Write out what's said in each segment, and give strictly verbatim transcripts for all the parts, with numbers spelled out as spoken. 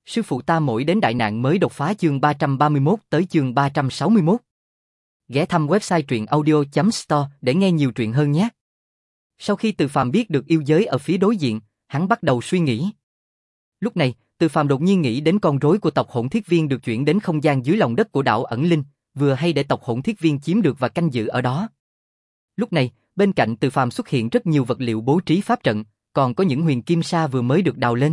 Sư phụ ta mỗi đến đại nạn mới đột phá chương ba trăm ba mươi mốt tới chương ba trăm sáu mươi mốt. Ghé thăm website truyện audio chấm store để nghe nhiều truyện hơn nhé. Sau khi Từ Phàm biết được yêu giới ở phía đối diện, hắn bắt đầu suy nghĩ. Lúc này, Từ Phàm đột nhiên nghĩ đến con rối của tộc Hỗn Thiết Viên được chuyển đến không gian dưới lòng đất của đảo Ẩn Linh, vừa hay để tộc Hỗn Thiết Viên chiếm được và canh giữ ở đó. Lúc này, bên cạnh Từ Phàm xuất hiện rất nhiều vật liệu bố trí pháp trận, còn có những huyền kim sa vừa mới được đào lên.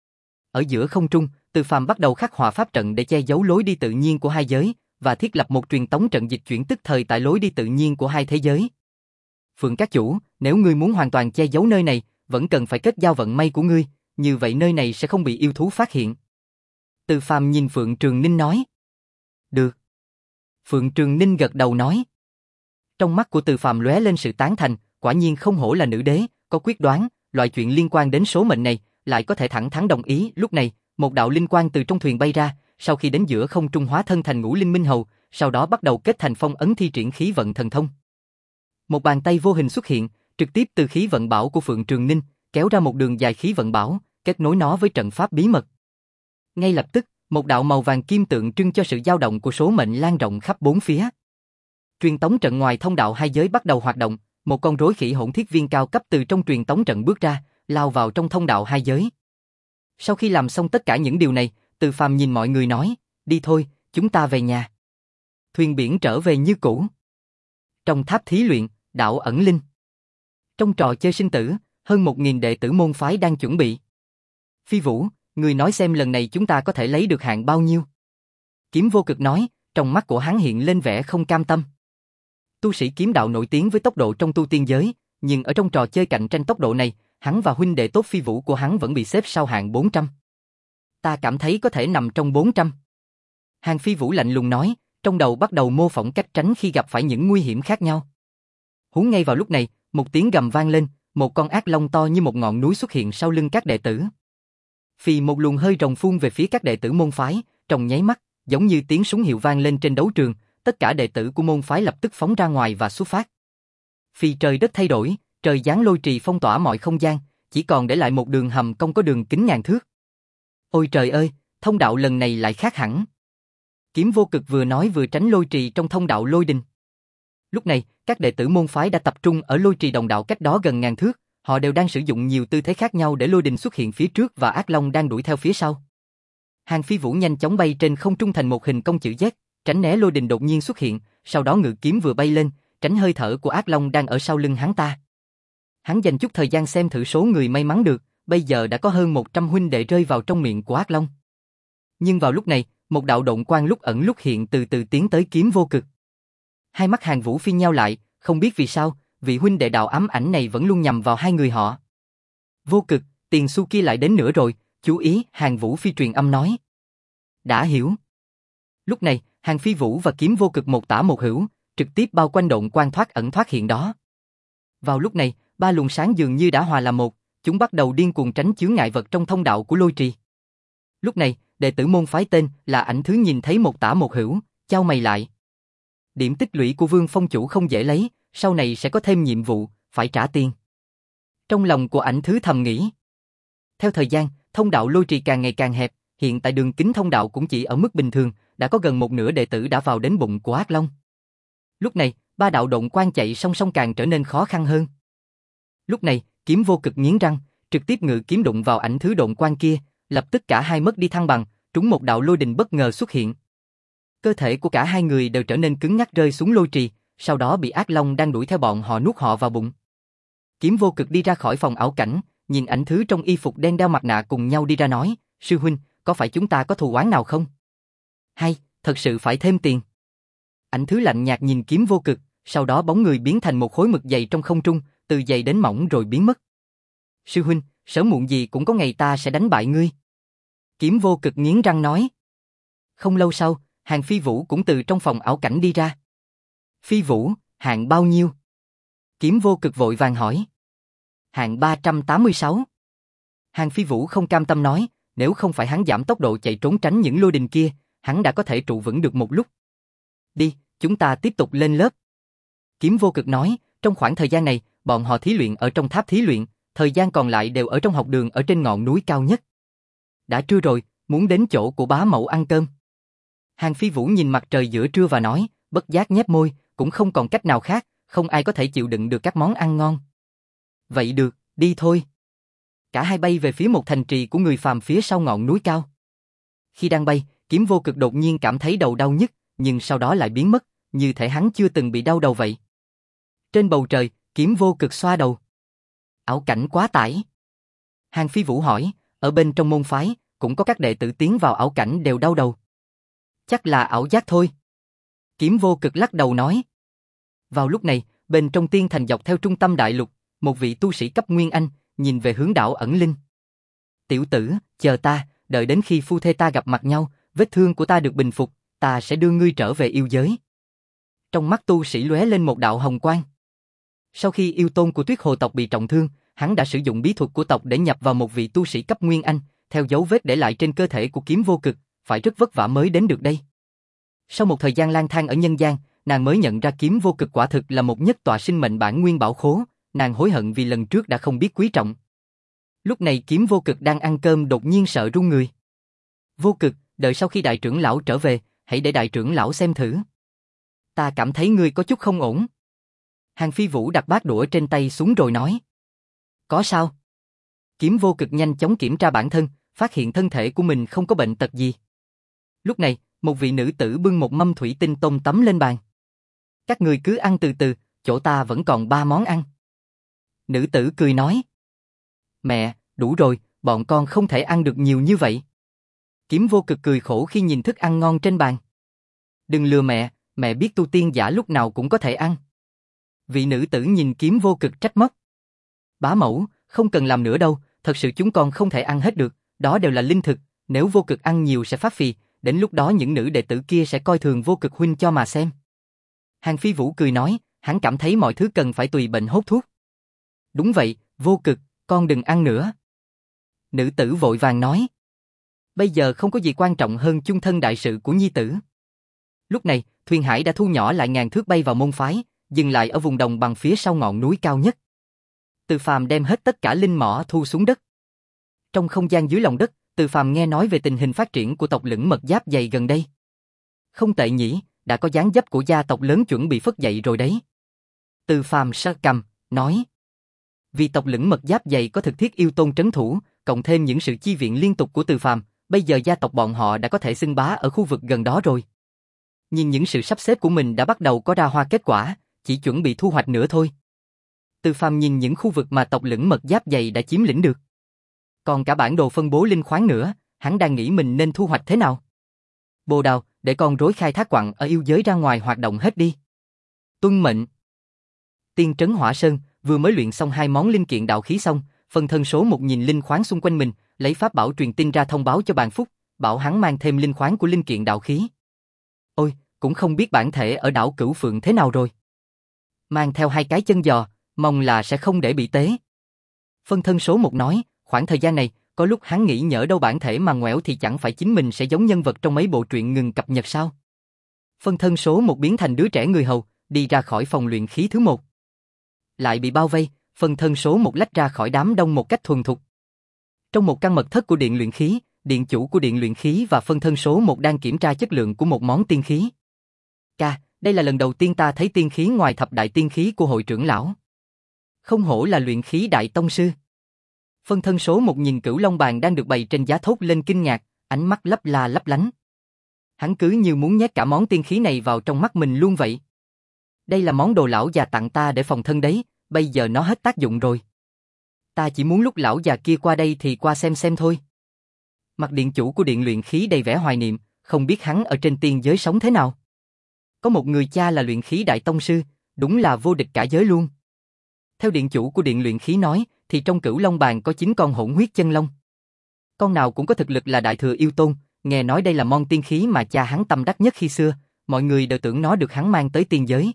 Ở giữa không trung, Từ Phàm bắt đầu khắc họa pháp trận để che giấu lối đi tự nhiên của hai giới và thiết lập một truyền tống trận dịch chuyển tức thời tại lối đi tự nhiên của hai thế giới. Phượng các chủ, nếu ngươi muốn hoàn toàn che giấu nơi này, vẫn cần phải kết giao vận may của ngươi, như vậy nơi này sẽ không bị yêu thú phát hiện. Từ Phàm nhìn Phượng Trường Ninh nói. Được. Phượng Trường Ninh gật đầu nói. Trong mắt của Từ Phàm lóe lên sự tán thành, quả nhiên không hổ là nữ đế, có quyết đoán, loại chuyện liên quan đến số mệnh này, lại có thể thẳng thắn đồng ý. Lúc này, một đạo linh quang từ trong thuyền bay ra, sau khi đến giữa không trung hóa thân thành Ngũ Linh Minh Hầu, sau đó bắt đầu kết thành phong ấn thi triển khí vận thần thông. Một bàn tay vô hình xuất hiện, trực tiếp từ khí vận bảo của Phượng Trường Ninh, kéo ra một đường dài khí vận bảo, kết nối nó với trận pháp bí mật. Ngay lập tức, một đạo màu vàng kim tượng trưng cho sự dao động của số mệnh lan rộng khắp bốn phía. Truyền tống trận ngoài thông đạo hai giới bắt đầu hoạt động, một con rối khỉ Hỗn Thiết Viên cao cấp từ trong truyền tống trận bước ra, lao vào trong thông đạo hai giới. Sau khi làm xong tất cả những điều này, Từ Phàm nhìn mọi người nói, đi thôi, chúng ta về nhà. Thuyền biển trở về như cũ. Trong tháp thí luyện, đảo Ẩn Linh. Trong trò chơi sinh tử, hơn một nghìn đệ tử môn phái đang chuẩn bị. Phi Vũ, người nói xem lần này chúng ta có thể lấy được hạng bao nhiêu? Kiếm Vô Cực nói, trong mắt của hắn hiện lên vẻ không cam tâm. Tu sĩ kiếm đạo nổi tiếng với tốc độ trong tu tiên giới, nhưng ở trong trò chơi cạnh tranh tốc độ này, hắn và huynh đệ tốt Phi Vũ của hắn vẫn bị xếp sau hạng bốn trăm. Ta cảm thấy có thể nằm trong bốn trăm. Hàng Phi Vũ lạnh lùng nói, trong đầu bắt đầu mô phỏng cách tránh khi gặp phải những nguy hiểm khác nhau. Huống ngay vào lúc này, một tiếng gầm vang lên, một con ác long to như một ngọn núi xuất hiện sau lưng các đệ tử. Phì một luồng hơi rồng phun về phía các đệ tử môn phái, trong nháy mắt, giống như tiếng súng hiệu vang lên trên đấu trường, tất cả đệ tử của môn phái lập tức phóng ra ngoài và xuất phát. Phì trời đất thay đổi, trời giáng lôi trì phong tỏa mọi không gian, chỉ còn để lại một đường hầm cong có đường kính ngàn thước. Ôi trời ơi, thông đạo lần này lại khác hẳn. Kiếm Vô Cực vừa nói vừa tránh lôi trì trong thông đạo lôi đình. Lúc này, các đệ tử môn phái đã tập trung ở lôi trì đồng đạo cách đó gần ngàn thước, họ đều đang sử dụng nhiều tư thế khác nhau để lôi đình xuất hiện phía trước và ác long đang đuổi theo phía sau. Hàng Phi Vũ nhanh chóng bay trên không trung thành một hình cong chữ Z, tránh né lôi đình đột nhiên xuất hiện, sau đó ngự kiếm vừa bay lên, tránh hơi thở của ác long đang ở sau lưng hắn ta. Hắn dành chút thời gian xem thử số người may mắn được, bây giờ đã có hơn một trăm huynh đệ rơi vào trong miệng của ác long. Nhưng vào lúc này, một đạo độn quang lúc ẩn lúc hiện từ từ tiến tới Kiếm Vô Cực. Hai mắt Hàng Vũ Phi nhao lại, không biết vì sao, vị huynh đệ đạo ám ảnh này vẫn luôn nhằm vào hai người họ. Vô Cực, tiền xu kia lại đến nữa rồi, chú ý, Hàng Vũ Phi truyền âm nói. Đã hiểu. Lúc này, Hàng Phi Vũ và Kiếm Vô Cực một tả một hữu, trực tiếp bao quanh độn quang thoát ẩn thoát hiện đó. Vào lúc này, ba luồng sáng dường như đã hòa làm một, chúng bắt đầu điên cuồng tránh chướng ngại vật trong thông đạo của lôi trì. Lúc này, đệ tử môn phái tên là Ảnh Thứ nhìn thấy một tả một hữu, chau mày lại. Điểm tích lũy của Vương Phong chủ không dễ lấy, sau này sẽ có thêm nhiệm vụ, phải trả tiền. Trong lòng của Ảnh Thứ thầm nghĩ. Theo thời gian, thông đạo lôi trì càng ngày càng hẹp, hiện tại đường kính thông đạo cũng chỉ ở mức bình thường, đã có gần một nửa đệ tử đã vào đến bụng của ác long. Lúc này, ba đạo độn quang chạy song song càng trở nên khó khăn hơn. Lúc này, Kiếm Vô Cực nghiến răng, trực tiếp ngự kiếm đụng vào Ảnh Thứ độn quang kia, lập tức cả hai mất đi thăng bằng, trúng một đạo lôi đình bất ngờ xuất hiện. Cơ thể của cả hai người đều trở nên cứng ngắc rơi xuống lôi trì, sau đó bị ác long đang đuổi theo bọn họ nuốt họ vào bụng. Kiếm Vô Cực đi ra khỏi phòng ảo cảnh, nhìn Ảnh Thứ trong y phục đen đeo mặt nạ cùng nhau đi ra nói, sư huynh, có phải chúng ta có thù oán nào không? Hay, thật sự phải thêm tiền. Ảnh Thứ lạnh nhạt nhìn Kiếm Vô Cực, sau đó bóng người biến thành một khối mực dày trong không trung, từ dày đến mỏng rồi biến mất. Sư huynh, sớm muộn gì cũng có ngày ta sẽ đánh bại ngươi. Kiếm Vô Cực nghiến răng nói. Không lâu sau, Hàng Phi Vũ cũng từ trong phòng ảo cảnh đi ra. Phi Vũ, hạng bao nhiêu? Kiếm Vô Cực vội vàng hỏi. Hạng ba trăm tám mươi sáu. Hàng Phi Vũ không cam tâm nói, nếu không phải hắn giảm tốc độ chạy trốn tránh những lôi đình kia, hắn đã có thể trụ vững được một lúc. Đi, chúng ta tiếp tục lên lớp. Kiếm Vô Cực nói, trong khoảng thời gian này, bọn họ thí luyện ở trong tháp thí luyện, thời gian còn lại đều ở trong học đường ở trên ngọn núi cao nhất. Đã trưa rồi, muốn đến chỗ của bá mẫu ăn cơm. Hàng Phi Vũ nhìn mặt trời giữa trưa và nói, bất giác nhếch môi, cũng không còn cách nào khác, không ai có thể chịu đựng được các món ăn ngon. Vậy được, đi thôi. Cả hai bay về phía một thành trì của người phàm phía sau ngọn núi cao. Khi đang bay, Kiếm Vô Cực đột nhiên cảm thấy đầu đau nhức, nhưng sau đó lại biến mất, như thể hắn chưa từng bị đau đầu vậy. Trên bầu trời, Kiếm Vô Cực xoa đầu. Ảo cảnh quá tải. Hàng Phi Vũ hỏi, ở bên trong môn phái, cũng có các đệ tử tiến vào ảo cảnh đều đau đầu. Chắc là ảo giác thôi. Kiếm Vô Cực lắc đầu nói. Vào lúc này, bên trong tiên thành dọc theo trung tâm đại lục, một vị tu sĩ cấp Nguyên Anh, nhìn về hướng đảo ẩn linh. Tiểu tử, chờ ta, đợi đến khi phu thê ta gặp mặt nhau, vết thương của ta được bình phục, ta sẽ đưa ngươi trở về yêu giới. Trong mắt tu sĩ lóe lên một đạo hồng quang. Sau khi yêu tôn của Tuyết Hồ tộc bị trọng thương, hắn đã sử dụng bí thuật của tộc để nhập vào một vị tu sĩ cấp Nguyên Anh, theo dấu vết để lại trên cơ thể của Kiếm Vô Cực, phải rất vất vả mới đến được đây. Sau một thời gian lang thang ở nhân gian, nàng mới nhận ra Kiếm Vô Cực quả thực là một nhất tọa sinh mệnh bản nguyên bảo khố, nàng hối hận vì lần trước đã không biết quý trọng. Lúc này Kiếm Vô Cực đang ăn cơm đột nhiên sợ run người. Vô Cực, đợi sau khi đại trưởng lão trở về, hãy để đại trưởng lão xem thử. Ta cảm thấy ngươi có chút không ổn. Hàng Phi Vũ đặt bát đũa trên tay xuống rồi nói. Có sao? Kiếm Vô Cực nhanh chóng kiểm tra bản thân, phát hiện thân thể của mình không có bệnh tật gì. Lúc này, một vị nữ tử bưng một mâm thủy tinh tôm tấm lên bàn. Các người cứ ăn từ từ, chỗ ta vẫn còn ba món ăn. Nữ tử cười nói. Mẹ, đủ rồi, bọn con không thể ăn được nhiều như vậy. Kiếm Vô Cực cười khổ khi nhìn thức ăn ngon trên bàn. Đừng lừa mẹ, mẹ biết tu tiên giả lúc nào cũng có thể ăn. Vị nữ tử nhìn Kiếm Vô Cực trách móc. Bá mẫu, không cần làm nữa đâu, thật sự chúng con không thể ăn hết được, đó đều là linh thực, nếu Vô Cực ăn nhiều sẽ phát phì, đến lúc đó những nữ đệ tử kia sẽ coi thường Vô Cực huynh cho mà xem. Hàng Phi Vũ cười nói, hắn cảm thấy mọi thứ cần phải tùy bệnh hốt thuốc. Đúng vậy, Vô Cực, con đừng ăn nữa. Nữ tử vội vàng nói. Bây giờ không có gì quan trọng hơn chung thân đại sự của nhi tử. Lúc này, thuyền hải đã thu nhỏ lại ngàn thước bay vào môn phái, dừng lại ở vùng đồng bằng phía sau ngọn núi cao nhất. Từ Phàm đem hết tất cả linh mỏ thu xuống đất. Trong không gian dưới lòng đất, Từ Phàm nghe nói về tình hình phát triển của tộc Lưỡng Mật Giáp Dày gần đây. Không tệ nhỉ, đã có dáng dấp của gia tộc lớn chuẩn bị phất dậy rồi đấy. Từ Phàm sờ cằm, nói. Vì tộc Lưỡng Mật Giáp Dày có thực thiết yêu tôn trấn thủ, cộng thêm những sự chi viện liên tục của Từ Phàm, bây giờ gia tộc bọn họ đã có thể xưng bá ở khu vực gần đó rồi. Nhìn những sự sắp xếp của mình đã bắt đầu có ra hoa kết quả, chỉ chuẩn bị thu hoạch nữa thôi. Từ Phàm nhìn những khu vực mà tộc Lưỡng Mật Giáp Dày đã chiếm lĩnh được. Còn cả bản đồ phân bố linh khoáng nữa, hắn đang nghĩ mình nên thu hoạch thế nào. Bồ Đào, để con rối khai thác quặng ở yêu giới ra ngoài hoạt động hết đi. Tuân mệnh. Tiên trấn Hỏa Sơn vừa mới luyện xong hai món linh kiện đạo khí xong, phân thân số một nhìn linh khoáng xung quanh mình, lấy pháp bảo truyền tin ra thông báo cho Bàn Phúc, bảo hắn mang thêm linh khoáng của linh kiện đạo khí. Ôi, cũng không biết bản thể ở đảo Cửu Phượng thế nào rồi. Mang theo hai cái chân giò, mong là sẽ không để bị tế. Phân thân số một nói, khoảng thời gian này, có lúc hắn nghĩ nhỡ đâu bản thể mà ngoẻo thì chẳng phải chính mình sẽ giống nhân vật trong mấy bộ truyện ngừng cập nhật sao. Phân thân số một biến thành đứa trẻ người hầu, đi ra khỏi phòng luyện khí thứ một. Lại bị bao vây, phân thân số một lách ra khỏi đám đông một cách thuần thục. Trong một căn mật thất của điện luyện khí, điện chủ của điện luyện khí và phân thân số một đang kiểm tra chất lượng của một món tiên khí. Ca, đây là lần đầu tiên ta thấy tiên khí ngoài thập đại tiên khí của hội trưởng lão. Không hổ là luyện khí đại tông sư. Phân thân số một nhìn Cửu Long bàn đang được bày trên giá thốt lên kinh ngạc, ánh mắt lấp la lấp lánh. Hắn cứ như muốn nhét cả món tiên khí này vào trong mắt mình luôn vậy. Đây là món đồ lão già tặng ta để phòng thân đấy, bây giờ nó hết tác dụng rồi. Ta chỉ muốn lúc lão già kia qua đây thì qua xem xem thôi. Mặt điện chủ của điện luyện khí đầy vẻ hoài niệm, không biết hắn ở trên tiên giới sống thế nào. Có một người cha là luyện khí đại tông sư, đúng là vô địch cả giới luôn. Theo điện chủ của điện luyện khí nói, thì trong Cửu Long bàn có chín con hỗn huyết chân long. Con nào cũng có thực lực là đại thừa yêu tôn, nghe nói đây là món tiên khí mà cha hắn tâm đắc nhất khi xưa, mọi người đều tưởng nó được hắn mang tới tiên giới.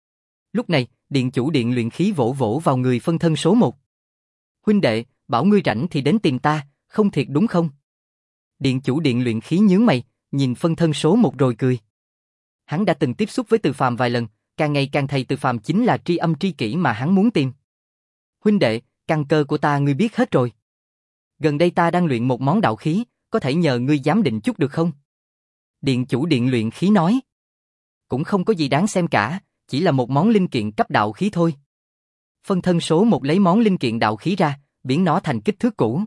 Lúc này, điện chủ điện luyện khí vỗ vỗ vào người phân thân số một. Huynh đệ, bảo ngươi rảnh thì đến tìm ta, không thiệt đúng không? Điện chủ điện luyện khí nhướng mày, nhìn phân thân số một rồi cười. Hắn đã từng tiếp xúc với Từ Phàm vài lần, càng ngày càng thấy Từ Phàm chính là tri âm tri kỷ mà hắn muốn tìm. Huynh đệ, căn cơ của ta ngươi biết hết rồi. Gần đây ta đang luyện một món đạo khí, có có thể nhờ ngươi giám định chút được không? Điện chủ điện luyện khí nói. Cũng không có gì đáng xem cả, chỉ là một món linh kiện cấp đạo khí thôi. Phân thân số một lấy món linh kiện đạo khí ra, biến nó thành kích thước cũ.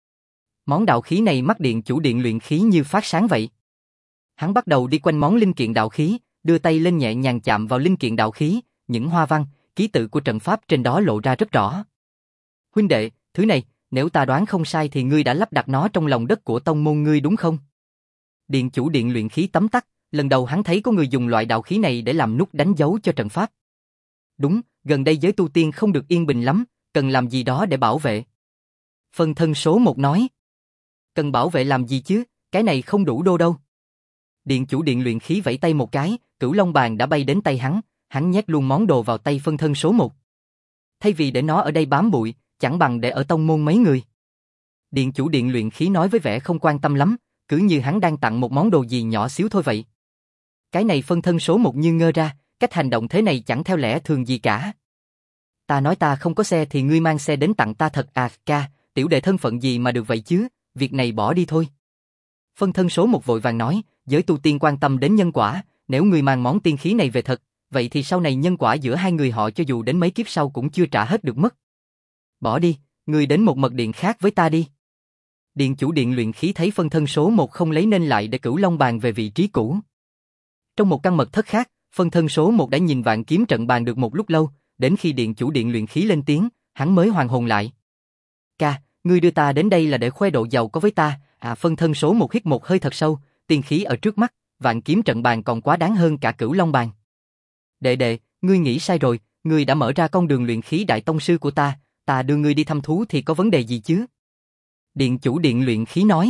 Món đạo khí này mắt điện chủ điện luyện khí như phát sáng vậy. Hắn bắt đầu đi quanh món linh kiện đạo khí, đưa tay lên nhẹ nhàng chạm vào linh kiện đạo khí, những hoa văn, ký tự của trận pháp trên đó lộ ra rất rõ. Huynh đệ, thứ này, nếu ta đoán không sai thì ngươi đã lắp đặt nó trong lòng đất của tông môn ngươi đúng không? Điện chủ điện luyện khí tấm tắc, lần đầu hắn thấy có người dùng loại đạo khí này để làm nút đánh dấu cho trận pháp. Đúng, gần đây giới tu tiên không được yên bình lắm, cần làm gì đó để bảo vệ. Phân thân số một nói. Cần bảo vệ làm gì chứ, cái này không đủ đô đâu. Điện chủ điện luyện khí vẫy tay một cái, cửu long bàn đã bay đến tay hắn, hắn nhét luôn món đồ vào tay phân thân số một. Thay vì để nó ở đây bám bụi, chẳng bằng để ở tông môn mấy người. Điện chủ điện luyện khí nói với vẻ không quan tâm lắm, cứ như hắn đang tặng một món đồ gì nhỏ xíu thôi vậy. Cái này phân thân số một như ngơ ra, cách hành động thế này chẳng theo lẽ thường gì cả. Ta nói ta không có xe thì ngươi mang xe đến tặng ta thật à, ca, tiểu đệ thân phận gì mà được vậy chứ, việc này bỏ đi thôi. Phân thân số một vội vàng nói, giới tu tiên quan tâm đến nhân quả, nếu ngươi mang món tiên khí này về thật, vậy thì sau này nhân quả giữa hai người họ cho dù đến mấy kiếp sau cũng chưa trả hết được mất. Bỏ đi, ngươi đến một mật điện khác với ta đi. Điện chủ điện luyện khí thấy phân thân số một không lấy nên lại để cửu long bàn về vị trí cũ. Trong một căn mật thất khác, phân thân số một đã nhìn vạn kiếm trận bàn được một lúc lâu, đến khi điện chủ điện luyện khí lên tiếng, hắn mới hoàn hồn lại. Ca, ngươi đưa ta đến đây là để khoe độ giàu có với ta, à phân thân số một hít một hơi thật sâu, tiên khí ở trước mắt, vạn kiếm trận bàn còn quá đáng hơn cả cửu long bàn. Đệ đệ, ngươi nghĩ sai rồi, ngươi đã mở ra con đường luyện khí đại tông sư của ta, ta đưa ngươi đi thăm thú thì có vấn đề gì chứ? Điện chủ điện luyện khí nói.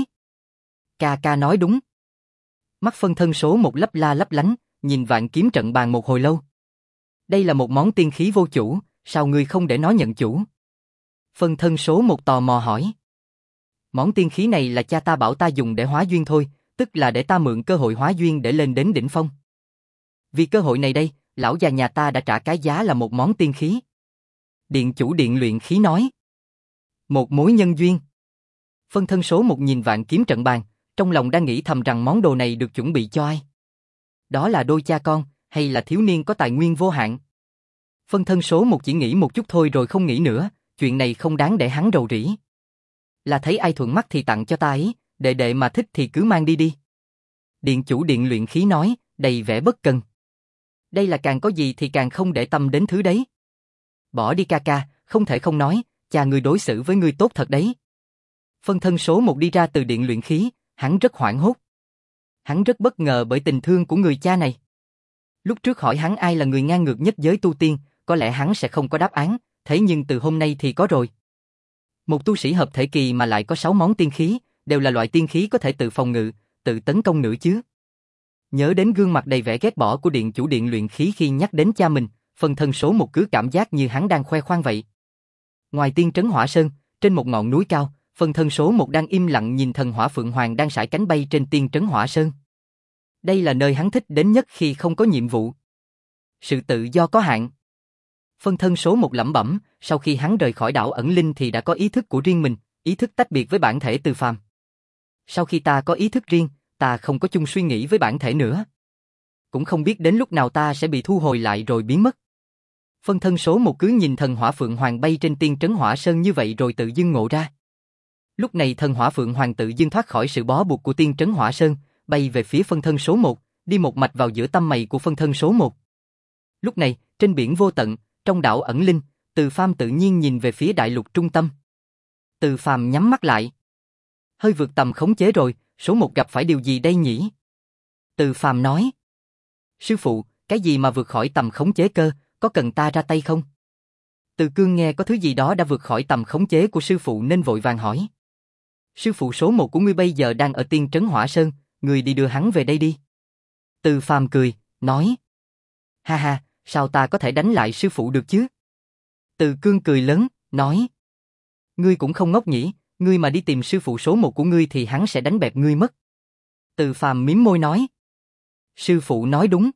Ca ca nói đúng. Mắt phân thân số một lấp la lấp lánh, nhìn vạn kiếm trận bàn một hồi lâu. Đây là một món tiên khí vô chủ, sao ngươi không để nó nhận chủ? Phân thân số một tò mò hỏi. Món tiên khí này là cha ta bảo ta dùng để hóa duyên thôi, tức là để ta mượn cơ hội hóa duyên để lên đến đỉnh phong. Vì cơ hội này đây, lão già nhà ta đã trả cái giá là một món tiên khí. Điện chủ điện luyện khí nói. Một mối nhân duyên. Phân thân số một nhìn vạn kiếm trận bàn, trong lòng đang nghĩ thầm rằng món đồ này được chuẩn bị cho ai. Đó là đôi cha con, hay là thiếu niên có tài nguyên vô hạn. Phân thân số một chỉ nghĩ một chút thôi rồi không nghĩ nữa, chuyện này không đáng để hắn rầu rĩ. Là thấy ai thuận mắt thì tặng cho ta ấy, đệ đệ mà thích thì cứ mang đi đi. Điện chủ điện luyện khí nói, đầy vẻ bất cần. Đây là càng có gì thì càng không để tâm đến thứ đấy. Bỏ đi ca ca, không thể không nói, cha ngươi đối xử với ngươi tốt thật đấy. Phân thân số một đi ra từ điện luyện khí, hắn rất hoảng hốt. Hắn rất bất ngờ bởi tình thương của người cha này. Lúc trước hỏi hắn ai là người ngang ngược nhất giới tu tiên, có lẽ hắn sẽ không có đáp án, thế nhưng từ hôm nay thì có rồi. Một tu sĩ hợp thể kỳ mà lại có sáu món tiên khí, đều là loại tiên khí có thể tự phòng ngự, tự tấn công nữa chứ. Nhớ đến gương mặt đầy vẻ ghét bỏ của điện chủ điện luyện khí khi nhắc đến cha mình, phân thân số một cứ cảm giác như hắn đang khoe khoang vậy. Ngoài tiên trấn Hỏa Sơn, trên một ngọn núi cao, phân thân số một đang im lặng nhìn thần hỏa Phượng Hoàng đang sải cánh bay trên tiên trấn Hỏa Sơn. Đây là nơi hắn thích đến nhất khi không có nhiệm vụ. Sự tự do có hạn. Phân thân số một lẩm bẩm, sau khi hắn rời khỏi đảo ẩn linh thì đã có ý thức của riêng mình, ý thức tách biệt với bản thể từ phàm. Sau khi ta có ý thức riêng, ta không có chung suy nghĩ với bản thể nữa. Cũng không biết đến lúc nào ta sẽ bị thu hồi lại rồi biến mất. Phân thân số một cứ nhìn thần hỏa Phượng Hoàng bay trên tiên trấn Hỏa Sơn như vậy rồi tự dưng ngộ ra. Lúc này thần hỏa Phượng Hoàng tự dưng thoát khỏi sự bó buộc của tiên trấn Hỏa Sơn, bay về phía phân thân số một, đi một mạch vào giữa tâm mày của phân thân số một. Lúc này, trên biển vô tận, trong đảo ẩn linh, Từ Phàm tự nhiên nhìn về phía đại lục trung tâm. Từ Phàm nhắm mắt lại. Hơi vượt tầm khống chế rồi, số một gặp phải điều gì đây nhỉ? Từ Phàm nói. Sư phụ, cái gì mà vượt khỏi tầm khống chế cơ, có cần ta ra tay không? Từ Cương nghe có thứ gì đó đã vượt khỏi tầm khống chế của sư phụ nên vội vàng hỏi. Sư phụ số một của ngươi bây giờ đang ở tiên trấn Hỏa Sơn, ngươi đi đưa hắn về đây đi. Từ Phàm cười, nói. Ha ha, sao ta có thể đánh lại sư phụ được chứ? Từ Cương cười lớn, nói. Ngươi cũng không ngốc nhỉ, ngươi mà đi tìm sư phụ số một của ngươi thì hắn sẽ đánh bẹp ngươi mất. Từ Phàm mím môi nói. Sư phụ nói đúng.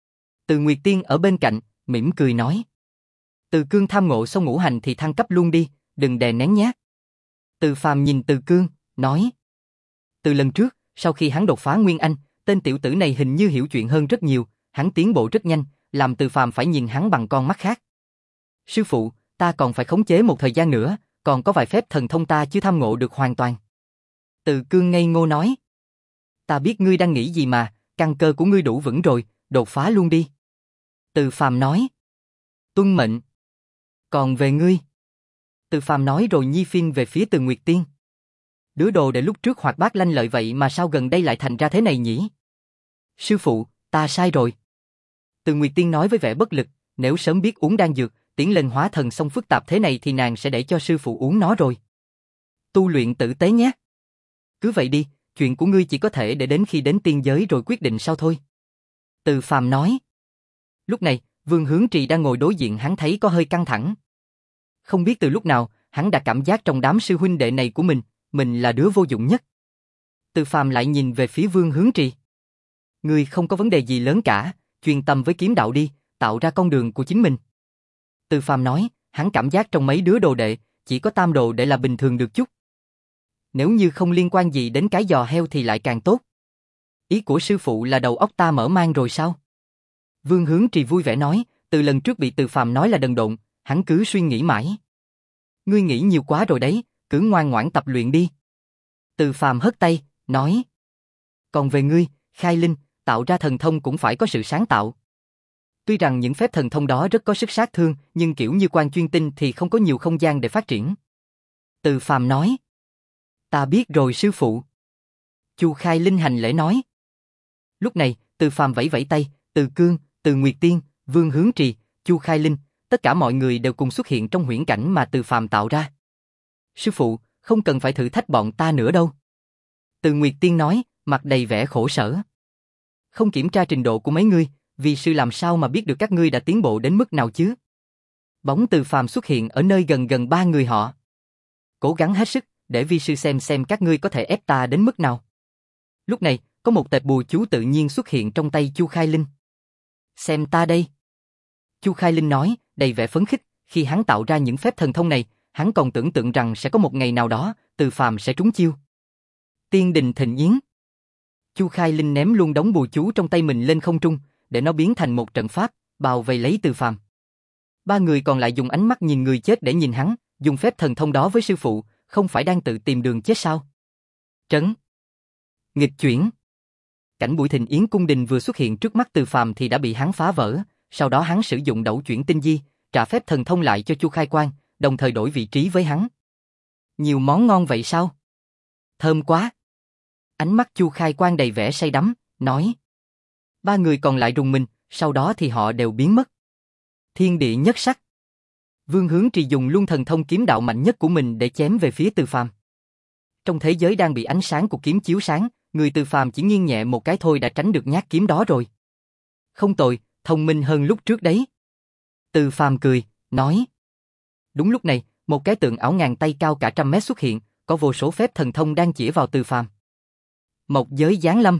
Từ Nguyệt Tiên ở bên cạnh, mỉm cười nói. Từ Cương tham ngộ xong ngũ hành thì thăng cấp luôn đi, đừng đè nén nhát. Từ Phàm nhìn Từ Cương, nói. Từ lần trước, sau khi hắn đột phá Nguyên Anh, tên tiểu tử này hình như hiểu chuyện hơn rất nhiều, hắn tiến bộ rất nhanh, làm Từ Phàm phải nhìn hắn bằng con mắt khác. Sư phụ, ta còn phải khống chế một thời gian nữa, còn có vài phép thần thông ta chưa tham ngộ được hoàn toàn. Từ Cương ngây ngô nói. Ta biết ngươi đang nghĩ gì mà, căn cơ của ngươi đủ vững rồi, đột phá luôn đi. Từ Phàm nói. Tuân mệnh. Còn về ngươi? Từ Phàm nói rồi nhi phiên về phía Từ Nguyệt Tiên. Đứa đồ để lúc trước hoạt bát lanh lợi vậy mà sao gần đây lại thành ra thế này nhỉ? Sư phụ, ta sai rồi. Từ Nguyệt Tiên nói với vẻ bất lực, nếu sớm biết uống đan dược, tiến lên hóa thần xong phức tạp thế này thì nàng sẽ để cho sư phụ uống nó rồi. Tu luyện tử tế nhé. Cứ vậy đi, chuyện của ngươi chỉ có thể để đến khi đến tiên giới rồi quyết định sau thôi. Từ Phàm nói. Lúc này, Vương Hướng Trì đang ngồi đối diện hắn thấy có hơi căng thẳng. Không biết từ lúc nào, hắn đã cảm giác trong đám sư huynh đệ này của mình, mình là đứa vô dụng nhất. Từ Phàm lại nhìn về phía Vương Hướng Trì. Ngươi không có vấn đề gì lớn cả, chuyên tâm với kiếm đạo đi, tạo ra con đường của chính mình. Từ Phàm nói, hắn cảm giác trong mấy đứa đồ đệ, chỉ có tam đồ đệ là bình thường được chút. Nếu như không liên quan gì đến cái giò heo thì lại càng tốt. Ý của sư phụ là đầu óc ta mở mang rồi sao? Vương Hướng Trì vui vẻ nói, từ lần trước bị Từ Phàm nói là đần độn, hắn cứ suy nghĩ mãi. Ngươi nghĩ nhiều quá rồi đấy, cứ ngoan ngoãn tập luyện đi. Từ Phàm hất tay, nói. Còn về ngươi, Khai Linh, tạo ra thần thông cũng phải có sự sáng tạo. Tuy rằng những phép thần thông đó rất có sức sát thương, nhưng kiểu như Quan Chuyên Tinh thì không có nhiều không gian để phát triển. Từ Phàm nói. Ta biết rồi sư phụ. Chu Khai Linh hành lễ nói. Lúc này, Từ Phàm vẫy vẫy tay, Từ Cương, Từ Nguyệt Tiên, Vương Hướng Trì, Chu Khai Linh, tất cả mọi người đều cùng xuất hiện trong huyễn cảnh mà Từ Phàm tạo ra. Sư phụ, không cần phải thử thách bọn ta nữa đâu. Từ Nguyệt Tiên nói, mặt đầy vẻ khổ sở. Không kiểm tra trình độ của mấy ngươi, vì sư làm sao mà biết được các ngươi đã tiến bộ đến mức nào chứ? Bóng Từ Phàm xuất hiện ở nơi gần gần ba người họ. Cố gắng hết sức, để vi sư xem xem các ngươi có thể ép ta đến mức nào. Lúc này, có một tệp bùa chú tự nhiên xuất hiện trong tay Chu Khai Linh. Xem ta đây. Chu Khai Linh nói, đầy vẻ phấn khích, khi hắn tạo ra những phép thần thông này, hắn còn tưởng tượng rằng sẽ có một ngày nào đó, Từ Phàm sẽ trúng chiêu. Tiên đình thịnh yến. Chu Khai Linh ném luôn đống bùa chú trong tay mình lên không trung, để nó biến thành một trận pháp, bao vây lấy Từ Phàm. Ba người còn lại dùng ánh mắt nhìn người chết để nhìn hắn, dùng phép thần thông đó với sư phụ, không phải đang tự tìm đường chết sao? Trấn. Nghịch chuyển. Cảnh buổi thịnh yến cung đình vừa xuất hiện trước mắt Từ Phàm thì đã bị hắn phá vỡ, sau đó hắn sử dụng đẩu chuyển tinh di, trả phép thần thông lại cho Chu Khai Quang, đồng thời đổi vị trí với hắn. Nhiều món ngon vậy sao? Thơm quá. Ánh mắt Chu Khai Quang đầy vẻ say đắm, nói. Ba người còn lại rùng mình, sau đó thì họ đều biến mất. Thiên địa nhất sắc. Vương Hướng Trì dùng luân thần thông kiếm đạo mạnh nhất của mình để chém về phía Từ Phàm. Trong thế giới đang bị ánh sáng của kiếm chiếu sáng, người Từ Phàm chỉ nghiêng nhẹ một cái thôi đã tránh được nhát kiếm đó rồi. Không tồi, thông minh hơn lúc trước đấy. Từ Phàm cười, nói. Đúng lúc này, một cái tượng ảo ngàn tay cao cả trăm mét xuất hiện, có vô số phép thần thông đang chĩa vào Từ Phàm. Một giới giáng lâm.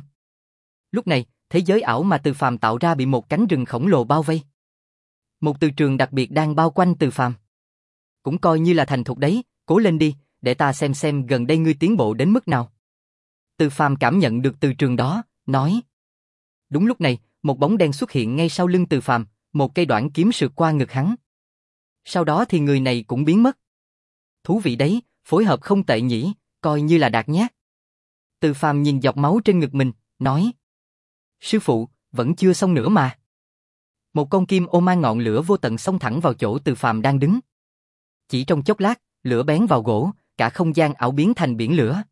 Lúc này, thế giới ảo mà Từ Phàm tạo ra bị một cánh rừng khổng lồ bao vây. Một từ trường đặc biệt đang bao quanh Từ Phàm. Cũng coi như là thành thục đấy, cố lên đi, để ta xem xem gần đây ngươi tiến bộ đến mức nào. Từ Phàm cảm nhận được từ trường đó, nói. Đúng lúc này, một bóng đen xuất hiện ngay sau lưng Từ Phàm, một cây đoạn kiếm sượt qua ngực hắn. Sau đó thì người này cũng biến mất. Thú vị đấy, phối hợp không tệ nhỉ, coi như là đạt nhát. Từ Phàm nhìn giọt máu trên ngực mình, nói. Sư phụ, vẫn chưa xong nữa mà. Một con kim ô mang ngọn lửa vô tận xông thẳng vào chỗ Từ Phàm đang đứng. Chỉ trong chốc lát, lửa bén vào gỗ, cả không gian ảo biến thành biển lửa.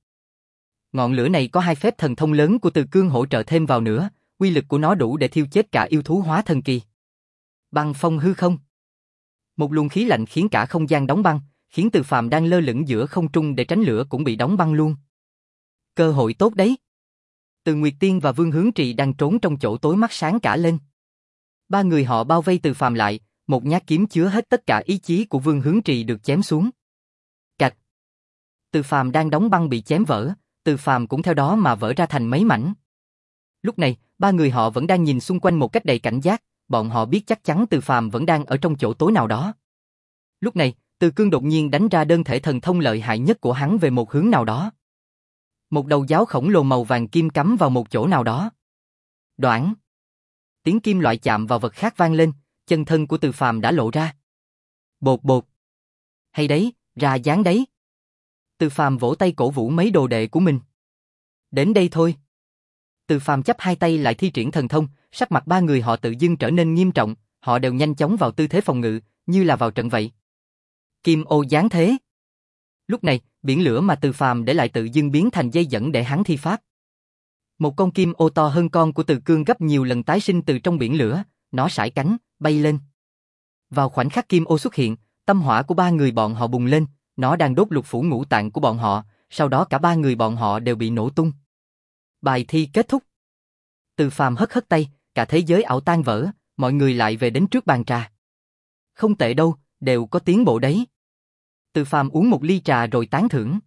Ngọn lửa này có hai phép thần thông lớn của Từ Cương hỗ trợ thêm vào nữa, uy lực của nó đủ để thiêu chết cả yêu thú hóa thần kỳ. Băng phong hư không. Một luồng khí lạnh khiến cả không gian đóng băng, khiến Từ Phàm đang lơ lửng giữa không trung để tránh lửa cũng bị đóng băng luôn. Cơ hội tốt đấy. Từ Nguyệt Tiên và Vương Hướng Trì đang trốn trong chỗ tối mắt sáng cả lên. Ba người họ bao vây Từ Phàm lại, một nhát kiếm chứa hết tất cả ý chí của Vương Hướng Trì được chém xuống. Cạch. Từ Phàm đang đóng băng bị chém vỡ, Từ Phàm cũng theo đó mà vỡ ra thành mấy mảnh. Lúc này, ba người họ vẫn đang nhìn xung quanh một cách đầy cảnh giác, bọn họ biết chắc chắn Từ Phàm vẫn đang ở trong chỗ tối nào đó. Lúc này, Từ Cương đột nhiên đánh ra đơn thể thần thông lợi hại nhất của hắn về một hướng nào đó. Một đầu giáo khổng lồ màu vàng kim cắm vào một chỗ nào đó. Đoảng. Tiếng kim loại chạm vào vật khác vang lên, chân thân của Từ Phàm đã lộ ra. Bột bột. Hay đấy, ra dáng đấy. Từ Phàm vỗ tay cổ vũ mấy đồ đệ của mình. Đến đây thôi. Từ Phàm chắp hai tay lại thi triển thần thông, sắc mặt ba người họ tự dưng trở nên nghiêm trọng, họ đều nhanh chóng vào tư thế phòng ngự, như là vào trận vậy. Kim ô giáng thế. Lúc này, biển lửa mà Từ Phàm để lại tự dưng biến thành dây dẫn để hắn thi pháp. Một con kim ô to hơn con của Từ Cương gấp nhiều lần tái sinh từ trong biển lửa, nó sải cánh, bay lên. Vào khoảnh khắc kim ô xuất hiện, tâm hỏa của ba người bọn họ bùng lên, nó đang đốt lục phủ ngũ tạng của bọn họ, sau đó cả ba người bọn họ đều bị nổ tung. Bài thi kết thúc. Từ Phàm hất hất tay, cả thế giới ảo tan vỡ, mọi người lại về đến trước bàn trà. Không tệ đâu, đều có tiến bộ đấy. Từ Phàm uống một ly trà rồi tán thưởng.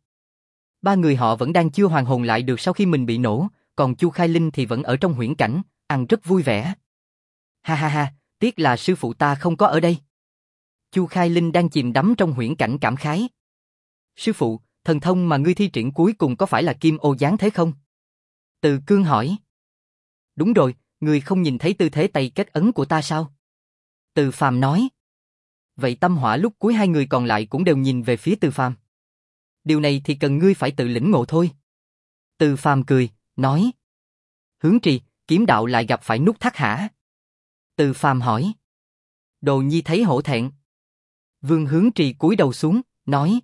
Ba người họ vẫn đang chưa hoàn hồn lại được sau khi mình bị nổ, còn Chu Khai Linh thì vẫn ở trong huyễn cảnh, ăn rất vui vẻ. Ha ha ha, tiếc là sư phụ ta không có ở đây. Chu Khai Linh đang chìm đắm trong huyễn cảnh cảm khái. Sư phụ, thần thông mà ngươi thi triển cuối cùng có phải là kim ô giáng thế không? Từ Cương hỏi. Đúng rồi, ngươi không nhìn thấy tư thế tay kết ấn của ta sao? Từ Phàm nói. Vậy tâm hỏa lúc cuối hai người còn lại cũng đều nhìn về phía Từ Phàm. Điều này thì cần ngươi phải tự lĩnh ngộ thôi. Từ Phàm cười, nói. Hướng Trì, kiếm đạo lại gặp phải nút thắt hả? Từ Phàm hỏi. Đồ nhi thấy hổ thẹn. Vương Hướng Trì cúi đầu xuống, nói.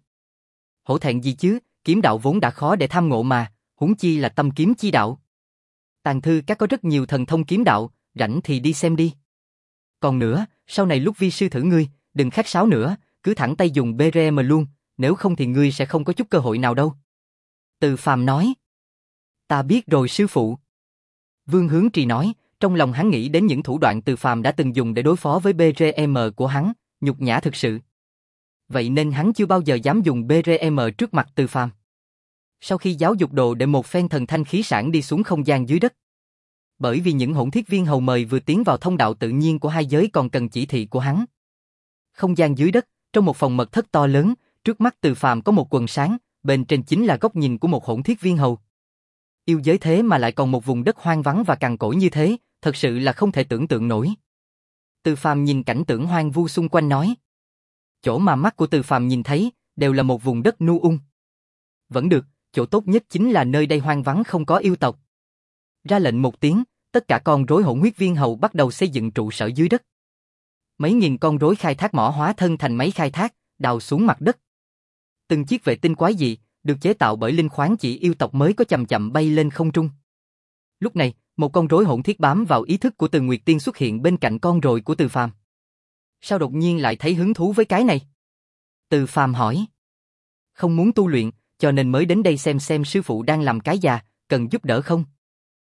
Hổ thẹn gì chứ, kiếm đạo vốn đã khó để tham ngộ mà, huống chi là tâm kiếm chi đạo. Tàng thư các có rất nhiều thần thông kiếm đạo, rảnh thì đi xem đi. Còn nữa, sau này lúc vi sư thử ngươi, đừng khách sáo nữa, cứ thẳng tay dùng bê rờ em luôn, nếu không thì ngươi sẽ không có chút cơ hội nào đâu. Từ Phàm nói. Ta biết rồi sư phụ. Vương Hướng Trì nói, trong lòng hắn nghĩ đến những thủ đoạn Từ Phàm đã từng dùng để đối phó với bê rờ em của hắn, nhục nhã thực sự. Vậy nên hắn chưa bao giờ dám dùng bê rờ em trước mặt Từ Phàm. Sau khi giáo dục đồ để một phen thần thanh khí sản đi xuống không gian dưới đất. Bởi vì những hỗn thiết viên hầu mời vừa tiến vào thông đạo tự nhiên của hai giới còn cần chỉ thị của hắn. Không gian dưới đất, trong một phòng mật thất to lớn, trước mắt Từ Phàm có một quần sáng, bên trên chính là góc nhìn của một hỗn thiết viên hầu. Yêu giới thế mà lại còn một vùng đất hoang vắng và cằn cỗi như thế, thật sự là không thể tưởng tượng nổi. Từ Phàm nhìn cảnh tượng hoang vu xung quanh nói. Chỗ mà mắt của Từ Phàm nhìn thấy, đều là một vùng đất nu ung. Vẫn được, chỗ tốt nhất chính là nơi đây hoang vắng không có yêu tộc. Ra lệnh một tiếng, tất cả con rối hỗn huyết viên hầu bắt đầu xây dựng trụ sở dưới đất. Mấy nghìn con rối khai thác mỏ hóa thân thành máy khai thác, đào xuống mặt đất. Từng chiếc vệ tinh quái dị, được chế tạo bởi linh khoáng chỉ yêu tộc mới có chậm chậm bay lên không trung. Lúc này, một con rối hỗn thiết bám vào ý thức của Từ Nguyệt Tiên xuất hiện bên cạnh con rối của Từ Phàm. Sao đột nhiên lại thấy hứng thú với cái này? Từ Phàm hỏi. Không muốn tu luyện, cho nên mới đến đây xem xem sư phụ đang làm cái già, cần giúp đỡ không?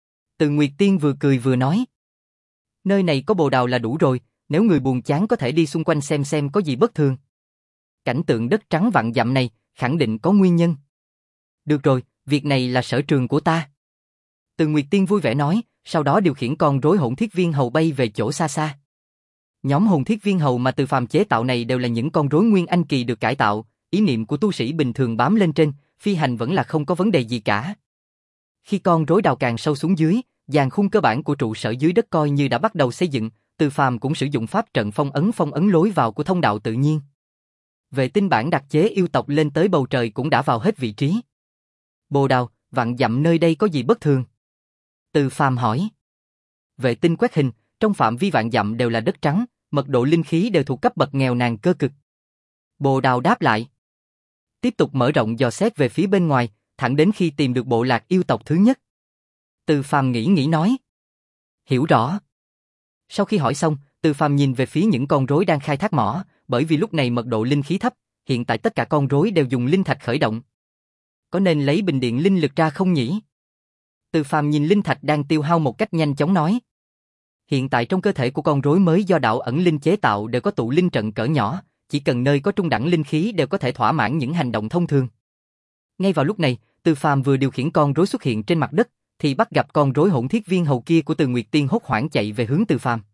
Từ Nguyệt Tiên vừa cười vừa nói. Nơi này có bồ đào là đủ rồi, nếu người buồn chán có thể đi xung quanh xem xem có gì bất thường. Cảnh tượng đất trắng vạn dặm này, khẳng định có nguyên nhân. Được rồi, việc này là sở trường của ta. Từ Nguyệt Tiên vui vẻ nói, sau đó điều khiển con rối hỗn thiết viên hầu bay về chỗ xa xa. Nhóm hồn thiết viên hầu mà Từ Phàm chế tạo này đều là những con rối nguyên anh kỳ được cải tạo, ý niệm của tu sĩ bình thường bám lên trên, phi hành vẫn là không có vấn đề gì cả. Khi con rối đào càng sâu xuống dưới, dàn khung cơ bản của trụ sở dưới đất coi như đã bắt đầu xây dựng, Từ Phàm cũng sử dụng pháp trận phong ấn phong ấn lối vào của thông đạo tự nhiên. Vệ tinh bản đặc chế yêu tộc lên tới bầu trời cũng đã vào hết vị trí. Bồ đào, vạn dặm nơi đây có gì bất thường? Từ Phàm hỏi. Vệ tinh quét hình, trong phạm vi vạn dặm đều là đất trắng, mật độ linh khí đều thuộc cấp bậc nghèo nàn cơ cực. Bồ đào đáp lại. Tiếp tục mở rộng dò xét về phía bên ngoài, thẳng đến khi tìm được bộ lạc yêu tộc thứ nhất. Từ Phàm nghĩ nghĩ nói. Hiểu rõ. Sau khi hỏi xong, Từ Phàm nhìn về phía những con rối đang khai thác mỏ, bởi vì lúc này mật độ linh khí thấp, hiện tại tất cả con rối đều dùng linh thạch khởi động. Có nên lấy bình điện linh lực ra không nhỉ? Từ Phàm nhìn linh thạch đang tiêu hao một cách nhanh chóng nói. Hiện tại trong cơ thể của con rối mới do đạo ẩn linh chế tạo đều có tụ linh trận cỡ nhỏ, chỉ cần nơi có trung đẳng linh khí đều có thể thỏa mãn những hành động thông thường. Ngay vào lúc này, Từ Phàm vừa điều khiển con rối xuất hiện trên mặt đất, thì bắt gặp con rối hỗn thiết viên hầu kia của Từ Nguyệt Tiên hốt hoảng chạy về hướng Từ Phàm.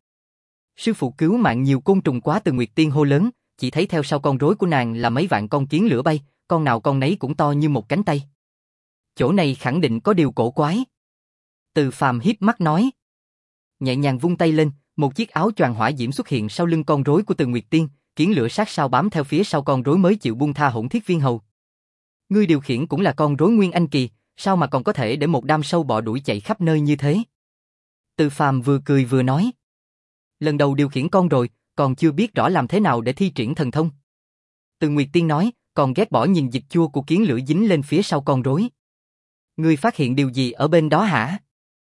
Sư phụ cứu mạng nhiều côn trùng quá, Từ Nguyệt Tiên hô lớn, chỉ thấy theo sau con rối của nàng là mấy vạn con kiến lửa bay, con nào con nấy cũng to như một cánh tay. Chỗ này khẳng định có điều cổ quái. Từ Phàm hiếp mắt nói. Nhẹ nhàng vung tay lên, một chiếc áo choàng hỏa diễm xuất hiện sau lưng con rối của Từ Nguyệt Tiên, kiến lửa sát sao bám theo phía sau con rối mới chịu buông tha Hỗn Thiết Viên Hầu. Ngươi điều khiển cũng là con rối Nguyên Anh Kỳ, sao mà còn có thể để một đám sâu bọ đuổi chạy khắp nơi như thế? Từ Phàm vừa cười vừa nói. Lần đầu điều khiển con rồi, còn chưa biết rõ làm thế nào để thi triển thần thông. Từ Nguyệt Tiên nói, còn ghét bỏ nhìn dịch chua của kiến lửa dính lên phía sau con rối. Ngươi phát hiện điều gì ở bên đó hả?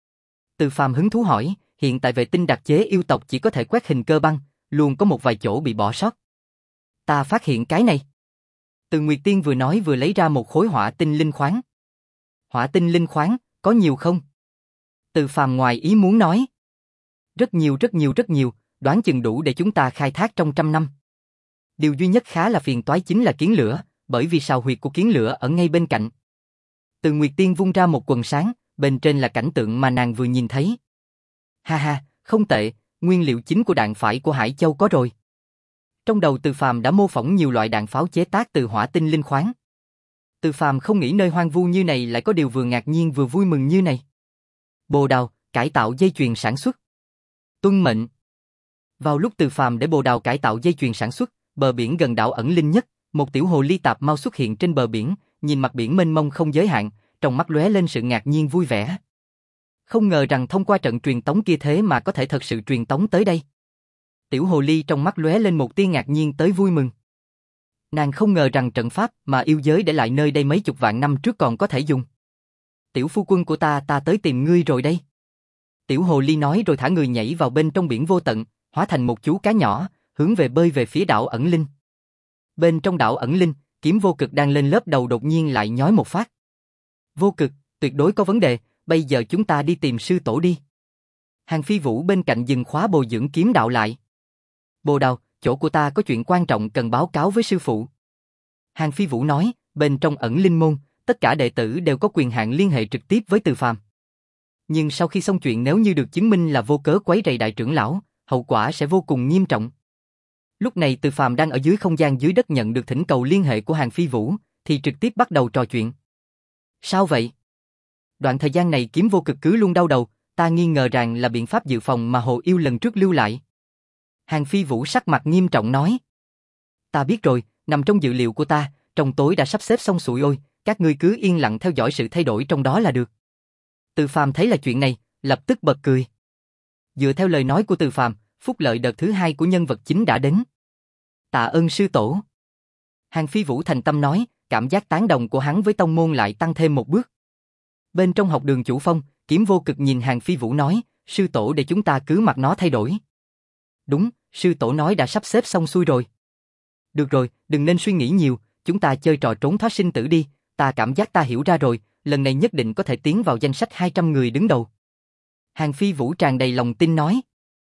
Từ Phàm hứng thú hỏi, hiện tại vệ tinh đặc chế yêu tộc chỉ có thể quét hình cơ băng, luôn có một vài chỗ bị bỏ sót. Ta phát hiện cái này. Từ Nguyệt Tiên vừa nói vừa lấy ra một khối hỏa tinh linh khoáng. Hỏa tinh linh khoáng, có nhiều không? Từ Phàm ngoài ý muốn nói. Rất nhiều rất nhiều rất nhiều, đoán chừng đủ để chúng ta khai thác trong trăm năm. Điều duy nhất khá là phiền toái chính là kiến lửa, bởi vì sào huyệt của kiến lửa ở ngay bên cạnh. Từ Nguyệt Tiên vung ra một quần sáng, bên trên là cảnh tượng mà nàng vừa nhìn thấy. Ha ha, không tệ, nguyên liệu chính của đạn phải của Hải Châu có rồi. Trong đầu Từ Phàm đã mô phỏng nhiều loại đạn pháo chế tác từ hỏa tinh linh khoáng. Từ Phàm không nghĩ nơi hoang vu như này lại có điều vừa ngạc nhiên vừa vui mừng như này. Bồ đào, cải tạo dây chuyền sản xuất. Tuân mệnh. Vào lúc Từ Phàm để bồ đào cải tạo dây chuyền sản xuất, bờ biển gần đảo ẩn linh nhất, một tiểu hồ ly tạp mau xuất hiện trên bờ biển, nhìn mặt biển mênh mông không giới hạn, trong mắt lóe lên sự ngạc nhiên vui vẻ. Không ngờ rằng thông qua trận truyền tống kia thế mà có thể thật sự truyền tống tới đây. Tiểu hồ ly trong mắt lóe lên một tia ngạc nhiên tới vui mừng. Nàng không ngờ rằng trận pháp mà yêu giới để lại nơi đây mấy chục vạn năm trước còn có thể dùng. Tiểu phu quân của ta, ta tới tìm ngươi rồi đây. Tiểu hồ ly nói rồi thả người nhảy vào bên trong biển vô tận, hóa thành một chú cá nhỏ, hướng về bơi về phía đảo ẩn linh. Bên trong đảo ẩn linh, Kiếm Vô Cực đang lên lớp đầu đột nhiên lại nhói một phát. Vô Cực, tuyệt đối có vấn đề, bây giờ chúng ta đi tìm sư tổ đi. Hàng Phi Vũ bên cạnh dừng khóa bồi dưỡng kiếm đạo lại. Bồ Đào, chỗ của ta có chuyện quan trọng cần báo cáo với sư phụ. Hàng Phi Vũ nói, bên trong ẩn linh môn, tất cả đệ tử đều có quyền hạn liên hệ trực tiếp với Từ Phàm. Nhưng sau khi xong chuyện nếu như được chứng minh là vô cớ quấy rầy đại trưởng lão, hậu quả sẽ vô cùng nghiêm trọng. Lúc này Từ Phàm đang ở dưới không gian dưới đất nhận được thỉnh cầu liên hệ của Hàng Phi Vũ, thì trực tiếp bắt đầu trò chuyện. Sao vậy? Đoạn thời gian này Kiếm Vô Cực cứ luôn đau đầu, ta nghi ngờ rằng là biện pháp dự phòng mà Hồ Yêu lần trước lưu lại. Hàng Phi Vũ sắc mặt nghiêm trọng nói. Ta biết rồi, nằm trong dự liệu của ta, trong tối đã sắp xếp xong xuôi ôi, các ngươi cứ yên lặng theo dõi sự thay đổi trong đó là được. Từ Phàm thấy là chuyện này, lập tức bật cười. Dựa theo lời nói của Từ Phàm, phúc lợi đợt thứ hai của nhân vật chính đã đến. Tạ ơn sư tổ. Hàng Phi Vũ thành tâm nói, cảm giác tán đồng của hắn với tông môn lại tăng thêm một bước. Bên trong học đường chủ phong, Kiếm Vô Cực nhìn Hàng Phi Vũ nói, sư tổ để chúng ta cứ mặc nó thay đổi. Đúng, sư tổ nói đã sắp xếp xong xuôi rồi. Được rồi, đừng nên suy nghĩ nhiều, chúng ta chơi trò trốn thoát sinh tử đi, ta cảm giác ta hiểu ra rồi, lần này nhất định có thể tiến vào danh sách hai trăm người đứng đầu. Hàng Phi Vũ tràn đầy lòng tin nói.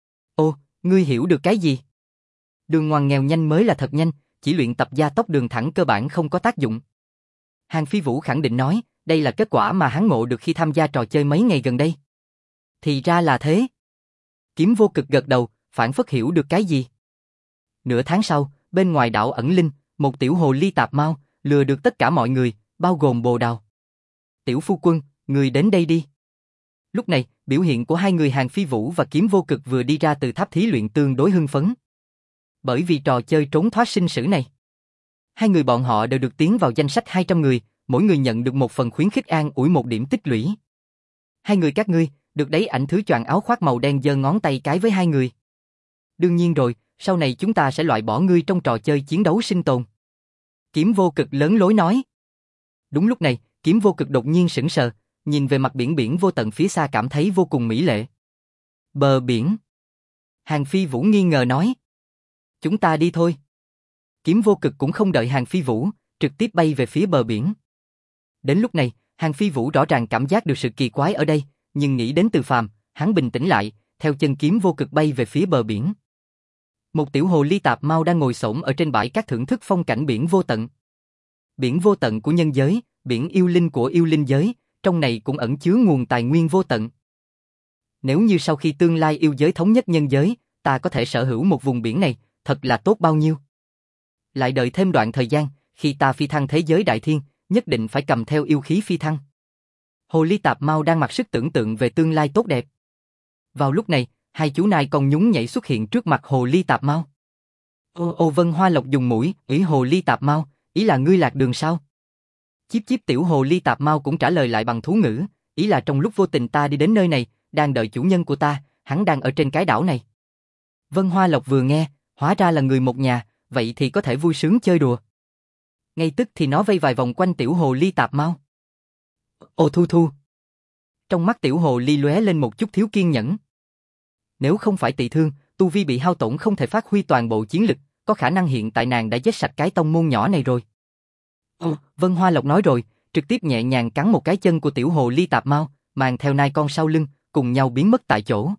Ô, ngươi hiểu được cái gì? Đường ngoằn nghèo nhanh mới là thật nhanh, chỉ luyện tập gia tốc đường thẳng cơ bản không có tác dụng. Hàng Phi Vũ khẳng định nói, đây là kết quả mà hắn ngộ được khi tham gia trò chơi mấy ngày gần đây. Thì ra là thế. Kiếm Vô Cực gật đầu, phản phất hiểu được cái gì. Nửa tháng sau, bên ngoài đảo ẩn linh, một tiểu hồ ly tạp mau, lừa được tất cả mọi người, bao gồm Bồ Đào. Tiểu phu quân, người đến đây đi. Lúc này, biểu hiện của hai người Hàng Phi Vũ và Kiếm Vô Cực vừa đi ra từ tháp thí luyện tương đối hưng phấn. Bởi vì trò chơi trốn thoát sinh sử này, hai người bọn họ đều được tiến vào danh sách hai trăm người, mỗi người nhận được một phần khuyến khích an ủi một điểm tích lũy. Hai người các ngươi, được đấy ảnh thứ choàng áo khoác màu đen giơ ngón tay cái với hai người. Đương nhiên rồi, sau này chúng ta sẽ loại bỏ ngươi trong trò chơi chiến đấu sinh tồn. Kiếm Vô Cực lớn lối nói. Đúng lúc này, Kiếm Vô Cực đột nhiên sững sờ, nhìn về mặt biển biển vô tận phía xa cảm thấy vô cùng mỹ lệ. Bờ biển. Hàng Phi Vũ nghi ngờ nói. Chúng ta đi thôi. Kiếm Vô Cực cũng không đợi Hàng Phi Vũ, trực tiếp bay về phía bờ biển. Đến lúc này, Hàng Phi Vũ rõ ràng cảm giác được sự kỳ quái ở đây, nhưng nghĩ đến Từ Phàm, hắn bình tĩnh lại, theo chân Kiếm Vô Cực bay về phía bờ biển. Một tiểu hồ ly tạp mau đang ngồi xổm ở trên bãi cát thưởng thức phong cảnh biển vô tận. Biển vô tận của nhân giới, biển yêu linh của yêu linh giới, trong này cũng ẩn chứa nguồn tài nguyên vô tận. Nếu như sau khi tương lai yêu giới thống nhất nhân giới, ta có thể sở hữu một vùng biển này, thật là tốt bao nhiêu. Lại đợi thêm đoạn thời gian, khi ta phi thăng thế giới đại thiên, nhất định phải cầm theo yêu khí phi thăng. Hồ ly tạp mau đang mặc sức tưởng tượng về tương lai tốt đẹp. Vào lúc này, hai chú nai con nhún nhảy xuất hiện trước mặt hồ ly tạp mau. Ô ô Vân Hoa Lộc dùng mũi, ý hồ ly tạp mau, ý là ngươi lạc đường sao? Chíp chíp tiểu hồ ly tạp mau cũng trả lời lại bằng thú ngữ, ý là trong lúc vô tình ta đi đến nơi này, đang đợi chủ nhân của ta, hắn đang ở trên cái đảo này. Vân Hoa Lộc vừa nghe, hóa ra là người một nhà, vậy thì có thể vui sướng chơi đùa. Ngay tức thì nó vây vài vòng quanh tiểu hồ ly tạp mau. Ô Thu Thu. Trong mắt tiểu hồ ly lóe lên một chút thiếu kiên nhẫn. Nếu không phải tị thương, tu vi bị hao tổn không thể phát huy toàn bộ chiến lực, có khả năng hiện tại nàng đã giết sạch cái tông môn nhỏ này rồi. Ồ, Vân Hoa Lộc nói rồi, trực tiếp nhẹ nhàng cắn một cái chân của tiểu hồ ly tạp mau, mang theo nai con sau lưng, cùng nhau biến mất tại chỗ.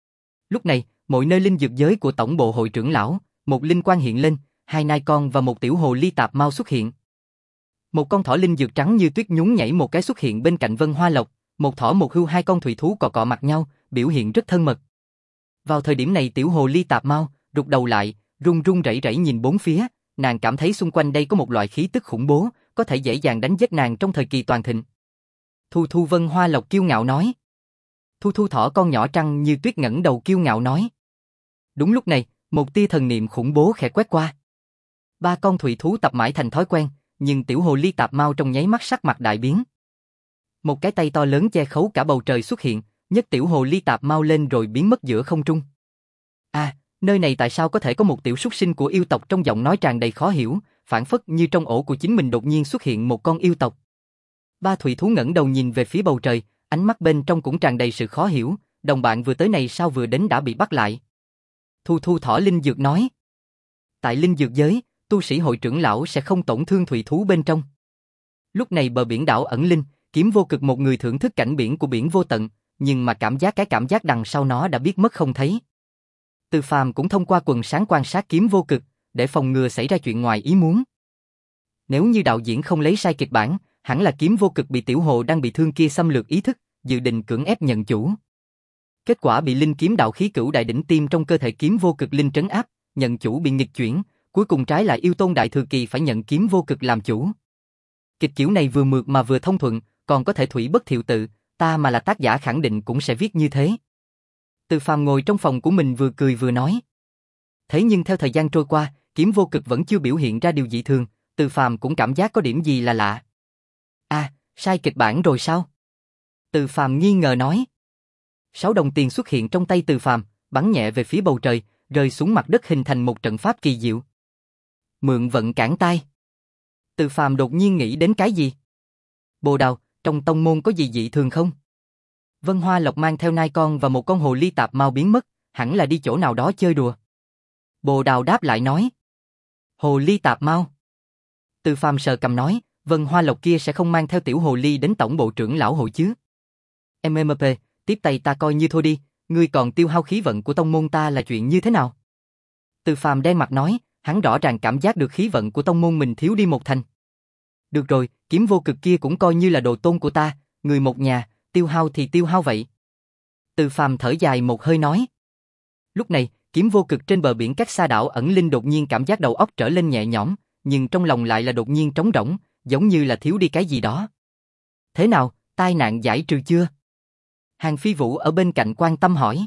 Lúc này, mọi nơi linh dược giới của tổng bộ hội trưởng lão, một linh quang hiện lên, hai nai con và một tiểu hồ ly tạp mau xuất hiện. Một con thỏ linh dược trắng như tuyết nhún nhảy một cái xuất hiện bên cạnh Vân Hoa Lộc, một thỏ một hươu hai con thủy thú cọ cọ mặt nhau, biểu hiện rất thân mật. Vào thời điểm này tiểu hồ ly tạp mau rụt đầu lại, run run rẩy rẩy nhìn bốn phía, nàng cảm thấy xung quanh đây có một loại khí tức khủng bố, có thể dễ dàng đánh giết nàng trong thời kỳ toàn thịnh. Thu Thu Vân Hoa Lộc kiêu ngạo nói. Thu Thu thỏ con nhỏ trăng như tuyết ngẩng đầu kiêu ngạo nói. Đúng lúc này, một tia thần niệm khủng bố khẽ quét qua. Ba con thủy thú tập mãi thành thói quen, nhưng tiểu hồ ly tạp mau trong nháy mắt sắc mặt đại biến. Một cái tay to lớn che khấu cả bầu trời xuất hiện, nhấc tiểu hồ ly tạp mau lên rồi biến mất giữa không trung. À, nơi này tại sao có thể có một tiểu súc sinh của yêu tộc, trong giọng nói tràn đầy khó hiểu, phản phất như trong ổ của chính mình đột nhiên xuất hiện một con yêu tộc. Ba thủy thú ngẩng đầu nhìn về phía bầu trời, ánh mắt bên trong cũng tràn đầy sự khó hiểu, đồng bạn vừa tới này sao vừa đến đã bị bắt lại. Thu Thu thỏ linh dược nói. Tại linh dược giới, tu sĩ hội trưởng lão sẽ không tổn thương thủy thú bên trong. Lúc này bờ biển đảo ẩn linh, Kiếm Vô Cực một người thưởng thức cảnh biển của biển vô tận, nhưng mà cảm giác cái cảm giác đằng sau nó đã biết mất không thấy. Từ Phàm cũng thông qua quần sáng quan sát Kiếm Vô Cực, để phòng ngừa xảy ra chuyện ngoài ý muốn. Nếu như đạo diễn không lấy sai kịch bản, hẳn là Kiếm Vô Cực bị tiểu hồ đang bị thương kia xâm lược ý thức, dự định cưỡng ép nhận chủ. Kết quả bị linh kiếm đạo khí cửu đại đỉnh tiêm trong cơ thể Kiếm Vô Cực linh trấn áp, nhận chủ bị nghịch chuyển, cuối cùng trái lại yêu tôn đại thừa kỳ phải nhận Kiếm Vô Cực làm chủ. Kịch kiểu này vừa mượt mà vừa thông thuận, còn có thể thủy bất thiệu tự, ta mà là tác giả khẳng định cũng sẽ viết như thế. Từ Phàm ngồi trong phòng của mình vừa cười vừa nói. Thế nhưng theo thời gian trôi qua, Kiếm Vô Cực vẫn chưa biểu hiện ra điều dị thường, Từ Phàm cũng cảm giác có điểm gì là lạ. À, sai kịch bản rồi sao? Từ Phàm nghi ngờ nói. Sáu đồng tiền xuất hiện trong tay Từ Phàm, bắn nhẹ về phía bầu trời, rơi xuống mặt đất hình thành một trận pháp kỳ diệu. Mượn vận cản tai. Từ Phàm đột nhiên nghĩ đến cái gì? Bồ Đào, trong tông môn có gì dị thường không? Vân Hoa Lộc mang theo nai con và một con hồ ly tạp mau biến mất, hẳn là đi chỗ nào đó chơi đùa. Bồ Đào đáp lại nói. Hồ ly tạp mau. Từ Phàm sờ cầm nói, Vân Hoa Lộc kia sẽ không mang theo tiểu hồ ly đến tổng bộ trưởng lão hội chứ? em em pê, tiếp tay ta coi như thôi đi, ngươi còn tiêu hao khí vận của tông môn ta là chuyện như thế nào? Từ Phàm đen mặt nói, hắn rõ ràng cảm giác được khí vận của tông môn mình thiếu đi một thành. Được rồi, Kiếm Vô Cực kia cũng coi như là đồ tôn của ta, người một nhà, tiêu hao thì tiêu hao vậy. Từ Phàm thở dài một hơi nói. Lúc này, Kiếm Vô Cực trên bờ biển cách xa đảo ẩn linh đột nhiên cảm giác đầu óc trở lên nhẹ nhõm, nhưng trong lòng lại là đột nhiên trống rỗng, giống như là thiếu đi cái gì đó. Thế nào, tai nạn giải trừ chưa? Hàng Phi Vũ ở bên cạnh quan tâm hỏi.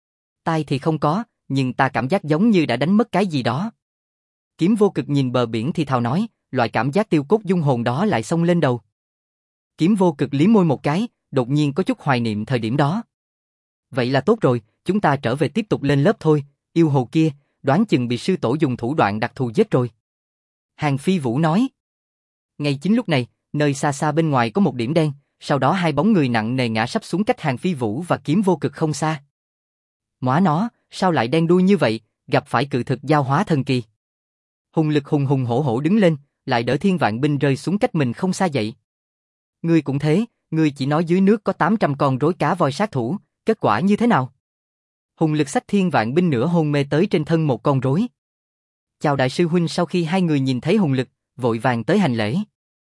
Tai thì không có, nhưng ta cảm giác giống như đã đánh mất cái gì đó. Kiếm Vô Cực nhìn bờ biển thì thào nói, loại cảm giác tiêu cốt dung hồn đó lại xông lên đầu. Kiếm Vô Cực liếm môi một cái, đột nhiên có chút hoài niệm thời điểm đó. Vậy là tốt rồi, chúng ta trở về tiếp tục lên lớp thôi, yêu hồ kia, đoán chừng bị sư tổ dùng thủ đoạn đặc thù giết rồi. Hàng Phi Vũ nói. Ngay chính lúc này, nơi xa xa bên ngoài có một điểm đen, sau đó hai bóng người nặng nề ngã sắp xuống cách Hàng Phi Vũ và Kiếm Vô Cực không xa. Móa nó, sao lại đen đuôi như vậy, gặp phải cự thực giao hóa thần kỳ. Hùng Lực hùng hùng hổ hổ đứng lên, lại đỡ thiên vạn binh rơi xuống cách mình không xa vậy. Ngươi cũng thế, ngươi chỉ nói dưới nước có tám trăm con rối cá voi sát thủ, kết quả như thế nào? Hùng Lực xách thiên vạn binh nửa hôn mê tới trên thân một con rối. Chào đại sư huynh. Sau khi hai người nhìn thấy Hùng Lực, vội vàng tới hành lễ.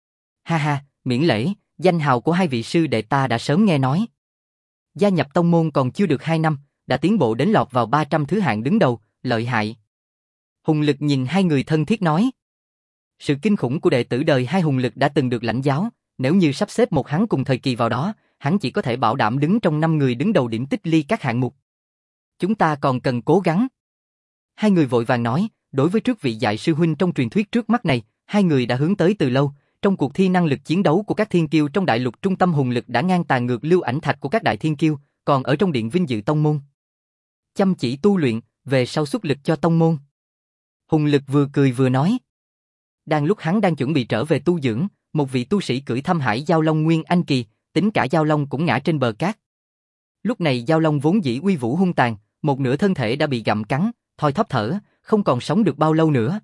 Ha ha, miễn lễ, danh hào của hai vị sư đệ ta đã sớm nghe nói. Gia nhập tông môn còn chưa được hai năm, đã tiến bộ đến lọt vào ba trăm thứ hạng đứng đầu, lợi hại. Hùng Lực nhìn hai người thân thiết nói. Sự kinh khủng của đệ tử đời hai Hùng Lực đã từng được lãnh giáo, nếu như sắp xếp một hắn cùng thời kỳ vào đó, hắn chỉ có thể bảo đảm đứng trong năm người đứng đầu điểm tích ly các hạng mục. Chúng ta còn cần cố gắng. Hai người vội vàng nói, đối với trước vị dạy sư huynh trong truyền thuyết trước mắt này, hai người đã hướng tới từ lâu. Trong cuộc thi năng lực chiến đấu của các thiên kiêu trong đại lục trung tâm hùng lực đã ngang tàn ngược lưu ảnh thạch của các đại thiên kiêu, còn ở trong điện vinh dự tông môn. Chăm chỉ tu luyện, về sau xuất lực cho tông môn. Hùng lực vừa cười vừa nói. Đang lúc hắn đang chuẩn bị trở về tu dưỡng, một vị tu sĩ cưỡi thâm hải giao long nguyên anh kỳ, tính cả giao long cũng ngã trên bờ cát. Lúc này giao long vốn dĩ uy vũ hung tàn, một nửa thân thể đã bị gặm cắn, thoi thóp thở, không còn sống được bao lâu nữa.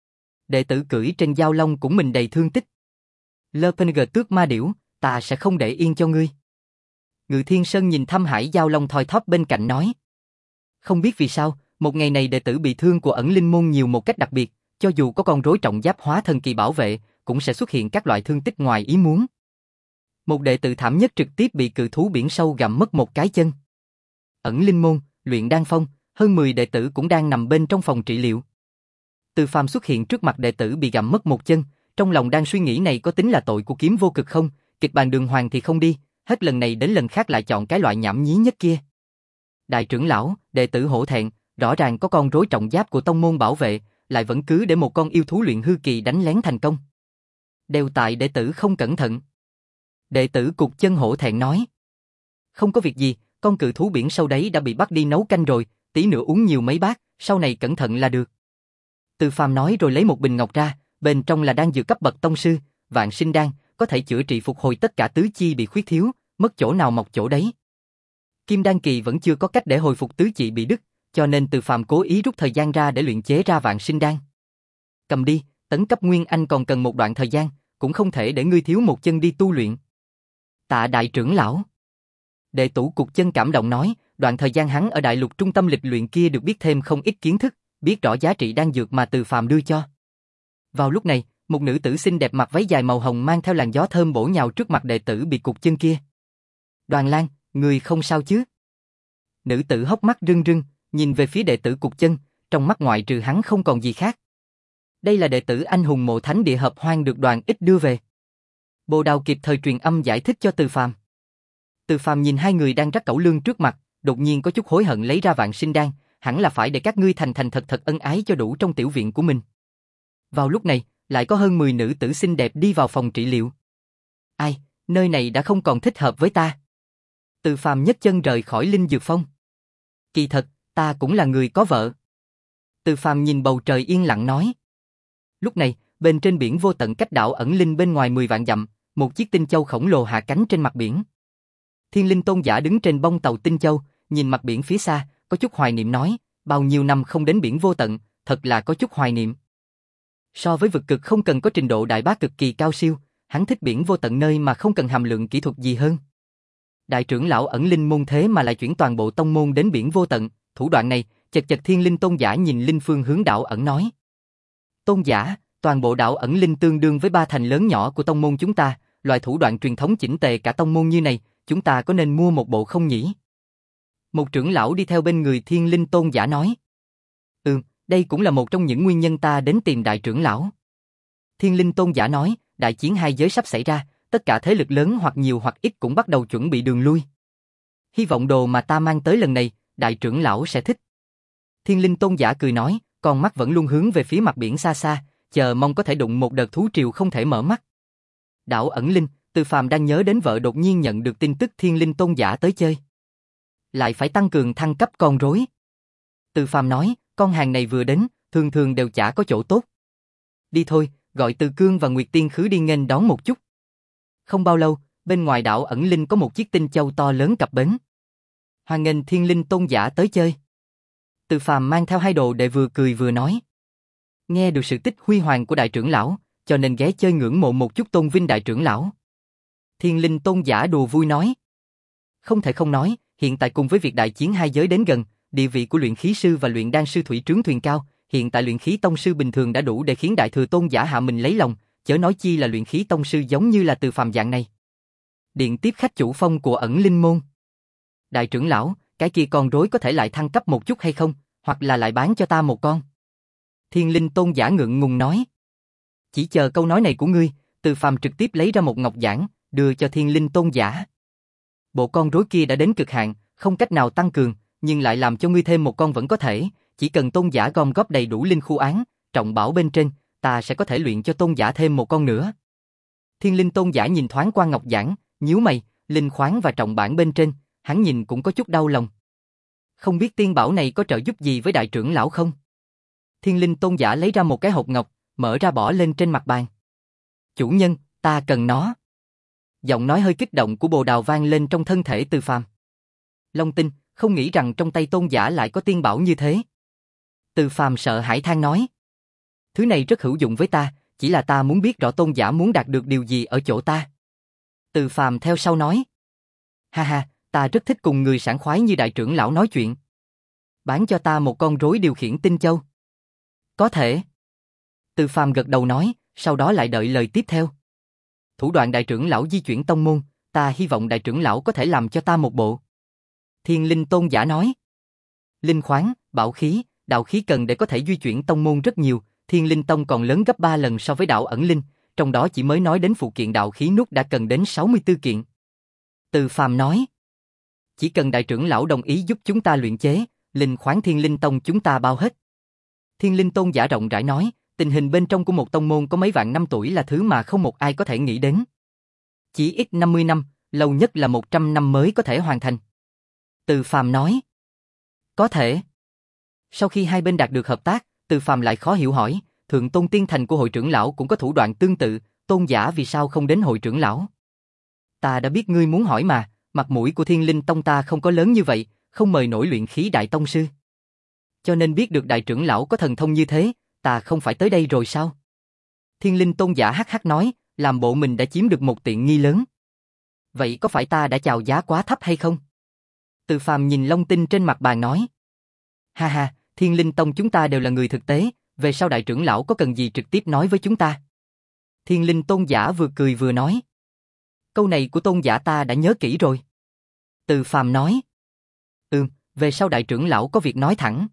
Đệ tử cưỡi trên giao long cũng mình đầy thương tích. Lerpenger tước ma điểu, ta sẽ không để yên cho ngươi. Ngự Thiên Sơn nhìn thâm hải giao long thoi thóp bên cạnh nói. Không biết vì sao, một ngày này đệ tử bị thương của ẩn linh môn nhiều một cách đặc biệt, cho dù có con rối trọng giáp hóa thần kỳ bảo vệ, cũng sẽ xuất hiện các loại thương tích ngoài ý muốn. Một đệ tử thảm nhất trực tiếp bị cự thú biển sâu gặm mất một cái chân. Ẩn linh môn, luyện đan phong, hơn mười đệ tử cũng đang nằm bên trong phòng trị liệu. Từ Phàm xuất hiện trước mặt đệ tử bị gặm mất một chân, trong lòng đang suy nghĩ này có tính là tội của kiếm vô cực không, kịch bản đường hoàng thì không đi, hết lần này đến lần khác lại chọn cái loại nhảm nhí nhất kia. Đại trưởng lão, đệ tử hổ thẹn, rõ ràng có con rối trọng giáp của tông môn bảo vệ, lại vẫn cứ để một con yêu thú luyện hư kỳ đánh lén thành công. Đều tại đệ tử không cẩn thận. Đệ tử cục chân hổ thẹn nói. Không có việc gì, con cự thú biển sâu đấy đã bị bắt đi nấu canh rồi, tí nữa uống nhiều mấy bát, sau này cẩn thận là được. Từ Phàm nói rồi lấy một bình ngọc ra, bên trong là đan dược cấp bậc tông sư, vạn sinh đan, có thể chữa trị phục hồi tất cả tứ chi bị khuyết thiếu, mất chỗ nào mọc chỗ đấy. Kim đan kỳ vẫn chưa có cách để hồi phục tứ chi bị đứt, cho nên Từ Phàm cố ý rút thời gian ra để luyện chế ra vạn sinh đan. Cầm đi, tấn cấp nguyên anh còn cần một đoạn thời gian, cũng không thể để ngươi thiếu một chân đi tu luyện. Tạ đại trưởng lão. Đệ tử cục chân cảm động nói, đoạn thời gian hắn ở đại lục trung tâm lịch luyện kia được biết thêm không ít kiến thức, biết rõ giá trị đan dược mà Từ Phàm đưa cho. Vào lúc này, một nữ tử xinh đẹp mặc váy dài màu hồng mang theo làn gió thơm bổ nhào trước mặt đệ tử bị cục chân kia. Đoàn Lan, người không sao chứ? Nữ tử hốc mắt rưng rưng, nhìn về phía đệ tử cục chân, trong mắt ngoại trừ hắn không còn gì khác. Đây là đệ tử anh hùng mộ thánh địa hợp hoang được Đoàn Ích đưa về. Bồ Đào kịp thời truyền âm giải thích cho Từ Phàm. Từ Phàm nhìn hai người đang rắc cẩu lương trước mặt, đột nhiên có chút hối hận lấy ra vạn sinh đan, hẳn là phải để các ngươi thành thành thật thật ân ái cho đủ trong tiểu viện của mình. Vào lúc này, lại có hơn mười nữ tử xinh đẹp đi vào phòng trị liệu. Ai, nơi này đã không còn thích hợp với ta. Từ Phàm nhấc chân rời khỏi Linh Dược Phong. Kỳ thật, ta cũng là người có vợ. Từ Phàm nhìn bầu trời yên lặng nói. Lúc này, bên trên biển vô tận cách đảo ẩn linh bên ngoài mười vạn dặm, một chiếc tinh châu khổng lồ hạ cánh trên mặt biển. Thiên Linh Tôn giả đứng trên bông tàu tinh châu, nhìn mặt biển phía xa, có chút hoài niệm nói, bao nhiêu năm không đến biển vô tận, thật là có chút hoài niệm. So với vực cực không cần có trình độ đại bá cực kỳ cao siêu, hắn thích biển vô tận nơi mà không cần hàm lượng kỹ thuật gì hơn. Đại trưởng lão ẩn linh môn thế mà lại chuyển toàn bộ tông môn đến biển vô tận, thủ đoạn này, chật chật Thiên Linh Tôn giả nhìn linh phương hướng đảo ẩn nói. Tôn giả, toàn bộ đảo ẩn linh tương đương với ba thành lớn nhỏ của tông môn chúng ta, loại thủ đoạn truyền thống chỉnh tề cả tông môn như này, chúng ta có nên mua một bộ không nhỉ? Một trưởng lão đi theo bên người Thiên Linh Tôn giả nói. Ừm, đây cũng là một trong những nguyên nhân ta đến tìm đại trưởng lão. Thiên Linh Tôn giả nói, đại chiến hai giới sắp xảy ra, tất cả thế lực lớn hoặc nhiều hoặc ít cũng bắt đầu chuẩn bị đường lui. Hy vọng đồ mà ta mang tới lần này, đại trưởng lão sẽ thích. Thiên Linh Tôn giả cười nói, con mắt vẫn luôn hướng về phía mặt biển xa xa, chờ mong có thể đụng một đợt thú triều không thể mở mắt. Đảo ẩn linh, Từ Phàm đang nhớ đến vợ đột nhiên nhận được tin tức Thiên Linh Tôn giả tới chơi. Lại phải tăng cường thăng cấp con rối. Từ Phàm nói, con hàng này vừa đến, thường thường đều chả có chỗ tốt. Đi thôi, gọi Từ Cương và Nguyệt Tiên Khứ đi nghênh đón một chút. Không bao lâu, bên ngoài đảo ẩn linh có một chiếc tinh châu to lớn cập bến. Hoan nghênh Thiên Linh Tôn giả tới chơi. Từ Phàm mang theo hai đồ đệ vừa cười vừa nói. Nghe được sự tích huy hoàng của đại trưởng lão, cho nên ghé chơi ngưỡng mộ một chút tôn vinh đại trưởng lão. Thiên Linh Tôn giả đùa vui nói. Không thể không nói, hiện tại cùng với việc đại chiến hai giới đến gần, địa vị của luyện khí sư và luyện đan sư thủy trướng thuyền cao, hiện tại luyện khí tông sư bình thường đã đủ để khiến đại thừa tôn giả hạ mình lấy lòng, chớ nói chi là luyện khí tông sư giống như là Từ Phàm dạng này. Điện tiếp khách chủ phong của ẩn linh môn. Đại trưởng lão, cái kia con rối có thể lại thăng cấp một chút hay không, hoặc là lại bán cho ta một con. Thiên Linh Tôn giả ngượng ngùng nói. Chỉ chờ câu nói này của ngươi, Từ Phàm trực tiếp lấy ra một ngọc giản, đưa cho Thiên Linh Tôn giả. Bộ con rối kia đã đến cực hạn, không cách nào tăng cường, nhưng lại làm cho ngươi thêm một con vẫn có thể, chỉ cần tôn giả gom góp đầy đủ linh khu án, trọng bảo bên trên, ta sẽ có thể luyện cho tôn giả thêm một con nữa. Thiên Linh Tôn giả nhìn thoáng qua ngọc giản, nhíu mày, linh khoáng và trọng bản bên trên, hắn nhìn cũng có chút đau lòng. Không biết tiên bảo này có trợ giúp gì với đại trưởng lão không? Thiên Linh Tôn giả lấy ra một cái hộp ngọc, mở ra bỏ lên trên mặt bàn. Chủ nhân, ta cần nó. Giọng nói hơi kích động của Bồ Đào vang lên trong thân thể Từ Phàm. Long Tinh, không nghĩ rằng trong tay tôn giả lại có tiên bảo như thế. Từ Phàm sợ hãi than nói. Thứ này rất hữu dụng với ta, chỉ là ta muốn biết rõ tôn giả muốn đạt được điều gì ở chỗ ta. Từ Phàm theo sau nói. Ha ha, ta rất thích cùng người sảng khoái như đại trưởng lão nói chuyện. Bán cho ta một con rối điều khiển tinh châu. Có thể. Từ Phàm gật đầu nói, sau đó lại đợi lời tiếp theo. Thủ đoạn đại trưởng lão di chuyển tông môn, ta hy vọng đại trưởng lão có thể làm cho ta một bộ. Thiên Linh Tôn giả nói. Linh khoáng, bảo khí, đạo khí cần để có thể di chuyển tông môn rất nhiều, Thiên Linh Tông còn lớn gấp ba lần so với đạo ẩn linh, trong đó chỉ mới nói đến phụ kiện đạo khí nút đã cần đến sáu mươi tư kiện. Từ Phàm nói. Chỉ cần đại trưởng lão đồng ý giúp chúng ta luyện chế, linh khoáng Thiên Linh Tông chúng ta bao hết. Thiên Linh Tôn giả rộng rãi nói, tình hình bên trong của một tông môn có mấy vạn năm tuổi là thứ mà không một ai có thể nghĩ đến. Chỉ ít năm mươi năm, lâu nhất là một trăm năm mới có thể hoàn thành. Từ Phàm nói. Có thể. Sau khi hai bên đạt được hợp tác, Từ Phàm lại khó hiểu hỏi, Thượng Tôn Tiên Thành của hội trưởng lão cũng có thủ đoạn tương tự, tôn giả vì sao không đến hội trưởng lão? Ta đã biết ngươi muốn hỏi mà, mặt mũi của Thiên Linh Tông ta không có lớn như vậy, không mời nổi luyện khí đại tông sư. Cho nên biết được đại trưởng lão có thần thông như thế, ta không phải tới đây rồi sao? Thiên Linh Tôn giả hắc hắc nói, làm bộ mình đã chiếm được một tiện nghi lớn. Vậy có phải ta đã chào giá quá thấp hay không? Từ Phàm nhìn long tinh trên mặt bàn nói. Ha ha, Thiên Linh Tông chúng ta đều là người thực tế, về sau đại trưởng lão có cần gì trực tiếp nói với chúng ta? Thiên Linh Tôn giả vừa cười vừa nói. Câu này của tôn giả ta đã nhớ kỹ rồi. Từ Phàm nói. Ừm, về sau đại trưởng lão có việc nói thẳng.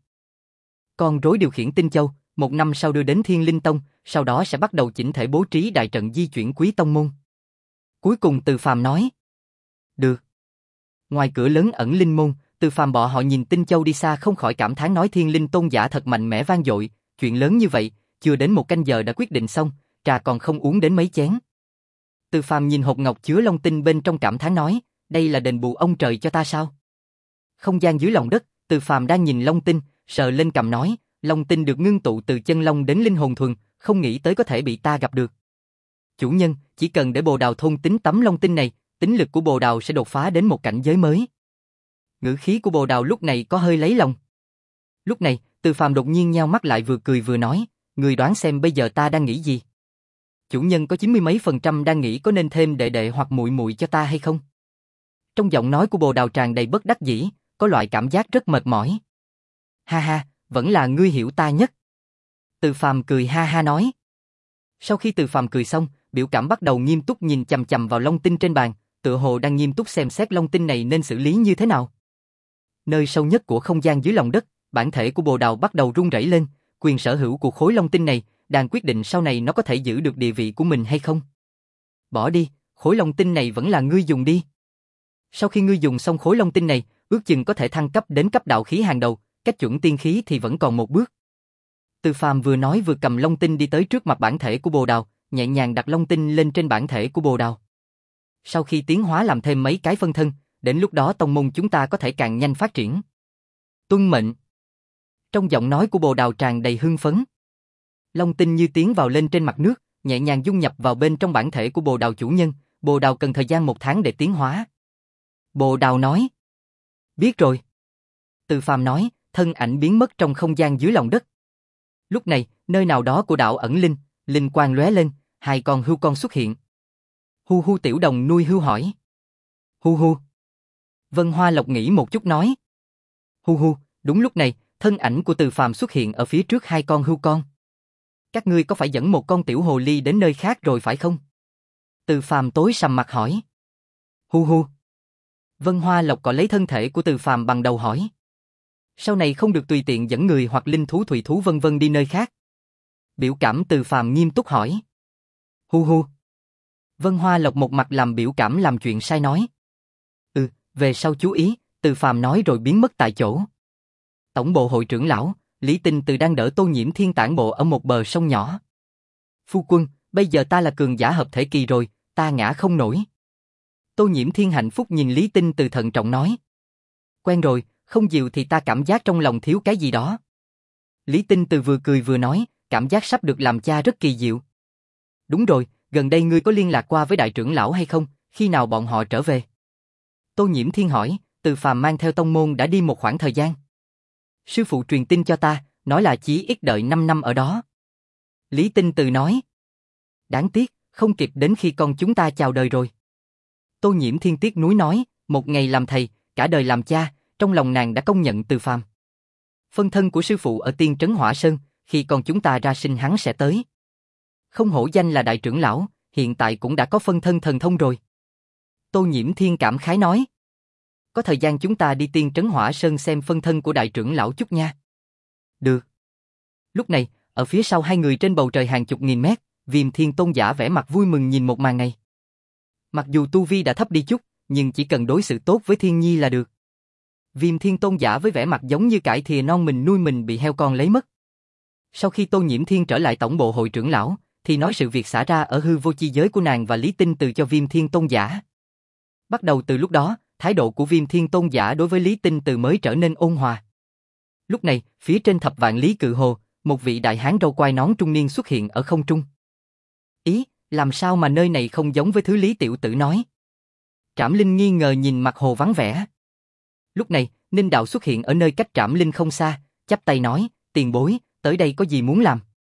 Con rối điều khiển tinh châu, một năm sau đưa đến Thiên Linh Tông, sau đó sẽ bắt đầu chỉnh thể bố trí đại trận di chuyển quý tông môn. Cuối cùng Từ Phàm nói. Được. Ngoài cửa lớn ẩn linh môn, Từ Phàm bọn họ nhìn tinh châu đi xa không khỏi cảm thán nói Thiên Linh Tôn giả thật mạnh mẽ vang dội, chuyện lớn như vậy, chưa đến một canh giờ đã quyết định xong, trà còn không uống đến mấy chén. Từ Phàm nhìn hộp ngọc chứa long tinh bên trong cảm thán nói, đây là đền bù ông trời cho ta sao? Không gian dưới lòng đất, Từ Phàm đang nhìn long tinh, sờ lên cằm nói, long tinh được ngưng tụ từ chân long đến linh hồn thuần, không nghĩ tới có thể bị ta gặp được. Chủ nhân, chỉ cần để Bồ Đào thôn tính tấm long tinh này, tính lực của Bồ Đào sẽ đột phá đến một cảnh giới mới. Ngữ khí của Bồ Đào lúc này có hơi lấy lòng. Lúc này, Từ Phàm đột nhiên nheo mắt lại vừa cười vừa nói, người đoán xem bây giờ ta đang nghĩ gì? Chủ nhân có chín mươi mấy phần trăm đang nghĩ có nên thêm đệ đệ hoặc muội muội cho ta hay không? Trong giọng nói của Bồ Đào tràn đầy bất đắc dĩ, có loại cảm giác rất mệt mỏi. Ha ha, vẫn là ngươi hiểu ta nhất. Từ Phàm cười ha ha nói. Sau khi Từ Phàm cười xong, biểu cảm bắt đầu nghiêm túc nhìn chằm chằm vào long tinh trên bàn, tựa hồ đang nghiêm túc xem xét long tinh này nên xử lý như thế nào. Nơi sâu nhất của không gian dưới lòng đất, bản thể của Bồ Đào bắt đầu rung rẩy lên, quyền sở hữu của khối long tinh này đang quyết định sau này nó có thể giữ được địa vị của mình hay không. Bỏ đi, khối long tinh này vẫn là ngươi dùng đi. Sau khi ngươi dùng xong khối long tinh này, ước chừng có thể thăng cấp đến cấp đạo khí hàng đầu, cách chuẩn tiên khí thì vẫn còn một bước. Từ Phàm vừa nói vừa cầm long tinh đi tới trước mặt bản thể của Bồ Đào, nhẹ nhàng đặt long tinh lên trên bản thể của Bồ Đào. Sau khi tiến hóa làm thêm mấy cái phân thân, đến lúc đó tông môn chúng ta có thể càng nhanh phát triển. Tuân mệnh. Trong giọng nói của Bồ Đào tràn đầy hưng phấn. Long tinh như tiến vào lên trên mặt nước, nhẹ nhàng dung nhập vào bên trong bản thể của Bồ Đào chủ nhân, Bồ Đào cần thời gian một tháng để tiến hóa. Bồ Đào nói. Biết rồi. Từ Phàm nói, thân ảnh biến mất trong không gian dưới lòng đất. Lúc này, nơi nào đó của đảo ẩn linh, linh quang lóe lên, hai con hươu con xuất hiện. Hu hu tiểu đồng nuôi hươu hỏi. Hu hu. Vân Hoa Lộc nghĩ một chút nói. Hu hu, đúng lúc này, thân ảnh của Từ Phàm xuất hiện ở phía trước hai con hươu con. Các ngươi có phải dẫn một con tiểu hồ ly đến nơi khác rồi phải không? Từ Phàm tối sầm mặt hỏi. Hu hu. Vân Hoa Lộc cọ lấy thân thể của Từ Phàm bằng đầu hỏi. Sau này không được tùy tiện dẫn người hoặc linh thú thủy thú vân vân đi nơi khác. Biểu cảm Từ Phàm nghiêm túc hỏi. Hu hu. Vân Hoa Lộc một mặt làm biểu cảm làm chuyện sai nói. Ừ, về sau chú ý, Từ Phàm nói rồi biến mất tại chỗ. Tổng bộ hội trưởng lão, Lý Tinh Từ đang đỡ Tô Nhiễm Thiên tản bộ ở một bờ sông nhỏ. Phu quân, bây giờ ta là cường giả hợp thể kỳ rồi, ta ngã không nổi. Tô Nhiễm Thiên hạnh phúc nhìn Lý Tinh Từ thận trọng nói. Quen rồi, không dịu thì ta cảm giác trong lòng thiếu cái gì đó. Lý Tinh Từ vừa cười vừa nói, cảm giác sắp được làm cha rất kỳ diệu. Đúng rồi, gần đây ngươi có liên lạc qua với đại trưởng lão hay không, khi nào bọn họ trở về? Tô Nhiễm Thiên hỏi, Từ Phàm mang theo tông môn đã đi một khoảng thời gian. Sư phụ truyền tin cho ta, nói là chí ít đợi năm năm ở đó. Lý Tinh Từ nói. Đáng tiếc, không kịp đến khi con chúng ta chào đời rồi. Tô Nhiễm Thiên tiếc nuối nói, một ngày làm thầy, cả đời làm cha, trong lòng nàng đã công nhận Từ Phàm. Phân thân của sư phụ ở Tiên Trấn Hỏa Sơn, khi con chúng ta ra sinh hắn sẽ tới. Không hổ danh là đại trưởng lão, hiện tại cũng đã có phân thân thần thông rồi. Tô Nhiễm Thiên cảm khái nói. Có thời gian chúng ta đi Tiên Trấn Hỏa Sơn xem phân thân của đại trưởng lão chút nha. Được. Lúc này, ở phía sau hai người trên bầu trời hàng chục nghìn mét, Viêm Thiên Tôn giả vẻ mặt vui mừng nhìn một màn này. Mặc dù tu vi đã thấp đi chút, nhưng chỉ cần đối xử tốt với Thiên Nhi là được. Viêm Thiên Tôn giả với vẻ mặt giống như cải thìa non mình nuôi mình bị heo con lấy mất. Sau khi Tô Nhiễm Thiên trở lại tổng bộ hội trưởng lão, thì nói sự việc xảy ra ở hư vô chi giới của nàng và Lý Tinh Từ cho Viêm Thiên Tôn giả. Bắt đầu từ lúc đó, thái độ của Viêm Thiên Tôn giả đối với Lý Tinh Từ mới trở nên ôn hòa. Lúc này, phía trên thập vạn lý cự hồ, một vị đại hán râu quai nón trung niên xuất hiện ở không trung. Ý, làm sao mà nơi này không giống với thứ Lý tiểu tử nói? Trảm Linh nghi ngờ nhìn mặt hồ vắng vẻ. Lúc này, Ninh Đạo xuất hiện ở nơi cách Trảm Linh không xa, chắp tay nói, tiền bối, tới đây có gì muốn làm?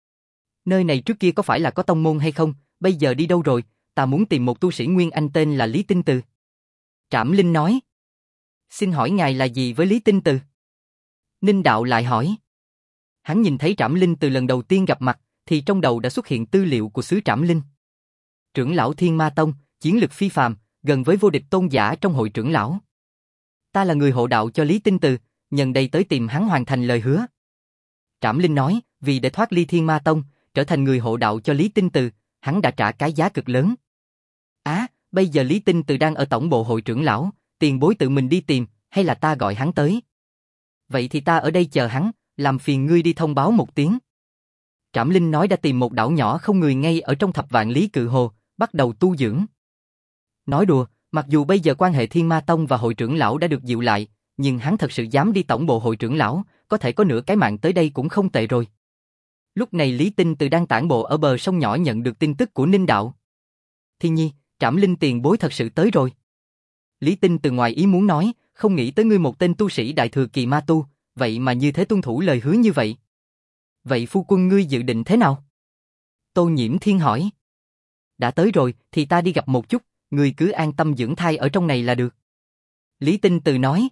Nơi này trước kia có phải là có tông môn hay không, bây giờ đi đâu rồi, ta muốn tìm một tu sĩ Nguyên Anh tên là Lý Tinh Từ. Trảm Linh nói. Xin hỏi ngài là gì với Lý Tinh Từ? Ninh Đạo lại hỏi. Hắn nhìn thấy Trảm Linh từ lần đầu tiên gặp mặt, thì trong đầu đã xuất hiện tư liệu của xứ Trảm Linh. Trưởng lão Thiên Ma Tông, chiến lực phi phàm, gần với vô địch tôn giả trong hội trưởng lão. Ta là người hộ đạo cho Lý Tinh Từ, nhân đây tới tìm hắn hoàn thành lời hứa. Trảm Linh nói, vì để thoát ly Thiên Ma Tông, trở thành người hộ đạo cho Lý Tinh Từ, hắn đã trả cái giá cực lớn. Á, à, bây giờ Lý Tinh Từ đang ở tổng bộ hội trưởng lão, tiền bối tự mình đi tìm, hay là ta gọi hắn tới? Vậy thì ta ở đây chờ hắn, làm phiền ngươi đi thông báo một tiếng. Trảm Linh nói đã tìm một đảo nhỏ không người ngay ở trong thập vạn lý cự hồ, bắt đầu tu dưỡng. Nói đùa, mặc dù bây giờ quan hệ Thiên Ma Tông và hội trưởng lão đã được dịu lại, nhưng hắn thật sự dám đi tổng bộ hội trưởng lão, có thể có nửa cái mạng tới đây cũng không tệ rồi. Lúc này Lý Tinh Từ đang tản bộ ở bờ sông nhỏ nhận được tin tức của Ninh Đạo. Thiên Nhi, Trảm Linh tiền bối thật sự tới rồi. Lý Tinh Từ ngoài ý muốn nói, không nghĩ tới ngươi một tên tu sĩ đại thừa kỳ ma tu, vậy mà như thế tuân thủ lời hứa như vậy. Vậy phu quân ngươi dự định thế nào? Tô Nhiễm Thiên hỏi. Đã tới rồi, thì ta đi gặp một chút, ngươi cứ an tâm dưỡng thai ở trong này là được. Lý Tinh Từ nói.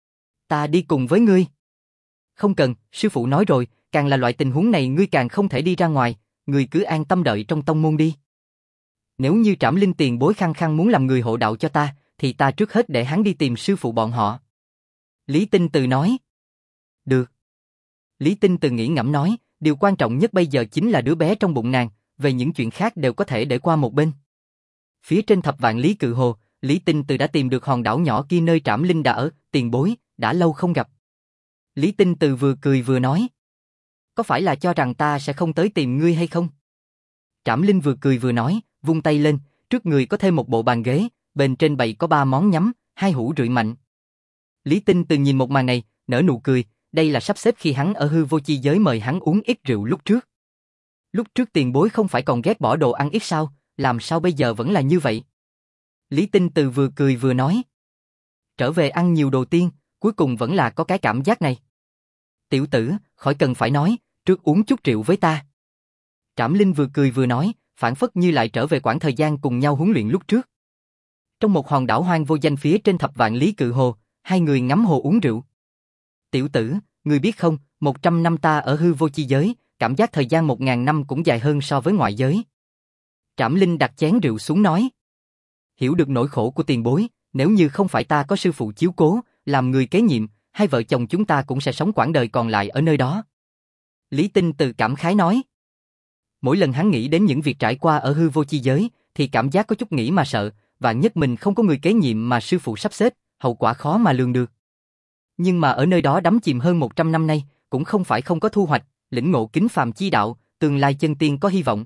Ta đi cùng với ngươi. Không cần, sư phụ nói rồi, càng là loại tình huống này ngươi càng không thể đi ra ngoài, ngươi cứ an tâm đợi trong tông môn đi. Nếu như Trảm Linh tiền bối khăng khăng muốn làm người hộ đạo cho ta, thì ta trước hết để hắn đi tìm sư phụ bọn họ. Lý Tinh Từ nói. Được. Lý Tinh Từ nghĩ ngẫm nói, điều quan trọng nhất bây giờ chính là đứa bé trong bụng nàng, về những chuyện khác đều có thể để qua một bên. Phía trên thập vạn lý cự hồ, Lý Tinh Từ đã tìm được hòn đảo nhỏ kia nơi Trảm Linh đã ở, tiền bối, đã lâu không gặp. Lý Tinh Từ vừa cười vừa nói. Có phải là cho rằng ta sẽ không tới tìm ngươi hay không? Trảm Linh vừa cười vừa nói, vung tay lên, trước người có thêm một bộ bàn ghế, bên trên bày có ba món nhắm, hai hũ rượu mạnh. Lý Tinh Từ nhìn một màn này, nở nụ cười, đây là sắp xếp khi hắn ở hư vô chi giới mời hắn uống ít rượu lúc trước. Lúc trước tiền bối không phải còn ghét bỏ đồ ăn ít sao, làm sao bây giờ vẫn là như vậy? Lý Tinh Từ vừa cười vừa nói. Trở về ăn nhiều đồ tiên, cuối cùng vẫn là có cái cảm giác này. Tiểu tử, khỏi cần phải nói, trước uống chút rượu với ta. Trảm Linh vừa cười vừa nói, phản phất như lại trở về quãng thời gian cùng nhau huấn luyện lúc trước. Trong một hòn đảo hoang vô danh phía trên thập vạn lý cự hồ, hai người ngắm hồ uống rượu. Tiểu tử, ngươi biết không, một trăm năm ta ở hư vô chi giới, cảm giác thời gian một ngàn năm cũng dài hơn so với ngoại giới. Trảm Linh đặt chén rượu xuống nói. Hiểu được nỗi khổ của tiền bối, nếu như không phải ta có sư phụ chiếu cố, làm người kế nhiệm, hai vợ chồng chúng ta cũng sẽ sống quãng đời còn lại ở nơi đó. Lý Tinh Từ cảm khái nói. Mỗi lần hắn nghĩ đến những việc trải qua ở hư vô chi giới, thì cảm giác có chút nghĩ mà sợ, vạn nhất mình không có người kế nhiệm mà sư phụ sắp xếp, hậu quả khó mà lường được. Nhưng mà ở nơi đó đắm chìm hơn một trăm năm nay, cũng không phải không có thu hoạch, lĩnh ngộ kính phàm chi đạo, tương lai chân tiên có hy vọng.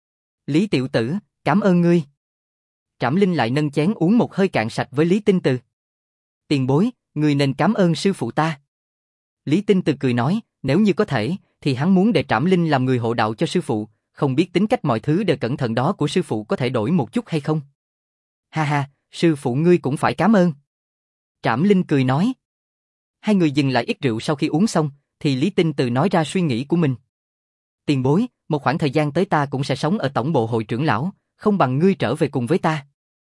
Lý tiểu tử, cảm ơn ngươi. Trảm Linh lại nâng chén uống một hơi cạn sạch với Lý Tinh Từ. Tiền bối, ngươi nên cảm ơn sư phụ ta. Lý Tinh Từ cười nói, nếu như có thể, thì hắn muốn để Trảm Linh làm người hộ đạo cho sư phụ, không biết tính cách mọi thứ đều cẩn thận đó của sư phụ có thể đổi một chút hay không? Ha ha, sư phụ ngươi cũng phải cảm ơn. Trảm Linh cười nói. Hai người dừng lại ít rượu sau khi uống xong, thì Lý Tinh Từ nói ra suy nghĩ của mình. Tiền bối, một khoảng thời gian tới ta cũng sẽ sống ở tổng bộ hội trưởng lão, không bằng ngươi trở về cùng với ta.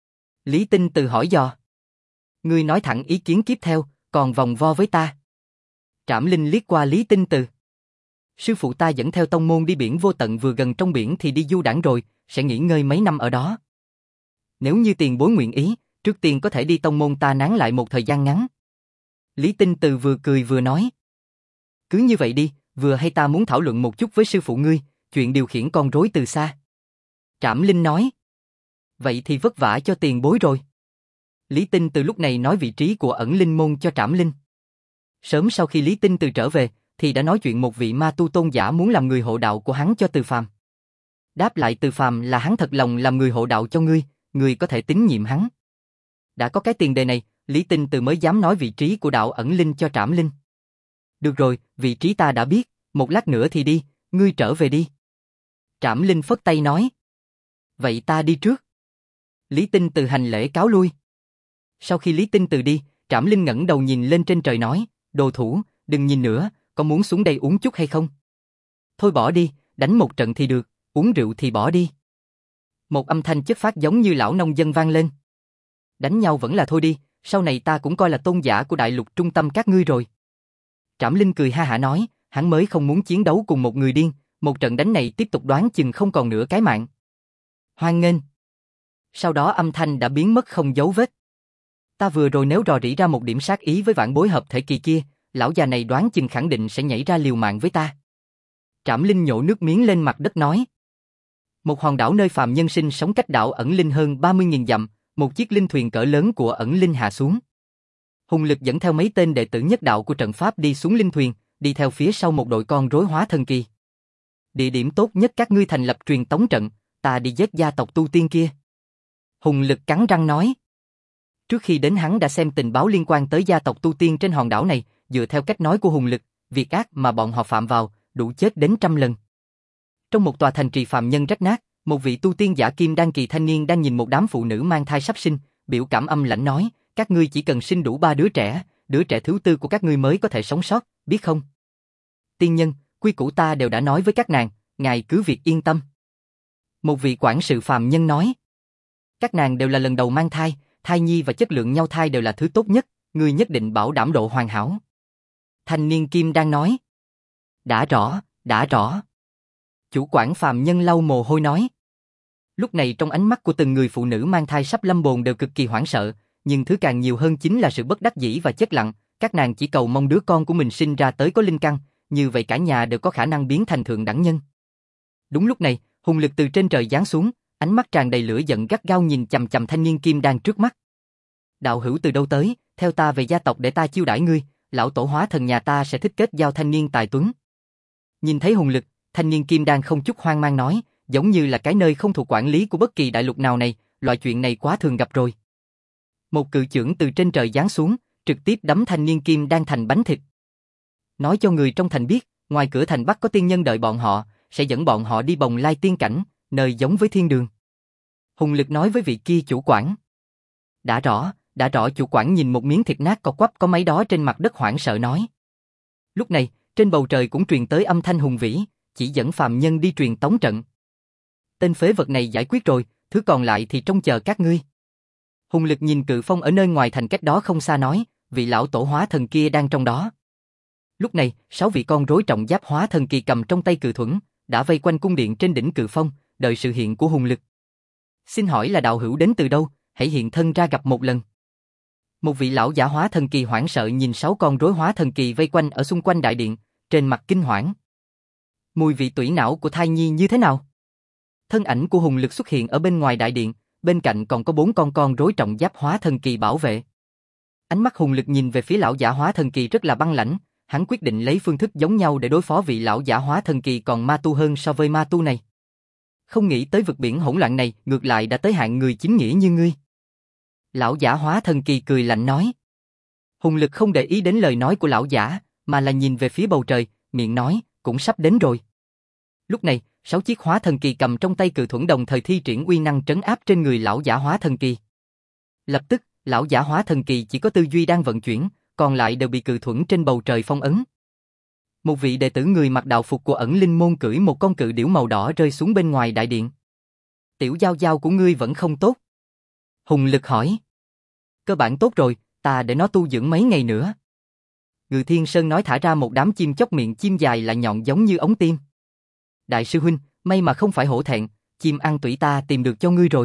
Lý Tinh Từ hỏi dò. Ngươi nói thẳng ý kiến tiếp theo, còn vòng vo với ta. Trảm Linh liếc qua Lý Tinh Từ. Sư phụ ta dẫn theo tông môn đi biển vô tận, vừa gần trong biển thì đi du đãng rồi, sẽ nghỉ ngơi mấy năm ở đó. Nếu như tiền bối nguyện ý, trước tiên có thể đi tông môn ta nán lại một thời gian ngắn. Lý Tinh Từ vừa cười vừa nói. Cứ như vậy đi, vừa hay ta muốn thảo luận một chút với sư phụ ngươi, chuyện điều khiển con rối từ xa. Trảm Linh nói. Vậy thì vất vả cho tiền bối rồi. Lý Tinh Từ lúc này nói vị trí của ẩn linh môn cho Trảm Linh. Sớm sau khi Lý Tinh Từ trở về, thì đã nói chuyện một vị ma tu tôn giả muốn làm người hộ đạo của hắn cho Từ Phàm. Đáp lại Từ Phàm là hắn thật lòng làm người hộ đạo cho ngươi, ngươi có thể tín nhiệm hắn. Đã có cái tiền đề này, Lý Tinh Từ mới dám nói vị trí của đạo ẩn linh cho Trảm Linh. Được rồi, vị trí ta đã biết, một lát nữa thì đi, ngươi trở về đi. Trảm Linh phất tay nói. Vậy ta đi trước. Lý Tinh Từ hành lễ cáo lui. Sau khi Lý Tinh Từ đi, Trảm Linh ngẩng đầu nhìn lên trên trời nói, đồ thủ, đừng nhìn nữa, có muốn xuống đây uống chút hay không? Thôi bỏ đi, đánh một trận thì được, uống rượu thì bỏ đi. Một âm thanh chất phác giống như lão nông dân vang lên. Đánh nhau vẫn là thôi đi, sau này ta cũng coi là tôn giả của đại lục trung tâm các ngươi rồi. Trảm Linh cười ha hả nói, hắn mới không muốn chiến đấu cùng một người điên, một trận đánh này tiếp tục đoán chừng không còn nửa cái mạng. Hoan nghênh. Sau đó âm thanh đã biến mất không dấu vết. Ta vừa rồi nếu rò rỉ ra một điểm sát ý với vạn bối hợp thể kỳ kia, lão già này đoán chừng khẳng định sẽ nhảy ra liều mạng với ta. Trảm Linh nhổ nước miếng lên mặt đất nói. Một hòn đảo nơi phàm nhân sinh sống cách đảo ẩn linh hơn ba mươi nghìn dặm, một chiếc linh thuyền cỡ lớn của ẩn linh hạ xuống. Hùng Lực dẫn theo mấy tên đệ tử nhất đạo của trận pháp đi xuống linh thuyền, đi theo phía sau một đội con rối hóa thần kỳ. Địa điểm tốt nhất các ngươi thành lập truyền tống trận, ta đi giết gia tộc tu tiên kia. Hùng Lực cắn răng nói. Trước khi đến hắn đã xem tình báo liên quan tới gia tộc tu tiên trên hòn đảo này, dựa theo cách nói của Hùng Lực, việc ác mà bọn họ phạm vào, đủ chết đến trăm lần. Trong một tòa thành trì phàm nhân rách nát, một vị tu tiên giả kim đan kỳ thanh niên đang nhìn một đám phụ nữ mang thai sắp sinh, biểu cảm âm lãnh nói, các ngươi chỉ cần sinh đủ ba đứa trẻ, đứa trẻ thứ tư của các ngươi mới có thể sống sót, biết không? Tiên nhân, quy củ ta đều đã nói với các nàng, ngài cứ việc yên tâm. Một vị quản sự phàm nhân nói, các nàng đều là lần đầu mang thai, thai nhi và chất lượng nhau thai đều là thứ tốt nhất, ngươi nhất định bảo đảm độ hoàn hảo. Thanh niên kim đang nói, đã rõ, đã rõ. Chủ quản phàm nhân lau mồ hôi nói. Lúc này trong ánh mắt của từng người phụ nữ mang thai sắp lâm bồn đều cực kỳ hoảng sợ, nhưng thứ càng nhiều hơn chính là sự bất đắc dĩ và chết lặng, các nàng chỉ cầu mong đứa con của mình sinh ra tới có linh căn, như vậy cả nhà đều có khả năng biến thành thượng đẳng nhân. Đúng lúc này, Hùng Lực từ trên trời giáng xuống, ánh mắt tràn đầy lửa giận gắt gao nhìn chằm chằm thanh niên kim đan trước mắt. Đạo hữu từ đâu tới, theo ta về gia tộc để ta chiêu đãi ngươi, lão tổ hóa thần nhà ta sẽ thích kết giao thanh niên tài tuấn. Nhìn thấy Hùng Lực, thanh niên kim đan không chút hoang mang nói, giống như là cái nơi không thuộc quản lý của bất kỳ đại lục nào này, loại chuyện này quá thường gặp rồi. Một cự chưởng từ trên trời giáng xuống, trực tiếp đấm thanh niên kim đan thành bánh thịt. Nói cho người trong thành biết, ngoài cửa thành Bắc có tiên nhân đợi bọn họ, sẽ dẫn bọn họ đi bồng lai tiên cảnh, nơi giống với thiên đường. Hùng Lực nói với vị kia chủ quản. Đã rõ, đã rõ. Chủ quản nhìn một miếng thịt nát co quắp có mấy đó trên mặt đất hoảng sợ nói. Lúc này, trên bầu trời cũng truyền tới âm thanh hùng vĩ, chỉ dẫn phàm nhân đi truyền tống trận. Tên phế vật này giải quyết rồi, thứ còn lại thì trông chờ các ngươi. Hùng Lực nhìn cự phong ở nơi ngoài thành cách đó không xa nói, vị lão tổ hóa thần kia đang trong đó. Lúc này, sáu vị con rối trọng giáp hóa thần kỳ cầm trong tay cự thuẫn, đã vây quanh cung điện trên đỉnh cự phong, đợi sự hiện của Hùng Lực. Xin hỏi là đạo hữu đến từ đâu, hãy hiện thân ra gặp một lần. Một vị lão giả hóa thần kỳ hoảng sợ nhìn sáu con rối hóa thần kỳ vây quanh ở xung quanh đại điện, trên mặt kinh hoảng. Mùi vị tủy não của thai nhi như thế nào? Thân ảnh của Hùng Lực xuất hiện ở bên ngoài đại điện, bên cạnh còn có bốn con con rối trọng giáp hóa thần kỳ bảo vệ. Ánh mắt Hùng Lực nhìn về phía lão giả hóa thần kỳ rất là băng lãnh, hắn quyết định lấy phương thức giống nhau để đối phó vị lão giả hóa thần kỳ còn ma tu hơn so với ma tu này. Không nghĩ tới vực biển hỗn loạn này ngược lại đã tới hạn người chính nghĩa như ngươi. Lão giả hóa thần kỳ cười lạnh nói. Hùng Lực không để ý đến lời nói của lão giả, mà là nhìn về phía bầu trời, miệng nói, cũng sắp đến rồi. Lúc này, sáu chiếc hóa thần kỳ cầm trong tay cự thuẫn đồng thời thi triển uy năng trấn áp trên người lão giả hóa thần kỳ. Lập tức, lão giả hóa thần kỳ chỉ có tư duy đang vận chuyển, còn lại đều bị cự thuẫn trên bầu trời phong ấn. Một vị đệ tử người mặc đạo phục của ẩn linh môn cưỡi một con cự điểu màu đỏ rơi xuống bên ngoài đại điện. Tiểu giao giao của ngươi vẫn không tốt. Hùng Lực hỏi. Cơ bản tốt rồi, ta để nó tu dưỡng mấy ngày nữa. Ngự Thiên Sơn nói thả ra một đám chim chóc miệng chim dài lại nhọn giống như ống tim. Đại sư huynh, may mà không phải hổ thẹn, chim ăn tủy ta tìm được cho ngươi rồi.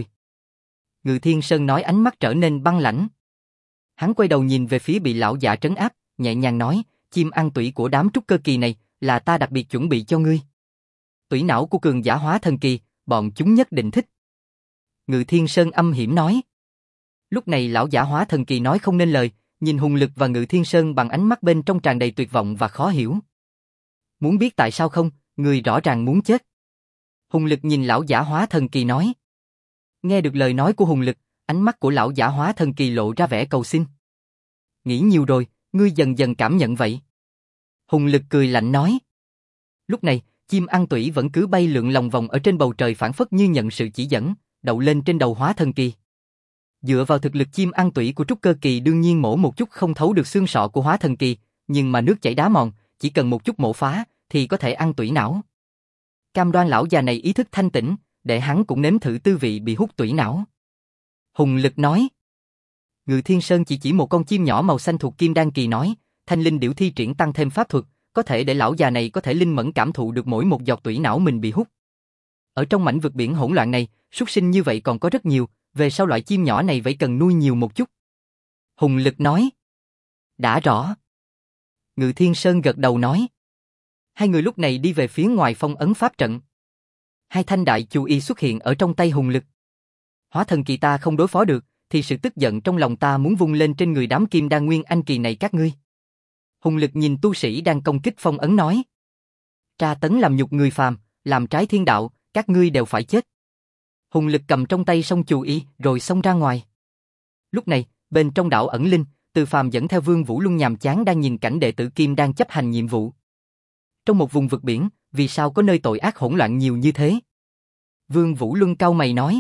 Ngự Thiên Sơn nói ánh mắt trở nên băng lãnh. Hắn quay đầu nhìn về phía bị lão giả trấn áp, nhẹ nhàng nói, chim ăn tủy của đám trúc cơ kỳ này là ta đặc biệt chuẩn bị cho ngươi. Tủy não của cường giả hóa thần kỳ, bọn chúng nhất định thích. Ngự Thiên Sơn âm hiểm nói. Lúc này lão giả hóa thần kỳ nói không nên lời, nhìn Hùng Lực và Ngự Thiên Sơn bằng ánh mắt bên trong tràn đầy tuyệt vọng và khó hiểu. Muốn biết tại sao không, người rõ ràng muốn chết. Hùng Lực nhìn lão giả hóa thần kỳ nói. Nghe được lời nói của Hùng Lực, ánh mắt của lão giả hóa thần kỳ lộ ra vẻ cầu xin. Nghĩ nhiều rồi, ngươi dần dần cảm nhận vậy. Hùng Lực cười lạnh nói. Lúc này, chim ăn tủy vẫn cứ bay lượn lòng vòng ở trên bầu trời phảng phất như nhận sự chỉ dẫn, đậu lên trên đầu hóa thần kỳ. Dựa vào thực lực chim ăn tủy của trúc cơ kỳ đương nhiên mổ một chút không thấu được xương sọ của hóa thần kỳ, nhưng mà nước chảy đá mòn, chỉ cần một chút mổ phá, thì có thể ăn tủy não. Cam đoan lão già này ý thức thanh tĩnh, để hắn cũng nếm thử tư vị bị hút tủy não. Hùng Lực nói. Ngự Thiên Sơn chỉ chỉ một con chim nhỏ màu xanh thuộc kim đan kỳ nói, thanh linh điểu thi triển tăng thêm pháp thuật, có thể để lão già này có thể linh mẫn cảm thụ được mỗi một giọt tủy não mình bị hút. Ở trong mảnh vực biển hỗn loạn này, súc sinh như vậy còn có rất nhiều, về sau loại chim nhỏ này vậy cần nuôi nhiều một chút. Hùng Lực nói. Đã rõ. Ngự Thiên Sơn gật đầu nói. Hai người lúc này đi về phía ngoài phong ấn pháp trận. Hai thanh đại chu y xuất hiện ở trong tay Hùng Lực. Hóa thần kỳ ta không đối phó được, thì sự tức giận trong lòng ta muốn vung lên trên người đám kim đan nguyên anh kỳ này các ngươi. Hùng Lực nhìn tu sĩ đang công kích phong ấn nói. Tra tấn làm nhục người phàm, làm trái thiên đạo, các ngươi đều phải chết. Hùng Lực cầm trong tay song chù y rồi xông ra ngoài. Lúc này, bên trong đảo ẩn linh, Từ Phàm dẫn theo Vương Vũ Luân nhàm chán đang nhìn cảnh đệ tử Kim đang chấp hành nhiệm vụ. Trong một vùng vực biển, vì sao có nơi tội ác hỗn loạn nhiều như thế? Vương Vũ Luân cau mày nói.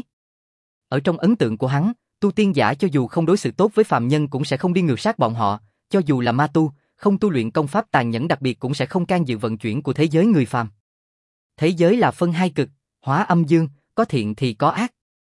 Ở trong ấn tượng của hắn, tu tiên giả cho dù không đối xử tốt với phàm nhân cũng sẽ không đi ngược sát bọn họ, cho dù là ma tu, không tu luyện công pháp tàn nhẫn đặc biệt cũng sẽ không can dự vận chuyển của thế giới người phàm. Thế giới là phân hai cực, hóa âm dương, có thiện thì có ác.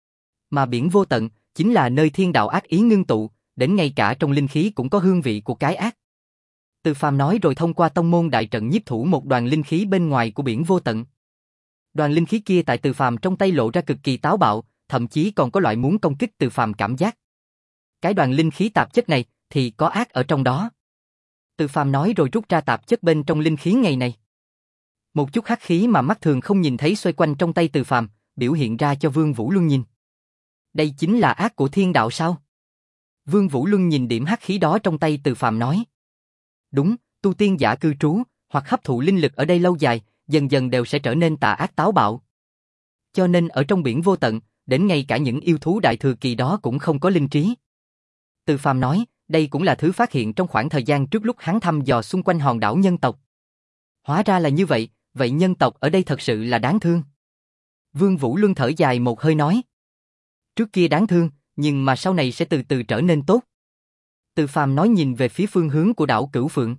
Mà biển vô tận, chính là nơi thiên đạo ác ý ngưng tụ, đến ngay cả trong linh khí cũng có hương vị của cái ác. Từ Phàm nói rồi thông qua tông môn đại trận nhiếp thủ một đoàn linh khí bên ngoài của biển vô tận. Đoàn linh khí kia tại Từ Phàm trong tay lộ ra cực kỳ táo bạo, thậm chí còn có loại muốn công kích Từ Phàm cảm giác. Cái đoàn linh khí tạp chất này thì có ác ở trong đó. Từ Phàm nói rồi rút ra tạp chất bên trong linh khí ngày này. Một chút hắc khí mà mắt thường không nhìn thấy xoay quanh trong tay Từ Phàm, biểu hiện ra cho Vương Vũ Luân nhìn. Đây chính là ác của thiên đạo sao? Vương Vũ Luân nhìn điểm hắc khí đó trong tay Từ Phàm nói. Đúng, tu tiên giả cư trú, hoặc hấp thụ linh lực ở đây lâu dài, dần dần đều sẽ trở nên tà ác táo bạo. Cho nên ở trong biển vô tận, đến ngay cả những yêu thú đại thừa kỳ đó cũng không có linh trí. Từ Phàm nói, đây cũng là thứ phát hiện trong khoảng thời gian trước lúc hắn thăm dò xung quanh hòn đảo nhân tộc. Hóa ra là như vậy, vậy nhân tộc ở đây thật sự là đáng thương. Vương Vũ Luân thở dài một hơi nói. Trước kia đáng thương, nhưng mà sau này sẽ từ từ trở nên tốt. Từ Phàm nói nhìn về phía phương hướng của đảo Cửu Phượng.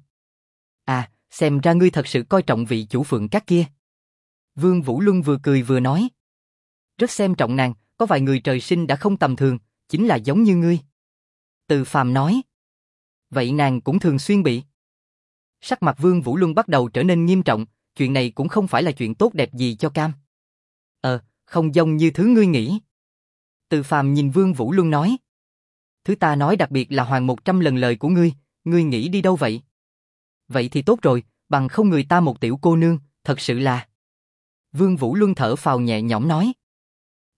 À, xem ra ngươi thật sự coi trọng vị chủ phượng các kia. Vương Vũ Luân vừa cười vừa nói. Rất xem trọng nàng, có vài người trời sinh đã không tầm thường, chính là giống như ngươi. Từ Phàm nói. Vậy nàng cũng thường xuyên bị. Sắc mặt Vương Vũ Luân bắt đầu trở nên nghiêm trọng, chuyện này cũng không phải là chuyện tốt đẹp gì cho Cam. Ờ, không giống như thứ ngươi nghĩ. Từ Phàm nhìn Vương Vũ Luân nói. Thứ ta nói đặc biệt là hoàn một trăm lần lời của ngươi, ngươi nghĩ đi đâu vậy? Vậy thì tốt rồi, bằng không người ta một tiểu cô nương, thật sự là. Vương Vũ Luân thở phào nhẹ nhõm nói.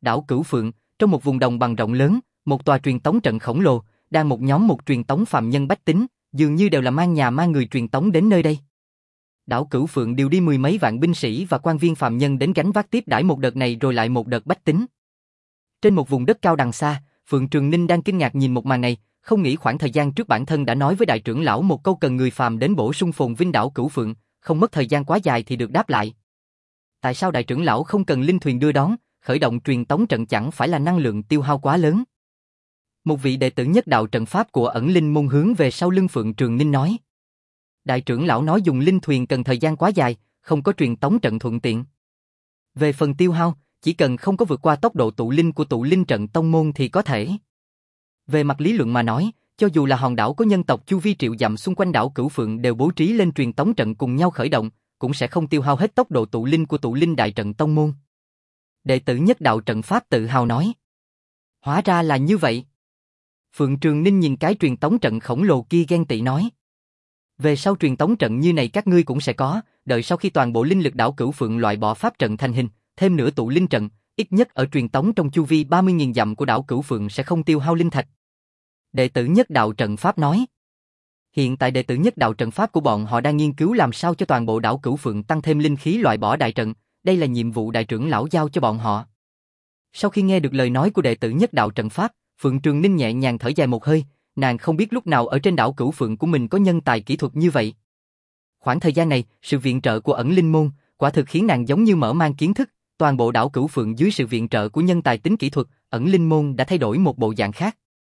Đảo Cửu Phượng, trong một vùng đồng bằng rộng lớn, một tòa truyền tống trận khổng lồ, đang một nhóm một truyền tống phàm nhân bách tính, dường như đều là mang nhà mang người truyền tống đến nơi đây. Đảo Cửu Phượng điều đi mười mấy vạn binh sĩ và quan viên phàm nhân đến gánh vác tiếp đãi một đợt này rồi lại một đợt bách tính. Trên một vùng đất cao đằng xa, Phượng Trường Ninh đang kinh ngạc nhìn một màn này, không nghĩ khoảng thời gian trước bản thân đã nói với đại trưởng lão một câu cần người phàm đến bổ sung phồn vinh đảo Cửu Phượng, không mất thời gian quá dài thì được đáp lại. Tại sao đại trưởng lão không cần linh thuyền đưa đón, khởi động truyền tống trận chẳng phải là năng lượng tiêu hao quá lớn? Một vị đệ tử nhất đạo trận pháp của ẩn linh môn hướng về sau lưng Phượng Trường Ninh nói. Đại trưởng lão nói dùng linh thuyền cần thời gian quá dài, không có truyền tống trận thuận tiện. Về phần tiêu hao, chỉ cần không có vượt qua tốc độ tụ linh của tụ linh trận tông môn thì có thể. Về mặt lý luận mà nói, cho dù là hòn đảo có nhân tộc chu vi triệu dặm xung quanh đảo Cửu Phượng đều bố trí lên truyền tống trận cùng nhau khởi động, cũng sẽ không tiêu hao hết tốc độ tụ linh của tụ linh đại trận tông môn. Đệ tử nhất đạo trận pháp tự hào nói. Hóa ra là như vậy. Phượng Trường Ninh nhìn cái truyền tống trận khổng lồ kia ghen tị nói. Về sau truyền tống trận như này các ngươi cũng sẽ có, đợi sau khi toàn bộ linh lực đảo Cửu Phượng loại bỏ pháp trận thành hình, thêm nữa tụ linh trận, ít nhất ở truyền tống trong chu vi ba mươi nghìn dặm của đảo Cửu Phượng sẽ không tiêu hao linh thạch. Đệ tử nhất đạo trận pháp nói. Hiện tại đệ tử nhất đạo trận pháp của bọn họ đang nghiên cứu làm sao cho toàn bộ đảo Cửu Phượng tăng thêm linh khí loại bỏ đại trận, đây là nhiệm vụ đại trưởng lão giao cho bọn họ. Sau khi nghe được lời nói của đệ tử nhất đạo trận pháp, Phượng Trường Ninh nhẹ nhàng thở dài một hơi, nàng không biết lúc nào ở trên đảo Cửu Phượng của mình có nhân tài kỹ thuật như vậy. Khoảng thời gian này, sự viện trợ của ẩn linh môn, quả thực khiến nàng giống như mở mang kiến thức, toàn bộ đảo Cửu Phượng dưới sự viện trợ của nhân tài tính kỹ thuật, ẩn linh môn đã thay đổi một bộ dạng khác.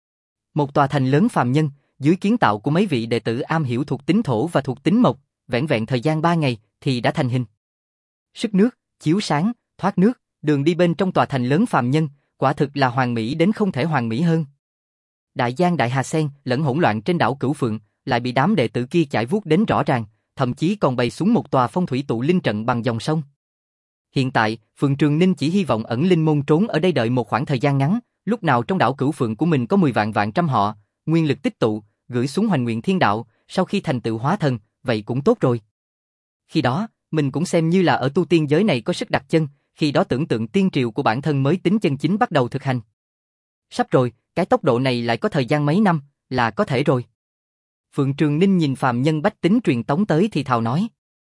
Một tòa thành lớn phàm nhân, dưới kiến tạo của mấy vị đệ tử am hiểu thuộc tính thổ và thuộc tính mộc, vẻn vẹn thời gian ba ngày thì đã thành hình. Sức nước, chiếu sáng, thoát nước, đường đi bên trong tòa thành lớn phàm nhân, quả thực là hoàn mỹ đến không thể hoàn mỹ hơn. Đại giang đại hà sen lẫn hỗn loạn trên đảo Cửu Phượng, lại bị đám đệ tử kia chải vuốt đến rõ ràng, thậm chí còn bày xuống một tòa phong thủy tụ linh trận bằng dòng sông. Hiện tại, Phượng Trường Ninh chỉ hy vọng ẩn linh môn trốn ở đây đợi một khoảng thời gian ngắn, lúc nào trong đảo Cửu Phượng của mình có mười vạn vạn trăm họ, nguyên lực tích tụ, gửi xuống Hoành Nguyện Thiên Đạo, sau khi thành tựu hóa thần, vậy cũng tốt rồi. Khi đó, mình cũng xem như là ở tu tiên giới này có sức đặt chân, khi đó tưởng tượng tiên triều của bản thân mới tính chân chính bắt đầu thực hành. Sắp rồi, cái tốc độ này lại có thời gian mấy năm, là có thể rồi. Phượng Trường Ninh nhìn phàm nhân bách tính truyền tống tới thì thào nói.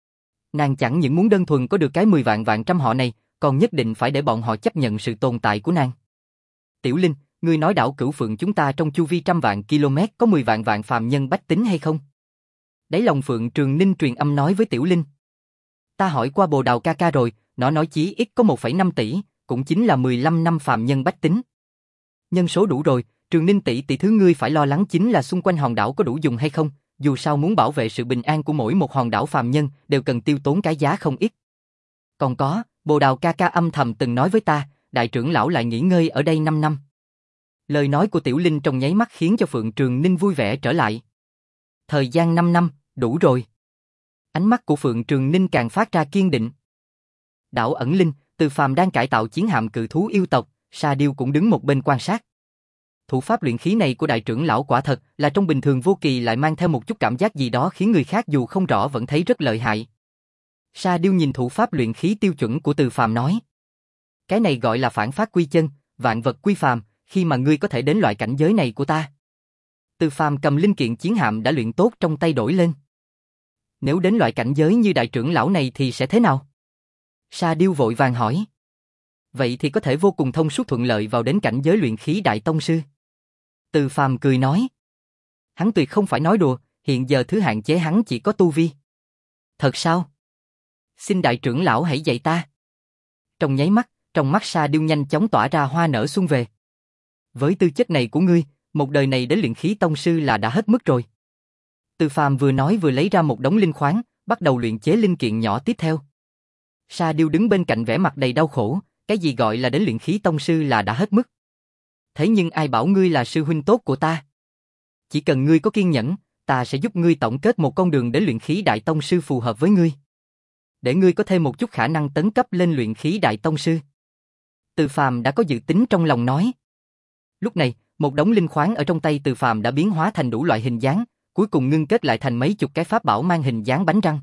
Nàng chẳng những muốn đơn thuần có được cái mười vạn vạn trăm họ này, còn nhất định phải để bọn họ chấp nhận sự tồn tại của nàng. Tiểu Linh, ngươi nói đảo Cửu Phượng chúng ta trong chu vi trăm vạn km có mười vạn vạn phàm nhân bách tính hay không? Đáy lòng Phượng Trường Ninh truyền âm nói với Tiểu Linh. Ta hỏi qua Bồ Đào ca ca rồi, nó nói chí ít có một phẩy năm tỷ, cũng chính là mười lăm năm phàm nhân bách tính. Nhân số đủ rồi, Trường Ninh tỷ tỷ thứ ngươi phải lo lắng chính là xung quanh hòn đảo có đủ dùng hay không, dù sao muốn bảo vệ sự bình an của mỗi một hòn đảo phàm nhân đều cần tiêu tốn cái giá không ít. Còn có, Bồ Đào ca ca âm thầm từng nói với ta, đại trưởng lão lại nghỉ ngơi ở đây năm năm. Lời nói của Tiểu Linh trong nháy mắt khiến cho Phượng Trường Ninh vui vẻ trở lại. Thời gian năm năm, đủ rồi. Ánh mắt của Phượng Trường Ninh càng phát ra kiên định. Đảo Ẩn Linh, Từ Phàm đang cải tạo chiến hạm cự thú yêu tộc, Sa Điêu cũng đứng một bên quan sát. Thủ pháp luyện khí này của đại trưởng lão quả thật là trong bình thường vô kỳ lại mang theo một chút cảm giác gì đó khiến người khác dù không rõ vẫn thấy rất lợi hại. Sa Điêu nhìn thủ pháp luyện khí tiêu chuẩn của Từ Phàm nói. Cái này gọi là phản phát quy chân, vạn vật quy phàm, khi mà ngươi có thể đến loại cảnh giới này của ta. Từ Phàm cầm linh kiện chiến hạm đã luyện tốt trong tay đổi lên. Nếu đến loại cảnh giới như đại trưởng lão này thì sẽ thế nào? Sa Điêu vội vàng hỏi. Vậy thì có thể vô cùng thông suốt thuận lợi vào đến cảnh giới luyện khí đại tông sư. Từ Phàm cười nói. Hắn tuyệt không phải nói đùa, hiện giờ thứ hạn chế hắn chỉ có tu vi. Thật sao? Xin đại trưởng lão hãy dạy ta. Trong nháy mắt, trong mắt Sa Điêu nhanh chóng tỏa ra hoa nở xuân về. Với tư chất này của ngươi, một đời này đến luyện khí tông sư là đã hết mức rồi. Từ Phàm vừa nói vừa lấy ra một đống linh khoáng, bắt đầu luyện chế linh kiện nhỏ tiếp theo. Sa Điêu đứng bên cạnh vẻ mặt đầy đau khổ, cái gì gọi là đến luyện khí tông sư là đã hết mức. Thế nhưng ai bảo ngươi là sư huynh tốt của ta? Chỉ cần ngươi có kiên nhẫn, ta sẽ giúp ngươi tổng kết một con đường đến luyện khí đại tông sư phù hợp với ngươi. Để ngươi có thêm một chút khả năng tấn cấp lên luyện khí đại tông sư. Từ Phàm đã có dự tính trong lòng nói. Lúc này, một đống linh khoáng ở trong tay Từ Phàm đã biến hóa thành đủ loại hình dáng, cuối cùng ngưng kết lại thành mấy chục cái pháp bảo mang hình dáng bánh răng.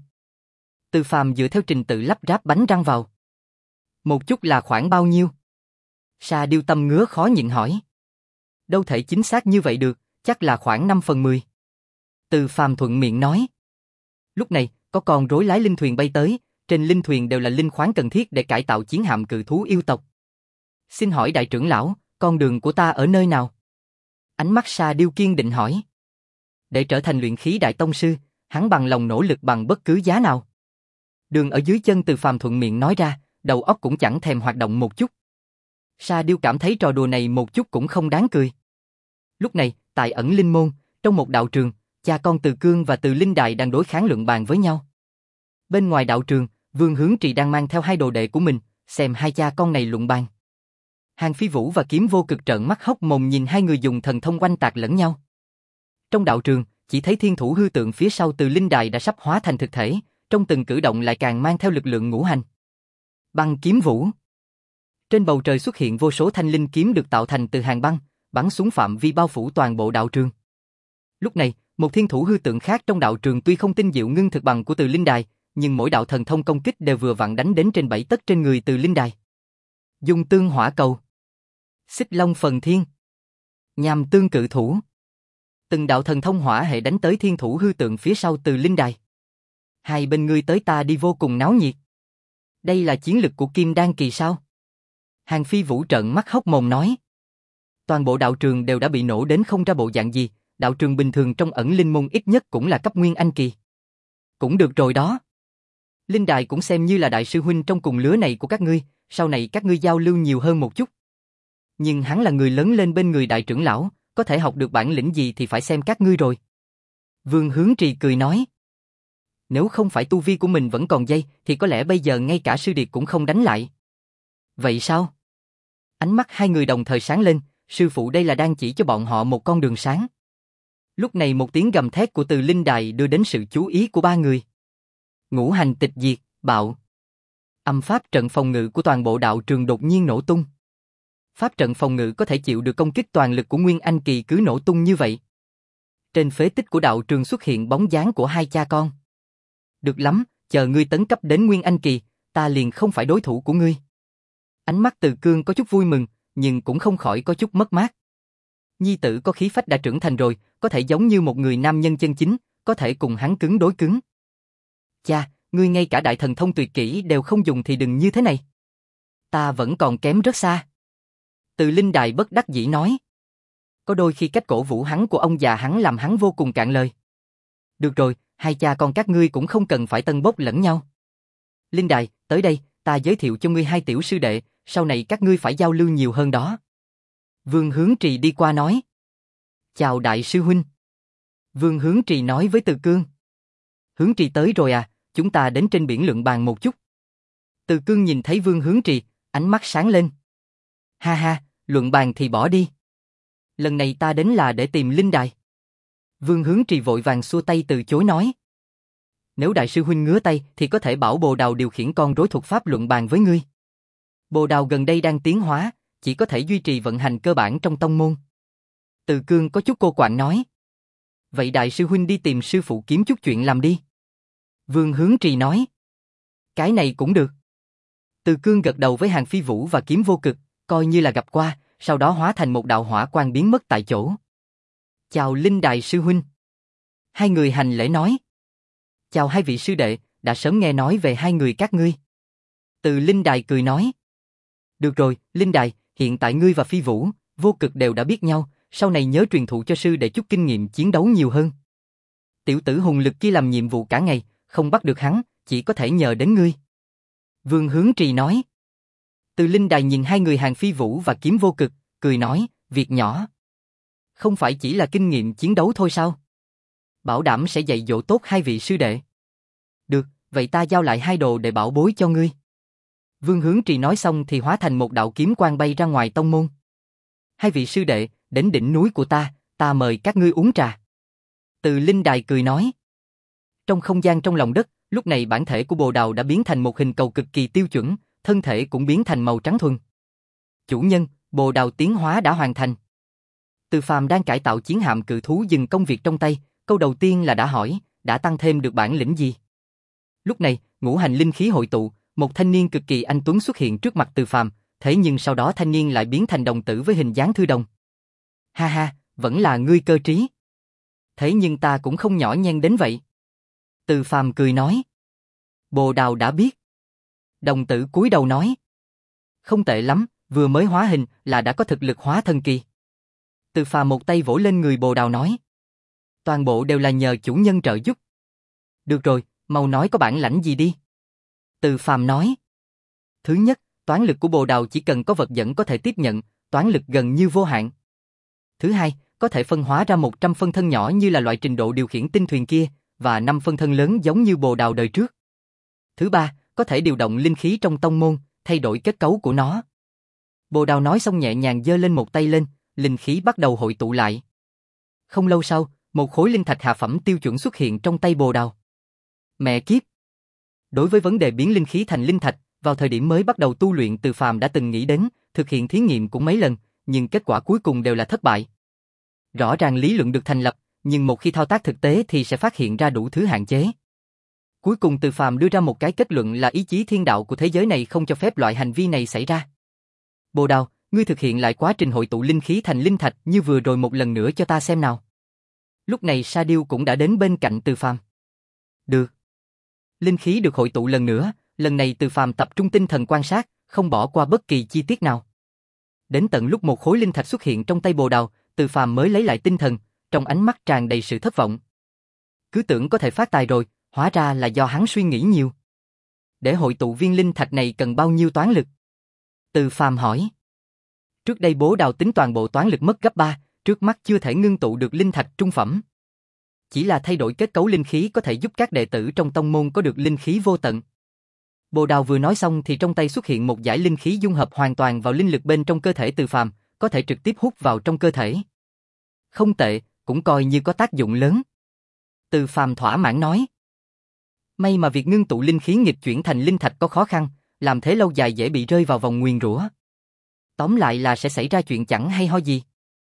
Từ Phàm dựa theo trình tự lắp ráp bánh răng vào. Một chút là khoảng bao nhiêu? Sa Điêu tâm ngứa khó nhịn hỏi. Đâu thể chính xác như vậy được, chắc là khoảng năm phần mười. Từ Phàm thuận miệng nói. Lúc này, có con rối lái linh thuyền bay tới, trên linh thuyền đều là linh khoáng cần thiết để cải tạo chiến hạm cự thú yêu tộc. Xin hỏi đại trưởng lão, con đường của ta ở nơi nào? Ánh mắt Sa Điêu kiên định hỏi. Để trở thành luyện khí đại tông sư, hắn bằng lòng nỗ lực bằng bất cứ giá nào. Đường ở dưới chân Từ Phàm thuận miệng nói ra, đầu óc cũng chẳng thèm hoạt động một chút. Sa Điêu cảm thấy trò đùa này một chút cũng không đáng cười. Lúc này, tại ẩn linh môn, trong một đạo trường, cha con Từ Cương và Từ Linh Đại đang đối kháng luận bàn với nhau. Bên ngoài đạo trường, Vương Hướng Trì đang mang theo hai đồ đệ của mình, xem hai cha con này luận bàn. Hàn Phi Vũ và Kiếm Vô Cực trợn mắt hốc mồm nhìn hai người dùng thần thông oanh tạc lẫn nhau. Trong đạo trường, chỉ thấy thiên thủ hư tượng phía sau Từ Linh Đài đã sắp hóa thành thực thể, trong từng cử động lại càng mang theo lực lượng ngũ hành. Băng kiếm vũ. Trên bầu trời xuất hiện vô số thanh linh kiếm được tạo thành từ hàng băng, bắn xuống phạm vi bao phủ toàn bộ đạo trường. Lúc này, một thiên thủ hư tượng khác trong đạo trường tuy không tinh diệu ngưng thực bằng của Từ Linh Đài, nhưng mỗi đạo thần thông công kích đều vừa vặn đánh đến trên bảy tấc trên người Từ Linh Đài. Dung tương hỏa cầu, xích long phần thiên, nham tương cự thủ. Từng đạo thần thông hỏa hệ đánh tới thiên thủ hư tượng phía sau Từ Linh Đài. Hai bên ngươi tới ta đi vô cùng náo nhiệt. Đây là chiến lực của Kim Đan kỳ sao? Hàn Phi Vũ trợn mắt hốc mồm nói. Toàn bộ đạo trường đều đã bị nổ đến không ra bộ dạng gì, đạo trường bình thường trong ẩn linh môn ít nhất cũng là cấp nguyên anh kỳ. Cũng được rồi đó. Linh Đài cũng xem như là đại sư huynh trong cùng lứa này của các ngươi, sau này các ngươi giao lưu nhiều hơn một chút. Nhưng hắn là người lớn lên bên người đại trưởng lão, có thể học được bản lĩnh gì thì phải xem các ngươi rồi. Vương Hướng Trì cười nói. Nếu không phải tu vi của mình vẫn còn dây, thì có lẽ bây giờ ngay cả sư điệt cũng không đánh lại. Vậy sao? Ánh mắt hai người đồng thời sáng lên, sư phụ đây là đang chỉ cho bọn họ một con đường sáng. Lúc này một tiếng gầm thét của Từ Linh Đài đưa đến sự chú ý của ba người. Ngũ hành tịch diệt, bạo. Âm pháp trận phòng ngự của toàn bộ đạo trường đột nhiên nổ tung. Pháp trận phòng ngự có thể chịu được công kích toàn lực của Nguyên Anh kỳ cứ nổ tung như vậy. Trên phế tích của đạo trường xuất hiện bóng dáng của hai cha con. Được lắm, chờ ngươi tấn cấp đến Nguyên Anh kỳ, ta liền không phải đối thủ của ngươi. Ánh mắt Từ Cương có chút vui mừng, nhưng cũng không khỏi có chút mất mát. Nhi tử có khí phách đã trưởng thành rồi, có thể giống như một người nam nhân chân chính, có thể cùng hắn cứng đối cứng. Cha, ngươi ngay cả đại thần thông tuyệt kỹ đều không dùng thì đừng như thế này. Ta vẫn còn kém rất xa. Từ Linh Đài bất đắc dĩ nói. Có đôi khi cách cổ vũ hắn của ông già hắn làm hắn vô cùng cạn lời. Được rồi, hai cha con các ngươi cũng không cần phải tân bốc lẫn nhau. Linh Đài, tới đây, ta giới thiệu cho ngươi hai tiểu sư đệ, sau này các ngươi phải giao lưu nhiều hơn đó. Vương Hướng Trì đi qua nói. Chào đại sư huynh. Vương Hướng Trì nói với Từ Cương. Hướng Trì tới rồi à, chúng ta đến trên biển luận bàn một chút. Từ Cương nhìn thấy Vương Hướng Trì, ánh mắt sáng lên. Ha ha, luận bàn thì bỏ đi. Lần này ta đến là để tìm Linh Đài. Vương Hướng Trì vội vàng xua tay từ chối nói. Nếu đại sư huynh ngứa tay thì có thể bảo Bồ Đào điều khiển con rối thuật pháp luận bàn với ngươi. Bồ Đào gần đây đang tiến hóa, chỉ có thể duy trì vận hành cơ bản trong tông môn. Từ Cương có chút cô quạnh nói. Vậy đại sư huynh đi tìm sư phụ kiếm chút chuyện làm đi. Vương Hướng Trì nói. Cái này cũng được. Từ Cương gật đầu với Hàn Phi Vũ và Kiếm Vô Cực, coi như là gặp qua, sau đó hóa thành một đạo hỏa quang biến mất tại chỗ. Chào Linh Đài sư huynh. Hai người hành lễ nói. Chào hai vị sư đệ, đã sớm nghe nói về hai người các ngươi. Từ Linh Đài cười nói. Được rồi, Linh Đài, hiện tại ngươi và Phi Vũ, Vô Cực đều đã biết nhau, sau này nhớ truyền thụ cho sư đệ chút kinh nghiệm chiến đấu nhiều hơn. Tiểu tử hùng lực kia làm nhiệm vụ cả ngày, không bắt được hắn, chỉ có thể nhờ đến ngươi. Vương Hướng Trì nói. Từ Linh Đài nhìn hai người Hàn Phi Vũ và Kiếm Vô Cực, cười nói, việc nhỏ. Không phải chỉ là kinh nghiệm chiến đấu thôi sao? Bảo đảm sẽ dạy dỗ tốt hai vị sư đệ. Được, vậy ta giao lại hai đồ để bảo bối cho ngươi. Vương Hướng Trì nói xong thì hóa thành một đạo kiếm quang bay ra ngoài tông môn. Hai vị sư đệ, đến đỉnh núi của ta, ta mời các ngươi uống trà. Từ Linh Đài cười nói. Trong không gian trong lòng đất, lúc này bản thể của Bồ Đào đã biến thành một hình cầu cực kỳ tiêu chuẩn, thân thể cũng biến thành màu trắng thuần. Chủ nhân, Bồ Đào tiến hóa đã hoàn thành. Từ Phàm đang cải tạo chiến hạm cự thú dừng công việc trong tay, câu đầu tiên là đã hỏi, đã tăng thêm được bản lĩnh gì? Lúc này, ngũ hành linh khí hội tụ, một thanh niên cực kỳ anh tuấn xuất hiện trước mặt Từ Phàm, thế nhưng sau đó thanh niên lại biến thành đồng tử với hình dáng thư đồng. Ha ha, vẫn là ngươi cơ trí. Thế nhưng ta cũng không nhỏ nhen đến vậy. Từ Phàm cười nói. Bồ Đào đã biết. Đồng tử cúi đầu nói. Không tệ lắm, vừa mới hóa hình là đã có thực lực hóa thần kỳ. Từ Phàm một tay vỗ lên người Bồ Đào nói. Toàn bộ đều là nhờ chủ nhân trợ giúp. Được rồi, mau nói có bản lãnh gì đi. Từ Phàm nói. Thứ nhất, toán lực của Bồ Đào chỉ cần có vật dẫn có thể tiếp nhận, toán lực gần như vô hạn. Thứ hai, có thể phân hóa ra một trăm phân thân nhỏ như là loại trình độ điều khiển tinh thuyền kia, và năm phân thân lớn giống như Bồ Đào đời trước. Thứ ba, có thể điều động linh khí trong tông môn, thay đổi kết cấu của nó. Bồ Đào nói xong nhẹ nhàng giơ lên một tay lên, linh khí bắt đầu hội tụ lại. Không lâu sau, một khối linh thạch hạ phẩm tiêu chuẩn xuất hiện trong tay Bồ Đào. Mẹ kiếp! Đối với vấn đề biến linh khí thành linh thạch, vào thời điểm mới bắt đầu tu luyện Từ Phàm đã từng nghĩ đến, thực hiện thí nghiệm cũng mấy lần, nhưng kết quả cuối cùng đều là thất bại. Rõ ràng lý luận được thành lập, nhưng một khi thao tác thực tế thì sẽ phát hiện ra đủ thứ hạn chế. Cuối cùng Từ Phàm đưa ra một cái kết luận là ý chí thiên đạo của thế giới này không cho phép loại hành vi này xảy ra. Bồ Đào, ngươi thực hiện lại quá trình hội tụ linh khí thành linh thạch như vừa rồi một lần nữa cho ta xem nào. Lúc này Sa Diêu cũng đã đến bên cạnh Từ Phàm. Được. Linh khí được hội tụ lần nữa, lần này Từ Phàm tập trung tinh thần quan sát, không bỏ qua bất kỳ chi tiết nào. Đến tận lúc một khối linh thạch xuất hiện trong tay Bồ Đào, Từ Phàm mới lấy lại tinh thần, trong ánh mắt tràn đầy sự thất vọng. Cứ tưởng có thể phát tài rồi, hóa ra là do hắn suy nghĩ nhiều. Để hội tụ viên linh thạch này cần bao nhiêu toán lực? Từ Phàm hỏi. Trước đây Bố Đào tính toàn bộ toán lực mất gấp ba, trước mắt chưa thể ngưng tụ được linh thạch trung phẩm. Chỉ là thay đổi kết cấu linh khí có thể giúp các đệ tử trong tông môn có được linh khí vô tận. Bồ Đào vừa nói xong thì trong tay xuất hiện một dải linh khí dung hợp hoàn toàn vào linh lực bên trong cơ thể Từ Phàm, có thể trực tiếp hút vào trong cơ thể. Không tệ, cũng coi như có tác dụng lớn. Từ Phàm thỏa mãn nói. May mà việc ngưng tụ linh khí nghịch chuyển thành linh thạch có khó khăn, làm thế lâu dài dễ bị rơi vào vòng nguyền rủa. Tóm lại là sẽ xảy ra chuyện chẳng hay ho gì.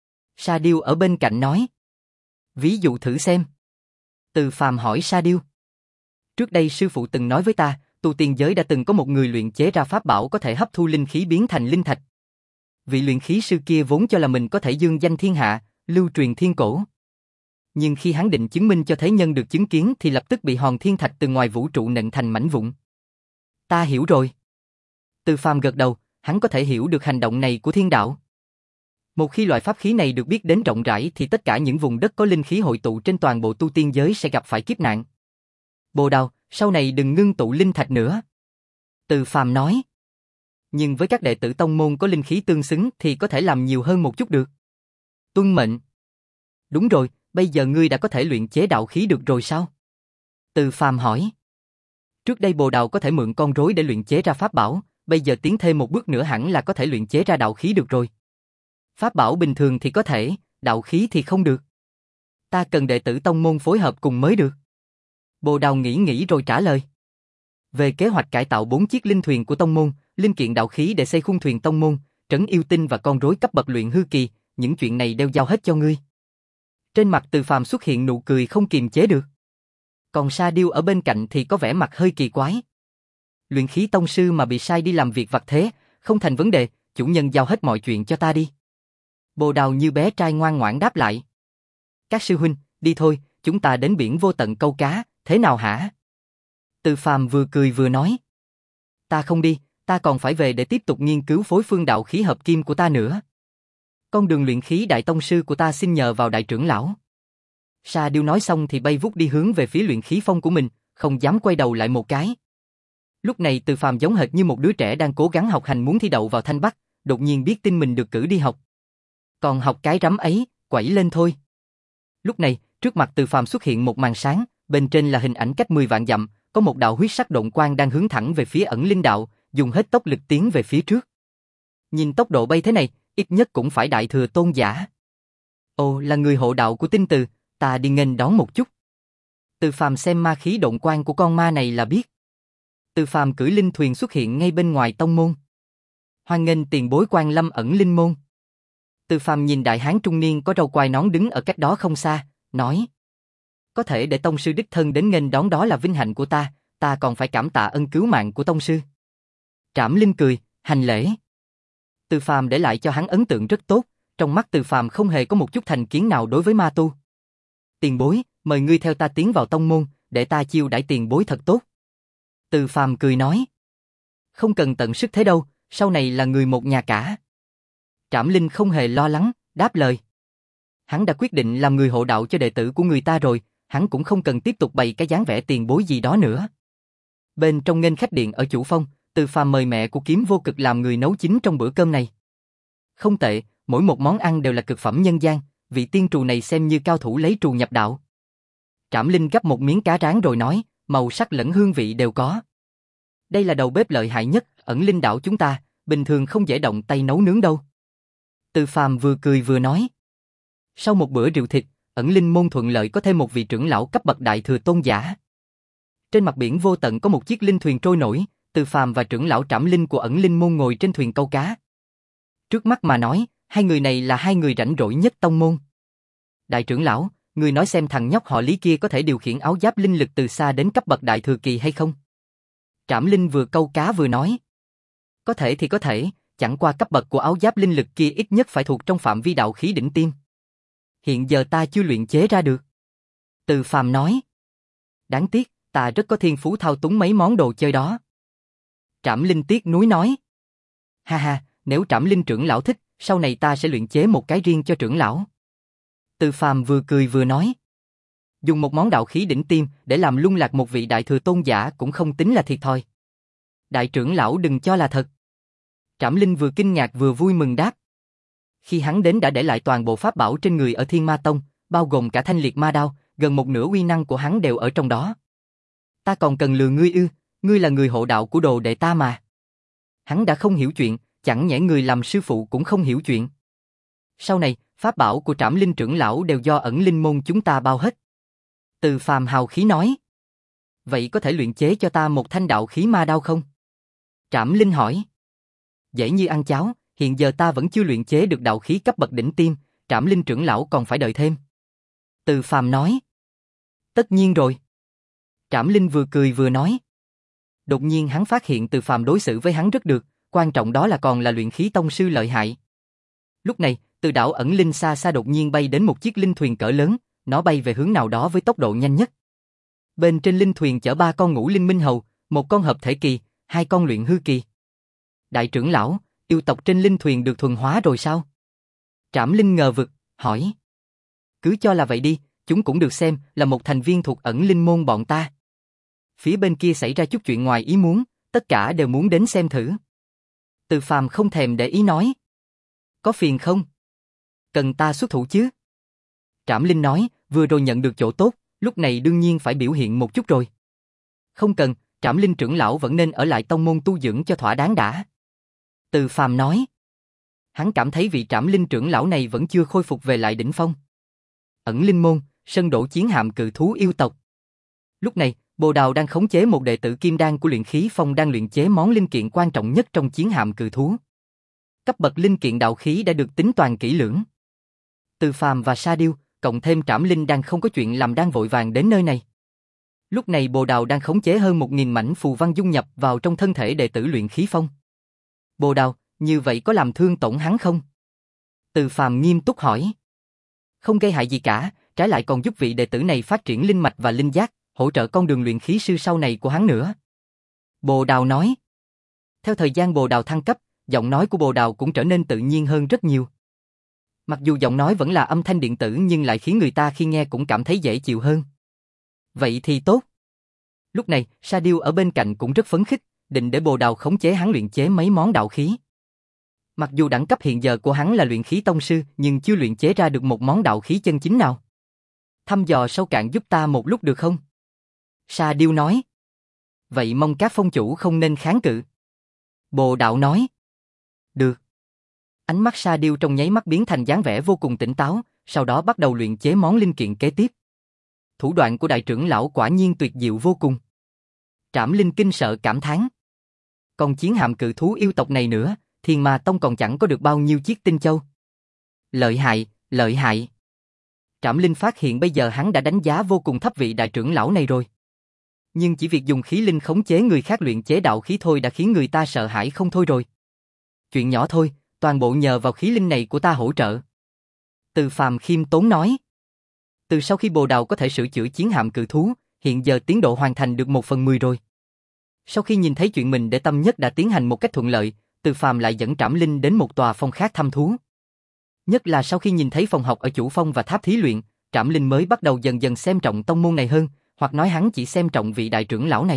Sa Diêu ở bên cạnh nói. Ví dụ thử xem. Từ Phàm hỏi Sa Diêu. Trước đây sư phụ từng nói với ta, tu tiên giới đã từng có một người luyện chế ra pháp bảo có thể hấp thu linh khí biến thành linh thạch. Vị luyện khí sư kia vốn cho là mình có thể dương danh thiên hạ, lưu truyền thiên cổ. Nhưng khi hắn định chứng minh cho thế nhân được chứng kiến thì lập tức bị hòn thiên thạch từ ngoài vũ trụ nện thành mảnh vụn. Ta hiểu rồi. Từ Phàm gật đầu, hắn có thể hiểu được hành động này của thiên đạo. Một khi loại pháp khí này được biết đến rộng rãi thì tất cả những vùng đất có linh khí hội tụ trên toàn bộ tu tiên giới sẽ gặp phải kiếp nạn. Bồ Đào, sau này đừng ngưng tụ linh thạch nữa. Từ Phàm nói. Nhưng với các đệ tử tông môn có linh khí tương xứng thì có thể làm nhiều hơn một chút được. Tuân mệnh. Đúng rồi, bây giờ ngươi đã có thể luyện chế đạo khí được rồi sao? Từ Phàm hỏi. Trước đây Bồ Đào có thể mượn con rối để luyện chế ra pháp bảo, bây giờ tiến thêm một bước nữa hẳn là có thể luyện chế ra đạo khí được rồi. Pháp bảo bình thường thì có thể, đạo khí thì không được. Ta cần đệ tử tông môn phối hợp cùng mới được. Bồ Đào nghĩ nghĩ rồi trả lời. Về kế hoạch cải tạo bốn chiếc linh thuyền của tông môn, linh kiện đạo khí để xây khung thuyền tông môn, trấn yêu tinh và con rối cấp bậc luyện hư kỳ, những chuyện này đều giao hết cho ngươi. Trên mặt Từ Phàm xuất hiện nụ cười không kiềm chế được. Còn Sa Diêu ở bên cạnh thì có vẻ mặt hơi kỳ quái. Luyện khí tông sư mà bị sai đi làm việc vặt thế, không thành vấn đề, chủ nhân giao hết mọi chuyện cho ta đi. Bồ Đào như bé trai ngoan ngoãn đáp lại. Các sư huynh, đi thôi, chúng ta đến biển vô tận câu cá, thế nào hả? Từ Phàm vừa cười vừa nói. Ta không đi, ta còn phải về để tiếp tục nghiên cứu phối phương đạo khí hợp kim của ta nữa. Con đường luyện khí đại tông sư của ta xin nhờ vào đại trưởng lão. Sa Diêu nói xong thì bay vút đi hướng về phía luyện khí phong của mình, không dám quay đầu lại một cái. Lúc này Từ Phàm giống hệt như một đứa trẻ đang cố gắng học hành muốn thi đậu vào Thanh Bắc, đột nhiên biết tin mình được cử đi học. Còn học cái rắm ấy, quẩy lên thôi. Lúc này, trước mặt Từ Phàm xuất hiện một màn sáng, bên trên là hình ảnh cách mười vạn dặm, có một đạo huyết sắc độn quang đang hướng thẳng về phía ẩn linh đạo, dùng hết tốc lực tiến về phía trước. Nhìn tốc độ bay thế này, ít nhất cũng phải đại thừa tôn giả. Ồ, là người hộ đạo của tinh từ, ta đi nghênh đón một chút. Từ Phàm xem ma khí độn quang của con ma này là biết. Từ Phàm cưỡi linh thuyền xuất hiện ngay bên ngoài tông môn. Hoan nghênh tiền bối Quan Lâm ẩn linh môn. Từ Phàm nhìn đại hán trung niên có râu quai nón đứng ở cách đó không xa, nói: có thể để tông sư đích thân đến nghênh đón đó là vinh hạnh của ta, ta còn phải cảm tạ ân cứu mạng của tông sư. Trảm Linh cười, hành lễ. Từ Phàm để lại cho hắn ấn tượng rất tốt, trong mắt Từ Phàm không hề có một chút thành kiến nào đối với ma tu. Tiền bối, mời ngươi theo ta tiến vào tông môn, để ta chiêu đãi tiền bối thật tốt. Từ Phàm cười nói. Không cần tận sức thế đâu, sau này là người một nhà cả. Trảm Linh không hề lo lắng, đáp lời. Hắn đã quyết định làm người hộ đạo cho đệ tử của người ta rồi, hắn cũng không cần tiếp tục bày cái dáng vẻ tiền bối gì đó nữa. Bên trong nghênh khách điện ở Chủ Phong, Từ Phàm mời mẹ của Kiếm Vô Cực làm người nấu chính trong bữa cơm này. Không tệ, mỗi một món ăn đều là cực phẩm nhân gian, vị tiên trù này xem như cao thủ lấy trù nhập đạo. Trảm Linh gắp một miếng cá rán rồi nói, màu sắc lẫn hương vị đều có. Đây là đầu bếp lợi hại nhất, Ẩn Linh đảo chúng ta, bình thường không dễ động tay nấu nướng đâu. Từ Phàm vừa cười vừa nói. Sau một bữa rượu thịt, Ẩn Linh môn thuận lợi có thêm một vị trưởng lão cấp bậc đại thừa tôn giả. Trên mặt biển vô tận có một chiếc linh thuyền trôi nổi, Từ Phàm và trưởng lão Trảm Linh của Ẩn Linh môn ngồi trên thuyền câu cá. Trước mắt mà nói, hai người này là hai người rảnh rỗi nhất tông môn. Đại trưởng lão, người nói xem thằng nhóc họ Lý kia có thể điều khiển áo giáp linh lực từ xa đến cấp bậc đại thừa kỳ hay không? Trảm Linh vừa câu cá vừa nói. Có thể thì có thể, chẳng qua cấp bậc của áo giáp linh lực kia ít nhất phải thuộc trong phạm vi đạo khí đỉnh tiêm. Hiện giờ ta chưa luyện chế ra được. Từ Phàm nói. Đáng tiếc, ta rất có thiên phú thao túng mấy món đồ chơi đó. Trảm Linh tiếc nuối nói. Ha ha, nếu Trảm Linh trưởng lão thích, sau này ta sẽ luyện chế một cái riêng cho trưởng lão. Từ Phàm vừa cười vừa nói. Dùng một món đạo khí đỉnh tiêm để làm lung lạc một vị đại thừa tôn giả cũng không tính là thiệt thòi. Đại trưởng lão đừng cho là thật. Trảm Linh vừa kinh ngạc vừa vui mừng đáp. Khi hắn đến đã để lại toàn bộ pháp bảo trên người ở Thiên Ma Tông, bao gồm cả thanh liệt ma đao, gần một nửa uy năng của hắn đều ở trong đó. Ta còn cần lừa ngươi ư, ngươi là người hộ đạo của đồ đệ ta mà. Hắn đã không hiểu chuyện, chẳng nhẽ người làm sư phụ cũng không hiểu chuyện. Sau này, pháp bảo của Trảm Linh trưởng lão đều do Ẩn Linh môn chúng ta bao hết. Từ Phàm hào khí nói. Vậy có thể luyện chế cho ta một thanh đạo khí ma đao không? Trảm Linh hỏi. Dễ như ăn cháo, hiện giờ ta vẫn chưa luyện chế được đạo khí cấp bậc đỉnh tiêm, Trảm Linh trưởng lão còn phải đợi thêm. Từ Phàm nói. Tất nhiên rồi. Trảm Linh vừa cười vừa nói. Đột nhiên hắn phát hiện Từ Phàm đối xử với hắn rất được, quan trọng đó là còn là luyện khí tông sư lợi hại. Lúc này, từ đảo Ẩn Linh xa xa đột nhiên bay đến một chiếc linh thuyền cỡ lớn, nó bay về hướng nào đó với tốc độ nhanh nhất. Bên trên linh thuyền chở ba con ngũ linh minh hầu, một con hợp thể kỳ, hai con luyện hư kỳ. Đại trưởng lão, yêu tộc trên linh thuyền được thuần hóa rồi sao? Trảm Linh ngờ vực, hỏi. Cứ cho là vậy đi, chúng cũng được xem là một thành viên thuộc Ẩn Linh môn bọn ta. Phía bên kia xảy ra chút chuyện ngoài ý muốn, tất cả đều muốn đến xem thử. Từ Phàm không thèm để ý nói. Có phiền không? Cần ta xuất thủ chứ? Trảm Linh nói, vừa rồi nhận được chỗ tốt, lúc này đương nhiên phải biểu hiện một chút rồi. Không cần, Trảm Linh trưởng lão vẫn nên ở lại tông môn tu dưỡng cho thỏa đáng đã. Từ Phàm nói. Hắn cảm thấy vị Trảm Linh trưởng lão này vẫn chưa khôi phục về lại đỉnh phong. Ẩn Linh môn, sân đổ chiến hạm cự thú yêu tộc. Lúc này, Bồ Đào đang khống chế một đệ tử kim đan của luyện khí phong đang luyện chế món linh kiện quan trọng nhất trong chiến hạm cự thú. Cấp bậc linh kiện đạo khí đã được tính toàn kỹ lưỡng. Từ Phàm và Sa Điêu, cộng thêm Trảm Linh đang không có chuyện làm đang vội vàng đến nơi này. Lúc này Bồ Đào đang khống chế hơn một nghìn mảnh phù văn dung nhập vào trong thân thể đệ tử luyện khí phong. Bồ Đào, như vậy có làm thương tổn hắn không? Từ Phàm nghiêm túc hỏi. Không gây hại gì cả, trái lại còn giúp vị đệ tử này phát triển linh mạch và linh giác, hỗ trợ con đường luyện khí sư sau này của hắn nữa. Bồ Đào nói. Theo thời gian Bồ Đào thăng cấp, giọng nói của Bồ Đào cũng trở nên tự nhiên hơn rất nhiều. Mặc dù giọng nói vẫn là âm thanh điện tử nhưng lại khiến người ta khi nghe cũng cảm thấy dễ chịu hơn. Vậy thì tốt. Lúc này, Sa Điêu ở bên cạnh cũng rất phấn khích, định để Bồ Đào khống chế hắn luyện chế mấy món đạo khí. Mặc dù đẳng cấp hiện giờ của hắn là luyện khí tông sư, nhưng chưa luyện chế ra được một món đạo khí chân chính nào. Thăm dò sâu cạn giúp ta một lúc được không? Sa Điêu nói. Vậy mong các phong chủ không nên kháng cự. Bồ Đạo nói. Được. Ánh mắt Sa Điêu trong nháy mắt biến thành dáng vẻ vô cùng tỉnh táo, sau đó bắt đầu luyện chế món linh kiện kế tiếp. Thủ đoạn của đại trưởng lão quả nhiên tuyệt diệu vô cùng. Trảm Linh kinh sợ cảm thán. Còn chiến hạm cự thú yêu tộc này nữa, Thiên Ma Tông còn chẳng có được bao nhiêu chiếc tinh châu. Lợi hại, lợi hại. Trảm Linh phát hiện bây giờ hắn đã đánh giá vô cùng thấp vị đại trưởng lão này rồi. Nhưng chỉ việc dùng khí linh khống chế người khác luyện chế đạo khí thôi đã khiến người ta sợ hãi không thôi rồi. Chuyện nhỏ thôi, toàn bộ nhờ vào khí linh này của ta hỗ trợ. Từ Phàm khiêm tốn nói. Từ sau khi Bồ Đào có thể sửa chữa chiến hạm cự thú, hiện giờ tiến độ hoàn thành được một phần mười rồi. Sau khi nhìn thấy chuyện mình để tâm nhất đã tiến hành một cách thuận lợi, Từ Phàm lại dẫn Trảm Linh đến một tòa phòng khác thăm thú. Nhất là sau khi nhìn thấy phòng học ở chủ phong và tháp thí luyện, Trảm Linh mới bắt đầu dần dần xem trọng tông môn này hơn, hoặc nói hắn chỉ xem trọng vị đại trưởng lão này.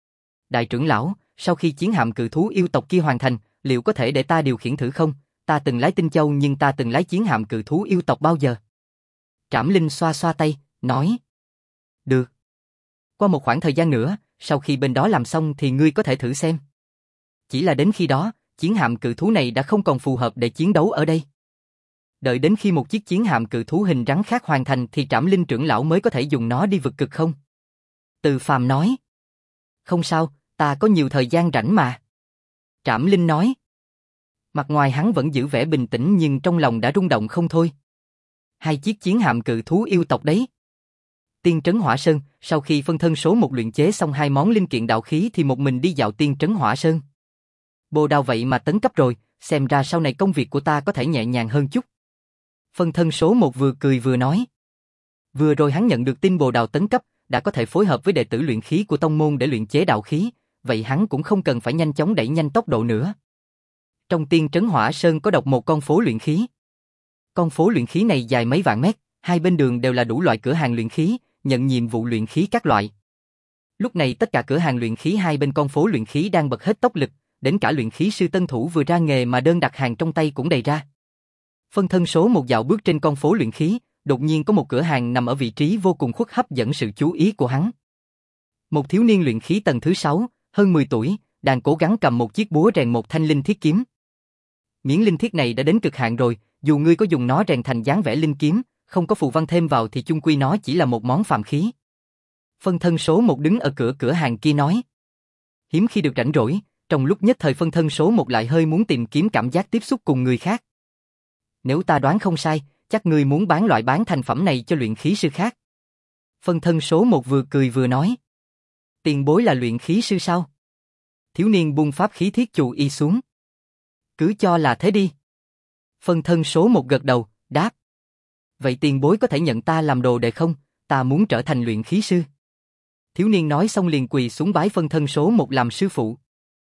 Đại trưởng lão, sau khi chiến hạm cự thú yêu tộc kia hoàn thành, liệu có thể để ta điều khiển thử không? Ta từng lái tinh châu nhưng ta từng lái chiến hạm cự thú yêu tộc bao giờ? Trảm Linh xoa xoa tay, nói. Được. Qua một khoảng thời gian nữa, sau khi bên đó làm xong thì ngươi có thể thử xem. Chỉ là đến khi đó, chiến hạm cự thú này đã không còn phù hợp để chiến đấu ở đây. Đợi đến khi một chiếc chiến hạm cự thú hình rắn khác hoàn thành thì Trảm Linh trưởng lão mới có thể dùng nó đi vực cực không? Từ Phàm nói. Không sao, ta có nhiều thời gian rảnh mà. Trảm Linh nói. Mặt ngoài hắn vẫn giữ vẻ bình tĩnh nhưng trong lòng đã rung động không thôi. Hai chiếc chiến hạm cự thú yêu tộc đấy. Tiên Trấn Hỏa Sơn, sau khi phân thân số một luyện chế xong hai món linh kiện đạo khí thì một mình đi dạo Tiên Trấn Hỏa Sơn. Bồ Đào vậy mà tấn cấp rồi, xem ra sau này công việc của ta có thể nhẹ nhàng hơn chút. Phân thân số một vừa cười vừa nói. Vừa rồi hắn nhận được tin Bồ Đào tấn cấp, đã có thể phối hợp với đệ tử luyện khí của tông môn để luyện chế đạo khí, vậy hắn cũng không cần phải nhanh chóng đẩy nhanh tốc độ nữa. Trong Tiên Trấn Hỏa Sơn có độc một con phố luyện khí. Con phố luyện khí này dài mấy vạn mét, hai bên đường đều là đủ loại cửa hàng luyện khí, nhận nhiệm vụ luyện khí các loại. Lúc này tất cả cửa hàng luyện khí hai bên con phố luyện khí đang bật hết tốc lực, đến cả luyện khí sư tân thủ vừa ra nghề mà đơn đặt hàng trong tay cũng đầy ra. Phân thân số một dạo bước trên con phố luyện khí, đột nhiên có một cửa hàng nằm ở vị trí vô cùng khuất hấp dẫn sự chú ý của hắn. Một thiếu niên luyện khí tầng thứ sáu, hơn mười tuổi, đang cố gắng cầm một chiếc búa rèn một thanh linh thiết kiếm. Miễn linh thiết này đã đến cực hạn rồi, dù ngươi có dùng nó rèn thành dáng vẻ linh kiếm, không có phù văn thêm vào thì chung quy nó chỉ là một món phàm khí. Phân thân số một đứng ở cửa cửa hàng kia nói. Hiếm khi được rảnh rỗi, trong lúc nhất thời phân thân số một lại hơi muốn tìm kiếm cảm giác tiếp xúc cùng người khác. Nếu ta đoán không sai, chắc ngươi muốn bán loại bán thành phẩm này cho luyện khí sư khác. Phân thân số một vừa cười vừa nói. Tiền bối là luyện khí sư sao? Thiếu niên buông pháp khí thiết chù y xuống. Cứ cho là thế đi. Phân thân số một gật đầu, đáp. Vậy tiền bối có thể nhận ta làm đồ đệ không? Ta muốn trở thành luyện khí sư. Thiếu niên nói xong liền quỳ xuống bái phân thân số một làm sư phụ.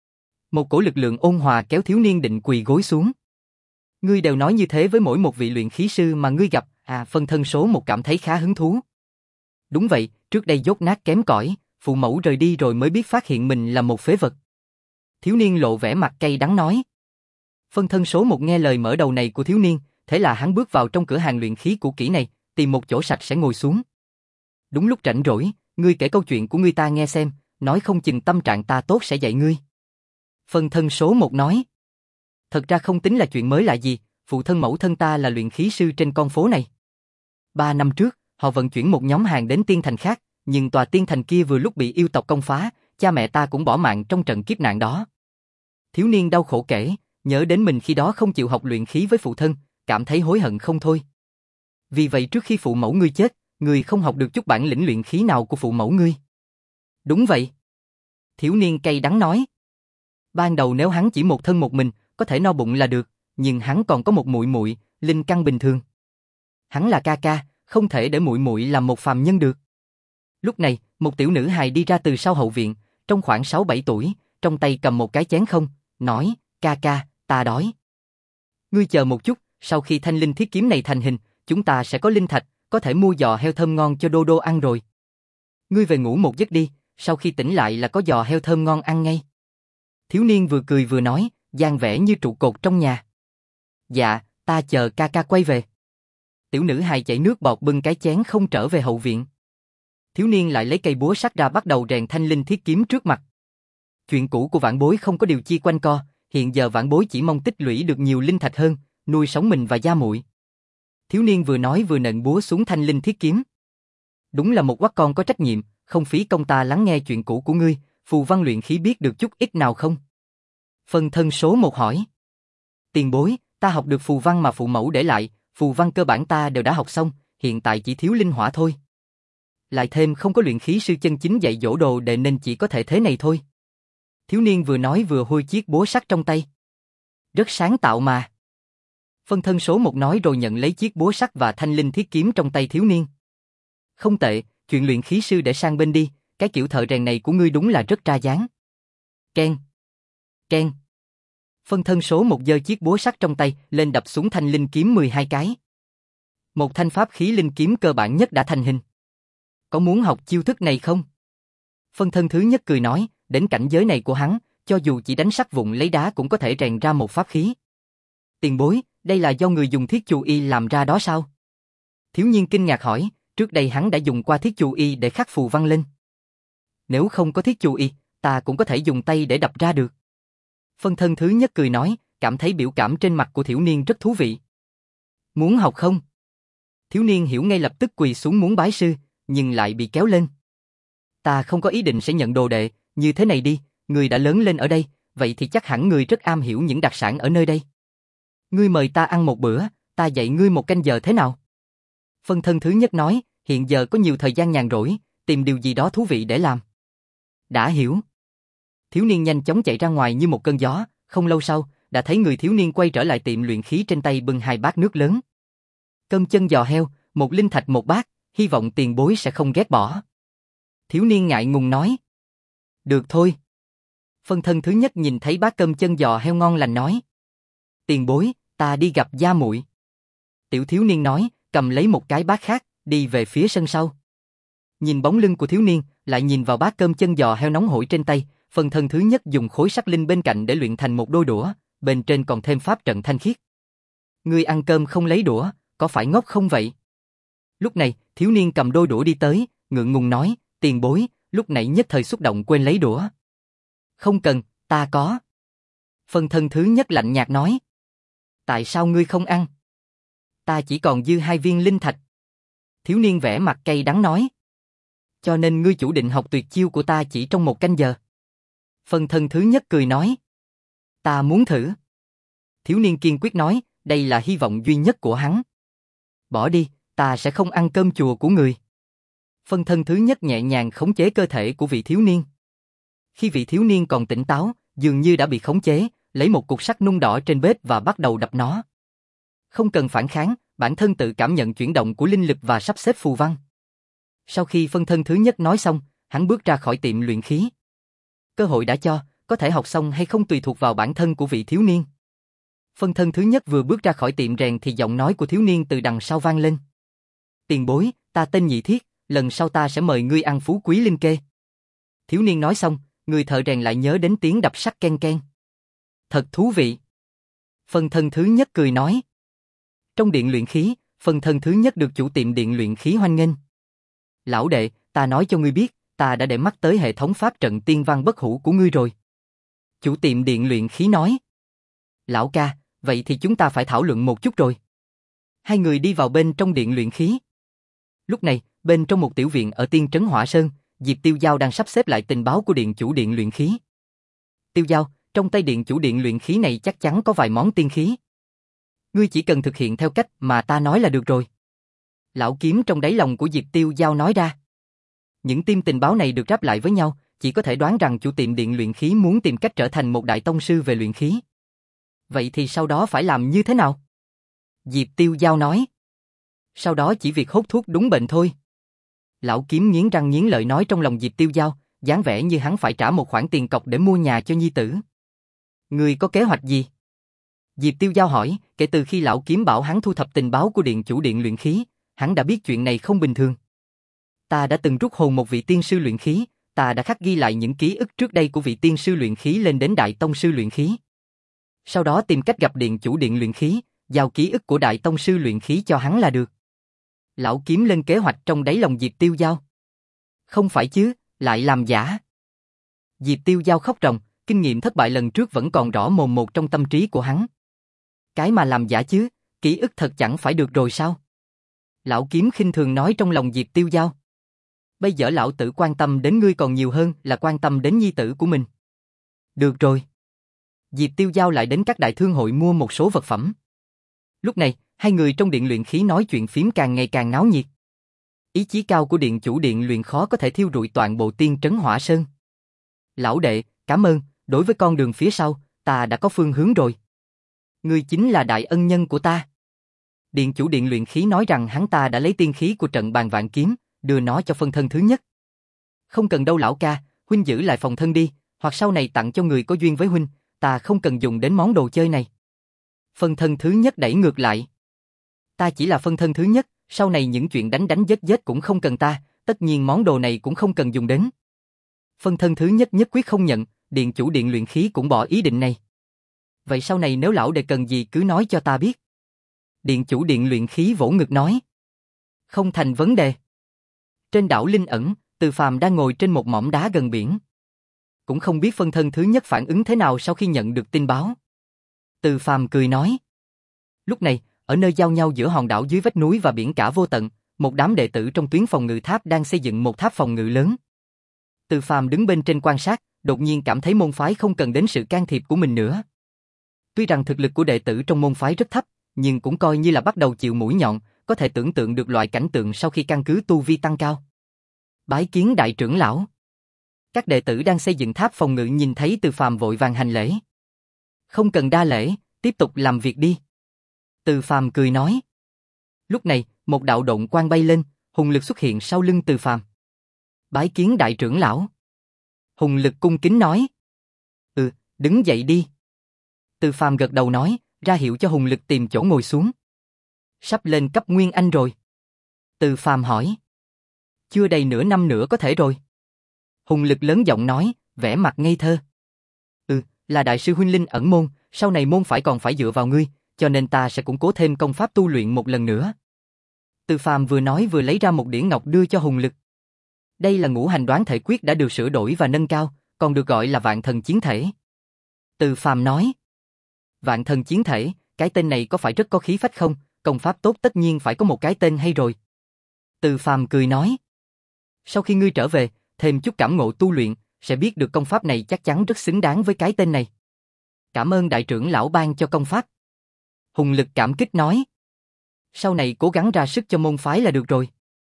Một cổ lực lượng ôn hòa kéo thiếu niên định quỳ gối xuống. Ngươi đều nói như thế với mỗi một vị luyện khí sư mà ngươi gặp, à phân thân số một cảm thấy khá hứng thú. Đúng vậy, trước đây dốt nát kém cỏi, phụ mẫu rời đi rồi mới biết phát hiện mình là một phế vật. Thiếu niên lộ vẻ mặt cay đắng nói. Phân thân số một nghe lời mở đầu này của thiếu niên, thế là hắn bước vào trong cửa hàng luyện khí cũ kỹ này, tìm một chỗ sạch sẽ ngồi xuống. Đúng lúc rảnh rỗi, ngươi kể câu chuyện của ngươi ta nghe xem, nói không chừng tâm trạng ta tốt sẽ dạy ngươi. Phân thân số một nói. Thật ra không tính là chuyện mới lạ gì, phụ thân mẫu thân ta là luyện khí sư trên con phố này. Ba năm trước, họ vận chuyển một nhóm hàng đến tiên thành khác, nhưng tòa tiên thành kia vừa lúc bị yêu tộc công phá, cha mẹ ta cũng bỏ mạng trong trận kiếp nạn đó. Thiếu niên đau khổ kể, nhớ đến mình khi đó không chịu học luyện khí với phụ thân, cảm thấy hối hận không thôi. Vì vậy trước khi phụ mẫu ngươi chết, ngươi không học được chút bản lĩnh luyện khí nào của phụ mẫu ngươi. Đúng vậy. Thiếu niên cay đắng nói. Ban đầu nếu hắn chỉ một thân một mình, có thể no bụng là được, nhưng hắn còn có một muội muội, linh căn bình thường. Hắn là ca ca, không thể để muội muội làm một phàm nhân được. Lúc này, một tiểu nữ hài đi ra từ sau hậu viện, trong khoảng sáu bảy tuổi, trong tay cầm một cái chén không, nói, ca ca, ta đói. Ngươi chờ một chút, sau khi thanh linh thiết kiếm này thành hình, chúng ta sẽ có linh thạch, có thể mua giò heo thơm ngon cho Đô Đô ăn rồi. Ngươi về ngủ một giấc đi, sau khi tỉnh lại là có giò heo thơm ngon ăn ngay. Thiếu niên vừa cười vừa nói, dáng vẻ như trụ cột trong nhà. Dạ, ta chờ ca ca quay về. Tiểu nữ hài chảy nước bọt bưng cái chén không trở về hậu viện. Thiếu niên lại lấy cây búa sắt ra bắt đầu rèn thanh linh thiết kiếm trước mặt. Chuyện cũ của vãn bối không có điều chi quanh co, hiện giờ vãn bối chỉ mong tích lũy được nhiều linh thạch hơn, nuôi sống mình và gia muội. Thiếu niên vừa nói vừa nện búa xuống thanh linh thiết kiếm. Đúng là một quắc con có trách nhiệm, không phí công ta lắng nghe chuyện cũ của ngươi, phù văn luyện khí biết được chút ít nào không? Phân thân số một hỏi. Tiền bối, ta học được phù văn mà phụ mẫu để lại, phù văn cơ bản ta đều đã học xong, hiện tại chỉ thiếu linh hỏa thôi. Lại thêm không có luyện khí sư chân chính dạy dỗ đồ đệ nên chỉ có thể thế này thôi. Thiếu niên vừa nói vừa hôi chiếc búa sắt trong tay. Rất sáng tạo mà. Phân thân số một nói rồi nhận lấy chiếc búa sắt và thanh linh thiết kiếm trong tay thiếu niên. Không tệ, chuyện luyện khí sư để sang bên đi, cái kiểu thợ rèn này của ngươi đúng là rất ra dáng. Ken. Ken. Phân thân số một giơ chiếc búa sắt trong tay lên đập xuống thanh linh kiếm mười hai cái. Một thanh pháp khí linh kiếm cơ bản nhất đã thành hình. Có muốn học chiêu thức này không? Phân thân thứ nhất cười nói, đến cảnh giới này của hắn, cho dù chỉ đánh sắt vụn lấy đá cũng có thể rèn ra một pháp khí. Tiền bối, đây là do người dùng thiết chù y làm ra đó sao? Thiếu niên kinh ngạc hỏi, trước đây hắn đã dùng qua thiết chù y để khắc phù văn lên. Nếu không có thiết chù y, ta cũng có thể dùng tay để đập ra được. Phân thân thứ nhất cười nói, cảm thấy biểu cảm trên mặt của thiếu niên rất thú vị. Muốn học không? Thiếu niên hiểu ngay lập tức quỳ xuống muốn bái sư, nhưng lại bị kéo lên. Ta không có ý định sẽ nhận đồ đệ, như thế này đi, người đã lớn lên ở đây, vậy thì chắc hẳn người rất am hiểu những đặc sản ở nơi đây. Ngươi mời ta ăn một bữa, ta dạy ngươi một canh giờ thế nào? Phân thân thứ nhất nói, hiện giờ có nhiều thời gian nhàn rỗi, tìm điều gì đó thú vị để làm. Đã hiểu. Thiếu niên nhanh chóng chạy ra ngoài như một cơn gió, không lâu sau, đã thấy người thiếu niên quay trở lại tiệm luyện khí trên tay bưng hai bát nước lớn. Cơm chân giò heo, một linh thạch một bát, hy vọng tiền bối sẽ không ghét bỏ. Thiếu niên ngại ngùng nói. Được thôi. Phân thân thứ nhất nhìn thấy bát cơm chân giò heo ngon lành nói. Tiền bối, ta đi gặp gia muội. Tiểu thiếu niên nói, cầm lấy một cái bát khác, đi về phía sân sau. Nhìn bóng lưng của thiếu niên, lại nhìn vào bát cơm chân giò heo nóng hổi trên tay, phân thân thứ nhất dùng khối sắt linh bên cạnh để luyện thành một đôi đũa, bên trên còn thêm pháp trận thanh khiết. Ngươi ăn cơm không lấy đũa, có phải ngốc không vậy? Lúc này, thiếu niên cầm đôi đũa đi tới, ngượng ngùng nói, tiền bối, lúc nãy nhất thời xúc động quên lấy đũa. Không cần, ta có. Phân thân thứ nhất lạnh nhạt nói. Tại sao ngươi không ăn? Ta chỉ còn dư hai viên linh thạch. Thiếu niên vẻ mặt cay đắng nói. Cho nên ngươi chủ định học tuyệt chiêu của ta chỉ trong một canh giờ. Phân thân thứ nhất cười nói. Ta muốn thử. Thiếu niên kiên quyết nói, đây là hy vọng duy nhất của hắn. Bỏ đi, ta sẽ không ăn cơm chùa của người. Phân thân thứ nhất nhẹ nhàng khống chế cơ thể của vị thiếu niên. Khi vị thiếu niên còn tỉnh táo, dường như đã bị khống chế, lấy một cục sắt nung đỏ trên bếp và bắt đầu đập nó. Không cần phản kháng, bản thân tự cảm nhận chuyển động của linh lực và sắp xếp phù văn. Sau khi phân thân thứ nhất nói xong, hắn bước ra khỏi tiệm luyện khí. Cơ hội đã cho, có thể học xong hay không tùy thuộc vào bản thân của vị thiếu niên. Phân thân thứ nhất vừa bước ra khỏi tiệm rèn thì giọng nói của thiếu niên từ đằng sau vang lên. Tiền bối, ta tên Nhị Thiết, lần sau ta sẽ mời ngươi ăn phú quý linh kê. Thiếu niên nói xong, người thợ rèn lại nhớ đến tiếng đập sắt ken ken. Thật thú vị. Phân thân thứ nhất cười nói. Trong điện luyện khí, phân thân thứ nhất được chủ tiệm điện luyện khí hoan nghênh. Lão đệ, ta nói cho ngươi biết, ta đã để mắt tới hệ thống pháp trận tiên văn bất hủ của ngươi rồi. Chủ tiệm điện luyện khí nói. Lão ca, vậy thì chúng ta phải thảo luận một chút rồi. Hai người đi vào bên trong điện luyện khí. Lúc này, bên trong một tiểu viện ở Tiên Trấn Hỏa Sơn, Diệp Tiêu Giao đang sắp xếp lại tình báo của điện chủ điện luyện khí. Tiêu Giao, trong tay điện chủ điện luyện khí này chắc chắn có vài món tiên khí. Ngươi chỉ cần thực hiện theo cách mà ta nói là được rồi. Lão kiếm trong đáy lòng của Diệp Tiêu Giao nói ra. Những tim tình báo này được ráp lại với nhau, chỉ có thể đoán rằng chủ tiệm điện luyện khí muốn tìm cách trở thành một đại tông sư về luyện khí. Vậy thì sau đó phải làm như thế nào? Diệp Tiêu Giao nói. Sau đó chỉ việc hốt thuốc đúng bệnh thôi. Lão kiếm nghiến răng nghiến lợi nói trong lòng Diệp Tiêu Giao, dáng vẻ như hắn phải trả một khoản tiền cọc để mua nhà cho nhi tử. Ngươi có kế hoạch gì? Diệp Tiêu Giao hỏi, kể từ khi lão kiếm bảo hắn thu thập tình báo của điện chủ điện luyện khí, hắn đã biết chuyện này không bình thường. Ta đã từng rút hồn một vị tiên sư luyện khí, ta đã khắc ghi lại những ký ức trước đây của vị tiên sư luyện khí lên đến đại tông sư luyện khí. Sau đó tìm cách gặp điện chủ điện luyện khí, giao ký ức của đại tông sư luyện khí cho hắn là được. Lão kiếm lên kế hoạch trong đáy lòng Diệp Tiêu Giao. Không phải chứ, lại làm giả. Diệp Tiêu Giao khóc ròng, kinh nghiệm thất bại lần trước vẫn còn rõ mồn một trong tâm trí của hắn. Cái mà làm giả chứ, ký ức thật chẳng phải được rồi sao? Lão kiếm khinh thường nói trong lòng Diệp Tiêu Giao. Bây giờ lão tử quan tâm đến ngươi còn nhiều hơn là quan tâm đến nhi tử của mình. Được rồi. Diệp Tiêu Giao lại đến các đại thương hội mua một số vật phẩm. Lúc này, hai người trong điện luyện khí nói chuyện phím càng ngày càng náo nhiệt. Ý chí cao của điện chủ điện luyện khó có thể thiêu rụi toàn bộ Tiên Trấn Hỏa Sơn. Lão đệ, cảm ơn, đối với con đường phía sau, ta đã có phương hướng rồi. Ngươi chính là đại ân nhân của ta. Điện chủ điện luyện khí nói rằng hắn ta đã lấy tiên khí của trận bàn vạn kiếm, đưa nó cho phân thân thứ nhất. Không cần đâu lão ca, huynh giữ lại phòng thân đi, hoặc sau này tặng cho người có duyên với huynh, ta không cần dùng đến món đồ chơi này. Phân thân thứ nhất đẩy ngược lại. Ta chỉ là phân thân thứ nhất, sau này những chuyện đánh đánh giết giết cũng không cần ta, tất nhiên món đồ này cũng không cần dùng đến. Phân thân thứ nhất nhất quyết không nhận, điện chủ điện luyện khí cũng bỏ ý định này. Vậy sau này nếu lão đệ cần gì cứ nói cho ta biết. Điện chủ điện luyện khí vỗ ngực nói. Không thành vấn đề. Trên đảo Linh Ẩn, Từ Phàm đang ngồi trên một mỏm đá gần biển. Cũng không biết phân thân thứ nhất phản ứng thế nào sau khi nhận được tin báo. Từ Phàm cười nói. Lúc này, ở nơi giao nhau giữa hòn đảo dưới vách núi và biển cả vô tận, một đám đệ tử trong tuyến phòng ngự tháp đang xây dựng một tháp phòng ngự lớn. Từ Phàm đứng bên trên quan sát, đột nhiên cảm thấy môn phái không cần đến sự can thiệp của mình nữa. Tuy rằng thực lực của đệ tử trong môn phái rất thấp, nhưng cũng coi như là bắt đầu chịu mũi nhọn, có thể tưởng tượng được loại cảnh tượng sau khi căn cứ tu vi tăng cao. Bái kiến đại trưởng lão. Các đệ tử đang xây dựng tháp phòng ngự nhìn thấy Từ Phàm vội vàng hành lễ. Không cần đa lễ, tiếp tục làm việc đi. Từ Phàm cười nói. Lúc này, một đạo động quang bay lên, hùng lực xuất hiện sau lưng Từ Phàm. Bái kiến đại trưởng lão. Hùng lực cung kính nói. Ừ, đứng dậy đi. Từ Phàm gật đầu nói, ra hiệu cho hùng lực tìm chỗ ngồi xuống. Sắp lên cấp Nguyên Anh rồi. Từ Phàm hỏi. Chưa đầy nửa năm nữa có thể rồi. Hùng lực lớn giọng nói, vẻ mặt ngây thơ. Ừ, là đại sư huynh Linh Ẩn môn, sau này môn phải còn phải dựa vào ngươi, cho nên ta sẽ củng cố thêm công pháp tu luyện một lần nữa. Từ Phàm vừa nói vừa lấy ra một đĩa ngọc đưa cho hùng lực. Đây là ngũ hành đoán thể quyết đã được sửa đổi và nâng cao, còn được gọi là vạn thần chiến thể. Từ Phàm nói. Vạn thần chiến thể, cái tên này có phải rất có khí phách không? Công pháp tốt tất nhiên phải có một cái tên hay rồi. Từ Phàm cười nói. Sau khi ngươi trở về, thêm chút cảm ngộ tu luyện, sẽ biết được công pháp này chắc chắn rất xứng đáng với cái tên này. Cảm ơn đại trưởng lão ban cho công pháp. Hùng lực cảm kích nói. Sau này cố gắng ra sức cho môn phái là được rồi.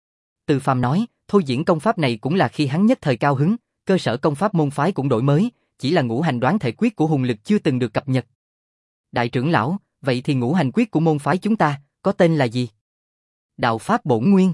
Từ Phàm nói, thôi diễn công pháp này cũng là khi hắn nhất thời cao hứng, cơ sở công pháp môn phái cũng đổi mới, chỉ là ngũ hành đoán thể quyết của hùng lực chưa từng được cập nhật. Đại trưởng lão, vậy thì ngũ hành quyết của môn phái chúng ta, có tên là gì? Đạo pháp bổn nguyên.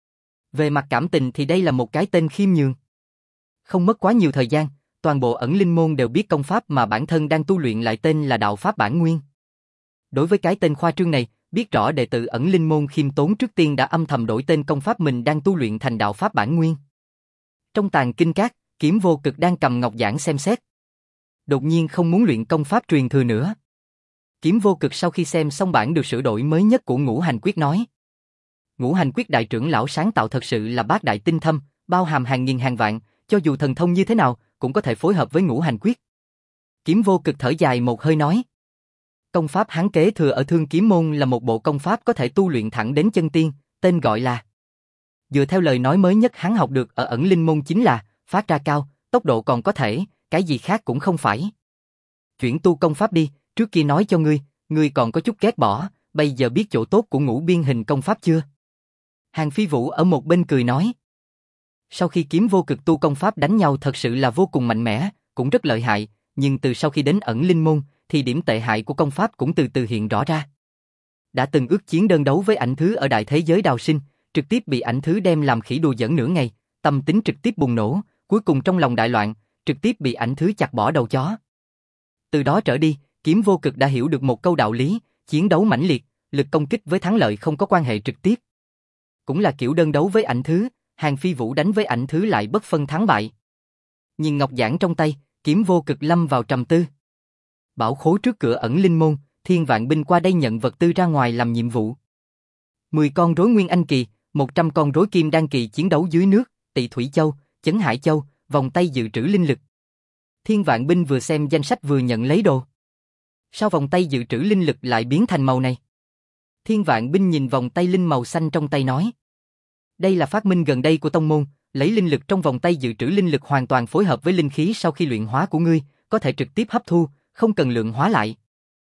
Về mặt cảm tình thì đây là một cái tên khiêm nhường. Không mất quá nhiều thời gian, toàn bộ ẩn linh môn đều biết công pháp mà bản thân đang tu luyện lại tên là đạo pháp bản nguyên. Đối với cái tên khoa trương này, biết rõ đệ tử ẩn linh môn khiêm tốn trước tiên đã âm thầm đổi tên công pháp mình đang tu luyện thành đạo pháp bản nguyên. Trong tàng kinh các, Kiếm Vô Cực đang cầm ngọc giản xem xét. Đột nhiên không muốn luyện công pháp truyền thừa nữa. Kiếm Vô Cực sau khi xem xong bản được sửa đổi mới nhất của ngũ hành quyết nói. Ngũ hành quyết đại trưởng lão sáng tạo thật sự là bát đại tinh thâm, bao hàm hàng nghìn hàng vạn, cho dù thần thông như thế nào, cũng có thể phối hợp với ngũ hành quyết. Kiếm Vô Cực thở dài một hơi nói. Công pháp hắn kế thừa ở Thương Kiếm môn là một bộ công pháp có thể tu luyện thẳng đến chân tiên, tên gọi là. Dựa theo lời nói mới nhất hắn học được ở ẩn linh môn chính là, phát ra cao, tốc độ còn có thể, cái gì khác cũng không phải. Chuyển tu công pháp đi, trước kia nói cho ngươi, ngươi còn có chút ghét bỏ, bây giờ biết chỗ tốt của ngũ biên hình công pháp chưa? Hàng Phi Vũ ở một bên cười nói. Sau khi Kiếm Vô Cực tu công pháp đánh nhau thật sự là vô cùng mạnh mẽ, cũng rất lợi hại, nhưng từ sau khi đến ẩn linh môn, thì điểm tệ hại của công pháp cũng từ từ hiện rõ ra. Đã từng ước chiến đơn đấu với ảnh thứ ở đại thế giới đào sinh, trực tiếp bị ảnh thứ đem làm khỉ đùa giỡn nửa ngày, tâm tính trực tiếp bùng nổ, cuối cùng trong lòng đại loạn, trực tiếp bị ảnh thứ chặt bỏ đầu chó. Từ đó trở đi, Kiếm Vô Cực đã hiểu được một câu đạo lý, chiến đấu mãnh liệt, lực công kích với thắng lợi không có quan hệ trực tiếp. Cũng là kiểu đơn đấu với ảnh thứ, Hàng Phi Vũ đánh với ảnh thứ lại bất phân thắng bại. Nhìn ngọc giản trong tay, Kiếm Vô Cực lâm vào trầm tư. Bảo khố trước cửa ẩn linh môn, thiên vạn binh qua đây nhận vật tư ra ngoài làm nhiệm vụ. mười con rối Nguyên Anh kỳ, một trăm con rối Kim Đan kỳ chiến đấu dưới nước, Tị Thủy Châu, Chấn Hải Châu, vòng tay dự trữ linh lực. Thiên vạn binh vừa xem danh sách vừa nhận lấy đồ. Sao vòng tay dự trữ linh lực lại biến thành màu này? Thiên vạn binh nhìn vòng tay linh màu xanh trong tay nói. Đây là phát minh gần đây của tông môn, lấy linh lực trong vòng tay dự trữ linh lực hoàn toàn phối hợp với linh khí sau khi luyện hóa của ngươi, có thể trực tiếp hấp thu, không cần lượng hóa lại.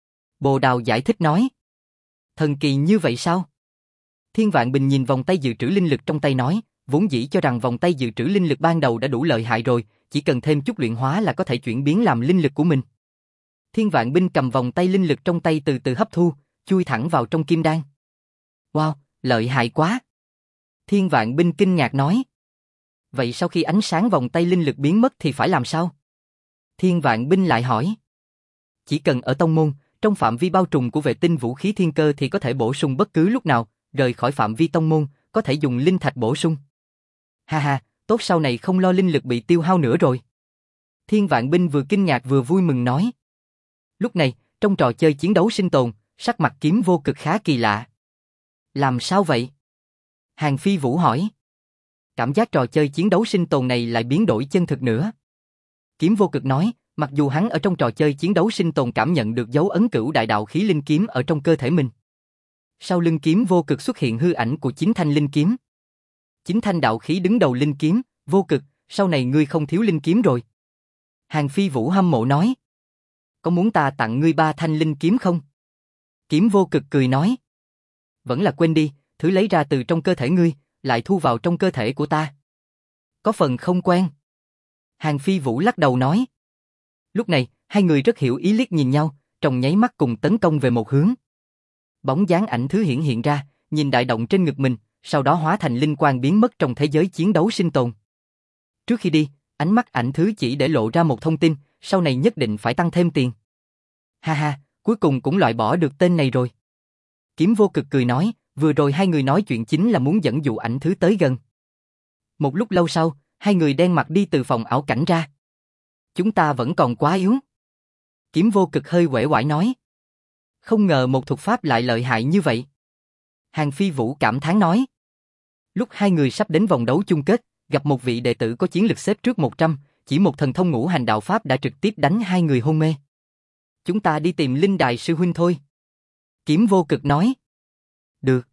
Bồ Đào giải thích nói. Thần kỳ như vậy sao? Thiên Vạn Bình nhìn vòng tay dự trữ linh lực trong tay nói, vốn dĩ cho rằng vòng tay dự trữ linh lực ban đầu đã đủ lợi hại rồi, chỉ cần thêm chút luyện hóa là có thể chuyển biến làm linh lực của mình. Thiên Vạn Binh cầm vòng tay linh lực trong tay từ từ hấp thu, chui thẳng vào trong kim đan. Wow, lợi hại quá! Thiên Vạn Binh kinh ngạc nói. Vậy sau khi ánh sáng vòng tay linh lực biến mất thì phải làm sao? Thiên Vạn Binh lại hỏi. Chỉ cần ở tông môn, trong phạm vi bao trùm của vệ tinh vũ khí thiên cơ thì có thể bổ sung bất cứ lúc nào, rời khỏi phạm vi tông môn, có thể dùng linh thạch bổ sung. Ha ha, tốt sau này không lo linh lực bị tiêu hao nữa rồi. Thiên Vạn Binh vừa kinh ngạc vừa vui mừng nói. Lúc này, trong trò chơi chiến đấu sinh tồn, sắc mặt Kiếm Vô Cực khá kỳ lạ. Làm sao vậy? Hàng Phi Vũ hỏi. Cảm giác trò chơi chiến đấu sinh tồn này lại biến đổi chân thực nữa. Kiếm Vô Cực nói, mặc dù hắn ở trong trò chơi chiến đấu sinh tồn cảm nhận được dấu ấn cửu đại đạo khí linh kiếm ở trong cơ thể mình. Sau lưng Kiếm Vô Cực xuất hiện hư ảnh của chín thanh linh kiếm. Chín thanh đạo khí đứng đầu linh kiếm, Vô Cực, sau này ngươi không thiếu linh kiếm rồi. Hàng Phi Vũ hâm mộ nói. Có muốn ta tặng ngươi ba thanh linh kiếm không? Kiếm Vô Cực cười nói. Vẫn là quên đi, thứ lấy ra từ trong cơ thể ngươi, lại thu vào trong cơ thể của ta. Có phần không quen. Hàng Phi Vũ lắc đầu nói. Lúc này, hai người rất hiểu ý liếc nhìn nhau, trong nháy mắt cùng tấn công về một hướng. Bóng dáng ảnh thứ hiển hiện ra, nhìn đại động trên ngực mình, sau đó hóa thành linh quang biến mất trong thế giới chiến đấu sinh tồn. Trước khi đi, ánh mắt ảnh thứ chỉ để lộ ra một thông tin, sau này nhất định phải tăng thêm tiền. Ha ha, cuối cùng cũng loại bỏ được tên này rồi. Kiếm Vô Cực cười nói, vừa rồi hai người nói chuyện chính là muốn dẫn dụ ảnh thứ tới gần. Một lúc lâu sau, hai người đen mặt đi từ phòng ảo cảnh ra. Chúng ta vẫn còn quá yếu. Kiếm Vô Cực hơi uể oải nói. Không ngờ một thuật pháp lại lợi hại như vậy. Hàng Phi Vũ cảm thán nói. Lúc hai người sắp đến vòng đấu chung kết, gặp một vị đệ tử có chiến lực xếp trước một trăm, chỉ một thần thông ngũ hành đạo pháp đã trực tiếp đánh hai người hôn mê. Chúng ta đi tìm Linh Đài sư huynh thôi. Kiếm Vô Cực nói. Được.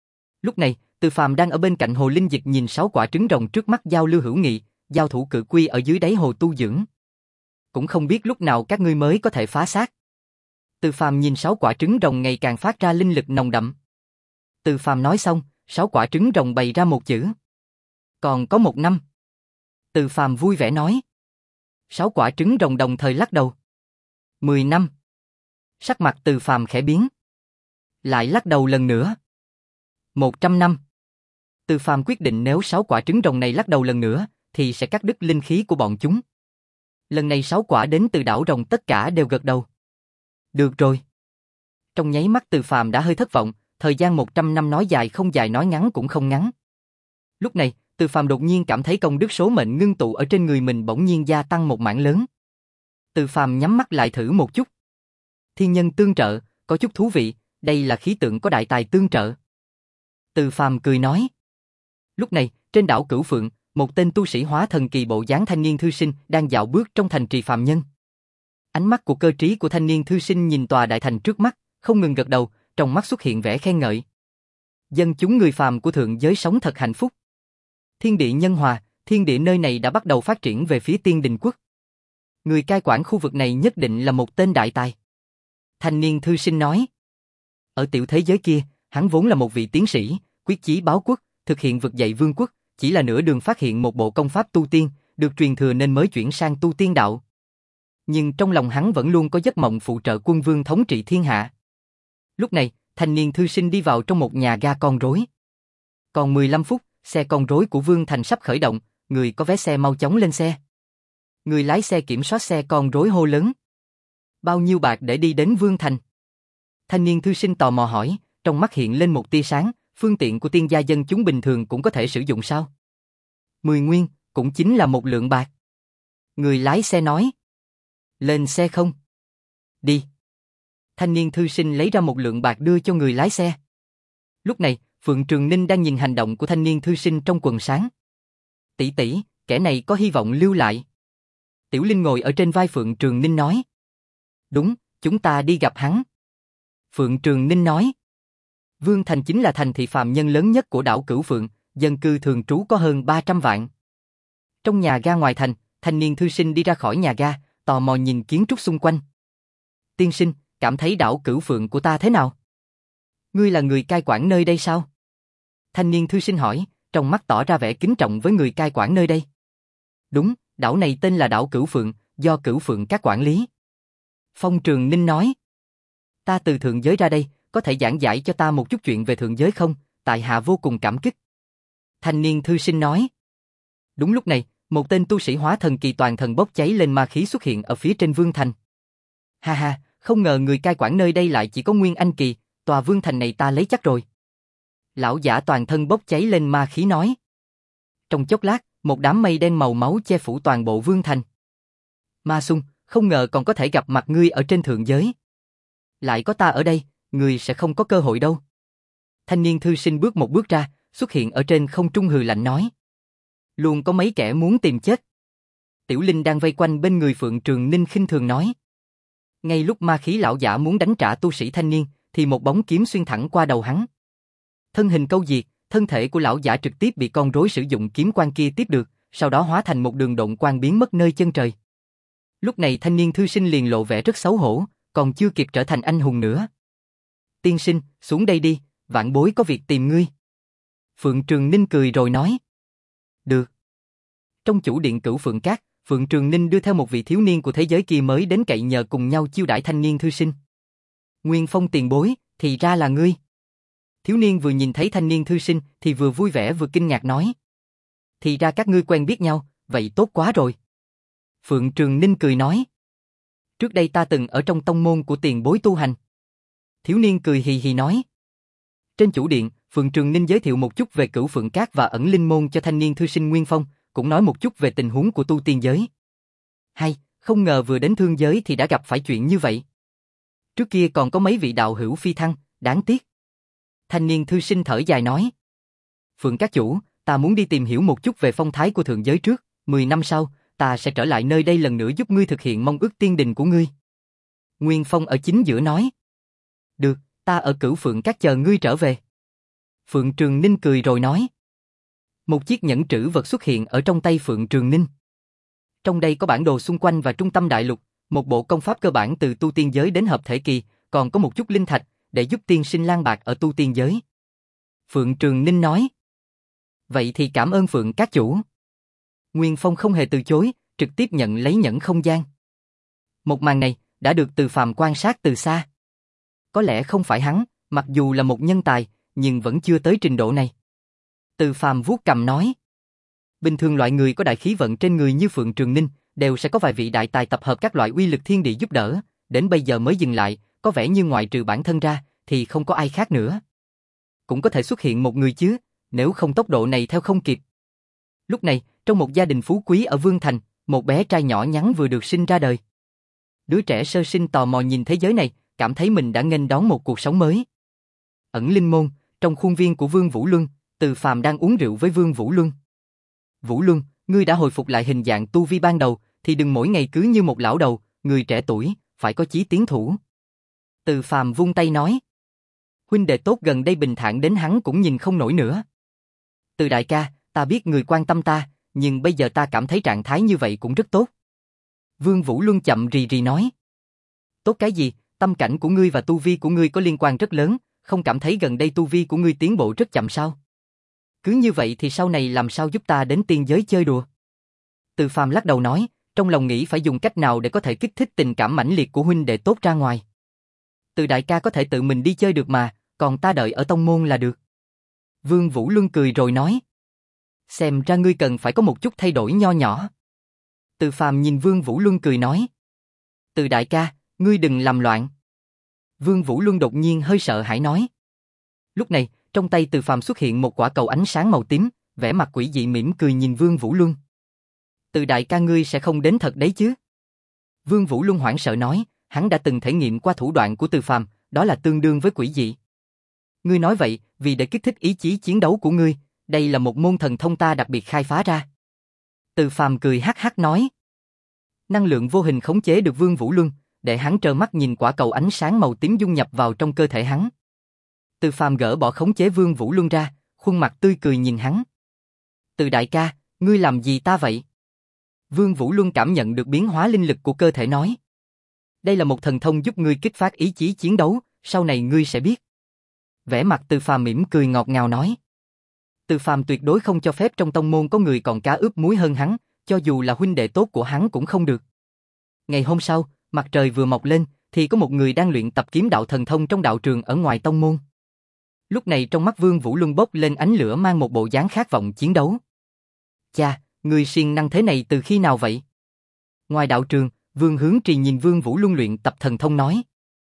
Lúc này, Từ Phàm đang ở bên cạnh hồ linh dịch nhìn sáu quả trứng rồng trước mắt giao lưu hữu nghị, giao thủ cự quy ở dưới đáy hồ tu dưỡng. Cũng không biết lúc nào các ngươi mới có thể phá xác. Từ Phàm nhìn sáu quả trứng rồng ngày càng phát ra linh lực nồng đậm. Từ Phàm nói xong, sáu quả trứng rồng bày ra một chữ. Còn có một năm. Từ Phàm vui vẻ nói. Sáu quả trứng rồng đồng thời lắc đầu. Mười năm. Sắc mặt Từ Phàm khẽ biến. Lại lắc đầu lần nữa. Một trăm năm. Từ Phàm quyết định nếu sáu quả trứng rồng này lắc đầu lần nữa, thì sẽ cắt đứt linh khí của bọn chúng. Lần này sáu quả đến từ đảo rồng tất cả đều gật đầu. Được rồi. Trong nháy mắt Từ Phàm đã hơi thất vọng, thời gian một trăm năm nói dài không dài nói ngắn cũng không ngắn. Lúc này, Từ Phàm đột nhiên cảm thấy công đức số mệnh ngưng tụ ở trên người mình bỗng nhiên gia tăng một mảng lớn. Từ Phàm nhắm mắt lại thử một chút. Thiên nhân tương trợ, có chút thú vị, đây là khí tượng có đại tài tương trợ. Từ Phàm cười nói. Lúc này, trên đảo Cửu Phượng, một tên tu sĩ hóa thần kỳ bộ dáng thanh niên thư sinh đang dạo bước trong thành trì phàm nhân. Ánh mắt của cơ trí của thanh niên thư sinh nhìn tòa đại thành trước mắt, không ngừng gật đầu, trong mắt xuất hiện vẻ khen ngợi. Dân chúng người phàm của thượng giới sống thật hạnh phúc. Thiên địa nhân hòa, thiên địa nơi này đã bắt đầu phát triển về phía Tiên Đình quốc. Người cai quản khu vực này nhất định là một tên đại tài. Thanh niên thư sinh nói. Ở tiểu thế giới kia, hắn vốn là một vị tiến sĩ, quyết chí báo quốc, thực hiện vực dậy vương quốc, chỉ là nửa đường phát hiện một bộ công pháp tu tiên, được truyền thừa nên mới chuyển sang tu tiên đạo. Nhưng trong lòng hắn vẫn luôn có giấc mộng phụ trợ quân vương thống trị thiên hạ. Lúc này, thanh niên thư sinh đi vào trong một nhà ga con rối. Còn mười lăm phút, xe con rối của Vương Thành sắp khởi động, người có vé xe mau chóng lên xe. Người lái xe kiểm soát xe con rối hô lớn. Bao nhiêu bạc để đi đến Vương Thành? Thanh niên thư sinh tò mò hỏi, trong mắt hiện lên một tia sáng, phương tiện của tiên gia dân chúng bình thường cũng có thể sử dụng sao? Mười nguyên, cũng chính là một lượng bạc. Người lái xe nói. Lên xe không? Đi. Thanh niên thư sinh lấy ra một lượng bạc đưa cho người lái xe. Lúc này, Phượng Trường Ninh đang nhìn hành động của thanh niên thư sinh trong quần sáng. Tỷ tỷ, kẻ này có hy vọng lưu lại. Tiểu Linh ngồi ở trên vai Phượng Trường Ninh nói. Đúng, chúng ta đi gặp hắn. Phượng Trường Ninh nói. Vương Thành chính là thành thị phàm nhân lớn nhất của đảo Cửu Phượng, dân cư thường trú có hơn ba trăm vạn. Trong nhà ga ngoài thành, thanh niên thư sinh đi ra khỏi nhà ga, tò mò nhìn kiến trúc xung quanh. Tiên sinh, cảm thấy đảo Cửu Phượng của ta thế nào? Ngươi là người cai quản nơi đây sao? Thanh niên thư sinh hỏi, trong mắt tỏ ra vẻ kính trọng với người cai quản nơi đây. Đúng, đảo này tên là đảo Cửu Phượng, do Cửu Phượng các quản lý. Phong Trường Ninh nói. Ta từ thượng giới ra đây, có thể giảng giải cho ta một chút chuyện về thượng giới không? Tại hạ vô cùng cảm kích. Thanh niên thư sinh nói. Đúng lúc này, một tên tu sĩ hóa thần kỳ toàn thân bốc cháy lên ma khí xuất hiện ở phía trên vương thành. Ha ha, không ngờ người cai quản nơi đây lại chỉ có Nguyên Anh kỳ, tòa vương thành này ta lấy chắc rồi. Lão giả toàn thân bốc cháy lên ma khí nói. Trong chốc lát, một đám mây đen màu máu che phủ toàn bộ vương thành. Ma Xung, không ngờ còn có thể gặp mặt ngươi ở trên thượng giới. Lại có ta ở đây, ngươi sẽ không có cơ hội đâu. Thanh niên thư sinh bước một bước ra, xuất hiện ở trên không trung hừ lạnh nói. Luôn có mấy kẻ muốn tìm chết. Tiểu Linh đang vây quanh bên người Phượng Trường Ninh khinh thường nói. Ngay lúc ma khí lão giả muốn đánh trả tu sĩ thanh niên, thì một bóng kiếm xuyên thẳng qua đầu hắn. Thân hình câu diệt, thân thể của lão giả trực tiếp bị con rối sử dụng kiếm quang kia tiếp được, sau đó hóa thành một đường độn quang biến mất nơi chân trời. Lúc này thanh niên thư sinh liền lộ vẻ rất xấu hổ, còn chưa kịp trở thành anh hùng nữa. Tiên sinh, xuống đây đi, vạn bối có việc tìm ngươi. Phượng Trường Ninh cười rồi nói. Được. Trong chủ điện Cửu Phượng Các, Phượng Trường Ninh đưa theo một vị thiếu niên của thế giới kia mới đến cậy nhờ cùng nhau chiêu đãi thanh niên thư sinh. Nguyên Phong tiền bối, thì ra là ngươi. Thiếu niên vừa nhìn thấy thanh niên thư sinh thì vừa vui vẻ vừa kinh ngạc nói. Thì ra các ngươi quen biết nhau, vậy tốt quá rồi. Phượng Trường Ninh cười nói. Trước đây ta từng ở trong tông môn của tiền bối tu hành. Thiếu niên cười hì hì nói. Trên chủ điện, Phượng Trường Ninh giới thiệu một chút về Cửu Phượng Các và ẩn linh môn cho thanh niên thư sinh Nguyên Phong, cũng nói một chút về tình huống của tu tiên giới. Hay, không ngờ vừa đến thương giới thì đã gặp phải chuyện như vậy. Trước kia còn có mấy vị đạo hữu phi thăng, đáng tiếc. Thanh niên thư sinh thở dài nói. Phượng Các chủ, ta muốn đi tìm hiểu một chút về phong thái của thượng giới trước, mười năm sau, ta sẽ trở lại nơi đây lần nữa giúp ngươi thực hiện mong ước tiên đình của ngươi. Nguyên Phong ở chính giữa nói. Được, ta ở Cửu Phượng Các chờ ngươi trở về. Phượng Trường Ninh cười rồi nói. Một chiếc nhẫn trữ vật xuất hiện ở trong tay Phượng Trường Ninh. Trong đây có bản đồ xung quanh và trung tâm đại lục, một bộ công pháp cơ bản từ tu tiên giới đến hợp thể kỳ, còn có một chút linh thạch để giúp tiên sinh lang bạc ở tu tiên giới. Phượng Trường Ninh nói. Vậy thì cảm ơn Phượng Các chủ. Nguyên Phong không hề từ chối, trực tiếp nhận lấy nhẫn không gian. Một màn này đã được Từ Phàm quan sát từ xa. Có lẽ không phải hắn, mặc dù là một nhân tài, nhưng vẫn chưa tới trình độ này. Từ Phàm vuốt cằm nói. Bình thường loại người có đại khí vận trên người như Phượng Trường Ninh, đều sẽ có vài vị đại tài tập hợp các loại uy lực thiên địa giúp đỡ, đến bây giờ mới dừng lại, có vẻ như ngoại trừ bản thân ra, thì không có ai khác nữa. Cũng có thể xuất hiện một người chứ, nếu không tốc độ này theo không kịp. Lúc này, trong một gia đình phú quý ở Vương Thành, một bé trai nhỏ nhắn vừa được sinh ra đời. Đứa trẻ sơ sinh tò mò nhìn thế giới này, cảm thấy mình đã nghênh đón một cuộc sống mới. Ẩn linh môn, trong khuôn viên của Vương Vũ Luân, Từ Phàm đang uống rượu với Vương Vũ Luân. Vũ Luân, ngươi đã hồi phục lại hình dạng tu vi ban đầu, thì đừng mỗi ngày cứ như một lão đầu, người trẻ tuổi, phải có chí tiến thủ. Từ Phàm vung tay nói. Huynh đệ tốt gần đây bình thản đến hắn cũng nhìn không nổi nữa. Từ đại ca, ta biết người quan tâm ta, nhưng bây giờ ta cảm thấy trạng thái như vậy cũng rất tốt. Vương Vũ Luân chậm rì rì nói. Tốt cái gì, tâm cảnh của ngươi và tu vi của ngươi có liên quan rất lớn, không cảm thấy gần đây tu vi của ngươi tiến bộ rất chậm sao? Cứ như vậy thì sau này làm sao giúp ta đến tiên giới chơi đùa? Từ Phàm lắc đầu nói, trong lòng nghĩ phải dùng cách nào để có thể kích thích tình cảm mãnh liệt của huynh đệ tốt ra ngoài. Từ đại ca có thể tự mình đi chơi được mà, còn ta đợi ở tông môn là được. Vương Vũ Luân cười rồi nói. Xem ra ngươi cần phải có một chút thay đổi nho nhỏ. Từ Phàm nhìn Vương Vũ Luân cười nói. Từ đại ca, ngươi đừng làm loạn. Vương Vũ Luân đột nhiên hơi sợ hãi nói. Lúc này, trong tay Từ Phàm xuất hiện một quả cầu ánh sáng màu tím, vẻ mặt quỷ dị mỉm cười nhìn Vương Vũ Luân. Từ đại ca ngươi sẽ không đến thật đấy chứ? Vương Vũ Luân hoảng sợ nói, hắn đã từng thể nghiệm qua thủ đoạn của Từ Phàm, đó là tương đương với quỷ dị. Ngươi nói vậy, vì để kích thích ý chí chiến đấu của ngươi, đây là một môn thần thông ta đặc biệt khai phá ra. Từ Phàm cười hắc hắc nói. Năng lượng vô hình khống chế được Vương Vũ Luân, để hắn trơ mắt nhìn quả cầu ánh sáng màu tím dung nhập vào trong cơ thể hắn. Từ Phàm gỡ bỏ khống chế Vương Vũ Luân ra, khuôn mặt tươi cười nhìn hắn. Từ đại ca, ngươi làm gì ta vậy? Vương Vũ Luân cảm nhận được biến hóa linh lực của cơ thể nói. Đây là một thần thông giúp ngươi kích phát ý chí chiến đấu, sau này ngươi sẽ biết. Vẻ mặt Từ Phàm mỉm cười ngọt ngào nói. Từ Phàm tuyệt đối không cho phép trong tông môn có người còn cá ướp muối hơn hắn, cho dù là huynh đệ tốt của hắn cũng không được. Ngày hôm sau, mặt trời vừa mọc lên, thì có một người đang luyện tập kiếm đạo thần thông trong đạo trường ở ngoài tông môn. Lúc này trong mắt Vương Vũ Luân bốc lên ánh lửa mang một bộ dáng khát vọng chiến đấu. Cha, người siêng năng thế này từ khi nào vậy? Ngoài đạo trường, Vương Hướng Trì nhìn Vương Vũ Luân luyện tập thần thông nói.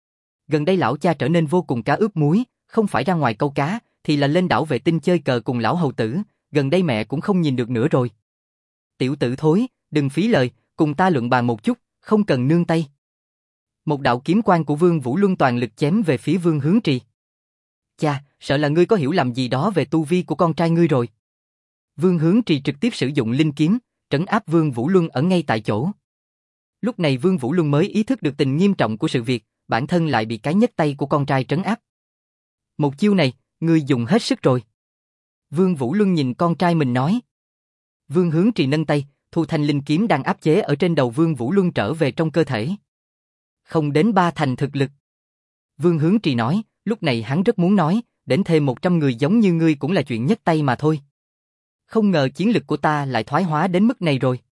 Gần đây lão cha trở nên vô cùng cá ướp muối, không phải ra ngoài câu cá, thì là lên đảo vệ tinh chơi cờ cùng lão hầu tử, gần đây mẹ cũng không nhìn được nữa rồi. Tiểu tử thối, đừng phí lời, cùng ta luận bàn một chút, không cần nương tay. Một đạo kiếm quang của Vương Vũ Luân toàn lực chém về phía Vương Hướng Trì. Cha, sợ là ngươi có hiểu lầm gì đó về tu vi của con trai ngươi rồi. Vương Hướng Trì trực tiếp sử dụng linh kiếm, trấn áp Vương Vũ Luân ở ngay tại chỗ. Lúc này Vương Vũ Luân mới ý thức được tình nghiêm trọng của sự việc, bản thân lại bị cái nhấc tay của con trai trấn áp. Một chiêu này, ngươi dùng hết sức rồi. Vương Vũ Luân nhìn con trai mình nói. Vương Hướng Trì nâng tay, thu thanh linh kiếm đang áp chế ở trên đầu Vương Vũ Luân trở về trong cơ thể. Không đến ba thành thực lực. Vương Hướng Trì nói, lúc này hắn rất muốn nói, đến thêm một trăm người giống như ngươi cũng là chuyện nhấc tay mà thôi. Không ngờ chiến lực của ta lại thoái hóa đến mức này rồi.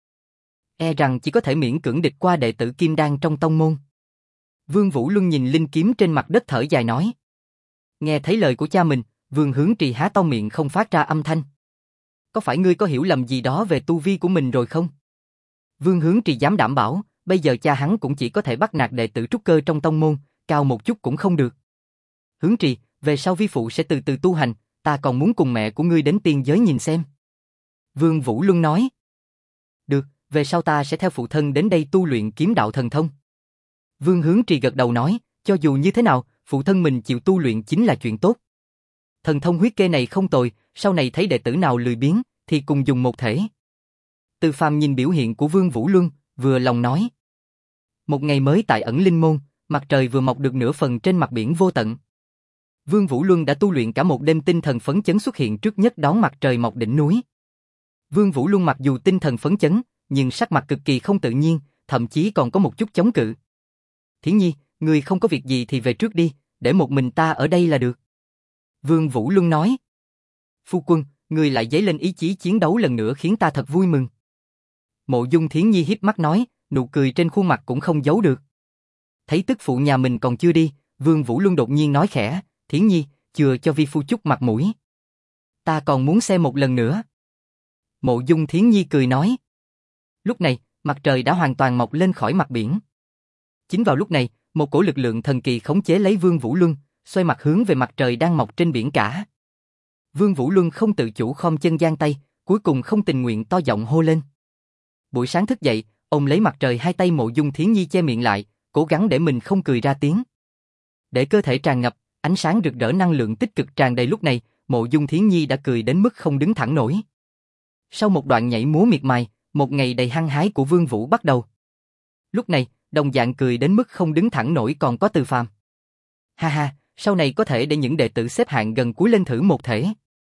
E rằng chỉ có thể miễn cưỡng địch qua đệ tử Kim Đan trong tông môn. Vương Vũ Luân nhìn linh kiếm trên mặt đất thở dài nói. Nghe thấy lời của cha mình, Vương Hướng Trì há to miệng không phát ra âm thanh. Có phải ngươi có hiểu lầm gì đó về tu vi của mình rồi không? Vương Hướng Trì dám đảm bảo, bây giờ cha hắn cũng chỉ có thể bắt nạt đệ tử trúc cơ trong tông môn, cao một chút cũng không được. Hướng Trì, về sau vi phụ sẽ từ từ tu hành, ta còn muốn cùng mẹ của ngươi đến tiên giới nhìn xem. Vương Vũ Luân nói. Được, về sau ta sẽ theo phụ thân đến đây tu luyện kiếm đạo thần thông. Vương Hướng Trì gật đầu nói, cho dù như thế nào, phụ thân mình chịu tu luyện chính là chuyện tốt. Thần thông huyết kê này không tồi, sau này thấy đệ tử nào lười biếng, thì cùng dùng một thể. Từ Phàm nhìn biểu hiện của Vương Vũ Luân, vừa lòng nói. Một ngày mới tại ẩn linh môn, mặt trời vừa mọc được nửa phần trên mặt biển vô tận. Vương Vũ Luân đã tu luyện cả một đêm, tinh thần phấn chấn xuất hiện trước nhất đón mặt trời mọc đỉnh núi. Vương Vũ Luân mặc dù tinh thần phấn chấn, nhưng sắc mặt cực kỳ không tự nhiên, thậm chí còn có một chút chống cự. Thiển Nhi, ngươi không có việc gì thì về trước đi, để một mình ta ở đây là được. Vương Vũ Luân nói. Phu quân, ngươi lại dấy lên ý chí chiến đấu lần nữa khiến ta thật vui mừng. Mộ Dung Thiển Nhi híp mắt nói, nụ cười trên khuôn mặt cũng không giấu được. Thấy tức phụ nhà mình còn chưa đi, Vương Vũ Luân đột nhiên nói khẽ, Thiển Nhi, chừa cho vi phu chút mặt mũi. Ta còn muốn xem một lần nữa. Mộ Dung Thiển Nhi cười nói. Lúc này, mặt trời đã hoàn toàn mọc lên khỏi mặt biển. Chính vào lúc này, một cổ lực lượng thần kỳ khống chế lấy Vương Vũ Luân, xoay mặt hướng về mặt trời đang mọc trên biển cả. Vương Vũ Luân không tự chủ khom chân giang tay, cuối cùng không tình nguyện to giọng hô lên. Buổi sáng thức dậy, ông lấy mặt trời, hai tay Mộ Dung Thiển Nhi che miệng lại, cố gắng để mình không cười ra tiếng. Để cơ thể tràn ngập, ánh sáng rực rỡ, năng lượng tích cực tràn đầy, lúc này, Mộ Dung Thiển Nhi đã cười đến mức không đứng thẳng nổi. Sau một đoạn nhảy múa miệt mài, một ngày đầy hăng hái của Vương Vũ bắt đầu. Lúc này, đồng dạng cười đến mức không đứng thẳng nổi còn có Từ Phàm. Ha ha, sau này có thể để những đệ tử xếp hạng gần cuối lên thử một thể.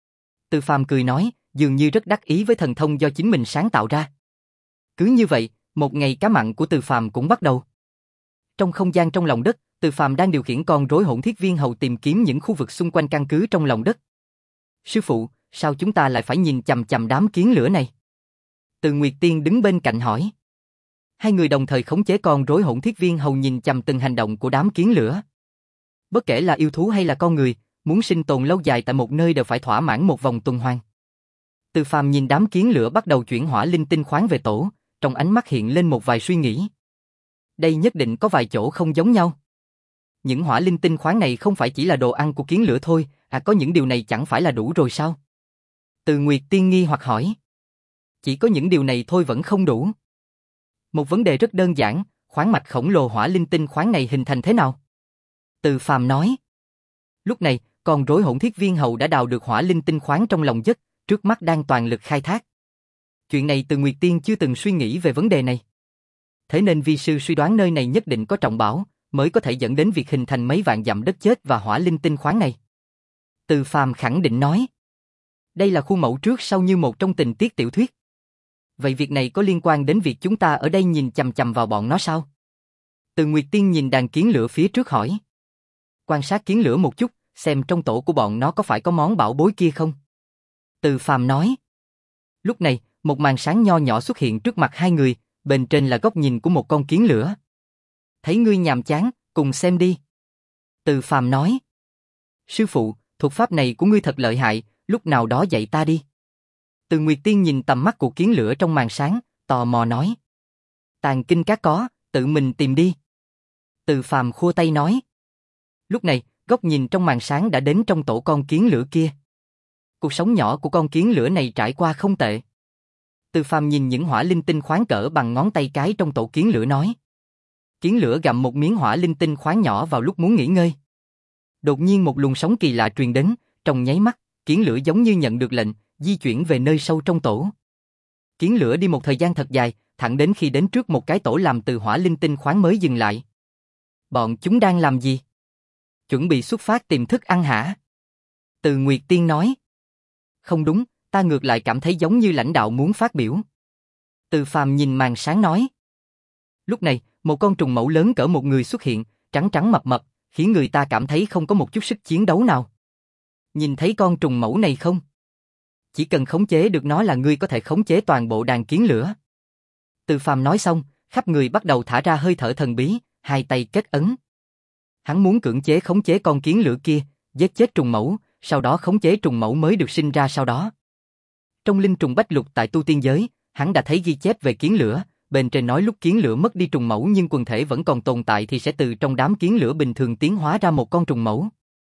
Từ Phàm cười nói, dường như rất đắc ý với thần thông do chính mình sáng tạo ra. Cứ như vậy, một ngày cá mặn của Từ Phàm cũng bắt đầu. Trong không gian trong lòng đất, Từ Phàm đang điều khiển con rối Hỗn Thiết Viên Hầu tìm kiếm những khu vực xung quanh căn cứ trong lòng đất. Sư phụ, sao chúng ta lại phải nhìn chằm chằm đám kiến lửa này? Từ Nguyệt Tiên đứng bên cạnh hỏi. Hai người đồng thời khống chế con rối Hỗn Thiết Viên Hầu nhìn chằm từng hành động của đám kiến lửa. Bất kể là yêu thú hay là con người, muốn sinh tồn lâu dài tại một nơi đều phải thỏa mãn một vòng tuần hoàn. Từ Phàm nhìn đám kiến lửa bắt đầu chuyển hỏa linh tinh khoáng về tổ, trong ánh mắt hiện lên một vài suy nghĩ. Đây nhất định có vài chỗ không giống nhau. Những hỏa linh tinh khoáng này không phải chỉ là đồ ăn của kiến lửa thôi, à có những điều này chẳng phải là đủ rồi sao? Từ Nguyệt Tiên nghi hoặc hỏi. Chỉ có những điều này thôi vẫn không đủ. Một vấn đề rất đơn giản, khoáng mạch khổng lồ hỏa linh tinh khoáng này hình thành thế nào? Từ Phàm nói. Lúc này, con rối Hỗn Thiết Viên Hầu đã đào được hỏa linh tinh khoáng trong lòng đất, trước mắt đang toàn lực khai thác. Chuyện này Từ Nguyệt Tiên chưa từng suy nghĩ về vấn đề này. Thế nên vi sư suy đoán nơi này nhất định có trọng bảo, mới có thể dẫn đến việc hình thành mấy vạn dặm đất chết và hỏa linh tinh khoáng này. Từ Phàm khẳng định nói. Đây là khuôn mẫu trước sau như một trong tình tiết tiểu thuyết. Vậy việc này có liên quan đến việc chúng ta ở đây nhìn chằm chằm vào bọn nó sao? Từ Nguyệt Tiên nhìn đàn kiến lửa phía trước hỏi. Quan sát kiến lửa một chút, xem trong tổ của bọn nó có phải có món bảo bối kia không? Từ Phàm nói. Lúc này, một màn sáng nho nhỏ xuất hiện trước mặt hai người, bên trên là góc nhìn của một con kiến lửa. thấy ngươi nhàm chán, cùng xem đi. Từ Phàm nói. Sư phụ, thuật pháp này của ngươi thật lợi hại, lúc nào đó dạy ta đi. Từ Nguyệt Tiên nhìn tầm mắt của kiến lửa trong màn sáng, tò mò nói. Tàn kinh các có, tự mình tìm đi. Từ Phàm khua tay nói. Lúc này, góc nhìn trong màn sáng đã đến trong tổ con kiến lửa kia. Cuộc sống nhỏ của con kiến lửa này trải qua không tệ. Từ Phàm nhìn những hỏa linh tinh khoáng cỡ bằng ngón tay cái trong tổ kiến lửa nói. Kiến lửa gặm một miếng hỏa linh tinh khoáng nhỏ vào lúc muốn nghỉ ngơi. Đột nhiên một luồng sóng kỳ lạ truyền đến, trong nháy mắt, kiến lửa giống như nhận được lệnh, di chuyển về nơi sâu trong tổ. Kiến lửa đi một thời gian thật dài, thẳng đến khi đến trước một cái tổ làm từ hỏa linh tinh khoáng mới dừng lại. Bọn chúng đang làm gì? Chuẩn bị xuất phát tìm thức ăn hả? Từ Nguyệt Tiên nói. Không đúng, ta ngược lại cảm thấy giống như lãnh đạo muốn phát biểu. Từ Phàm nhìn màn sáng nói. Lúc này, một con trùng mẫu lớn cỡ một người xuất hiện, trắng trắng mập mập, khiến người ta cảm thấy không có một chút sức chiến đấu nào. Nhìn thấy con trùng mẫu này không? Chỉ cần khống chế được nó là ngươi có thể khống chế toàn bộ đàn kiến lửa. Từ Phàm nói xong, khắp người bắt đầu thả ra hơi thở thần bí, hai tay kết ấn. Hắn muốn cưỡng chế khống chế con kiến lửa kia, giết chết trùng mẫu, sau đó khống chế trùng mẫu mới được sinh ra sau đó. Trong linh trùng bách lục tại tu tiên giới, hắn đã thấy ghi chép về kiến lửa, bên trên nói lúc kiến lửa mất đi trùng mẫu nhưng quần thể vẫn còn tồn tại thì sẽ từ trong đám kiến lửa bình thường tiến hóa ra một con trùng mẫu.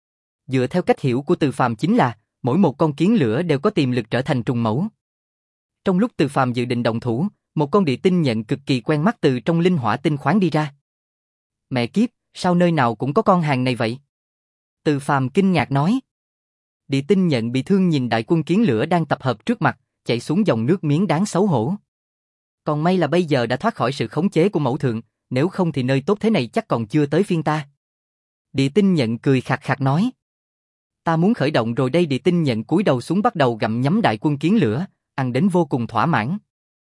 Dựa theo cách hiểu của Từ Phàm chính là, mỗi một con kiến lửa đều có tiềm lực trở thành trùng mẫu. Trong lúc Từ Phàm dự định động thủ, một con địa tinh nhận cực kỳ quen mắt từ trong linh hỏa tinh khoáng đi ra. Mẹ kiếp, sao nơi nào cũng có con hàng này vậy? Từ Phàm kinh ngạc nói. Địa tinh nhận bị thương nhìn đại quân kiến lửa đang tập hợp trước mặt, chạy xuống dòng nước miếng đáng xấu hổ. Còn may là bây giờ đã thoát khỏi sự khống chế của mẫu thượng, nếu không thì nơi tốt thế này chắc còn chưa tới phiên ta. Địa tinh nhận cười khạc khạc nói. Ta muốn khởi động rồi đây. Địa tinh nhận cúi đầu xuống bắt đầu gặm nhấm đại quân kiến lửa, ăn đến vô cùng thỏa mãn.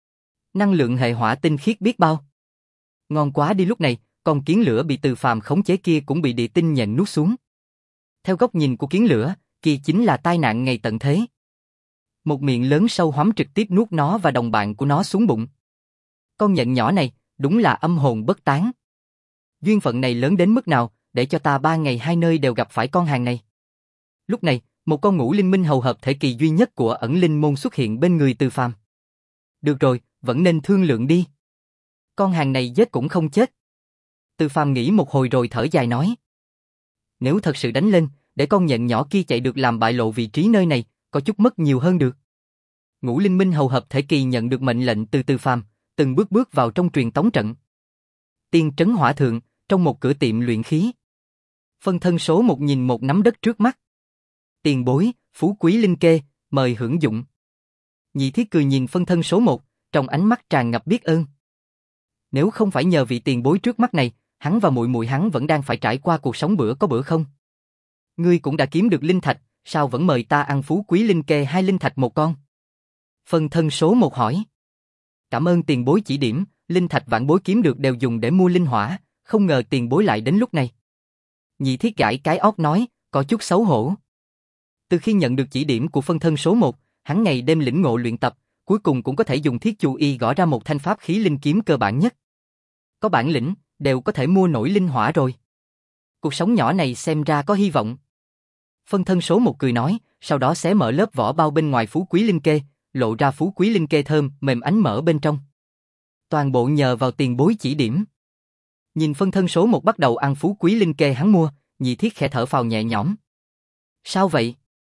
Năng lượng hệ hỏa tinh khiết biết bao. Ngon quá đi. Lúc này, con kiến lửa bị Từ Phàm khống chế kia cũng bị địa tinh nhận nuốt xuống. Theo góc nhìn của kiến lửa, kia chính là tai nạn ngày tận thế. Một miệng lớn sâu hoắm trực tiếp nuốt nó và đồng bạn của nó xuống bụng. Con nhện nhỏ này, đúng là âm hồn bất tán. Duyên phận này lớn đến mức nào, để cho ta ba ngày hai nơi đều gặp phải con hàng này. Lúc này, một con ngũ linh minh hầu hợp thể kỳ duy nhất của ẩn linh môn xuất hiện bên người Từ Phàm. Được rồi, vẫn nên thương lượng đi. Con hàng này giết cũng không chết. Từ Phàm nghĩ một hồi rồi thở dài nói. Nếu thật sự đánh lên, để con nhện nhỏ kia chạy được làm bại lộ vị trí nơi này, có chút mất nhiều hơn được. Ngũ linh minh hầu hợp thể kỳ nhận được mệnh lệnh từ Từ Phàm, từng bước bước vào trong truyền tống trận. Tiên trấn hỏa thượng, trong một cửa tiệm luyện khí. Phân thân số một nhìn một nắm đất trước mắt. Tiền bối, phú quý linh kê, mời hưởng dụng. Nhị thiết cười nhìn phân thân số một, trong ánh mắt tràn ngập biết ơn. Nếu không phải nhờ vị tiền bối trước mắt này, hắn và muội muội hắn vẫn đang phải trải qua cuộc sống bữa có bữa không. Ngươi cũng đã kiếm được linh thạch, sao vẫn mời ta ăn phú quý linh kê hai linh thạch một con? Phân thân số một hỏi. Cảm ơn tiền bối chỉ điểm, linh thạch vãn bối kiếm được đều dùng để mua linh hỏa, không ngờ tiền bối lại đến lúc này. Nhị thiết gãi cái óc nói, có chút xấu hổ. Từ khi nhận được chỉ điểm của phân thân số một, hắn ngày đêm lĩnh ngộ luyện tập, cuối cùng cũng có thể dùng thiết chu y gõ ra một thanh pháp khí linh kiếm cơ bản nhất. Có bản lĩnh, đều có thể mua nổi linh hỏa rồi. Cuộc sống nhỏ này xem ra có hy vọng. Phân thân số một cười nói, sau đó xé mở lớp vỏ bao bên ngoài phú quý linh kê, lộ ra phú quý linh kê thơm, mềm ánh mỡ bên trong. Toàn bộ nhờ vào tiền bối chỉ điểm. Nhìn phân thân số một bắt đầu ăn phú quý linh kê hắn mua, nhị thiết khẽ thở phào nhẹ nhõm. Sao vậy?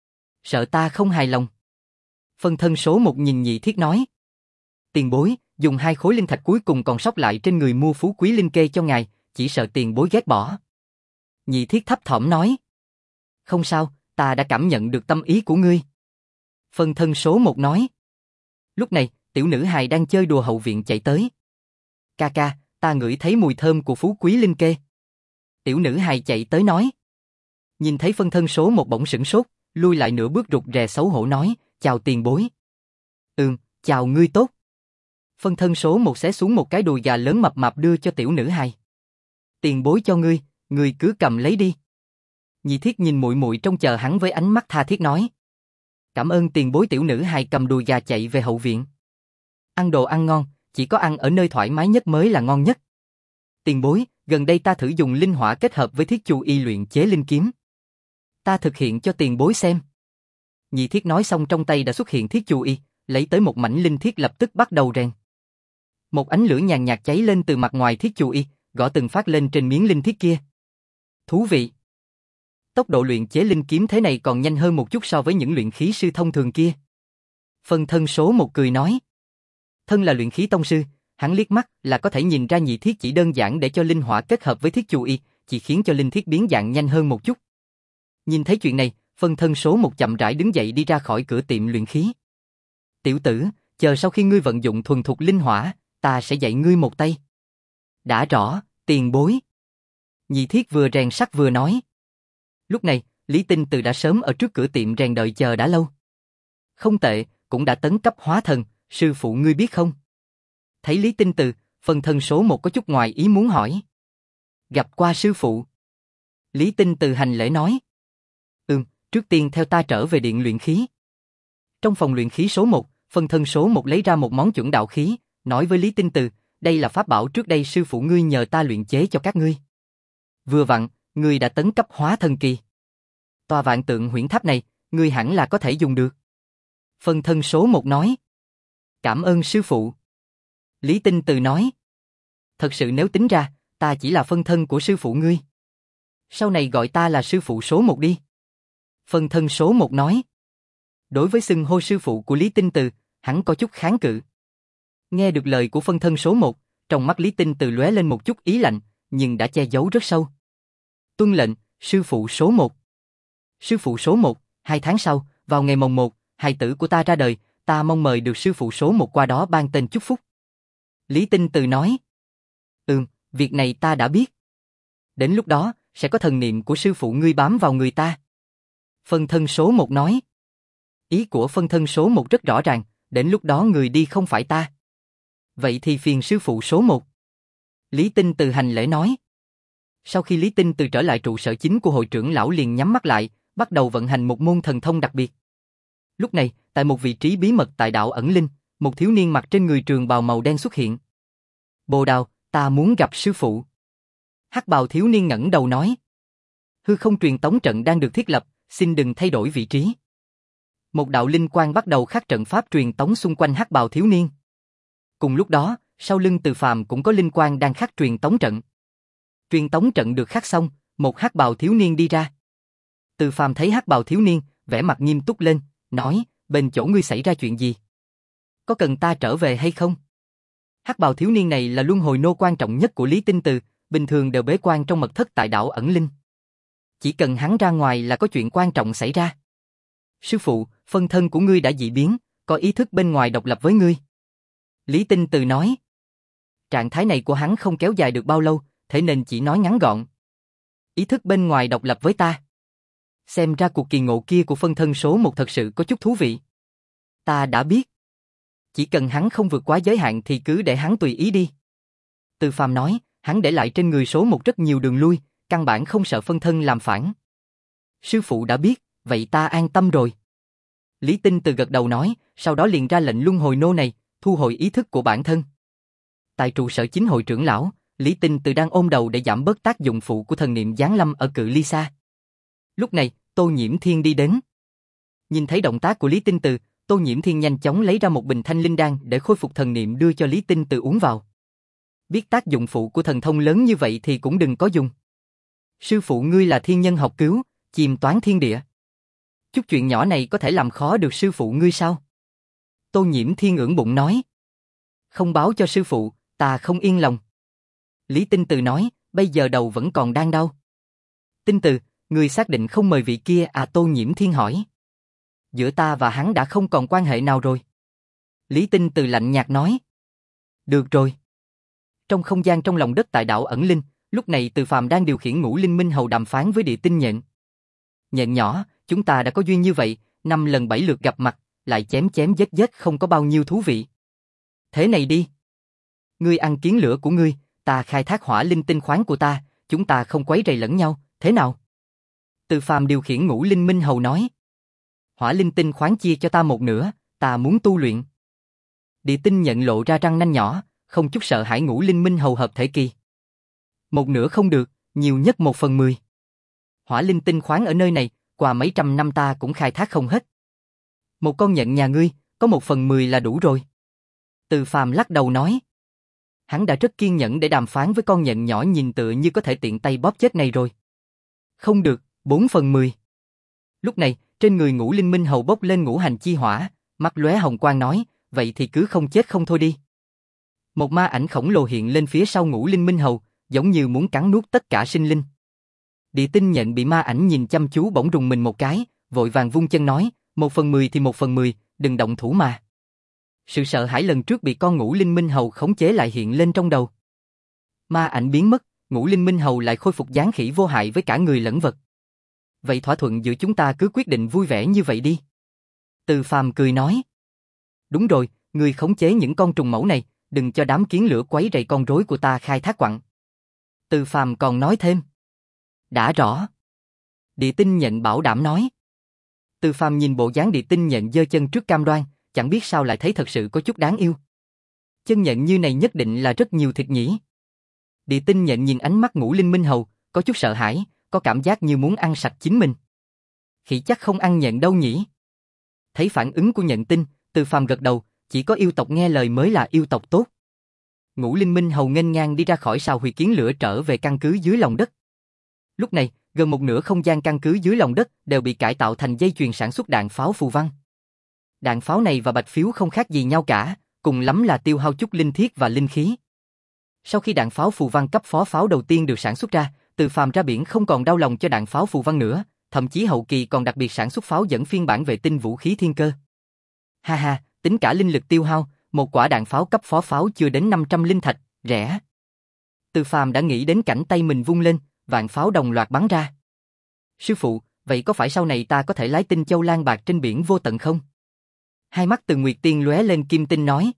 Sợ ta không hài lòng. Phân thân số một nhìn nhị thiết nói. Tiền bối, dùng hai khối linh thạch cuối cùng còn sót lại trên người mua phú quý linh kê cho ngài, chỉ sợ tiền bối ghét bỏ. Nhị thiết thấp thỏm nói. Không sao, ta đã cảm nhận được tâm ý của ngươi. Phân thân số một nói. Lúc này, tiểu nữ hài đang chơi đùa hậu viện chạy tới. Ca ca, ta ngửi thấy mùi thơm của phú quý linh kê. Tiểu nữ hài chạy tới nói. Nhìn thấy phân thân số một bỗng sửng sốt, lui lại nửa bước rụt rè xấu hổ nói, chào tiền bối. Ừm, chào ngươi tốt. Phân thân số một xé xuống một cái đùi gà lớn mập mạp đưa cho tiểu nữ hài. Tiền bối cho ngươi, ngươi cứ cầm lấy đi. Nhị thiết nhìn muội muội trông chờ hắn với ánh mắt tha thiết nói. Cảm ơn tiền bối. Tiểu nữ hài cầm đùi gà chạy về hậu viện. Ăn đồ ăn ngon, chỉ có ăn ở nơi thoải mái nhất mới là ngon nhất. Tiền bối, gần đây ta thử dùng linh hỏa kết hợp với thiết chu y luyện chế linh kiếm. Ta thực hiện cho tiền bối xem. Nhị thiết nói xong trong tay đã xuất hiện thiết chu y, lấy tới một mảnh linh thiết lập tức bắt đầu rèn. Một ánh lửa nhàn nhạt cháy lên từ mặt ngoài thiết chu y, gõ từng phát lên trên miếng linh thiết kia. Thú vị. Tốc độ luyện chế linh kiếm thế này còn nhanh hơn một chút so với những luyện khí sư thông thường kia. Phân thân số một cười nói. Thân là luyện khí tông sư, hắn liếc mắt là có thể nhìn ra nhị thiết chỉ đơn giản để cho linh hỏa kết hợp với thiết chu y, chỉ khiến cho linh thiết biến dạng nhanh hơn một chút. Nhìn thấy chuyện này, phân thân số một chậm rãi đứng dậy đi ra khỏi cửa tiệm luyện khí. Tiểu tử, chờ sau khi ngươi vận dụng thuần thục linh hỏa, ta sẽ dạy ngươi một tay. Đã rõ, tiền bối. Nhị thiết vừa rèn sắt vừa nói. Lúc này, Lý Tinh Từ đã sớm ở trước cửa tiệm rèn đợi chờ đã lâu. Không tệ, cũng đã tấn cấp hóa thần, sư phụ ngươi biết không? Thấy Lý Tinh Từ, phân thân số một có chút ngoài ý muốn hỏi. Gặp qua sư phụ. Lý Tinh Từ hành lễ nói. Ừm, trước tiên theo ta trở về điện luyện khí. Trong phòng luyện khí số một, phân thân số một lấy ra một món chuẩn đạo khí, nói với Lý Tinh Từ, đây là pháp bảo trước đây sư phụ ngươi nhờ ta luyện chế cho các ngươi. Vừa vặn, ngươi đã tấn cấp hóa thần kỳ. Tòa vạn tượng huyễn tháp này, ngươi hẳn là có thể dùng được. Phân thân số một nói. Cảm ơn sư phụ. Lý Tinh Từ nói. Thật sự nếu tính ra, ta chỉ là phân thân của sư phụ ngươi. Sau này gọi ta là sư phụ số một đi. Phân thân số một nói. Đối với xưng hô sư phụ của Lý Tinh Từ, hắn có chút kháng cự. Nghe được lời của phân thân số một, trong mắt Lý Tinh Từ lóe lên một chút ý lạnh, nhưng đã che giấu rất sâu. Tuân lệnh, sư phụ số một. Sư phụ số một, hai tháng sau, vào ngày mồng một, hài tử của ta ra đời, ta mong mời được sư phụ số một qua đó ban tên chúc phúc. Lý Tinh Từ nói. Ừm, việc này ta đã biết. Đến lúc đó, sẽ có thần niệm của sư phụ ngươi bám vào người ta. Phân thân số một nói. Ý của phân thân số một rất rõ ràng, đến lúc đó người đi không phải ta. Vậy thì phiền sư phụ số một. Lý Tinh Từ hành lễ nói. Sau khi Lý Tinh Từ trở lại trụ sở chính của hội trưởng lão liền nhắm mắt lại, bắt đầu vận hành một môn thần thông đặc biệt. Lúc này, tại một vị trí bí mật tại đạo ẩn linh, một thiếu niên mặc trên người trường bào màu đen xuất hiện. Bồ Đào, ta muốn gặp sư phụ. Hắc bào thiếu niên ngẩng đầu nói. Hư không truyền tống trận đang được thiết lập, xin đừng thay đổi vị trí. Một đạo linh quang bắt đầu khắc trận pháp truyền tống xung quanh hắc bào thiếu niên. Cùng lúc đó, sau lưng Từ Phàm cũng có linh quang đang khắc truyền tống trận. Truyền tống trận được khắc xong, một hắc bào thiếu niên đi ra. Từ Phàm thấy hắc bào thiếu niên, vẻ mặt nghiêm túc lên, nói, bên chỗ ngươi xảy ra chuyện gì? Có cần ta trở về hay không? Hắc bào thiếu niên này là luân hồi nô quan trọng nhất của Lý Tinh Từ, bình thường đều bế quan trong mật thất tại đảo ẩn linh. Chỉ cần hắn ra ngoài là có chuyện quan trọng xảy ra. Sư phụ, phân thân của ngươi đã dị biến, có ý thức bên ngoài độc lập với ngươi. Lý Tinh Từ nói. Trạng thái này của hắn không kéo dài được bao lâu, thế nên chỉ nói ngắn gọn. Ý thức bên ngoài độc lập với ta. Xem ra cuộc kỳ ngộ kia của phân thân số một thật sự có chút thú vị. Ta đã biết. Chỉ cần hắn không vượt quá giới hạn thì cứ để hắn tùy ý đi. Từ Phàm nói, hắn để lại trên người số một rất nhiều đường lui, căn bản không sợ phân thân làm phản. Sư phụ đã biết, vậy ta an tâm rồi. Lý Tinh Từ gật đầu nói, sau đó liền ra lệnh luân hồi nô này, thu hồi ý thức của bản thân. Tại trụ sở chính hội trưởng lão, Lý Tinh Từ đang ôm đầu để giảm bớt tác dụng phụ của thần niệm giáng lâm ở cự ly xa. Lúc này, Tô Nhiễm Thiên đi đến. Nhìn thấy động tác của Lý Tinh Từ, Tô Nhiễm Thiên nhanh chóng lấy ra một bình thanh linh đan để khôi phục thần niệm đưa cho Lý Tinh Từ uống vào. Biết tác dụng phụ của thần thông lớn như vậy thì cũng đừng có dùng. Sư phụ ngươi là thiên nhân học cứu, chiêm toán thiên địa. Chút chuyện nhỏ này có thể làm khó được sư phụ ngươi sao? Tô Nhiễm Thiên ưỡn bụng nói. Không báo cho sư phụ, ta không yên lòng. Lý Tinh Từ nói, bây giờ đầu vẫn còn đang đau. Tinh Từ, ngươi xác định không mời vị kia à? Tô Nhiễm Thiên hỏi. Giữa ta và hắn đã không còn quan hệ nào rồi. Lý Tinh Từ lạnh nhạt nói. Được rồi. Trong không gian trong lòng đất tại đảo ẩn linh, lúc này Từ Phàm đang điều khiển Ngũ Linh Minh Hầu đàm phán với Địa Tinh Nhện. Nhện nhỏ, chúng ta đã có duyên như vậy, năm lần bảy lượt gặp mặt, lại chém chém giết giết không có bao nhiêu thú vị. Thế này đi. Ngươi ăn kiến lửa của ngươi, ta khai thác hỏa linh tinh khoáng của ta, chúng ta không quấy rầy lẫn nhau, thế nào? Từ Phàm điều khiển Ngũ Linh Minh Hầu nói. Hỏa linh tinh khoáng chia cho ta một nửa, ta muốn tu luyện. Địa Tinh Nhện lộ ra răng nanh nhỏ, không chút sợ hãi Ngũ Linh Minh Hầu hợp thể kỳ. Một nửa không được, nhiều nhất một phần mười. Hỏa linh tinh khoáng ở nơi này, qua mấy trăm năm ta cũng khai thác không hết. Một con nhện nhà ngươi, có một phần mười là đủ rồi. Từ Phàm lắc đầu nói. Hắn đã rất kiên nhẫn để đàm phán với con nhện nhỏ nhìn tựa như có thể tiện tay bóp chết này rồi. Không được, bốn phần mười. Lúc này, trên người Ngũ Linh Minh Hầu bốc lên ngũ hành chi hỏa, mắt lóe hồng quang nói, vậy thì cứ không chết không thôi đi. Một ma ảnh khổng lồ hiện lên phía sau Ngũ Linh Minh Hầu, giống như muốn cắn nuốt tất cả sinh linh. Địa tinh nhện bị ma ảnh nhìn chăm chú bỗng rùng mình một cái, vội vàng vung chân nói, một phần mười thì một phần mười, đừng động thủ mà. Sự sợ hãi lần trước bị con Ngũ Linh Minh Hầu khống chế lại hiện lên trong đầu. Ma ảnh biến mất, Ngũ Linh Minh Hầu lại khôi phục dáng khỉ vô hại với cả người lẫn vật. Vậy thỏa thuận giữa chúng ta cứ quyết định vui vẻ như vậy đi. Từ Phàm cười nói. Đúng rồi, ngươi khống chế những con trùng mẫu này, đừng cho đám kiến lửa quấy rầy con rối của ta khai thác quặng. Từ Phàm còn nói thêm. Đã rõ. Địa tinh nhện bảo đảm nói. Từ Phàm nhìn bộ dáng địa tinh nhện giơ chân trước cam đoan, chẳng biết sao lại thấy thật sự có chút đáng yêu. Chân nhện như này nhất định là rất nhiều thịt nhỉ. Địa tinh nhện nhìn ánh mắt Ngũ Linh Minh Hầu, có chút sợ hãi, có cảm giác như muốn ăn sạch chính mình. Khỉ chắc không ăn nhện đâu nhỉ. Thấy phản ứng của nhện tinh, Từ Phàm gật đầu, chỉ có yêu tộc nghe lời mới là yêu tộc tốt. Ngũ Linh Minh Hầu nghênh ngang đi ra khỏi sào huyệt kiến lửa trở về căn cứ dưới lòng đất. Lúc này, gần một nửa không gian căn cứ dưới lòng đất đều bị cải tạo thành dây chuyền sản xuất đạn pháo phù văn. Đạn pháo này và bạch phiếu không khác gì nhau cả, cùng lắm là tiêu hao chút linh thiết và linh khí. Sau khi đạn pháo phù văn cấp phó pháo đầu tiên được sản xuất ra, Từ Phàm ra biển không còn đau lòng cho đạn pháo phù văn nữa, thậm chí hậu kỳ còn đặc biệt sản xuất pháo dẫn phiên bản vệ tinh vũ khí thiên cơ. Ha ha, tính cả linh lực tiêu hao, một quả đạn pháo cấp phó pháo chưa đến năm trăm linh thạch, rẻ. Từ Phàm đã nghĩ đến cảnh tay mình vung lên, vạn pháo đồng loạt bắn ra. Sư phụ, vậy có phải sau này ta có thể lái tinh châu lan bạc trên biển vô tận không? Hai mắt Từ Nguyệt Tiên lóe lên kim tinh nói.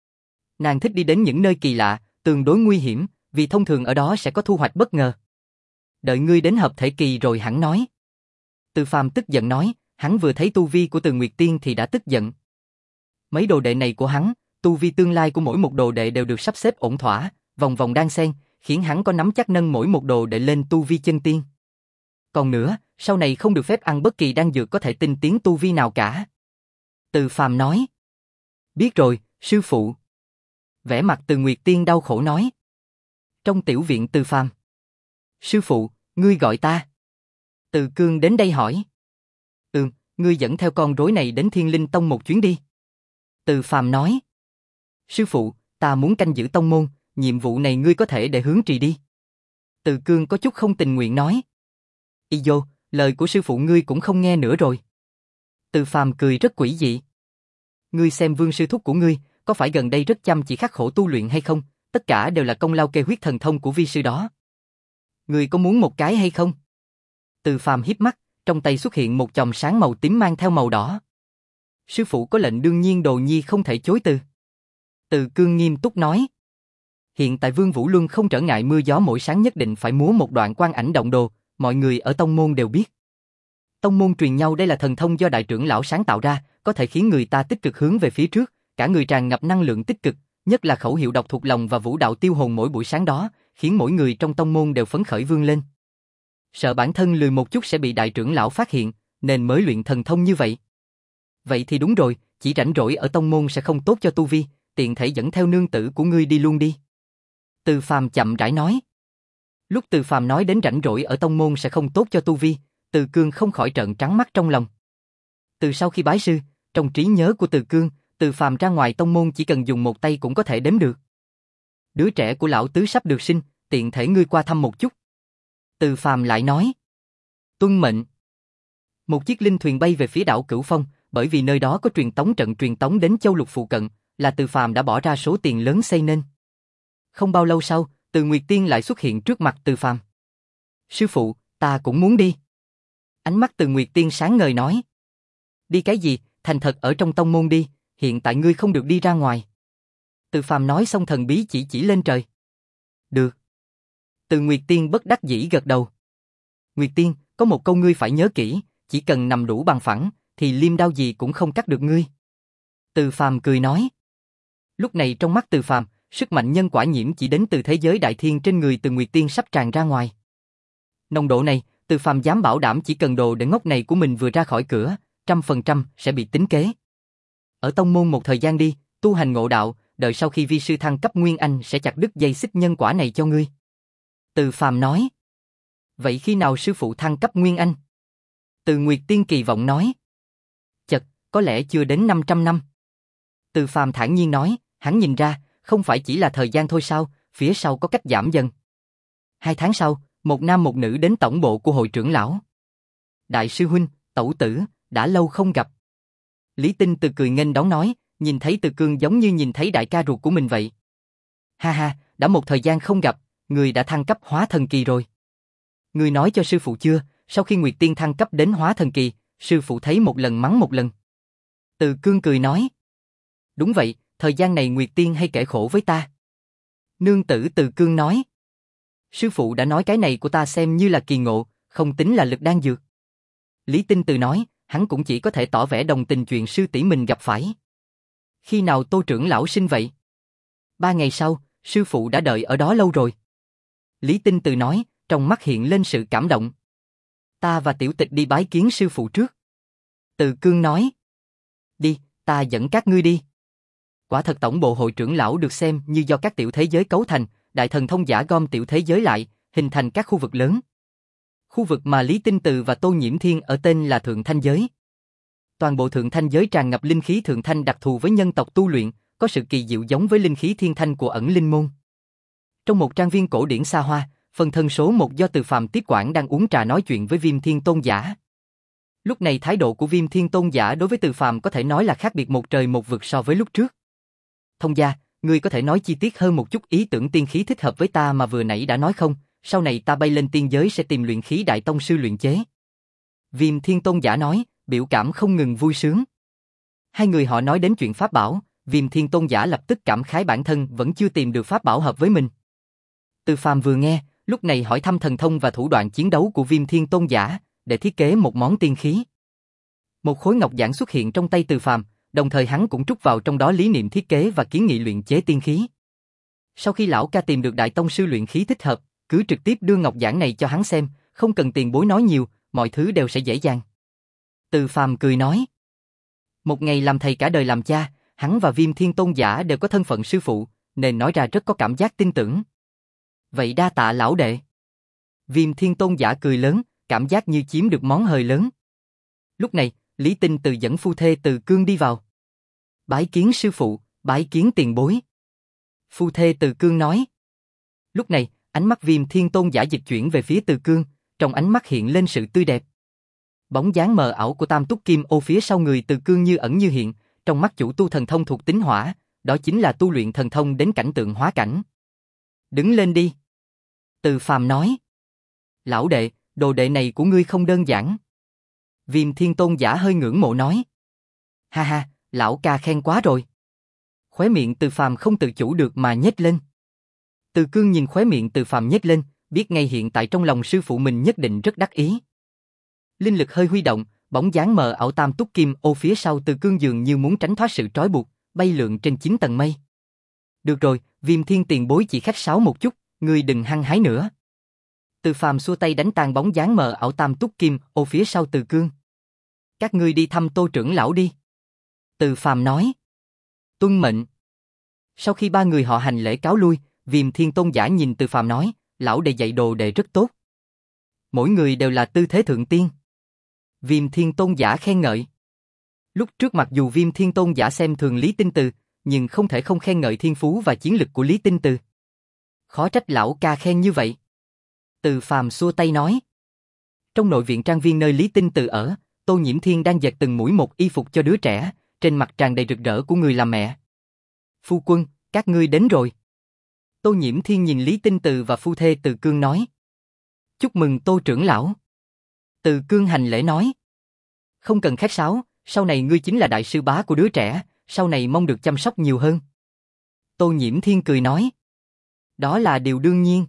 Nàng thích đi đến những nơi kỳ lạ, tương đối nguy hiểm, vì thông thường ở đó sẽ có thu hoạch bất ngờ. Đợi ngươi đến hợp thể kỳ rồi hẳn nói. Từ Phàm tức giận nói, hắn vừa thấy tu vi của Từ Nguyệt Tiên thì đã tức giận. Mấy đồ đệ này của hắn, tu vi tương lai của mỗi một đồ đệ đều được sắp xếp ổn thỏa, vòng vòng đan xen, khiến hắn có nắm chắc nâng mỗi một đồ đệ lên tu vi chân tiên. Còn nữa, sau này không được phép ăn bất kỳ đan dược có thể tinh tiến tu vi nào cả. Từ Phàm nói. Biết rồi, sư phụ. Vẻ mặt Từ Nguyệt Tiên đau khổ nói. Trong tiểu viện Từ Phàm. Sư phụ, ngươi gọi ta. Từ Cương đến đây hỏi. Ừm, ngươi dẫn theo con rối này đến Thiên Linh Tông một chuyến đi. Từ Phàm nói. Sư phụ, ta muốn canh giữ tông môn, nhiệm vụ này ngươi có thể để hướng trì đi. Từ Cương có chút không tình nguyện nói. Y vô, lời của sư phụ ngươi cũng không nghe nữa rồi. Từ Phàm cười rất quỷ dị. Ngươi xem Vương sư thúc của ngươi, có phải gần đây rất chăm chỉ khắc khổ tu luyện hay không? Tất cả đều là công lao kê huyết thần thông của vi sư đó. Ngươi có muốn một cái hay không? Từ Phàm híp mắt, trong tay xuất hiện một chòm sáng màu tím mang theo màu đỏ. Sư phụ có lệnh đương nhiên đồ nhi không thể chối từ. Từ Cương nghiêm túc nói. Hiện tại Vương Vũ Luân không trở ngại mưa gió mỗi sáng nhất định phải múa một đoạn quang ảnh động đồ, mọi người ở tông môn đều biết. Tông môn truyền nhau đây là thần thông do đại trưởng lão sáng tạo ra, có thể khiến người ta tích cực hướng về phía trước, cả người tràn ngập năng lượng tích cực, nhất là khẩu hiệu đọc thuộc lòng và vũ đạo tiêu hồn mỗi buổi sáng đó, khiến mỗi người trong tông môn đều phấn khởi vươn lên. Sợ bản thân lười một chút sẽ bị đại trưởng lão phát hiện, nên mới luyện thần thông như vậy. Vậy thì đúng rồi, chỉ rảnh rỗi ở tông môn sẽ không tốt cho tu vi, tiện thể dẫn theo nương tử của ngươi đi luôn đi. Từ Phàm chậm rãi nói. Lúc Từ Phàm nói đến rảnh rỗi ở tông môn sẽ không tốt cho tu vi, Từ Cương không khỏi trợn trắng mắt trong lòng. Từ sau khi bái sư, trong trí nhớ của Từ Cương, Từ Phàm ra ngoài tông môn chỉ cần dùng một tay cũng có thể đếm được. Đứa trẻ của lão tứ sắp được sinh, tiện thể ngươi qua thăm một chút. Từ Phàm lại nói. Tuân mệnh. Một chiếc linh thuyền bay về phía đảo Cửu Phong, bởi vì nơi đó có truyền tống trận truyền tống đến châu lục phụ cận, là Từ Phàm đã bỏ ra số tiền lớn xây nên. Không bao lâu sau, Từ Nguyệt Tiên lại xuất hiện trước mặt Từ Phàm. Sư phụ, ta cũng muốn đi. Ánh mắt Từ Nguyệt Tiên sáng ngời nói. Đi cái gì, thành thật ở trong tông môn đi, hiện tại ngươi không được đi ra ngoài. Từ Phàm nói xong thần bí chỉ chỉ lên trời. Được. Từ Nguyệt Tiên bất đắc dĩ gật đầu. Nguyệt Tiên, có một câu ngươi phải nhớ kỹ, chỉ cần nằm đủ bằng phẳng, thì liêm đao gì cũng không cắt được ngươi. Từ Phàm cười nói. Lúc này trong mắt Từ Phàm, Sức mạnh nhân quả nhiễm chỉ đến từ thế giới đại thiên trên người Từ Nguyệt Tiên sắp tràn ra ngoài. Nồng độ này, Từ Phàm dám bảo đảm chỉ cần đồ để ngốc này của mình vừa ra khỏi cửa, trăm phần trăm sẽ bị tính kế. Ở tông môn một thời gian đi, tu hành ngộ đạo, đợi sau khi vi sư thăng cấp Nguyên Anh sẽ chặt đứt dây xích nhân quả này cho ngươi. Từ Phàm nói. Vậy khi nào sư phụ thăng cấp Nguyên Anh? Từ Nguyệt Tiên kỳ vọng nói. Chật, có lẽ chưa đến năm trăm năm. Từ Phàm thản nhiên nói, hắn nhìn ra, không phải chỉ là thời gian thôi sao, phía sau có cách giảm dần. Hai tháng sau, một nam một nữ đến tổng bộ của hội trưởng lão. Đại sư huynh, tẩu tử, đã lâu không gặp. Lý Tinh Từ cười nghênh đón nói, nhìn thấy Từ Cương giống như nhìn thấy đại ca ruột của mình vậy. Ha ha, đã một thời gian không gặp, người đã thăng cấp hóa thần kỳ rồi. Người nói cho sư phụ chưa, sau khi Nguyệt Tiên thăng cấp đến hóa thần kỳ, sư phụ thấy một lần mắng một lần. Từ Cương cười nói. Đúng vậy, thời gian này Nguyệt Tiên hay kể khổ với ta. Nương tử Từ Cương nói. Sư phụ đã nói cái này của ta xem như là kỳ ngộ, không tính là lực đan dược. Lý Tinh Từ nói, hắn cũng chỉ có thể tỏ vẻ đồng tình chuyện sư tỷ mình gặp phải. Khi nào Tô trưởng lão sinh vậy? Ba ngày sau, sư phụ đã đợi ở đó lâu rồi. Lý Tinh Từ nói, trong mắt hiện lên sự cảm động. Ta và tiểu tịch đi bái kiến sư phụ trước. Từ Cương nói. Đi, ta dẫn các ngươi đi. Quả thật tổng bộ hội trưởng lão được xem như do các tiểu thế giới cấu thành, đại thần thông giả gom tiểu thế giới lại, hình thành các khu vực lớn. Khu vực mà Lý Tinh Từ và Tô Nhiễm Thiên ở tên là Thượng Thanh Giới. Toàn bộ Thượng Thanh Giới tràn ngập linh khí Thượng Thanh đặc thù với nhân tộc tu luyện, có sự kỳ diệu giống với linh khí Thiên Thanh của ẩn linh môn. Trong một trang viên cổ điển xa hoa, phần thân số một do Từ Phàm tiếp quản đang uống trà nói chuyện với Viêm Thiên Tôn giả. Lúc này thái độ của Viêm Thiên Tôn giả đối với Từ Phàm có thể nói là khác biệt một trời một vực so với lúc trước. Thông gia, ngươi có thể nói chi tiết hơn một chút ý tưởng tiên khí thích hợp với ta mà vừa nãy đã nói không? Sau này ta bay lên tiên giới sẽ tìm luyện khí đại tông sư luyện chế. Viêm Thiên Tôn giả nói, biểu cảm không ngừng vui sướng. Hai người họ nói đến chuyện pháp bảo, Viêm Thiên Tôn giả lập tức cảm khái bản thân vẫn chưa tìm được pháp bảo hợp với mình. Từ Phàm vừa nghe, lúc này hỏi thăm thần thông và thủ đoạn chiến đấu của Viêm Thiên Tôn giả, để thiết kế một món tiên khí. Một khối ngọc giản xuất hiện trong tay Từ Phàm, đồng thời hắn cũng trút vào trong đó lý niệm thiết kế và kiến nghị luyện chế tiên khí. Sau khi lão ca tìm được đại tông sư luyện khí thích hợp, cứ trực tiếp đưa ngọc giản này cho hắn xem, không cần tiền bối nói nhiều, mọi thứ đều sẽ dễ dàng. Từ Phàm cười nói. Một ngày làm thầy cả đời làm cha, hắn và Viêm Thiên Tôn giả đều có thân phận sư phụ, nên nói ra rất có cảm giác tin tưởng. Vậy đa tạ lão đệ. Viêm Thiên Tôn giả cười lớn, cảm giác như chiếm được món hời lớn. Lúc này, Lý Tinh Từ dẫn phu thê Từ Cương đi vào. Bái kiến sư phụ, bái kiến tiền bối. Phu thê Từ Cương nói. Lúc này, ánh mắt Viêm Thiên Tôn giả dịch chuyển về phía Từ Cương, trong ánh mắt hiện lên sự tươi đẹp. Bóng dáng mờ ảo của Tam Túc Kim Ô phía sau người Từ Cương như ẩn như hiện, trong mắt chủ tu thần thông thuộc tính hỏa, đó chính là tu luyện thần thông đến cảnh tượng hóa cảnh. Đứng lên đi. Từ Phàm nói. Lão đệ, đồ đệ này của ngươi không đơn giản. Viêm Thiên Tôn giả hơi ngưỡng mộ nói. Ha ha, lão ca khen quá rồi. Khóe miệng Từ Phàm không tự chủ được mà nhếch lên. Từ Cương nhìn khóe miệng Từ Phàm nhếch lên, biết ngay hiện tại trong lòng sư phụ mình nhất định rất đắc ý. Linh lực hơi huy động, bóng dáng mờ ảo Tam Túc Kim Ô phía sau Từ Cương dường như muốn tránh thoát sự trói buộc, bay lượn trên chín tầng mây. Được rồi, Viêm Thiên tiền bối chỉ khách sáo một chút, ngươi đừng hăng hái nữa. Từ Phàm xua tay đánh tan bóng dáng mờ ảo Tam Túc Kim Ô phía sau Từ Cương. Các ngươi đi thăm Tô trưởng lão đi. Từ Phàm nói. Tuân mệnh. Sau khi ba người họ hành lễ cáo lui, Viêm Thiên Tôn giả nhìn Từ Phàm nói, lão đệ dạy đồ đệ rất tốt. Mỗi người đều là tư thế thượng tiên. Viêm Thiên Tôn giả khen ngợi. Lúc trước mặc dù Viêm Thiên Tôn giả xem thường Lý Tinh Từ, nhưng không thể không khen ngợi thiên phú và chiến lực của Lý Tinh Từ. Khó trách lão ca khen như vậy. Từ Phàm xua tay nói. Trong nội viện trang viên nơi Lý Tinh Từ ở, Tô Nhiễm Thiên đang dệt từng mũi một y phục cho đứa trẻ, trên mặt tràn đầy rực rỡ của người làm mẹ. Phu quân, các ngươi đến rồi. Tô Nhiễm Thiên nhìn Lý Tinh Từ và phu thê Từ Cương nói. Chúc mừng Tô trưởng lão. Từ Cương hành lễ nói. Không cần khách sáo, sau này ngươi chính là đại sư bá của đứa trẻ, sau này mong được chăm sóc nhiều hơn. Tô Nhiễm Thiên cười nói. Đó là điều đương nhiên.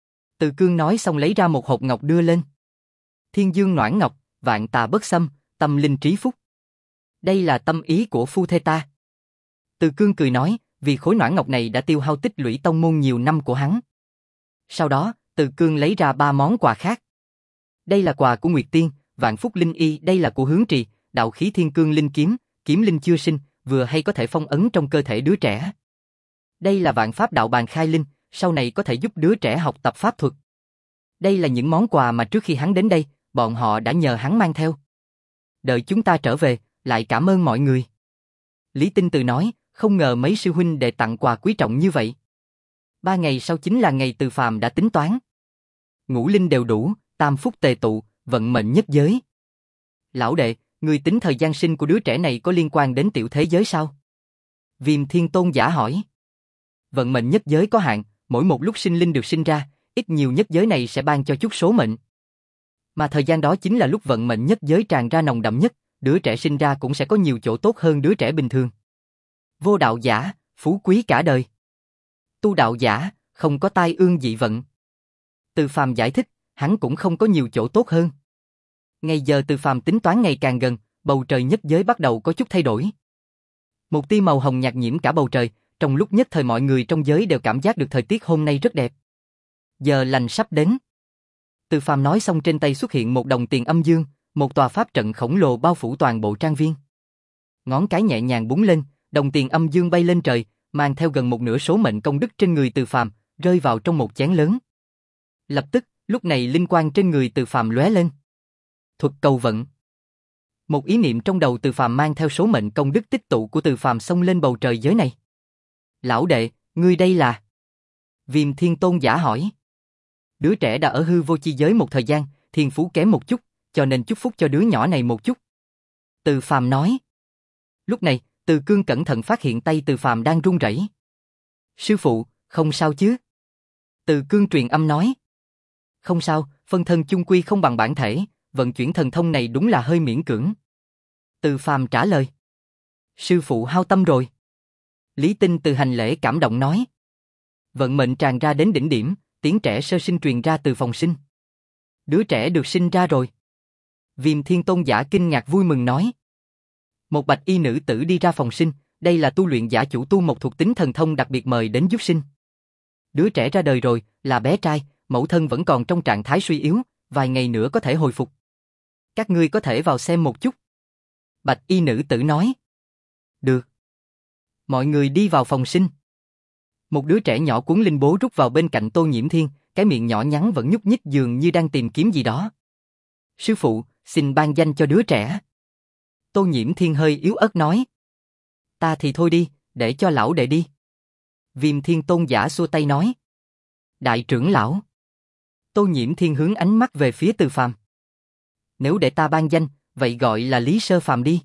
Từ Cương nói xong lấy ra một hộp ngọc đưa lên. Thiên dương noãn ngọc, vạn tà bất xâm, tâm linh trí phúc. Đây là tâm ý của phu thê ta. Từ Cương cười nói, vì khối noãn ngọc này đã tiêu hao tích lũy tông môn nhiều năm của hắn. Sau đó, Từ Cương lấy ra ba món quà khác. Đây là quà của Nguyệt Tiên, Vạn Phúc Linh Y, đây là của Hướng Trì, Đạo Khí Thiên Cương Linh Kiếm, kiếm linh chưa sinh, vừa hay có thể phong ấn trong cơ thể đứa trẻ. Đây là Vạn Pháp Đạo Bàn Khai Linh, sau này có thể giúp đứa trẻ học tập pháp thuật. Đây là những món quà mà trước khi hắn đến đây, bọn họ đã nhờ hắn mang theo. Đợi chúng ta trở về, lại cảm ơn mọi người. Lý Tinh Từ nói, không ngờ mấy sư huynh đệ tặng quà quý trọng như vậy. Ba ngày sau chính là ngày Từ Phàm đã tính toán. Ngũ linh đều đủ, tam phúc tề tụ, vận mệnh nhất giới. Lão đệ, người tính thời gian sinh của đứa trẻ này có liên quan đến tiểu thế giới sao? Viêm Thiên Tôn giả hỏi. Vận mệnh nhất giới có hạn, mỗi một lúc sinh linh được sinh ra, ít nhiều nhất giới này sẽ ban cho chút số mệnh. Mà thời gian đó chính là lúc vận mệnh nhất giới tràn ra nồng đậm nhất, đứa trẻ sinh ra cũng sẽ có nhiều chỗ tốt hơn đứa trẻ bình thường. Vô đạo giả, phú quý cả đời. Tu đạo giả, không có tai ương dị vận. Từ Phàm giải thích, hắn cũng không có nhiều chỗ tốt hơn. Ngày giờ Từ Phàm tính toán ngày càng gần, bầu trời nhất giới bắt đầu có chút thay đổi. Một tia màu hồng nhạt nhiễm cả bầu trời, trong lúc nhất thời mọi người trong giới đều cảm giác được thời tiết hôm nay rất đẹp. Giờ lành sắp đến. Từ Phàm nói xong trên tay xuất hiện một đồng tiền âm dương, một tòa pháp trận khổng lồ bao phủ toàn bộ trang viên. Ngón cái nhẹ nhàng búng lên, đồng tiền âm dương bay lên trời, mang theo gần một nửa số mệnh công đức trên người Từ Phàm, rơi vào trong một chén lớn. Lập tức, lúc này linh quang trên người Từ Phàm lóe lên. Thuật cầu vận. Một ý niệm trong đầu Từ Phàm mang theo số mệnh công đức tích tụ của Từ Phàm xông lên bầu trời giới này. Lão đệ, ngươi đây là? Viêm Thiên Tôn giả hỏi. Đứa trẻ đã ở hư vô chi giới một thời gian, thiên phú kém một chút, cho nên chúc phúc cho đứa nhỏ này một chút. Từ Phàm nói. Lúc này, Từ Cương cẩn thận phát hiện tay Từ Phàm đang run rẩy. Sư phụ, không sao chứ? Từ Cương truyền âm nói. Không sao, phân thân chung quy không bằng bản thể, vận chuyển thần thông này đúng là hơi miễn cưỡng. Từ Phàm trả lời. Sư phụ hao tâm rồi. Lý Tinh từ hành lễ cảm động nói. Vận mệnh tràn ra đến đỉnh điểm, tiếng trẻ sơ sinh truyền ra từ phòng sinh. Đứa trẻ được sinh ra rồi. Viêm Thiên Tôn giả kinh ngạc vui mừng nói. Một bạch y nữ tử đi ra phòng sinh, đây là tu luyện giả chủ tu một thuộc tính thần thông đặc biệt mời đến giúp sinh. Đứa trẻ ra đời rồi, là bé trai, mẫu thân vẫn còn trong trạng thái suy yếu, vài ngày nữa có thể hồi phục. Các ngươi có thể vào xem một chút. Bạch y nữ tử nói. Được. Mọi người đi vào phòng sinh. Một đứa trẻ nhỏ cuốn linh bố rút vào bên cạnh Tô Nhiễm Thiên, cái miệng nhỏ nhắn vẫn nhúc nhích dường như đang tìm kiếm gì đó. Sư phụ, xin ban danh cho đứa trẻ. Tô Nhiễm Thiên hơi yếu ớt nói. Ta thì thôi đi, để cho lão đệ đi. Viêm Thiên Tôn giả xua tay nói. Đại trưởng lão. Tô Nhiễm Thiên hướng ánh mắt về phía Từ Phàm. Nếu để ta ban danh, vậy gọi là Lý Sơ Phàm đi.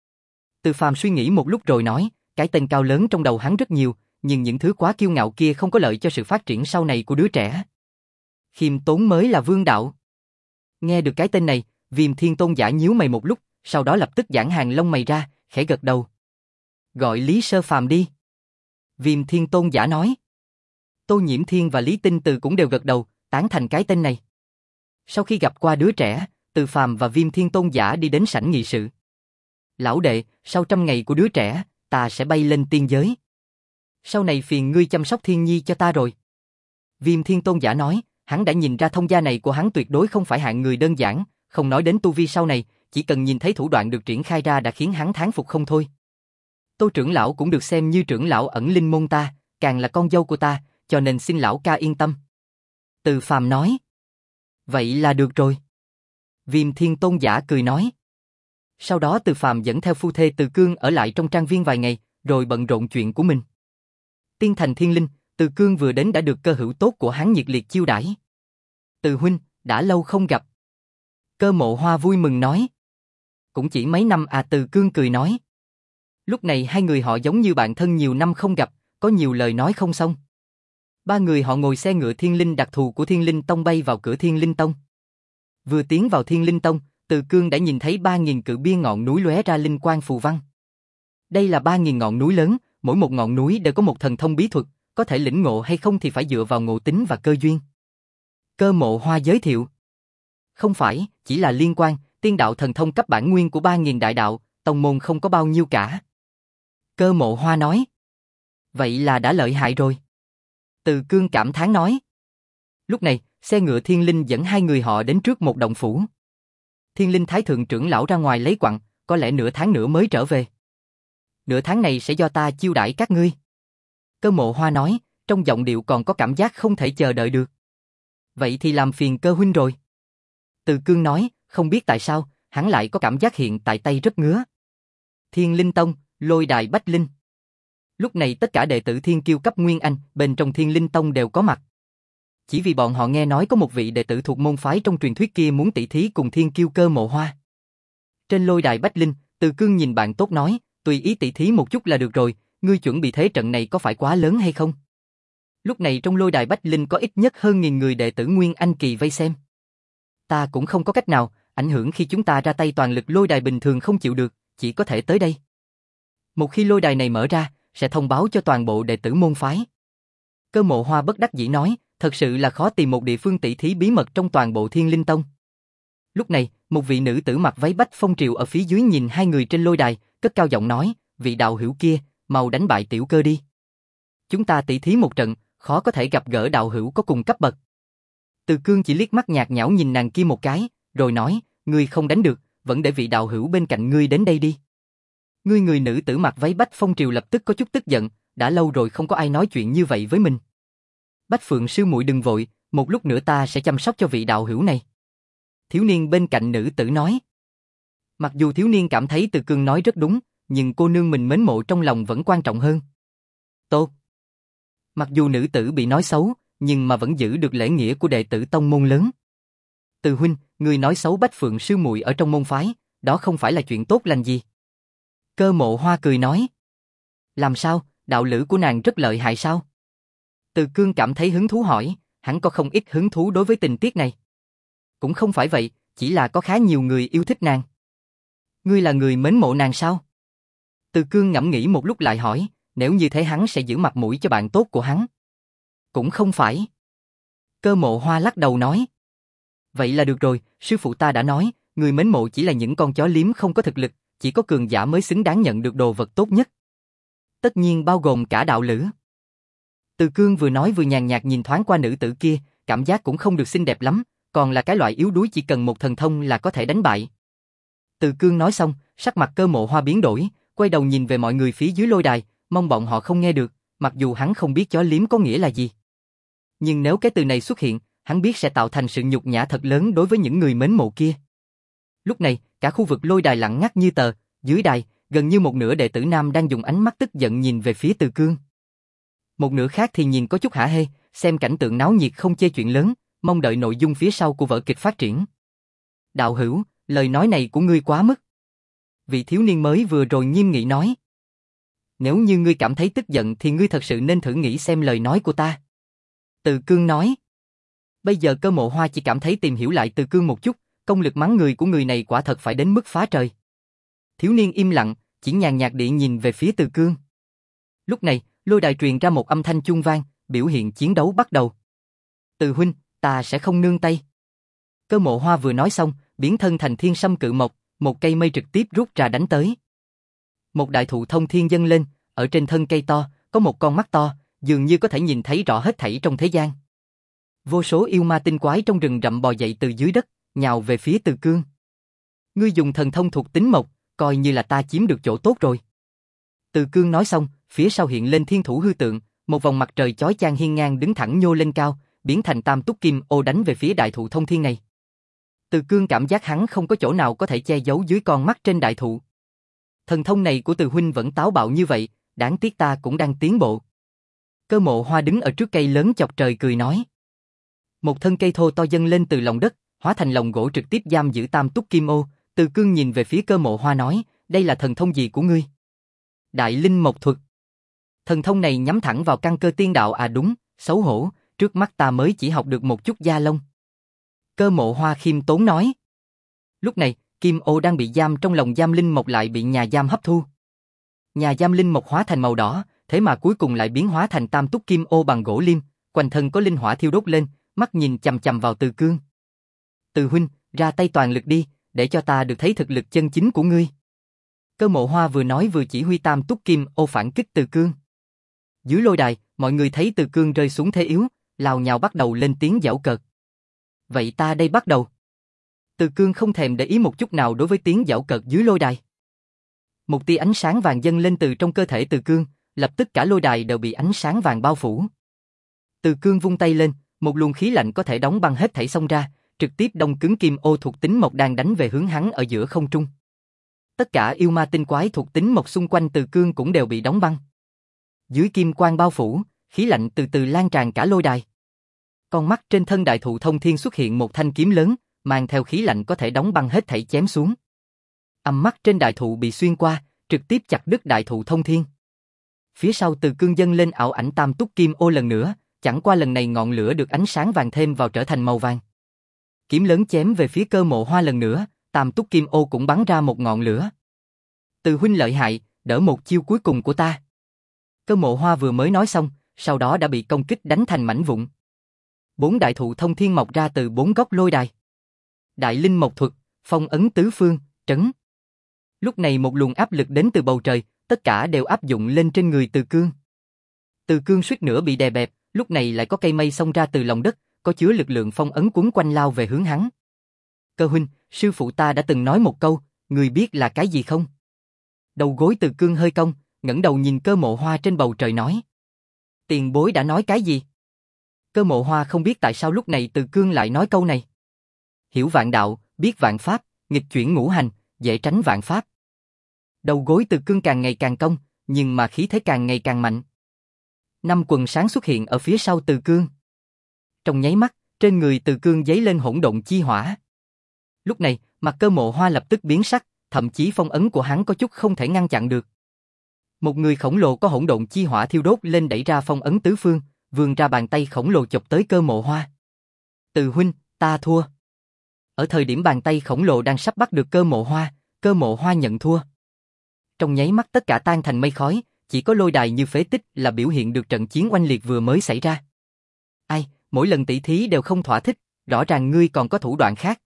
Từ Phàm suy nghĩ một lúc rồi nói, cái tên cao lớn trong đầu hắn rất nhiều, nhưng những thứ quá kiêu ngạo kia không có lợi cho sự phát triển sau này của đứa trẻ. Khiêm tốn mới là vương đạo. Nghe được cái tên này, Viêm Thiên Tôn giả nhíu mày một lúc, sau đó lập tức giãn hàng lông mày ra, khẽ gật đầu. Gọi Lý Sơ Phàm đi. Viêm Thiên Tôn giả nói. Tô Nhiễm Thiên và Lý Tinh Từ cũng đều gật đầu, tán thành cái tên này. Sau khi gặp qua đứa trẻ, Từ Phàm và Viêm Thiên Tôn giả đi đến sảnh nghị sự. Lão đệ, sau trăm ngày của đứa trẻ, ta sẽ bay lên tiên giới. Sau này phiền ngươi chăm sóc Thiên Nhi cho ta rồi. Viêm Thiên Tôn giả nói, hắn đã nhìn ra thông gia này của hắn tuyệt đối không phải hạng người đơn giản, không nói đến tu vi sau này, chỉ cần nhìn thấy thủ đoạn được triển khai ra đã khiến hắn thán phục không thôi. Tô trưởng lão cũng được xem như trưởng lão ẩn linh môn ta, càng là con dâu của ta, cho nên xin lão ca yên tâm. Từ Phàm nói. Vậy là được rồi. Viêm Thiên Tôn giả cười nói. Sau đó Từ Phàm dẫn theo phu thê Từ Cương ở lại trong trang viên vài ngày, rồi bận rộn chuyện của mình. Tiên thành thiên linh, Từ Cương vừa đến đã được cơ hữu tốt của hắn nhiệt liệt chiêu đãi. Từ huynh, đã lâu không gặp. Cơ Mộ Hoa vui mừng nói. Cũng chỉ mấy năm à, Từ Cương cười nói. Lúc này hai người họ giống như bạn thân nhiều năm không gặp, có nhiều lời nói không xong. Ba người họ ngồi xe ngựa thiên linh đặc thù của Thiên Linh Tông bay vào cửa Thiên Linh Tông. Vừa tiến vào Thiên Linh Tông, Từ Cương đã nhìn thấy ba nghìn cự bia ngọn núi lóe ra linh quang phù văn. Đây là ba nghìn ngọn núi lớn, mỗi một ngọn núi đều có một thần thông bí thuật, có thể lĩnh ngộ hay không thì phải dựa vào ngộ tính và cơ duyên. Cơ Mộ Hoa giới thiệu. Không phải, chỉ là liên quan, tiên đạo thần thông cấp bản nguyên của ba nghìn đại đạo, tông môn không có bao nhiêu cả. Cơ Mộ Hoa nói. Vậy là đã lợi hại rồi. Từ Cương cảm thán nói. Lúc này, xe ngựa Thiên Linh dẫn hai người họ đến trước một động phủ. Thiên Linh Thái Thượng trưởng lão ra ngoài lấy quặng, có lẽ nửa tháng nữa mới trở về. Nửa tháng này sẽ do ta chiêu đãi các ngươi. Cơ Mộ Hoa nói, trong giọng điệu còn có cảm giác không thể chờ đợi được. Vậy thì làm phiền Cơ huynh rồi. Từ Cương nói, không biết tại sao, hắn lại có cảm giác hiện tại tay rất ngứa. Thiên Linh Tông, Lôi Đài Bách Linh. Lúc này tất cả đệ tử Thiên Kiêu cấp Nguyên Anh bên trong Thiên Linh Tông đều có mặt. Chỉ vì bọn họ nghe nói có một vị đệ tử thuộc môn phái trong truyền thuyết kia muốn tỷ thí cùng Thiên Kiêu Cơ Mộ Hoa. Trên Lôi Đài Bách Linh, Từ Cương nhìn bạn tốt nói, tùy ý tỷ thí một chút là được rồi, ngươi chuẩn bị thế trận này có phải quá lớn hay không? Lúc này trong Lôi Đài Bách Linh có ít nhất hơn nghìn người đệ tử Nguyên Anh kỳ vây xem. Ta cũng không có cách nào, ảnh hưởng khi chúng ta ra tay toàn lực lôi đài bình thường không chịu được, chỉ có thể tới đây. Một khi lôi đài này mở ra, sẽ thông báo cho toàn bộ đệ tử môn phái. Cơ Mộ Hoa bất đắc dĩ nói, thật sự là khó tìm một địa phương tỷ thí bí mật trong toàn bộ Thiên Linh Tông. Lúc này, một vị nữ tử mặc váy bách phong triều ở phía dưới nhìn hai người trên lôi đài, cất cao giọng nói, vị đạo hữu kia, mau đánh bại tiểu cơ đi. Chúng ta tỷ thí một trận, khó có thể gặp gỡ đạo hữu có cùng cấp bậc. Từ Cương chỉ liếc mắt nhạt nhẽo nhìn nàng kia một cái, rồi nói, ngươi không đánh được, vẫn để vị đạo hữu bên cạnh ngươi đến đây đi. Ngươi người nữ tử mặc váy bách phong triều lập tức có chút tức giận, đã lâu rồi không có ai nói chuyện như vậy với mình. Bách Phượng sư muội đừng vội, một lúc nữa ta sẽ chăm sóc cho vị đạo hữu này. Thiếu niên bên cạnh nữ tử nói. Mặc dù thiếu niên cảm thấy Từ Cương nói rất đúng, nhưng cô nương mình mến mộ trong lòng vẫn quan trọng hơn. Tốt. Mặc dù nữ tử bị nói xấu, nhưng mà vẫn giữ được lễ nghĩa của đệ tử tông môn lớn. Từ huynh, người nói xấu Bách Phượng sư muội ở trong môn phái, đó không phải là chuyện tốt lành gì. Cơ Mộ Hoa cười nói. Làm sao, đạo lữ của nàng rất lợi hại sao? Từ Cương cảm thấy hứng thú hỏi, hắn có không ít hứng thú đối với tình tiết này. Cũng không phải vậy, chỉ là có khá nhiều người yêu thích nàng. Ngươi là người mến mộ nàng sao? Từ Cương ngẫm nghĩ một lúc lại hỏi, nếu như thế hắn sẽ giữ mặt mũi cho bạn tốt của hắn. Cũng không phải. Cơ Mộ Hoa lắc đầu nói. Vậy là được rồi, sư phụ ta đã nói, người mến mộ chỉ là những con chó liếm không có thực lực, chỉ có cường giả mới xứng đáng nhận được đồ vật tốt nhất. Tất nhiên bao gồm cả đạo lữ. Từ Cương vừa nói vừa nhàn nhạt nhìn thoáng qua nữ tử kia, cảm giác cũng không được xinh đẹp lắm, còn là cái loại yếu đuối chỉ cần một thần thông là có thể đánh bại. Từ Cương nói xong, sắc mặt Cơ Mộ Hoa biến đổi, quay đầu nhìn về mọi người phía dưới lôi đài, mong bọn họ không nghe được, mặc dù hắn không biết chó liếm có nghĩa là gì. Nhưng nếu cái từ này xuất hiện, hắn biết sẽ tạo thành sự nhục nhã thật lớn đối với những người mến mộ kia. Lúc này, cả khu vực lôi đài lặng ngắt như tờ, dưới đài, gần như một nửa đệ tử nam đang dùng ánh mắt tức giận nhìn về phía Từ Cương. Một nửa khác thì nhìn có chút hả hê, xem cảnh tượng náo nhiệt không chê chuyện lớn, mong đợi nội dung phía sau của vở kịch phát triển. Đạo hữu, lời nói này của ngươi quá mức. Vị thiếu niên mới vừa rồi nghiêm nghị nói. Nếu như ngươi cảm thấy tức giận thì ngươi thật sự nên thử nghĩ xem lời nói của ta. Từ Cương nói. Bây giờ Cơ Mộ Hoa chỉ cảm thấy tìm hiểu lại Từ Cương một chút, công lực mắng người của người này quả thật phải đến mức phá trời. Thiếu niên im lặng, chỉ nhàn nhạt địa nhìn về phía Từ Cương. Lúc này, lôi đài truyền ra một âm thanh chuông vang, biểu hiện chiến đấu bắt đầu. Từ huynh, ta sẽ không nương tay. Cơ Mộ Hoa vừa nói xong, biến thân thành thiên sâm cự mộc, một cây mây trực tiếp rút ra đánh tới. Một đại thụ thông thiên dâng lên, ở trên thân cây to, có một con mắt to, dường như có thể nhìn thấy rõ hết thảy trong thế gian. Vô số yêu ma tinh quái trong rừng rậm bò dậy từ dưới đất, nhào về phía Từ Cương. Ngươi dùng thần thông thuộc tính mộc, coi như là ta chiếm được chỗ tốt rồi. Từ Cương nói xong, phía sau hiện lên thiên thủ hư tượng, một vòng mặt trời chói chang hiên ngang đứng thẳng nhô lên cao, biến thành tam túc kim ô đánh về phía đại thụ thông thiên này. Từ Cương cảm giác hắn không có chỗ nào có thể che giấu dưới con mắt trên đại thụ. Thần thông này của Từ huynh vẫn táo bạo như vậy, đáng tiếc ta cũng đang tiến bộ. Cơ Mộ Hoa đứng ở trước cây lớn chọc trời cười nói. Một thân cây thô to dâng lên từ lòng đất, hóa thành lồng gỗ trực tiếp giam giữ tam túc kim ô. Từ Cương nhìn về phía Cơ Mộ Hoa nói, đây là thần thông gì của ngươi? Đại linh mộc thuật. Thần thông này nhắm thẳng vào căn cơ tiên đạo à đúng, xấu hổ, trước mắt ta mới chỉ học được một chút da lông. Cơ Mộ Hoa khiêm tốn nói. Lúc này, kim ô đang bị giam trong lồng giam linh mộc lại bị nhà giam hấp thu. Nhà giam linh mộc hóa thành màu đỏ, thế mà cuối cùng lại biến hóa thành tam túc kim ô bằng gỗ liêm, quanh thân có linh hỏa thiêu đốt lên, mắt nhìn chằm chằm vào Từ Cương. Từ huynh, ra tay toàn lực đi, để cho ta được thấy thực lực chân chính của ngươi. Cơ Mộ Hoa vừa nói vừa chỉ huy tam túc kim ô phản kích Từ Cương. Dưới lôi đài, mọi người thấy Từ Cương rơi xuống thế yếu, lào nhào bắt đầu lên tiếng giễu cợt. Vậy ta đây bắt đầu. Từ Cương không thèm để ý một chút nào đối với tiếng giễu cợt dưới lôi đài. Một tia ánh sáng vàng dâng lên từ trong cơ thể Từ Cương, lập tức cả lôi đài đều bị ánh sáng vàng bao phủ. Từ Cương vung tay lên, một luồng khí lạnh có thể đóng băng hết thảy xông ra, trực tiếp đông cứng kim ô thuộc tính mộc đang đánh về hướng hắn ở giữa không trung. Tất cả yêu ma tinh quái thuộc tính mộc xung quanh Từ Cương cũng đều bị đóng băng. Dưới kim quang bao phủ, khí lạnh từ từ lan tràn cả lôi đài. Con mắt trên thân đại thụ thông thiên xuất hiện một thanh kiếm lớn, mang theo khí lạnh có thể đóng băng hết thảy chém xuống. Âm mắt trên đại thụ bị xuyên qua, trực tiếp chặt đứt đại thụ thông thiên. Phía sau Từ Cương dâng lên ảo ảnh tam túc kim ô lần nữa, chẳng qua lần này ngọn lửa được ánh sáng vàng thêm vào trở thành màu vàng. Kiếm lớn chém về phía Cơ Mộ Hoa lần nữa, tam túc kim ô cũng bắn ra một ngọn lửa. Từ huynh lợi hại, đỡ một chiêu cuối cùng của ta. Cơ Mộ Hoa vừa mới nói xong, sau đó đã bị công kích đánh thành mảnh vụn. Bốn đại thụ thông thiên mọc ra từ bốn góc lôi đài. Đại linh mộc thuật, phong ấn tứ phương, trấn. Lúc này một luồng áp lực đến từ bầu trời, tất cả đều áp dụng lên trên người Từ Cương. Từ Cương suýt nữa bị đè bẹp, lúc này lại có cây mây xông ra từ lòng đất, có chứa lực lượng phong ấn cuốn quanh lao về hướng hắn. Cơ huynh, sư phụ ta đã từng nói một câu, người biết là cái gì không? Đầu gối Từ Cương hơi cong, ngẩng đầu nhìn Cơ Mộ Hoa trên bầu trời nói. Tiền bối đã nói cái gì? Cơ Mộ Hoa không biết tại sao lúc này Từ Cương lại nói câu này. Hiểu vạn đạo, biết vạn pháp, nghịch chuyển ngũ hành, dễ tránh vạn pháp. Đầu gối Từ Cương càng ngày càng cong, nhưng mà khí thế càng ngày càng mạnh. Năm quần sáng xuất hiện ở phía sau Từ Cương. Trong nháy mắt, trên người Từ Cương giấy lên hỗn độn chi hỏa. Lúc này, mặt Cơ Mộ Hoa lập tức biến sắc, thậm chí phong ấn của hắn có chút không thể ngăn chặn được. Một người khổng lồ có hỗn độn chi hỏa thiêu đốt lên đẩy ra phong ấn tứ phương, vươn ra bàn tay khổng lồ chộp tới Cơ Mộ Hoa. Từ huynh, ta thua. Ở thời điểm bàn tay khổng lồ đang sắp bắt được Cơ Mộ Hoa, Cơ Mộ Hoa nhận thua. Trong nháy mắt tất cả tan thành mây khói, chỉ có lôi đài như phế tích là biểu hiện được trận chiến oanh liệt vừa mới xảy ra. Ai, mỗi lần tỷ thí đều không thỏa thích, rõ ràng ngươi còn có thủ đoạn khác.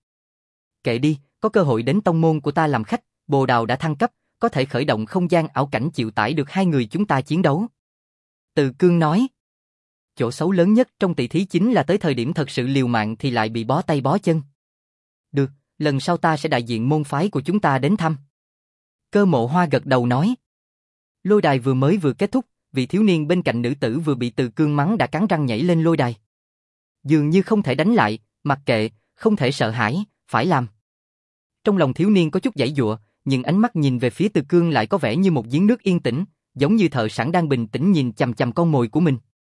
Kệ đi, có cơ hội đến tông môn của ta làm khách, Bồ Đào đã thăng cấp, có thể khởi động không gian ảo cảnh chịu tải được hai người chúng ta chiến đấu. Từ Cương nói. Chỗ xấu lớn nhất trong tỷ thí chính là tới thời điểm thật sự liều mạng thì lại bị bó tay bó chân. Được, lần sau ta sẽ đại diện môn phái của chúng ta đến thăm. Cơ Mộ Hoa gật đầu nói. Lôi đài vừa mới vừa kết thúc, vị thiếu niên bên cạnh nữ tử vừa bị Từ Cương mắng đã cắn răng nhảy lên lôi đài. Dường như không thể đánh lại, mặc kệ, không thể sợ hãi, phải làm. Trong lòng thiếu niên có chút giãy giụa, nhưng ánh mắt nhìn về phía Từ Cương lại có vẻ như một giếng nước yên tĩnh, giống như thợ sẵn đang bình tĩnh nhìn chằm chằm con mồi của mình.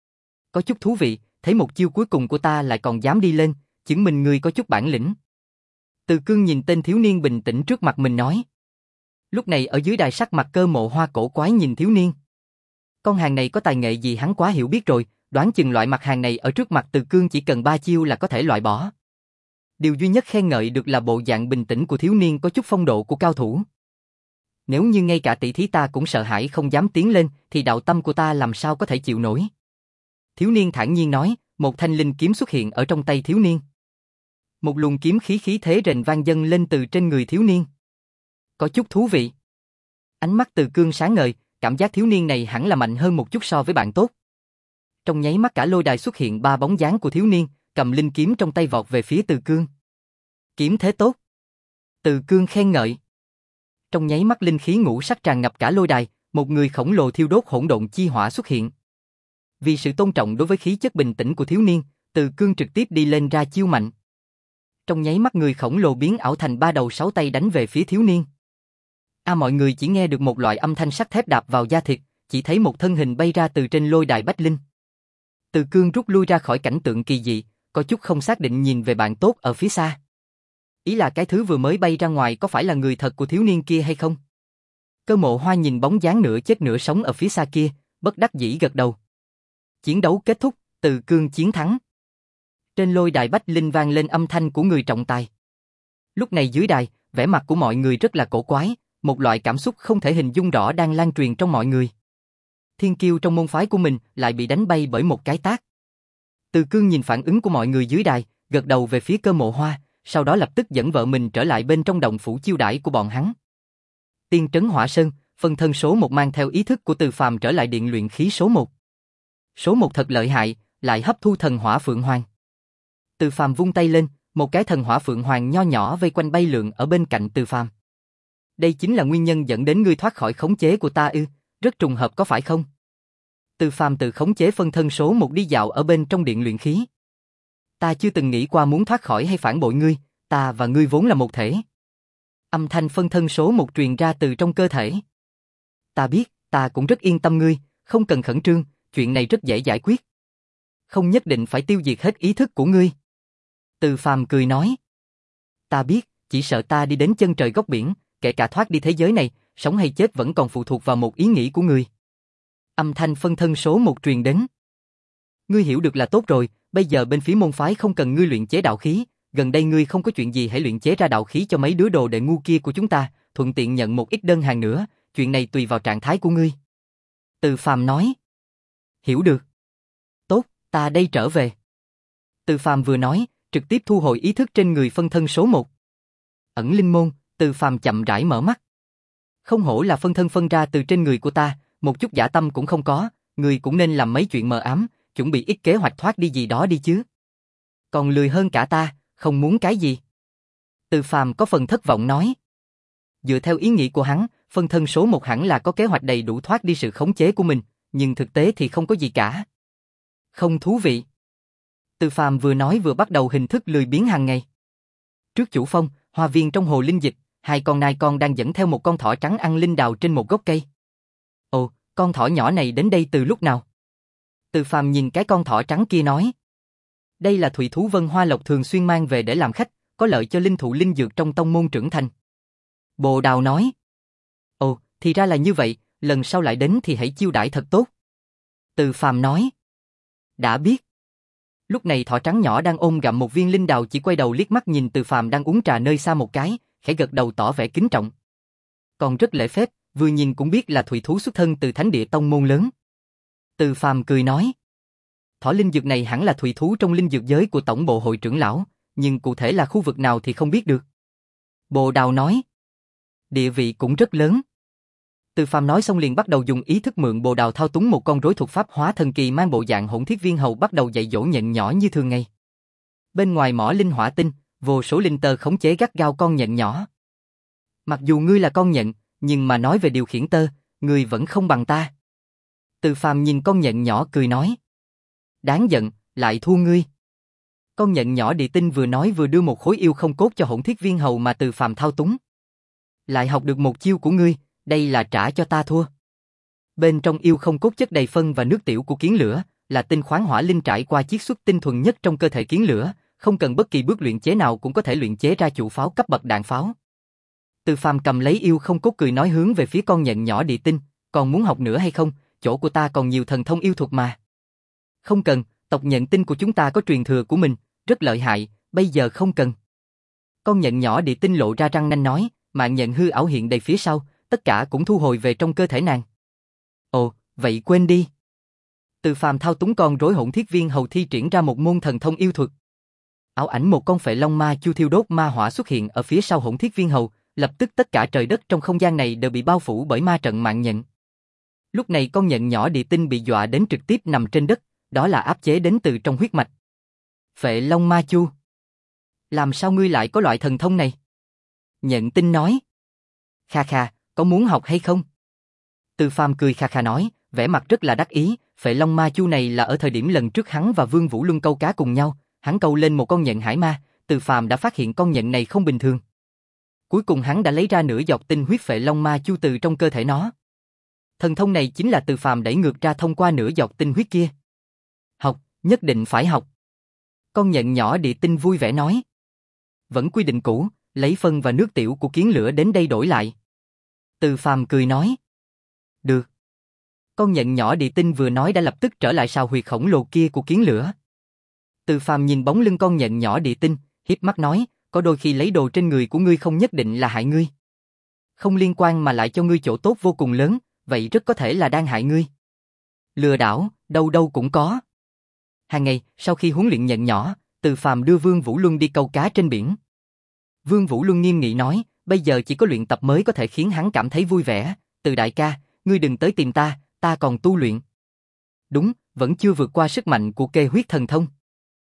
Có chút thú vị, thấy một chiêu cuối cùng của ta lại còn dám đi lên, chứng minh ngươi có chút bản lĩnh. Từ Cương nhìn tên thiếu niên bình tĩnh trước mặt mình nói. Lúc này ở dưới đài sắc mặt Cơ Mộ Hoa cổ quái nhìn thiếu niên. Con hàng này có tài nghệ gì hắn quá hiểu biết rồi, đoán chừng loại mặt hàng này ở trước mặt Từ Cương chỉ cần ba chiêu là có thể loại bỏ. Điều duy nhất khen ngợi được là bộ dạng bình tĩnh của thiếu niên có chút phong độ của cao thủ. Nếu như ngay cả tỷ thí ta cũng sợ hãi không dám tiến lên, thì đạo tâm của ta làm sao có thể chịu nổi. Thiếu niên thản nhiên nói, một thanh linh kiếm xuất hiện ở trong tay thiếu niên. Một luồng kiếm khí khí thế rền vang dâng lên từ trên người thiếu niên. Có chút thú vị. Ánh mắt Từ Cương sáng ngời, cảm giác thiếu niên này hẳn là mạnh hơn một chút so với bạn tốt. Trong nháy mắt cả lôi đài xuất hiện ba bóng dáng của thiếu niên, cầm linh kiếm trong tay vọt về phía Từ Cương. Kiếm thế tốt. Từ Cương khen ngợi. Trong nháy mắt linh khí ngũ sắc tràn ngập cả lôi đài, một người khổng lồ thiêu đốt hỗn độn chi hỏa xuất hiện. Vì sự tôn trọng đối với khí chất bình tĩnh của thiếu niên, Từ Cương trực tiếp đi lên ra chiêu mạnh. Trong nháy mắt người khổng lồ biến ảo thành ba đầu sáu tay đánh về phía thiếu niên. A à, mọi người chỉ nghe được một loại âm thanh sắt thép đạp vào da thịt, chỉ thấy một thân hình bay ra từ trên lôi đài bách linh. Từ Cương rút lui ra khỏi cảnh tượng kỳ dị, có chút không xác định nhìn về bạn tốt ở phía xa. Ý là cái thứ vừa mới bay ra ngoài có phải là người thật của thiếu niên kia hay không? Cơ Mộ Hoa nhìn bóng dáng nửa chết nửa sống ở phía xa kia, bất đắc dĩ gật đầu. Chiến đấu kết thúc, Từ Cương chiến thắng. Trên lôi đài bách linh vang lên âm thanh của người trọng tài. Lúc này dưới đài, vẻ mặt của mọi người rất là cổ quái, một loại cảm xúc không thể hình dung rõ đang lan truyền trong mọi người. Thiên kiêu trong môn phái của mình lại bị đánh bay bởi một cái tát. Từ Cương nhìn phản ứng của mọi người dưới đài, gật đầu về phía Cơ Mộ Hoa, sau đó lập tức dẫn vợ mình trở lại bên trong động phủ chiêu đãi của bọn hắn. Tiên trấn Hỏa Sơn, phân thân số một mang theo ý thức của Từ Phàm trở lại điện luyện khí số một. Số một thật lợi hại, lại hấp thu thần hỏa Phượng Hoàng. Từ Phàm vung tay lên, một cái thần hỏa Phượng Hoàng nho nhỏ vây quanh bay lượn ở bên cạnh Từ Phàm. Đây chính là nguyên nhân dẫn đến ngươi thoát khỏi khống chế của ta ư, rất trùng hợp có phải không? Từ Phàm tự khống chế phân thân số một đi dạo ở bên trong điện luyện khí. Ta chưa từng nghĩ qua muốn thoát khỏi hay phản bội ngươi, ta và ngươi vốn là một thể. Âm thanh phân thân số một truyền ra từ trong cơ thể. Ta biết, ta cũng rất yên tâm ngươi, không cần khẩn trương, chuyện này rất dễ giải quyết. Không nhất định phải tiêu diệt hết ý thức của ngươi. Từ Phàm cười nói. Ta biết, chỉ sợ ta đi đến chân trời góc biển, kể cả thoát đi thế giới này, sống hay chết vẫn còn phụ thuộc vào một ý nghĩ của ngươi. Âm thanh phân thân số một truyền đến. Ngươi hiểu được là tốt rồi, bây giờ bên phía môn phái không cần ngươi luyện chế đạo khí, gần đây ngươi không có chuyện gì hãy luyện chế ra đạo khí cho mấy đứa đồ đệ ngu kia của chúng ta, thuận tiện nhận một ít đơn hàng nữa, chuyện này tùy vào trạng thái của ngươi. Từ Phàm nói. Hiểu được. Tốt, ta đây trở về. Từ Phàm vừa nói, trực tiếp thu hồi ý thức trên người phân thân số một. Ẩn linh môn, Từ Phàm chậm rãi mở mắt. Không hổ là phân thân phân ra từ trên người của ta, một chút dã tâm cũng không có, ngươi cũng nên làm mấy chuyện mờ ám, chuẩn bị ít kế hoạch thoát đi gì đó đi chứ. Còn lười hơn cả ta, không muốn cái gì. Từ Phàm có phần thất vọng nói. Dựa theo ý nghĩ của hắn, phân thân số một hẳn là có kế hoạch đầy đủ thoát đi sự khống chế của mình, nhưng thực tế thì không có gì cả. Không thú vị. Từ Phàm vừa nói vừa bắt đầu hình thức lười biếng hàng ngày. Trước chủ phong, hoa viên trong hồ linh dịch, hai con nai con đang dẫn theo một con thỏ trắng ăn linh đào trên một gốc cây. Ồ, con thỏ nhỏ này đến đây từ lúc nào? Từ Phàm nhìn cái con thỏ trắng kia nói. Đây là thủy thú Vân Hoa Lộc thường xuyên mang về để làm khách, có lợi cho linh thụ linh dược trong tông môn trưởng thành. Bồ Đào nói. Ồ, thì ra là như vậy, lần sau lại đến thì hãy chiêu đãi thật tốt. Từ Phàm nói. Đã biết. Lúc này thỏ trắng nhỏ đang ôm gặm một viên linh đào chỉ quay đầu liếc mắt nhìn Từ Phàm đang uống trà nơi xa một cái, khẽ gật đầu tỏ vẻ kính trọng. Còn rất lễ phép, vừa nhìn cũng biết là thủy thú xuất thân từ thánh địa tông môn lớn. Từ Phàm cười nói. Thỏ linh dược này hẳn là thủy thú trong linh dược giới của tổng bộ hội trưởng lão, nhưng cụ thể là khu vực nào thì không biết được. Bồ Đào nói. Địa vị cũng rất lớn. Từ Phàm nói xong liền bắt đầu dùng ý thức mượn Bồ Đào thao túng một con rối thuật pháp hóa thần kỳ mang bộ dạng hỗn thiết viên hầu bắt đầu dạy dỗ nhện nhỏ như thường ngày. Bên ngoài mỏ linh hỏa tinh, vô số linh tơ khống chế gắt gao con nhện nhỏ. Mặc dù ngươi là con nhện, nhưng mà nói về điều khiển tơ, ngươi vẫn không bằng ta. Từ Phàm nhìn con nhện nhỏ cười nói. Đáng giận, lại thua ngươi. Con nhện nhỏ địa tinh vừa nói vừa đưa một khối yêu không cốt cho hỗn thiết viên hầu mà Từ Phàm thao túng. Lại học được một chiêu của ngươi, đây là trả cho ta thua. Bên trong yêu không cốt chất đầy phân và nước tiểu của kiến lửa, là tinh khoáng hỏa linh trải qua chiết xuất tinh thuần nhất trong cơ thể kiến lửa, không cần bất kỳ bước luyện chế nào cũng có thể luyện chế ra chủ pháo cấp bậc đạn pháo. Từ Phàm cầm lấy yêu không cốt cười nói hướng về phía con nhện nhỏ địa tinh, còn muốn học nữa hay không, chỗ của ta còn nhiều thần thông yêu thuật mà. Không cần, tộc nhện tinh của chúng ta có truyền thừa của mình, rất lợi hại, bây giờ không cần. Con nhện nhỏ địa tinh lộ ra răng nanh nói, mạng nhện hư ảo hiện đầy phía sau, tất cả cũng thu hồi về trong cơ thể nàng. Ồ, vậy quên đi. Từ Phàm thao túng con rối hỗn thiết viên hầu thi triển ra một môn thần thông yêu thuật. Ảo ảnh một con phệ long ma chu thiêu đốt ma hỏa xuất hiện ở phía sau hỗn thiết viên hầu, lập tức tất cả trời đất trong không gian này đều bị bao phủ bởi ma trận mạng nhện. Lúc này con nhện nhỏ địa tinh bị dọa đến trực tiếp nằm trên đất, đó là áp chế đến từ trong huyết mạch. Phệ long ma chu. Làm sao ngươi lại có loại thần thông này? Nhện tinh nói. Kha kha, có muốn học hay không? Từ Phàm cười kha kha nói, vẻ mặt rất là đắc ý, phệ long ma chu này là ở thời điểm lần trước hắn và Vương Vũ Luân câu cá cùng nhau, hắn câu lên một con nhện hải ma, Từ Phàm đã phát hiện con nhện này không bình thường. Cuối cùng hắn đã lấy ra nửa giọt tinh huyết phệ long ma chu từ trong cơ thể nó. Thần thông này chính là Từ Phàm đẩy ngược ra thông qua nửa giọt tinh huyết kia. Học, nhất định phải học. Con nhện nhỏ địa tinh vui vẻ nói. Vẫn quy định cũ, lấy phân và nước tiểu của kiến lửa đến đây đổi lại. Từ Phàm cười nói. Được. Con nhện nhỏ địa tinh vừa nói đã lập tức trở lại sào huyệt khổng lồ kia của kiến lửa. Từ Phàm nhìn bóng lưng con nhện nhỏ địa tinh, hiếp mắt nói, có đôi khi lấy đồ trên người của ngươi không nhất định là hại ngươi. Không liên quan mà lại cho ngươi chỗ tốt vô cùng lớn, vậy rất có thể là đang hại ngươi. Lừa đảo, đâu đâu cũng có. Hàng ngày, sau khi huấn luyện nhện nhỏ, Từ Phàm đưa Vương Vũ Luân đi câu cá trên biển. Vương Vũ Luân nghiêm nghị nói, bây giờ chỉ có luyện tập mới có thể khiến hắn cảm thấy vui vẻ. Từ đại ca, ngươi đừng tới tìm ta, ta còn tu luyện. Đúng, vẫn chưa vượt qua sức mạnh của kê huyết thần thông.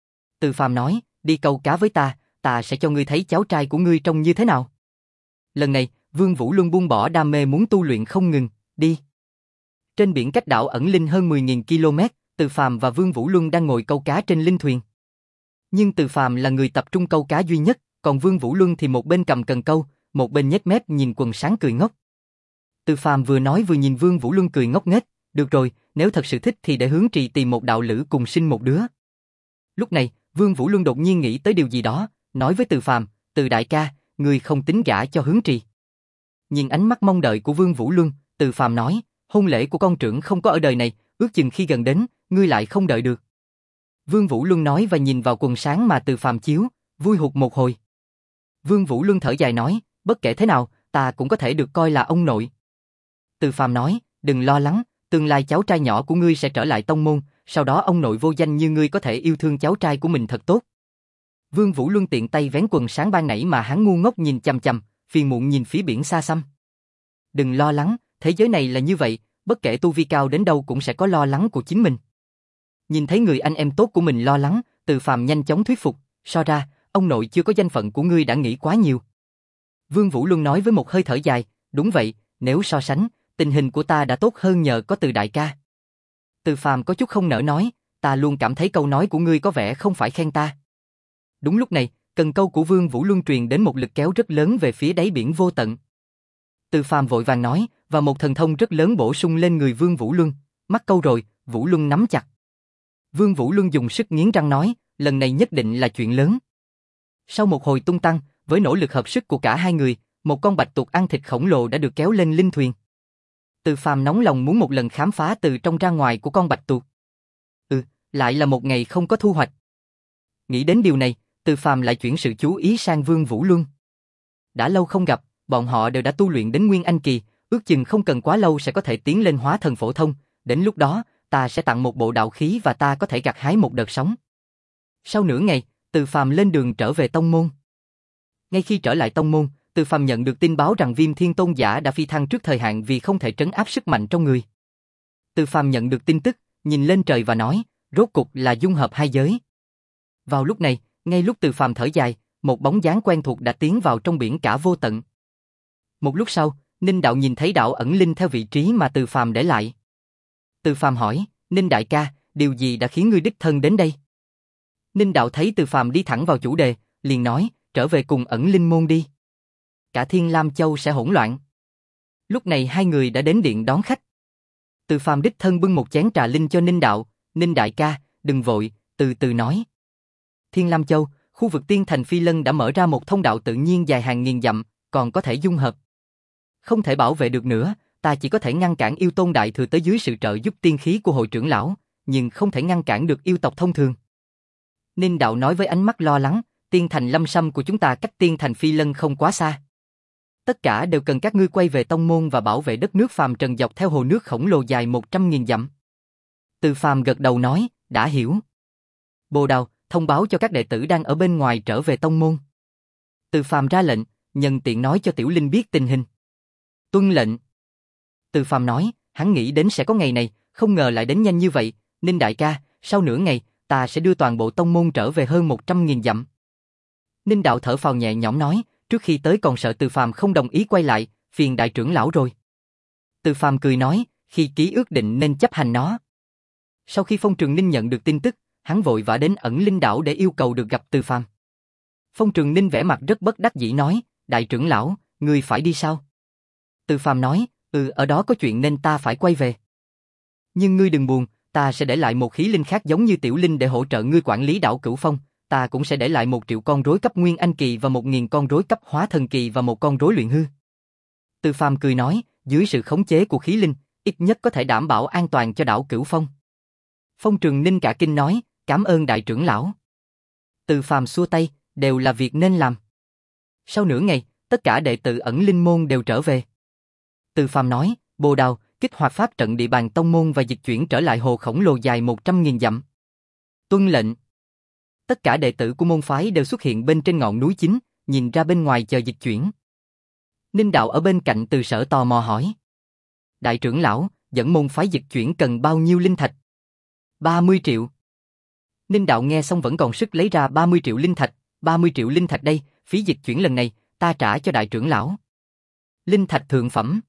Từ Phàm nói, đi câu cá với ta, ta sẽ cho ngươi thấy cháu trai của ngươi trông như thế nào. Lần này, Vương Vũ Luân buông bỏ đam mê muốn tu luyện không ngừng, đi. Trên biển cách đảo Ẩn Linh hơn mười nghìn ki lô mét, Từ Phàm và Vương Vũ Luân đang ngồi câu cá trên linh thuyền. Nhưng Từ Phàm là người tập trung câu cá duy nhất, còn Vương Vũ Luân thì một bên cầm cần câu, một bên nhếch mép nhìn quần sáng cười ngốc. Từ Phàm vừa nói vừa nhìn Vương Vũ Luân cười ngốc nghếch, được rồi, nếu thật sự thích thì để Hướng Trì tìm một đạo lữ cùng sinh một đứa. Lúc này, Vương Vũ Luân đột nhiên nghĩ tới điều gì đó, nói với Từ Phàm, Từ đại ca, ngươi không tính gả cho Hướng Trì. Nhìn ánh mắt mong đợi của Vương Vũ Luân, Từ Phàm nói, hôn lễ của con trưởng không có ở đời này, ước chừng khi gần đến, ngươi lại không đợi được. Vương Vũ Luân nói và nhìn vào quần sáng mà Từ Phàm chiếu, vui hụt một hồi. Vương Vũ Luân thở dài nói, bất kể thế nào, ta cũng có thể được coi là ông nội. Từ Phàm nói, đừng lo lắng, tương lai cháu trai nhỏ của ngươi sẽ trở lại tông môn, sau đó ông nội vô danh như ngươi có thể yêu thương cháu trai của mình thật tốt. Vương Vũ Luân tiện tay vén quần sáng ban nãy mà hắn ngu ngốc nhìn chằm chằm, phiền muộn nhìn phía biển xa xăm. Đừng lo lắng, thế giới này là như vậy, bất kể tu vi cao đến đâu cũng sẽ có lo lắng của chính mình. Nhìn thấy người anh em tốt của mình lo lắng, Từ Phàm nhanh chóng thuyết phục, so ra, ông nội chưa có danh phận của ngươi đã nghĩ quá nhiều. Vương Vũ Luân nói với một hơi thở dài, đúng vậy, nếu so sánh, tình hình của ta đã tốt hơn nhờ có Từ đại ca. Từ Phàm có chút không nỡ nói, ta luôn cảm thấy câu nói của ngươi có vẻ không phải khen ta. Đúng lúc này, cần câu của Vương Vũ Luân truyền đến một lực kéo rất lớn về phía đáy biển vô tận. Từ Phàm vội vàng nói, và một thần thông rất lớn bổ sung lên người Vương Vũ Luân, mắc câu rồi, Vũ Luân nắm chặt. Vương Vũ Luân dùng sức nghiến răng nói, lần này nhất định là chuyện lớn. Sau một hồi tung tăng, với nỗ lực hợp sức của cả hai người, một con bạch tuộc ăn thịt khổng lồ đã được kéo lên linh thuyền. Từ Phàm nóng lòng muốn một lần khám phá từ trong ra ngoài của con bạch tuộc. Ừ, lại là một ngày không có thu hoạch. Nghĩ đến điều này, Từ Phàm lại chuyển sự chú ý sang Vương Vũ Luân. Đã lâu không gặp, bọn họ đều đã tu luyện đến Nguyên Anh kỳ, ước chừng không cần quá lâu sẽ có thể tiến lên hóa thần phổ thông, đến lúc đó, ta sẽ tặng một bộ đạo khí và ta có thể gặt hái một đợt sóng. Sau nửa ngày, Từ Phàm lên đường trở về tông môn. Ngay khi trở lại tông môn, Từ Phàm nhận được tin báo rằng Viêm Thiên Tôn giả đã phi thăng trước thời hạn vì không thể trấn áp sức mạnh trong người. Từ Phàm nhận được tin tức, nhìn lên trời và nói, rốt cục là dung hợp hai giới. Vào lúc này, ngay lúc Từ Phàm thở dài, một bóng dáng quen thuộc đã tiến vào trong biển cả vô tận. Một lúc sau, Ninh Đạo nhìn thấy đạo Ẩn Linh theo vị trí mà Từ Phàm để lại. Từ Phàm hỏi, Ninh đại ca, điều gì đã khiến ngươi đích thân đến đây? Ninh Đạo thấy Từ Phàm đi thẳng vào chủ đề, liền nói, trở về cùng Ẩn Linh môn đi. Cả Thiên Lam Châu sẽ hỗn loạn. Lúc này hai người đã đến điện đón khách. Từ Phàm đích thân bưng một chén trà linh cho Ninh Đạo, Ninh đại ca, đừng vội, từ từ nói. Thiên Lam Châu, khu vực Tiên Thành Phi Lân đã mở ra một thông đạo tự nhiên dài hàng nghìn dặm, còn có thể dung hợp. Không thể bảo vệ được nữa, ta chỉ có thể ngăn cản yêu tôn đại thừa tới dưới sự trợ giúp tiên khí của hội trưởng lão, nhưng không thể ngăn cản được yêu tộc thông thường. Ninh Đạo nói với ánh mắt lo lắng, Tiên Thành Lâm Sâm của chúng ta cách Tiên Thành Phi Lân không quá xa. Tất cả đều cần các ngươi quay về tông môn và bảo vệ đất nước phàm trần dọc theo hồ nước khổng lồ dài một trăm nghìn dặm. Từ Phàm gật đầu nói, đã hiểu. Bồ Đào, thông báo cho các đệ tử đang ở bên ngoài trở về tông môn. Từ Phàm ra lệnh, nhân tiện nói cho Tiểu Linh biết tình hình. Tuân lệnh. Từ Phàm nói, hắn nghĩ đến sẽ có ngày này, không ngờ lại đến nhanh như vậy. Ninh đại ca, sau nửa ngày, ta sẽ đưa toàn bộ tông môn trở về hơn một trăm nghìn dặm. Ninh Đạo thở phào nhẹ nhõm nói, trước khi tới còn sợ Từ Phàm không đồng ý quay lại, phiền đại trưởng lão rồi. Từ Phàm cười nói, khi ký ước định nên chấp hành nó. Sau khi Phong Trường Ninh nhận được tin tức, hắn vội vã đến Ẩn Linh đảo để yêu cầu được gặp Từ Phàm. Phong Trường Ninh vẻ mặt rất bất đắc dĩ nói, đại trưởng lão, ngươi phải đi sao? Từ Phàm nói, ừ, ở đó có chuyện nên ta phải quay về. Nhưng ngươi đừng buồn, ta sẽ để lại một khí linh khác giống như Tiểu Linh để hỗ trợ ngươi quản lý đảo Cửu Phong. Ta cũng sẽ để lại một triệu con rối cấp Nguyên Anh kỳ và một nghìn con rối cấp Hóa Thần kỳ và một con rối luyện hư. Từ Phàm cười nói, dưới sự khống chế của khí linh, ít nhất có thể đảm bảo an toàn cho đảo Cửu Phong. Phong Trường Ninh cả kinh nói, cảm ơn đại trưởng lão. Từ Phàm xua tay, đều là việc nên làm. Sau nửa ngày, tất cả đệ tử Ẩn Linh môn đều trở về. Từ Phàm nói, Bồ Đào, kích hoạt pháp trận địa bàn tông môn và dịch chuyển trở lại hồ khổng lồ dài một trăm nghìn dặm. Tuân lệnh. Tất cả đệ tử của môn phái đều xuất hiện bên trên ngọn núi chính, nhìn ra bên ngoài chờ dịch chuyển. Ninh Đạo ở bên cạnh Từ Sở tò mò hỏi. Đại trưởng lão, dẫn môn phái dịch chuyển cần bao nhiêu linh thạch? ba mươi triệu. Ninh Đạo nghe xong vẫn còn sức lấy ra ba mươi triệu linh thạch, ba mươi triệu linh thạch đây, phí dịch chuyển lần này, ta trả cho đại trưởng lão. Linh thạch thượng phẩm.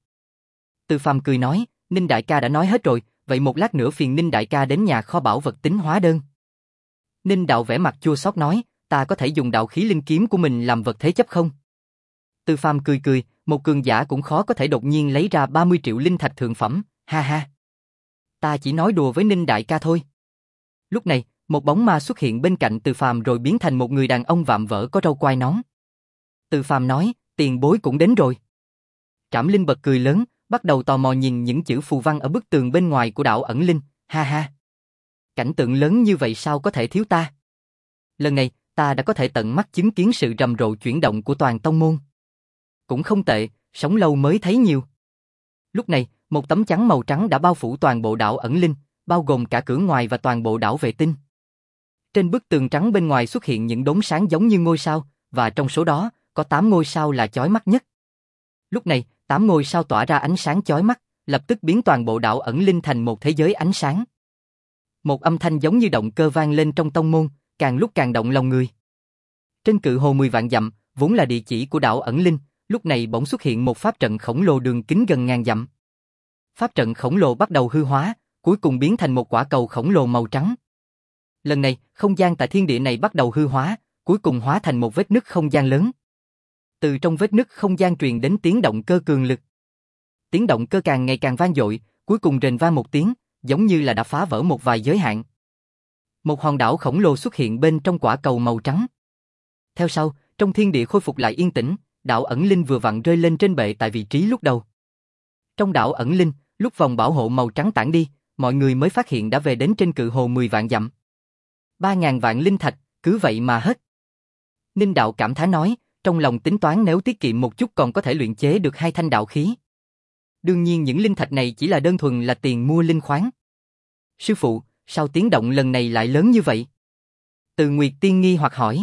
Từ Phàm cười nói, Ninh đại ca đã nói hết rồi, vậy một lát nữa phiền Ninh đại ca đến nhà kho bảo vật tính hóa đơn. Ninh Đạo vẻ mặt chua xót nói, ta có thể dùng đạo khí linh kiếm của mình làm vật thế chấp không? Từ Phàm cười cười, một cường giả cũng khó có thể đột nhiên lấy ra ba mươi triệu linh thạch thượng phẩm, ha ha. Ta chỉ nói đùa với Ninh đại ca thôi. Lúc này, một bóng ma xuất hiện bên cạnh Từ Phàm rồi biến thành một người đàn ông vạm vỡ có râu quai nón. Từ Phàm nói, tiền bối cũng đến rồi. Trảm Linh bật cười lớn, bắt đầu tò mò nhìn những chữ phù văn ở bức tường bên ngoài của đảo ẩn linh, ha ha. Cảnh tượng lớn như vậy sao có thể thiếu ta? Lần này, ta đã có thể tận mắt chứng kiến sự rầm rộ chuyển động của toàn tông môn. Cũng không tệ, sống lâu mới thấy nhiều. Lúc này, một tấm chắn màu trắng đã bao phủ toàn bộ đảo ẩn linh, bao gồm cả cửa ngoài và toàn bộ đảo vệ tinh. Trên bức tường trắng bên ngoài xuất hiện những đốm sáng giống như ngôi sao, và trong số đó, có tám ngôi sao là chói mắt nhất. Lúc này, tám ngôi sao tỏa ra ánh sáng chói mắt, lập tức biến toàn bộ đảo ẩn linh thành một thế giới ánh sáng. Một âm thanh giống như động cơ vang lên trong tông môn, càng lúc càng động lòng người. Trên cự hồ mười vạn dặm, vốn là địa chỉ của đảo ẩn linh, lúc này bỗng xuất hiện một pháp trận khổng lồ đường kính gần ngàn dặm. Pháp trận khổng lồ bắt đầu hư hóa, cuối cùng biến thành một quả cầu khổng lồ màu trắng. Lần này, không gian tại thiên địa này bắt đầu hư hóa, cuối cùng hóa thành một vết nứt không gian lớn. Từ trong vết nứt không gian truyền đến tiếng động cơ cường lực. Tiếng động cơ càng ngày càng vang dội, cuối cùng rền vang một tiếng, giống như là đã phá vỡ một vài giới hạn. Một hòn đảo khổng lồ xuất hiện bên trong quả cầu màu trắng. Theo sau, trong thiên địa khôi phục lại yên tĩnh, đảo ẩn linh vừa vặn rơi lên trên bệ tại vị trí lúc đầu. Trong đảo ẩn linh, lúc vòng bảo hộ màu trắng tản đi, mọi người mới phát hiện đã về đến trên cự hồ mười vạn dặm. Ba ngàn vạn linh thạch, cứ vậy mà hết. Ninh Đạo cảm thán nói, trong lòng tính toán nếu tiết kiệm một chút còn có thể luyện chế được hai thanh đạo khí. Đương nhiên những linh thạch này chỉ là đơn thuần là tiền mua linh khoáng. Sư phụ, sao tiếng động lần này lại lớn như vậy? Từ Nguyệt Tiên nghi hoặc hỏi.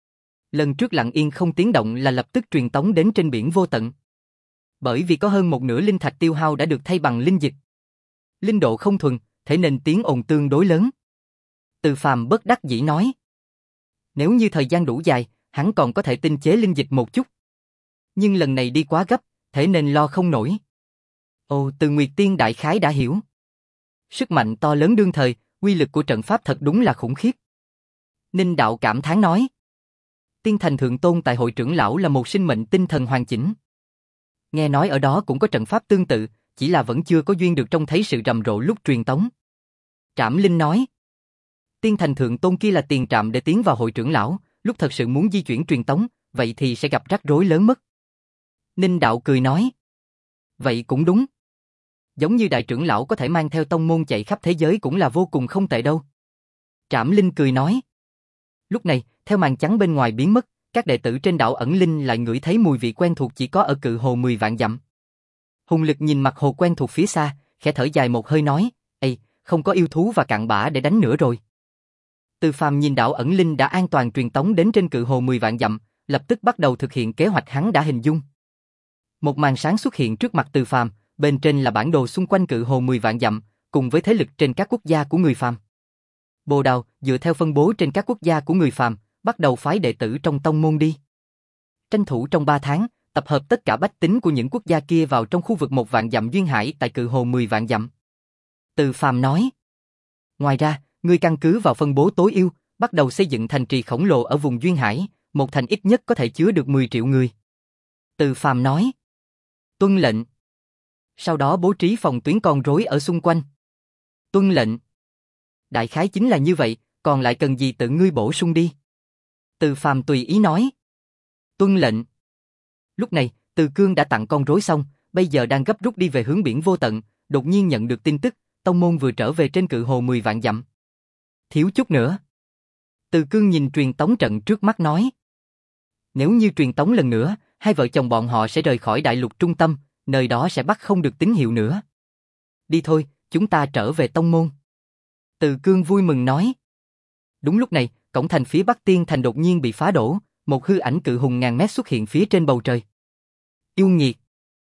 Lần trước lặng yên không tiếng động là lập tức truyền tống đến trên biển vô tận. Bởi vì có hơn một nửa linh thạch tiêu hao đã được thay bằng linh dịch. Linh độ không thuần, thế nên tiếng ồn tương đối lớn. Từ Phàm bất đắc dĩ nói. Nếu như thời gian đủ dài, hắn còn có thể tinh chế linh dịch một chút. Nhưng lần này đi quá gấp, thế nên lo không nổi. Ồ, Từ Nguyệt Tiên đại khái đã hiểu. Sức mạnh to lớn đương thời, uy lực của trận pháp thật đúng là khủng khiếp. Ninh Đạo cảm thán nói. Tiên thành thượng tôn tại hội trưởng lão là một sinh mệnh tinh thần hoàn chỉnh. Nghe nói ở đó cũng có trận pháp tương tự, chỉ là vẫn chưa có duyên được trông thấy sự rầm rộ lúc truyền tống. Trảm Linh nói. Tiên thành thượng tôn kia là tiền trạm để tiến vào hội trưởng lão, lúc thật sự muốn di chuyển truyền tống, vậy thì sẽ gặp rắc rối lớn mất. Ninh Đạo cười nói. Vậy cũng đúng. Giống như đại trưởng lão có thể mang theo tông môn chạy khắp thế giới cũng là vô cùng không tệ đâu. Trảm Linh cười nói. Lúc này, theo màn trắng bên ngoài biến mất, các đệ tử trên đảo ẩn linh lại ngửi thấy mùi vị quen thuộc chỉ có ở cự hồ mười vạn dặm. Hùng Lực nhìn mặt hồ quen thuộc phía xa, khẽ thở dài một hơi nói, ây, không có yêu thú và cặn bã để đánh nữa rồi. Từ Phàm nhìn đảo ẩn linh đã an toàn truyền tống đến trên cự hồ mười vạn dặm, lập tức bắt đầu thực hiện kế hoạch hắn đã hình dung. Một màn sáng xuất hiện trước mặt Từ Phàm, bên trên là bản đồ xung quanh cự hồ mười vạn dặm, cùng với thế lực trên các quốc gia của người phàm. Bồ Đào dựa theo phân bố trên các quốc gia của người phàm, bắt đầu phái đệ tử trong tông môn đi. Tranh thủ trong ba tháng, tập hợp tất cả bách tính của những quốc gia kia vào trong khu vực một vạn dặm duyên hải tại cự hồ mười vạn dặm. Từ Phàm nói. Ngoài ra, ngươi căn cứ vào phân bố tối ưu, bắt đầu xây dựng thành trì khổng lồ ở vùng duyên hải, một thành ít nhất có thể chứa được mười triệu người. Từ Phàm nói. Tuân lệnh. Sau đó bố trí phòng tuyến con rối ở xung quanh. Tuân lệnh. Đại khái chính là như vậy, còn lại cần gì tự ngươi bổ sung đi. Từ Phàm tùy ý nói. Tuân lệnh. Lúc này, Từ Cương đã tặng con rối xong, bây giờ đang gấp rút đi về hướng biển vô tận, đột nhiên nhận được tin tức, tông môn vừa trở về trên cự hồ mười vạn dặm. Thiếu chút nữa. Từ Cương nhìn truyền tống trận trước mắt nói. Nếu như truyền tống lần nữa, hai vợ chồng bọn họ sẽ rời khỏi đại lục trung tâm, nơi đó sẽ bắt không được tín hiệu nữa. Đi thôi, chúng ta trở về tông môn. Từ Cương vui mừng nói. Đúng lúc này, cổng thành phía Bắc Tiên thành đột nhiên bị phá đổ, một hư ảnh cự hùng ngàn mét xuất hiện phía trên bầu trời. Yêu nghiệt!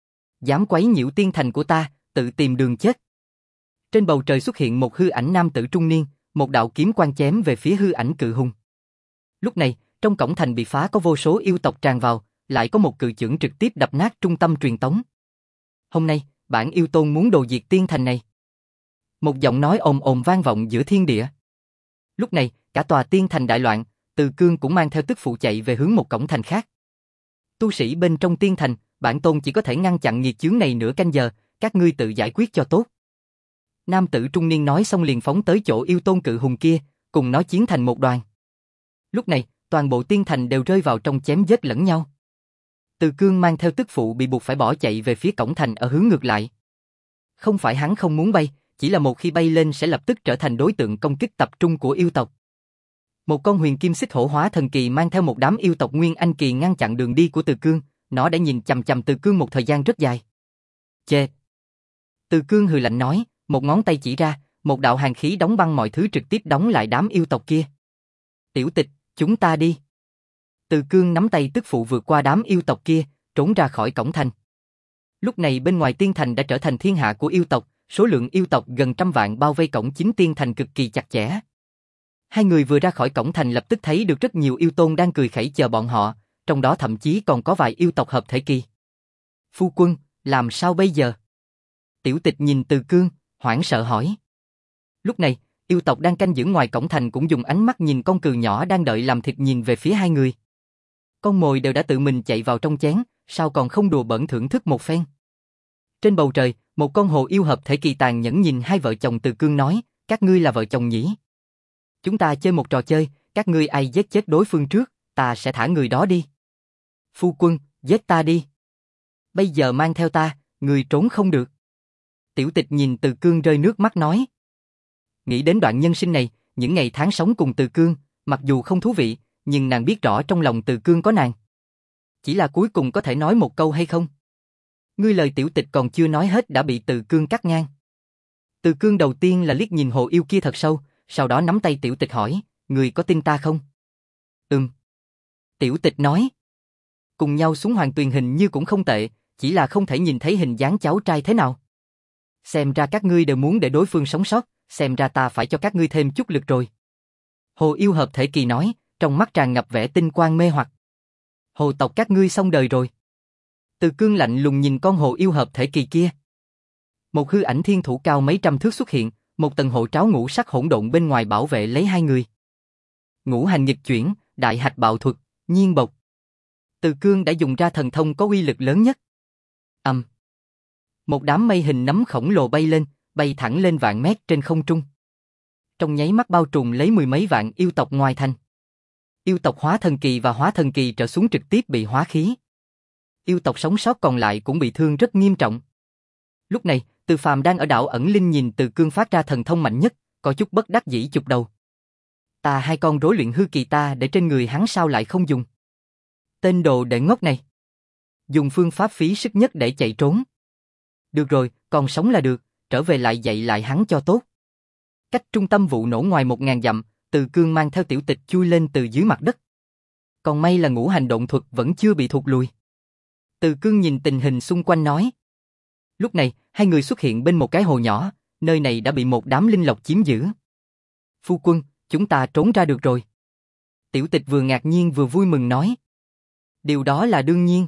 Dám quấy nhiễu tiên thành của ta, tự tìm đường chết. Trên bầu trời xuất hiện một hư ảnh nam tử trung niên, một đạo kiếm quang chém về phía hư ảnh cự hùng. Lúc này, trong cổng thành bị phá có vô số yêu tộc tràn vào, lại có một cự chưởng trực tiếp đập nát trung tâm truyền tống. Hôm nay, bản yêu tôn muốn đồ diệt tiên thành này. Một giọng nói ồn ồn vang vọng giữa thiên địa. Lúc này, cả tòa tiên thành đại loạn, Từ Cương cũng mang theo tức phụ chạy về hướng một cổng thành khác. Tu sĩ bên trong tiên thành, bản tôn chỉ có thể ngăn chặn nghiệt chướng này nửa canh giờ, các ngươi tự giải quyết cho tốt. Nam tử trung niên nói xong liền phóng tới chỗ yêu tôn cự hùng kia, cùng nó chiến thành một đoàn. Lúc này, toàn bộ tiên thành đều rơi vào trong chém giết lẫn nhau. Từ Cương mang theo tức phụ bị buộc phải bỏ chạy về phía cổng thành ở hướng ngược lại. Không phải hắn không muốn bay, chỉ là một khi bay lên sẽ lập tức trở thành đối tượng công kích tập trung của yêu tộc. Một con huyền kim xích hổ hóa thần kỳ mang theo một đám yêu tộc nguyên anh kỳ ngăn chặn đường đi của Từ Cương, nó đã nhìn chằm chằm Từ Cương một thời gian rất dài. Chê! Từ Cương hừ lạnh nói, một ngón tay chỉ ra, một đạo hàn khí đóng băng mọi thứ trực tiếp đóng lại đám yêu tộc kia. Tiểu tịch, chúng ta đi. Từ Cương nắm tay tức phụ vượt qua đám yêu tộc kia, trốn ra khỏi cổng thành. Lúc này bên ngoài tiên thành đã trở thành thiên hạ của yêu tộc, số lượng yêu tộc gần trăm vạn bao vây cổng chính tiên thành cực kỳ chặt chẽ. Hai người vừa ra khỏi cổng thành lập tức thấy được rất nhiều yêu tôn đang cười khẩy chờ bọn họ, trong đó thậm chí còn có vài yêu tộc hợp thể kỳ. Phu quân, làm sao bây giờ? Tiểu tịch nhìn Từ Cương, hoảng sợ hỏi. Lúc này, yêu tộc đang canh giữ ngoài cổng thành cũng dùng ánh mắt nhìn con cừu nhỏ đang đợi làm thịt nhìn về phía hai người. Con mồi đều đã tự mình chạy vào trong chén, sao còn không đùa bỡn thưởng thức một phen? Trên bầu trời, một con hồ yêu hợp thể kỳ tàn nhẫn nhìn hai vợ chồng Từ Cương nói, các ngươi là vợ chồng nhỉ? Chúng ta chơi một trò chơi, các ngươi ai giết chết đối phương trước, ta sẽ thả người đó đi. Phu quân, giết ta đi. Bây giờ mang theo ta, người trốn không được. Tiểu tịch nhìn Từ Cương rơi nước mắt nói. Nghĩ đến đoạn nhân sinh này, những ngày tháng sống cùng Từ Cương, mặc dù không thú vị, nhưng nàng biết rõ trong lòng Từ Cương có nàng. Chỉ là cuối cùng có thể nói một câu hay không? Ngươi lời tiểu tịch còn chưa nói hết đã bị Từ Cương cắt ngang. Từ Cương đầu tiên là liếc nhìn hồ yêu kia thật sâu, sau đó nắm tay tiểu tịch hỏi, người có tin ta không? Ừm. Tiểu tịch nói. Cùng nhau xuống hoàng tuyền hình như cũng không tệ, chỉ là không thể nhìn thấy hình dáng cháu trai thế nào. Xem ra các ngươi đều muốn để đối phương sống sót, xem ra ta phải cho các ngươi thêm chút lực rồi. Hồ yêu hợp thể kỳ nói, trong mắt tràn ngập vẻ tinh quang mê hoặc. Hồ tộc các ngươi xong đời rồi. Từ Cương lạnh lùng nhìn con hồ yêu hợp thể kỳ kia. Một hư ảnh thiên thủ cao mấy trăm thước xuất hiện, một tầng hộ tráo ngũ sắc hỗn độn bên ngoài bảo vệ lấy hai người. Ngũ hành nghịch chuyển, đại hạch bạo thuật, nhiên bộc. Từ Cương đã dùng ra thần thông có uy lực lớn nhất. Ầm. Um. Một đám mây hình nấm khổng lồ bay lên, bay thẳng lên vạn mét trên không trung. Trong nháy mắt bao trùm lấy mười mấy vạn yêu tộc ngoài thành. Yêu tộc hóa thần kỳ và hóa thần kỳ trở xuống trực tiếp bị hóa khí. Yêu tộc sống sót còn lại cũng bị thương rất nghiêm trọng. Lúc này, Từ Phàm đang ở đảo ẩn linh nhìn Từ Cương phát ra thần thông mạnh nhất, có chút bất đắc dĩ chụp đầu. Ta hai con rối luyện hư kỳ ta để trên người hắn sao lại không dùng? Tên đồ đệ ngốc này. Dùng phương pháp phí sức nhất để chạy trốn. Được rồi, còn sống là được, trở về lại dạy lại hắn cho tốt. Cách trung tâm vụ nổ ngoài một ngàn dặm, Từ Cương mang theo tiểu tịch chui lên từ dưới mặt đất. Còn may là ngũ hành độn thuật vẫn chưa bị thụt lùi. Từ Cương nhìn tình hình xung quanh nói. Lúc này, hai người xuất hiện bên một cái hồ nhỏ, nơi này đã bị một đám linh lộc chiếm giữ. Phu quân, chúng ta trốn ra được rồi. Tiểu tịch vừa ngạc nhiên vừa vui mừng nói. Điều đó là đương nhiên.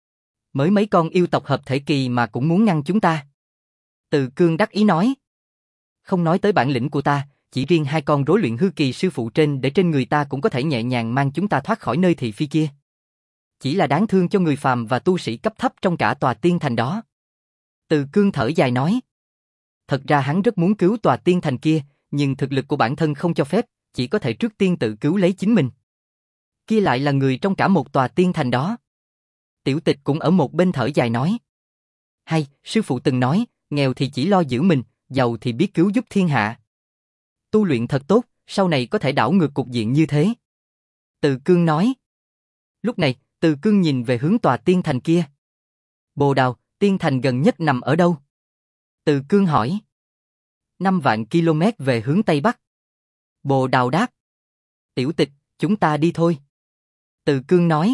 Mới mấy con yêu tộc hợp thể kỳ mà cũng muốn ngăn chúng ta. Từ Cương đắc ý nói. Không nói tới bản lĩnh của ta, chỉ riêng hai con rối luyện hư kỳ sư phụ trên để trên người ta cũng có thể nhẹ nhàng mang chúng ta thoát khỏi nơi thị phi kia. Chỉ là đáng thương cho người phàm và tu sĩ cấp thấp trong cả tòa tiên thành đó. Từ Cương thở dài nói. Thật ra hắn rất muốn cứu tòa tiên thành kia, nhưng thực lực của bản thân không cho phép, chỉ có thể trước tiên tự cứu lấy chính mình. Kia lại là người trong cả một tòa tiên thành đó. Tiểu tịch cũng ở một bên thở dài nói. Hay, sư phụ từng nói, nghèo thì chỉ lo giữ mình, giàu thì biết cứu giúp thiên hạ. Tu luyện thật tốt, sau này có thể đảo ngược cục diện như thế. Từ Cương nói. Lúc này, Từ Cương nhìn về hướng tòa tiên thành kia. Bồ Đào, tiên thành gần nhất nằm ở đâu? Từ Cương hỏi. Năm vạn km về hướng Tây Bắc. Bồ Đào đáp. Tiểu tịch, chúng ta đi thôi. Từ Cương nói.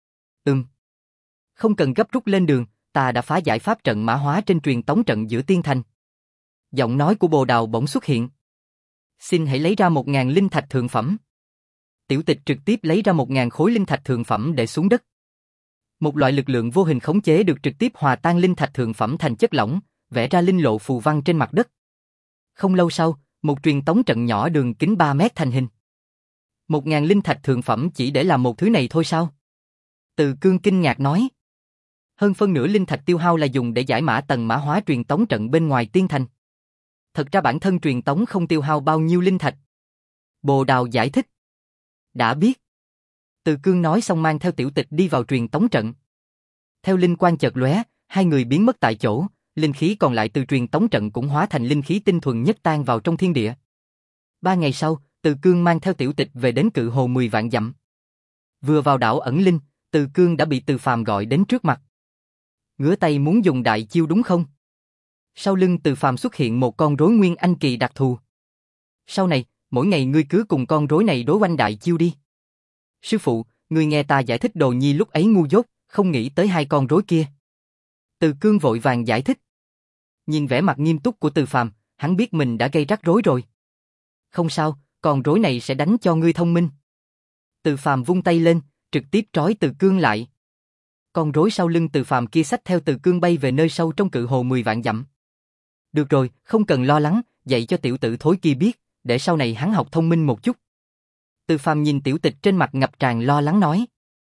Ừm. Không cần gấp rút lên đường, ta đã phá giải pháp trận mã hóa trên truyền tống trận giữa tiên thành. Giọng nói của Bồ Đào bỗng xuất hiện. Xin hãy lấy ra một ngàn linh thạch thượng phẩm. Tiểu tịch trực tiếp lấy ra một ngàn khối linh thạch thượng phẩm để xuống đất. Một loại lực lượng vô hình khống chế được trực tiếp hòa tan linh thạch thượng phẩm thành chất lỏng, vẽ ra linh lộ phù văn trên mặt đất. Không lâu sau, một truyền tống trận nhỏ đường kính ba mét thành hình. Một ngàn linh thạch thượng phẩm chỉ để làm một thứ này thôi sao? Từ Cương kinh ngạc nói. Hơn phân nửa linh thạch tiêu hao là dùng để giải mã tầng mã hóa truyền tống trận bên ngoài tiên thành. Thật ra bản thân truyền tống không tiêu hao bao nhiêu linh thạch. Bồ Đào giải thích. Đã biết. Từ Cương nói xong mang theo tiểu tịch đi vào truyền tống trận. Theo linh quang chợt lóe, hai người biến mất tại chỗ, linh khí còn lại từ truyền tống trận cũng hóa thành linh khí tinh thuần nhất tan vào trong thiên địa. Ba ngày sau, Từ Cương mang theo tiểu tịch về đến Cự Hồ mười vạn dặm. Vừa vào đảo ẩn linh, Từ Cương đã bị Từ Phàm gọi đến trước mặt. Ngửa tay muốn dùng đại chiêu đúng không? Sau lưng Từ Phàm xuất hiện một con rối nguyên anh kỳ đặc thù. Sau này, mỗi ngày ngươi cứ cùng con rối này đối oanh đại chiêu đi. Sư phụ, ngươi nghe ta giải thích đồ nhi lúc ấy ngu dốt, không nghĩ tới hai con rối kia. Từ Cương vội vàng giải thích. Nhìn vẻ mặt nghiêm túc của Từ Phàm, hắn biết mình đã gây rắc rối rồi. Không sao, con rối này sẽ đánh cho ngươi thông minh. Từ Phàm vung tay lên, trực tiếp trói Từ Cương lại. Con rối sau lưng Từ Phàm kia xách theo Từ Cương bay về nơi sâu trong Cự Hồ mười vạn dặm. Được rồi, không cần lo lắng, dạy cho tiểu tử thối kia biết, để sau này hắn học thông minh một chút. Từ Phàm nhìn tiểu tịch trên mặt ngập tràn lo lắng nói.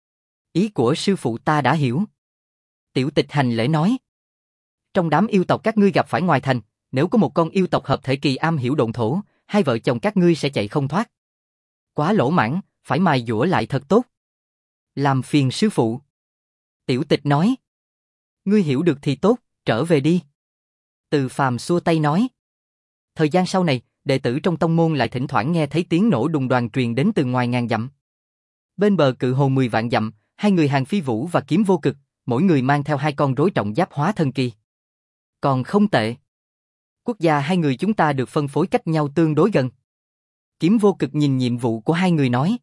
Ý của sư phụ ta đã hiểu. Tiểu tịch hành lễ nói. Trong đám yêu tộc các ngươi gặp phải ngoài thành, nếu có một con yêu tộc hợp thể kỳ am hiểu độn thổ, hai vợ chồng các ngươi sẽ chạy không thoát. Quá lỗ mãng, phải mài dũa lại thật tốt. Làm phiền sư phụ. Tiểu tịch nói. Ngươi hiểu được thì tốt, trở về đi. Từ Phàm xua tay nói. Thời gian sau này, đệ tử trong tông môn lại thỉnh thoảng nghe thấy tiếng nổ đùng đoàng truyền đến từ ngoài ngàn dặm. Bên bờ Cự Hồ mười vạn dặm, hai người Hàn Phi Vũ và Kiếm Vô Cực, mỗi người mang theo hai con rối trọng giáp hóa thân kỳ. Còn không tệ. Quốc gia hai người chúng ta được phân phối cách nhau tương đối gần. Kiếm Vô Cực nhìn nhiệm vụ của hai người nói.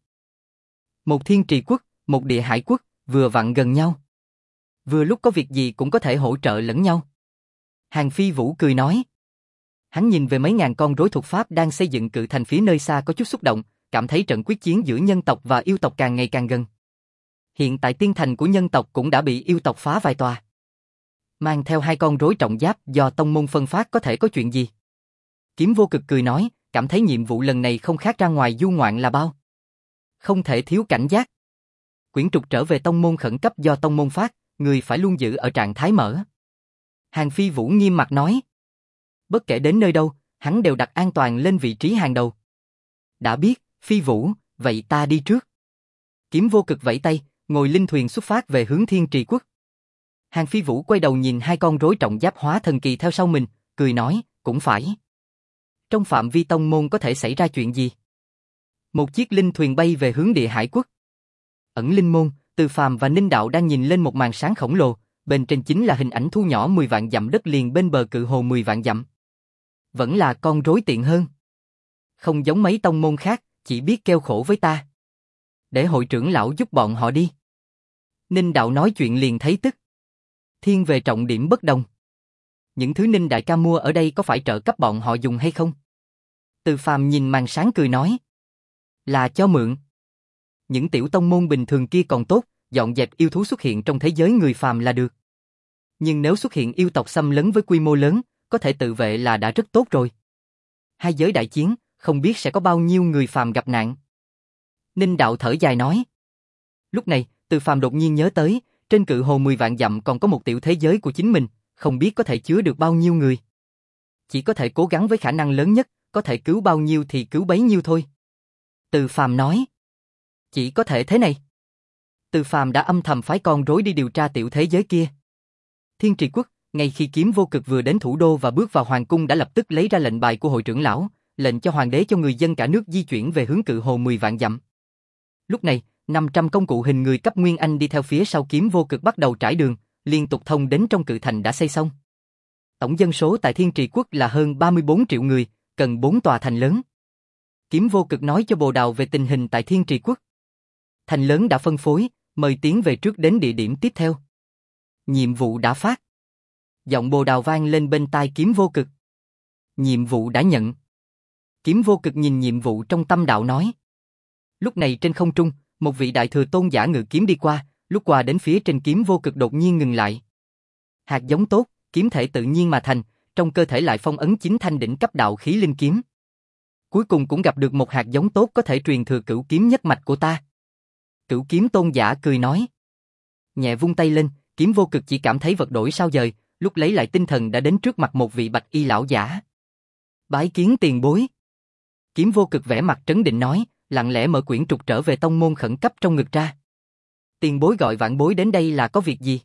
Một thiên trì quốc, một địa hải quốc, vừa vặn gần nhau. Vừa lúc có việc gì cũng có thể hỗ trợ lẫn nhau. Hàn Phi Vũ cười nói. Hắn nhìn về mấy ngàn con rối thuộc Pháp đang xây dựng cự thành phía nơi xa có chút xúc động, cảm thấy trận quyết chiến giữa nhân tộc và yêu tộc càng ngày càng gần. Hiện tại tiên thành của nhân tộc cũng đã bị yêu tộc phá vài tòa. Mang theo hai con rối trọng giáp do tông môn phân phát có thể có chuyện gì? Kiếm Vô Cực cười nói, cảm thấy nhiệm vụ lần này không khác ra ngoài du ngoạn là bao. Không thể thiếu cảnh giác. Quyển trục trở về tông môn khẩn cấp do tông môn phát, người phải luôn giữ ở trạng thái mở. Hàn Phi Vũ nghiêm mặt nói. Bất kể đến nơi đâu, hắn đều đặt an toàn lên vị trí hàng đầu. Đã biết, Phi Vũ, vậy ta đi trước. Kiếm Vô Cực vẫy tay, ngồi linh thuyền xuất phát về hướng Thiên Trì Quốc. Hàn Phi Vũ quay đầu nhìn hai con rối trọng giáp hóa thần kỳ theo sau mình, cười nói, cũng phải. Trong phạm vi tông môn có thể xảy ra chuyện gì? Một chiếc linh thuyền bay về hướng Địa Hải Quốc. Ẩn Linh Môn, Từ Phàm và Ninh Đạo đang nhìn lên một màn sáng khổng lồ, bên trên chính là hình ảnh thu nhỏ mười vạn dặm đất liền bên bờ Cự Hồ mười vạn dặm. Vẫn là con rối tiện hơn. Không giống mấy tông môn khác, chỉ biết kêu khổ với ta. Để hội trưởng lão giúp bọn họ đi. Ninh Đạo nói chuyện liền thấy tức. Thiên về trọng điểm bất đồng. Những thứ Ninh đại ca mua ở đây có phải trợ cấp bọn họ dùng hay không? Từ Phàm nhìn màn sáng cười nói. Là cho mượn. Những tiểu tông môn bình thường kia còn tốt, dọn dẹp yêu thú xuất hiện trong thế giới người phàm là được. Nhưng nếu xuất hiện yêu tộc xâm lấn với quy mô lớn, có thể tự vệ là đã rất tốt rồi. Hai giới đại chiến, không biết sẽ có bao nhiêu người phàm gặp nạn. Ninh Đạo thở dài nói. Lúc này, Từ Phàm đột nhiên nhớ tới, trên Cự Hồ mười vạn dặm còn có một tiểu thế giới của chính mình, không biết có thể chứa được bao nhiêu người. Chỉ có thể cố gắng với khả năng lớn nhất, có thể cứu bao nhiêu thì cứu bấy nhiêu thôi. Từ Phàm nói. Chỉ có thể thế này. Từ Phàm đã âm thầm phái con rối đi điều tra tiểu thế giới kia. Thiên Trì Quốc, ngay khi Kiếm Vô Cực vừa đến thủ đô và bước vào hoàng cung đã lập tức lấy ra lệnh bài của hội trưởng lão, lệnh cho hoàng đế cho người dân cả nước di chuyển về hướng Cự Hồ mười vạn dặm. Lúc này, năm trăm công cụ hình người cấp Nguyên Anh đi theo phía sau Kiếm Vô Cực bắt đầu trải đường, liên tục thông đến trong cự thành đã xây xong. Tổng dân số tại Thiên Trì Quốc là hơn ba mươi bốn triệu người, cần bốn tòa thành lớn. Kiếm Vô Cực nói cho Bồ Đào về tình hình tại Thiên Trì Quốc. Thành lớn đã phân phối, mời tiến về trước đến địa điểm tiếp theo. Nhiệm vụ đã phát. Giọng Bồ Đào vang lên bên tai Kiếm Vô Cực. Nhiệm vụ đã nhận. Kiếm vô cực nhìn nhiệm vụ trong tâm đạo nói. Lúc này trên không trung, một vị đại thừa tôn giả ngự kiếm đi qua, lúc qua đến phía trên kiếm vô cực đột nhiên ngừng lại. Hạt giống tốt, kiếm thể tự nhiên mà thành, trong cơ thể lại phong ấn chín thanh đỉnh cấp đạo khí linh kiếm. Cuối cùng cũng gặp được một hạt giống tốt có thể truyền thừa cửu kiếm nhất mạch của ta. Cửu kiếm tôn giả cười nói. Nhẹ vung tay lên, kiếm vô cực chỉ cảm thấy vật đổi sao dời, lúc lấy lại tinh thần đã đến trước mặt một vị bạch y lão giả. Bái kiến tiền bối. Kiếm vô cực vẻ mặt trấn định nói, lặng lẽ mở quyển trục trở về tông môn khẩn cấp trong ngực ra. Tiền bối gọi vãn bối đến đây là có việc gì?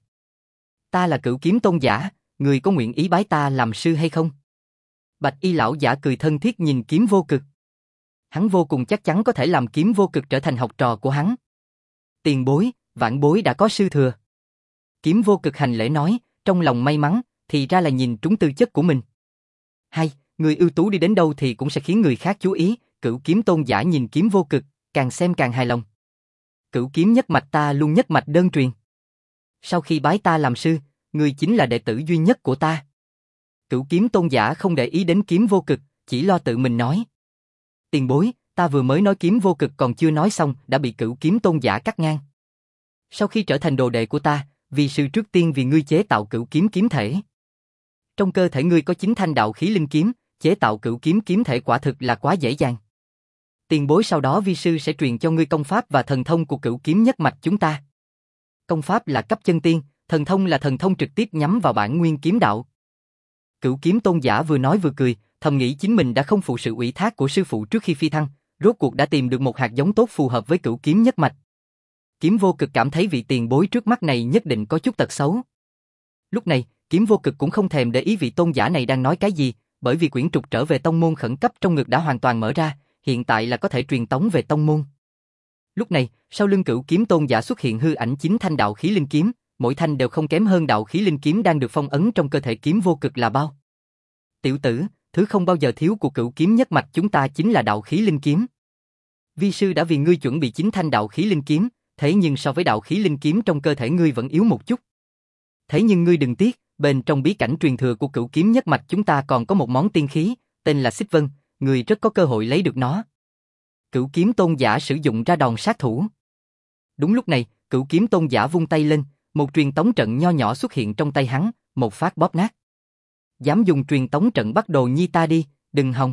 Ta là cửu kiếm tôn giả, người có nguyện ý bái ta làm sư hay không? Bạch y lão giả cười thân thiết nhìn kiếm vô cực. Hắn vô cùng chắc chắn có thể làm kiếm vô cực trở thành học trò của hắn. Tiền bối, vãn bối đã có sư thừa. Kiếm vô cực hành lễ nói, trong lòng may mắn, thì ra là nhìn trúng tư chất của mình. Hay, người ưu tú đi đến đâu thì cũng sẽ khiến người khác chú ý, cửu kiếm tôn giả nhìn kiếm vô cực, càng xem càng hài lòng. Cửu kiếm nhất mạch ta luôn nhất mạch đơn truyền. Sau khi bái ta làm sư, người chính là đệ tử duy nhất của ta. Cửu kiếm tôn giả không để ý đến kiếm vô cực, chỉ lo tự mình nói. Tiền bối, ta vừa mới nói kiếm vô cực còn chưa nói xong đã bị cửu kiếm tôn giả cắt ngang. Sau khi trở thành đồ đệ của ta, vì sư trước tiên vì ngươi chế tạo cửu kiếm kiếm thể. Trong cơ thể ngươi có chín thanh đạo khí linh kiếm, chế tạo cửu kiếm kiếm thể quả thực là quá dễ dàng. Tiền bối sau đó vi sư sẽ truyền cho ngươi công pháp và thần thông của cửu kiếm nhất mạch chúng ta. Công pháp là cấp chân tiên, thần thông là thần thông trực tiếp nhắm vào bản nguyên kiếm đạo. Cửu kiếm tôn giả vừa nói vừa cười, thầm nghĩ chính mình đã không phụ sự ủy thác của sư phụ trước khi phi thăng, rốt cuộc đã tìm được một hạt giống tốt phù hợp với cửu kiếm nhất mạch. Kiếm vô cực cảm thấy vị tiền bối trước mắt này nhất định có chút tật xấu. Lúc này, kiếm vô cực cũng không thèm để ý vị tôn giả này đang nói cái gì, bởi vì quyển trục trở về tông môn khẩn cấp trong ngực đã hoàn toàn mở ra, hiện tại là có thể truyền tống về tông môn. Lúc này, sau lưng cửu kiếm tôn giả xuất hiện hư ảnh chín thanh đạo khí linh kiếm, mỗi thanh đều không kém hơn đạo khí linh kiếm đang được phong ấn trong cơ thể kiếm vô cực là bao. Tiểu tử, thứ không bao giờ thiếu của cửu kiếm nhất mạch chúng ta chính là đạo khí linh kiếm. Vi sư đã vì ngươi chuẩn bị chín thanh đạo khí linh kiếm, thế nhưng so với đạo khí linh kiếm trong cơ thể ngươi vẫn yếu một chút. Thế nhưng ngươi đừng tiếc, bên trong bí cảnh truyền thừa của cửu kiếm nhất mạch chúng ta còn có một món tiên khí, tên là Xích Vân, ngươi rất có cơ hội lấy được nó. Cửu kiếm tôn giả sử dụng ra đòn sát thủ. Đúng lúc này, cửu kiếm tôn giả vung tay lên, một truyền tống trận nho nhỏ xuất hiện trong tay hắn, một phát bóp nát. Dám dùng truyền tống trận bắt Đồ Nhi ta đi, đừng hòng.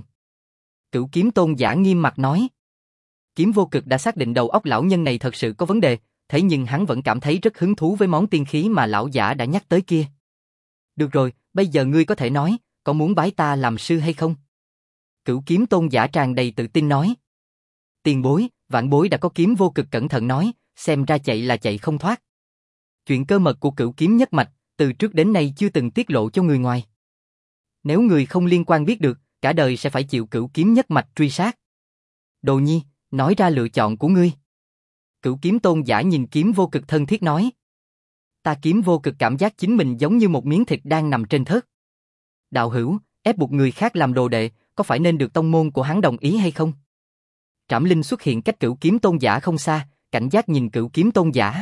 Cửu kiếm tôn giả nghiêm mặt nói. Kiếm vô cực đã xác định đầu óc lão nhân này thật sự có vấn đề, thế nhưng hắn vẫn cảm thấy rất hứng thú với món tiên khí mà lão giả đã nhắc tới kia. Được rồi, bây giờ ngươi có thể nói, có muốn bái ta làm sư hay không? Cửu kiếm tôn giả tràn đầy tự tin nói. Tiền bối, vãn bối đã có kiếm vô cực cẩn thận nói, xem ra chạy là chạy không thoát. Chuyện cơ mật của cửu kiếm nhất mạch, từ trước đến nay chưa từng tiết lộ cho người ngoài. Nếu người không liên quan biết được, cả đời sẽ phải chịu cửu kiếm nhất mạch truy sát. Đồ Nhi, nói ra lựa chọn của ngươi. Cửu kiếm tôn giả nhìn kiếm vô cực thân thiết nói. Ta kiếm vô cực cảm giác chính mình giống như một miếng thịt đang nằm trên thớt. Đạo hữu, ép buộc người khác làm đồ đệ, có phải nên được tông môn của hắn đồng ý hay không? Trảm Linh xuất hiện cách cửu kiếm tôn giả không xa, cảnh giác nhìn cửu kiếm tôn giả.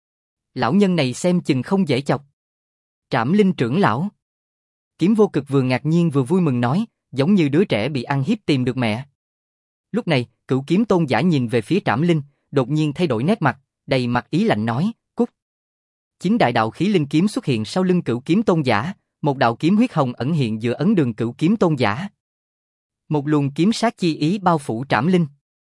Lão nhân này xem chừng không dễ chọc. Trảm Linh trưởng lão. Kiếm vô cực vừa ngạc nhiên vừa vui mừng nói, giống như đứa trẻ bị ăn hiếp tìm được mẹ. Lúc này, cửu kiếm tôn giả nhìn về phía Trảm Linh, đột nhiên thay đổi nét mặt, đầy mặt ý lạnh nói, cút. Chín đại đạo khí linh kiếm xuất hiện sau lưng cửu kiếm tôn giả, một đạo kiếm huyết hồng ẩn hiện giữa ấn đường cửu kiếm tôn giả. Một luồng kiếm sát chi ý bao phủ Trảm Linh.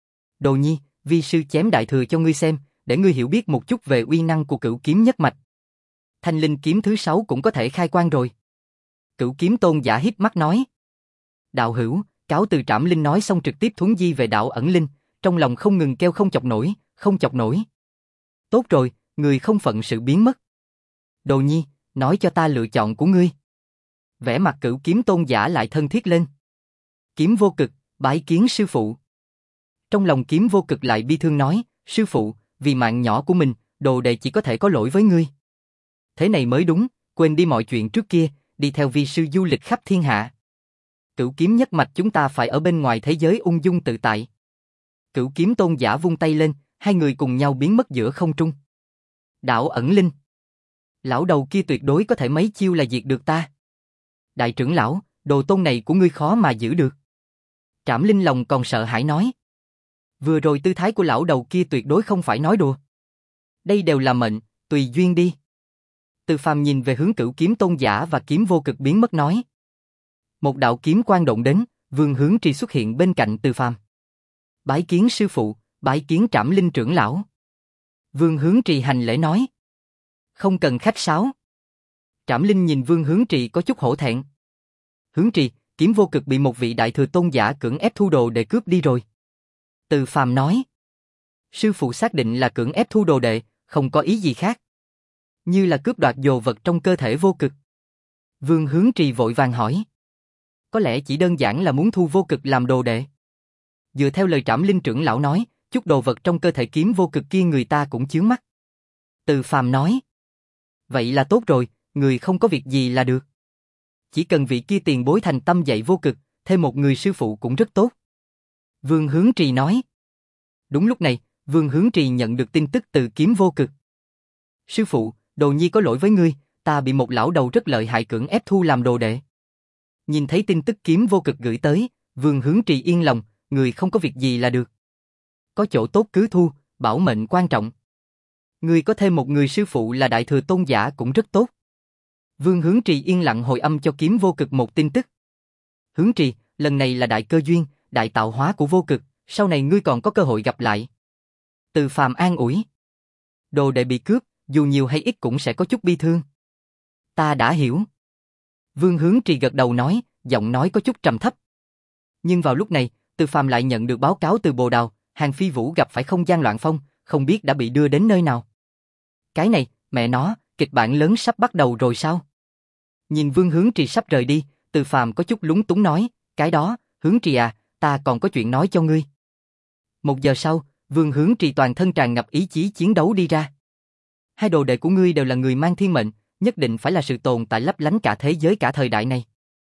Đồ Nhi, vi sư chém đại thừa cho ngươi xem, để ngươi hiểu biết một chút về uy năng của cửu kiếm nhất mạch. Thanh linh kiếm thứ sáu cũng có thể khai quang rồi. Cửu kiếm tôn giả híp mắt nói. Đạo hữu, cáo từ. Trảm Linh nói xong trực tiếp thuấn di về đạo ẩn linh, trong lòng không ngừng kêu không chọc nổi, không chọc nổi. Tốt rồi, người không phận sự biến mất. Đồ Nhi, nói cho ta lựa chọn của ngươi. Vẻ mặt cửu kiếm tôn giả lại thân thiết lên. Kiếm vô cực, bái kiến sư phụ. Trong lòng kiếm vô cực lại bi thương nói, sư phụ, vì mạng nhỏ của mình, đồ đệ chỉ có thể có lỗi với ngươi. Thế này mới đúng, quên đi mọi chuyện trước kia, đi theo vi sư du lịch khắp thiên hạ. Cửu kiếm nhất mạch chúng ta phải ở bên ngoài thế giới ung dung tự tại. Cửu kiếm tôn giả vung tay lên, hai người cùng nhau biến mất giữa không trung. Đạo ẩn linh. Lão đầu kia tuyệt đối có thể mấy chiêu là diệt được ta. Đại trưởng lão, đồ tôn này của ngươi khó mà giữ được. Trảm Linh lòng còn sợ hãi nói. Vừa rồi tư thái của lão đầu kia tuyệt đối không phải nói đùa. Đây đều là mệnh, tùy duyên đi. Từ Phàm nhìn về hướng Cửu Kiếm Tôn giả và kiếm vô cực biến mất nói. Một đạo kiếm quang động đến, Vương Hướng Trì xuất hiện bên cạnh Từ Phàm. Bái kiến sư phụ, bái kiến Trảm Linh trưởng lão. Vương Hướng Trì hành lễ nói. Không cần khách sáo. Trảm Linh nhìn Vương Hướng Trì có chút hổ thẹn. Hướng Trì, kiếm vô cực bị một vị đại thừa tôn giả cưỡng ép thu đồ để cướp đi rồi. Từ Phàm nói. Sư phụ xác định là cưỡng ép thu đồ đệ, không có ý gì khác. Như là cướp đoạt đồ vật trong cơ thể vô cực. Vương Hướng Trì vội vàng hỏi. Có lẽ chỉ đơn giản là muốn thu vô cực làm đồ đệ. Dựa theo lời Trảm Linh trưởng lão nói, chút đồ vật trong cơ thể kiếm vô cực kia người ta cũng chướng mắt. Từ Phàm nói. Vậy là tốt rồi, người không có việc gì là được. Chỉ cần vị kia tiền bối thành tâm dạy vô cực, thêm một người sư phụ cũng rất tốt. Vương Hướng Trì nói. Đúng lúc này, Vương Hướng Trì nhận được tin tức từ kiếm vô cực. Sư phụ, đồ nhi có lỗi với ngươi, ta bị một lão đầu rất lợi hại cưỡng ép thu làm đồ đệ. Nhìn thấy tin tức kiếm vô cực gửi tới, Vương Hướng Trì yên lòng, người không có việc gì là được. Có chỗ tốt cứ thu, bảo mệnh quan trọng. Người có thêm một người sư phụ là đại thừa tôn giả cũng rất tốt. Vương Hướng Trì yên lặng hồi âm cho kiếm vô cực một tin tức. Hướng Trì, lần này là đại cơ duyên, đại tạo hóa của vô cực, sau này ngươi còn có cơ hội gặp lại. Từ Phàm an ủi. Đồ đệ bị cướp, dù nhiều hay ít cũng sẽ có chút bi thương. Ta đã hiểu. Vương Hướng Trì gật đầu nói, giọng nói có chút trầm thấp. Nhưng vào lúc này, Từ Phàm lại nhận được báo cáo từ Bồ Đào, Hàn Phi Vũ gặp phải không gian loạn phong, không biết đã bị đưa đến nơi nào. Cái này, mẹ nó, kịch bản lớn sắp bắt đầu rồi sao? Nhìn Vương Hướng Trì sắp rời đi, Từ Phàm có chút lúng túng nói, cái đó, Hướng Trì à, ta còn có chuyện nói cho ngươi. Một giờ sau, Vương Hướng Trì toàn thân tràn ngập ý chí chiến đấu đi ra. Hai đồ đệ của ngươi đều là người mang thiên mệnh, nhất định phải là sự tồn tại lấp lánh cả thế giới cả thời đại này.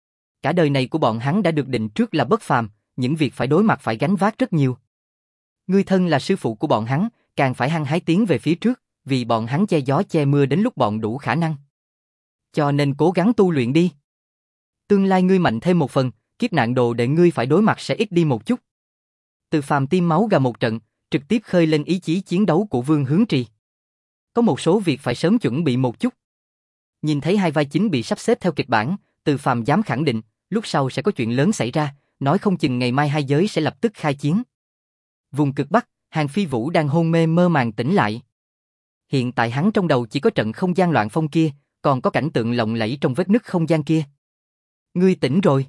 Cả đời này của bọn hắn đã được định trước là bất phàm, những việc phải đối mặt phải gánh vác rất nhiều. Ngươi thân là sư phụ của bọn hắn, càng phải hăng hái tiến về phía trước, vì bọn hắn che gió che mưa đến lúc bọn đủ khả năng. Cho nên cố gắng tu luyện đi. Tương lai ngươi mạnh thêm một phần, kiếp nạn đồ để ngươi phải đối mặt sẽ ít đi một chút. Từ Phàm tiêm máu gà một trận, trực tiếp khơi lên ý chí chiến đấu của Vương Hướng Trì. Có một số việc phải sớm chuẩn bị một chút. Nhìn thấy hai vai chính bị sắp xếp theo kịch bản, Từ Phàm dám khẳng định, lúc sau sẽ có chuyện lớn xảy ra, nói không chừng ngày mai hai giới sẽ lập tức khai chiến. Vùng cực Bắc, Hàn Phi Vũ đang hôn mê mơ màng tỉnh lại. Hiện tại hắn trong đầu chỉ có trận không gian loạn phong kia, còn có cảnh tượng lộng lẫy trong vết nứt không gian kia. Ngươi tỉnh rồi.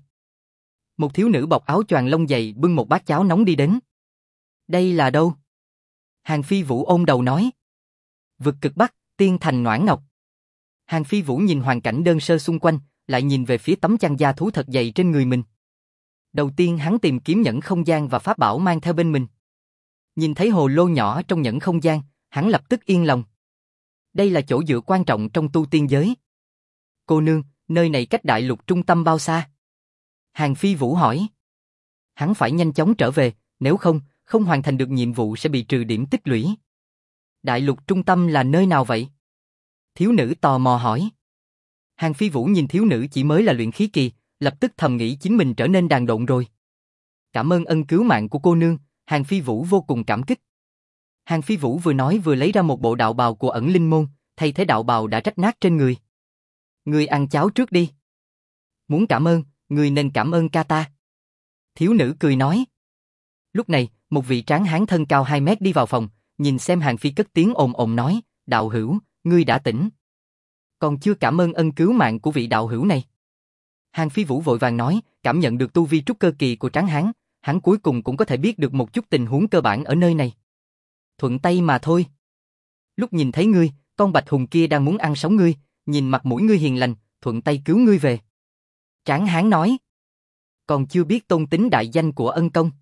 Một thiếu nữ bọc áo choàng lông dày bưng một bát cháo nóng đi đến. Đây là đâu? Hàn Phi Vũ ôm đầu nói. Vực cực Bắc, tiên thành Noãn Ngọc. Hàn Phi Vũ nhìn hoàn cảnh đơn sơ xung quanh, lại nhìn về phía tấm chăn da thú thật dày trên người mình. Đầu tiên hắn tìm kiếm nhẫn không gian và pháp bảo mang theo bên mình. Nhìn thấy hồ lô nhỏ trong nhẫn không gian, hắn lập tức yên lòng. Đây là chỗ dựa quan trọng trong tu tiên giới. Cô nương, nơi này cách đại lục trung tâm bao xa? Hàn Phi Vũ hỏi. Hắn phải nhanh chóng trở về, nếu không, không hoàn thành được nhiệm vụ sẽ bị trừ điểm tích lũy. Đại lục trung tâm là nơi nào vậy? Thiếu nữ tò mò hỏi. Hàn Phi Vũ nhìn thiếu nữ chỉ mới là luyện khí kỳ, lập tức thầm nghĩ chính mình trở nên đàn độn rồi. Cảm ơn ân cứu mạng của cô nương, Hàn Phi Vũ vô cùng cảm kích. Hàn Phi Vũ vừa nói vừa lấy ra một bộ đạo bào của ẩn linh môn, thay thế đạo bào đã rách nát trên người. Ngươi ăn cháo trước đi. Muốn cảm ơn, ngươi nên cảm ơn ca ta. Thiếu nữ cười nói. Lúc này, một vị tráng hán thân cao hai mét đi vào phòng, nhìn xem Hàn Phi cất tiếng ồn ồn nói, đạo hữu, ngươi đã tỉnh. Còn chưa cảm ơn ân cứu mạng của vị đạo hữu này. Hàn Phi Vũ vội vàng nói, cảm nhận được tu vi trúc cơ kỳ của tráng hán, hắn cuối cùng cũng có thể biết được một chút tình huống cơ bản ở nơi này. Thuận tay mà thôi. Lúc nhìn thấy ngươi, con bạch hùng kia đang muốn ăn sống ngươi, nhìn mặt mũi ngươi hiền lành, thuận tay cứu ngươi về. Tráng hán nói. Còn chưa biết tôn tính đại danh của ân công.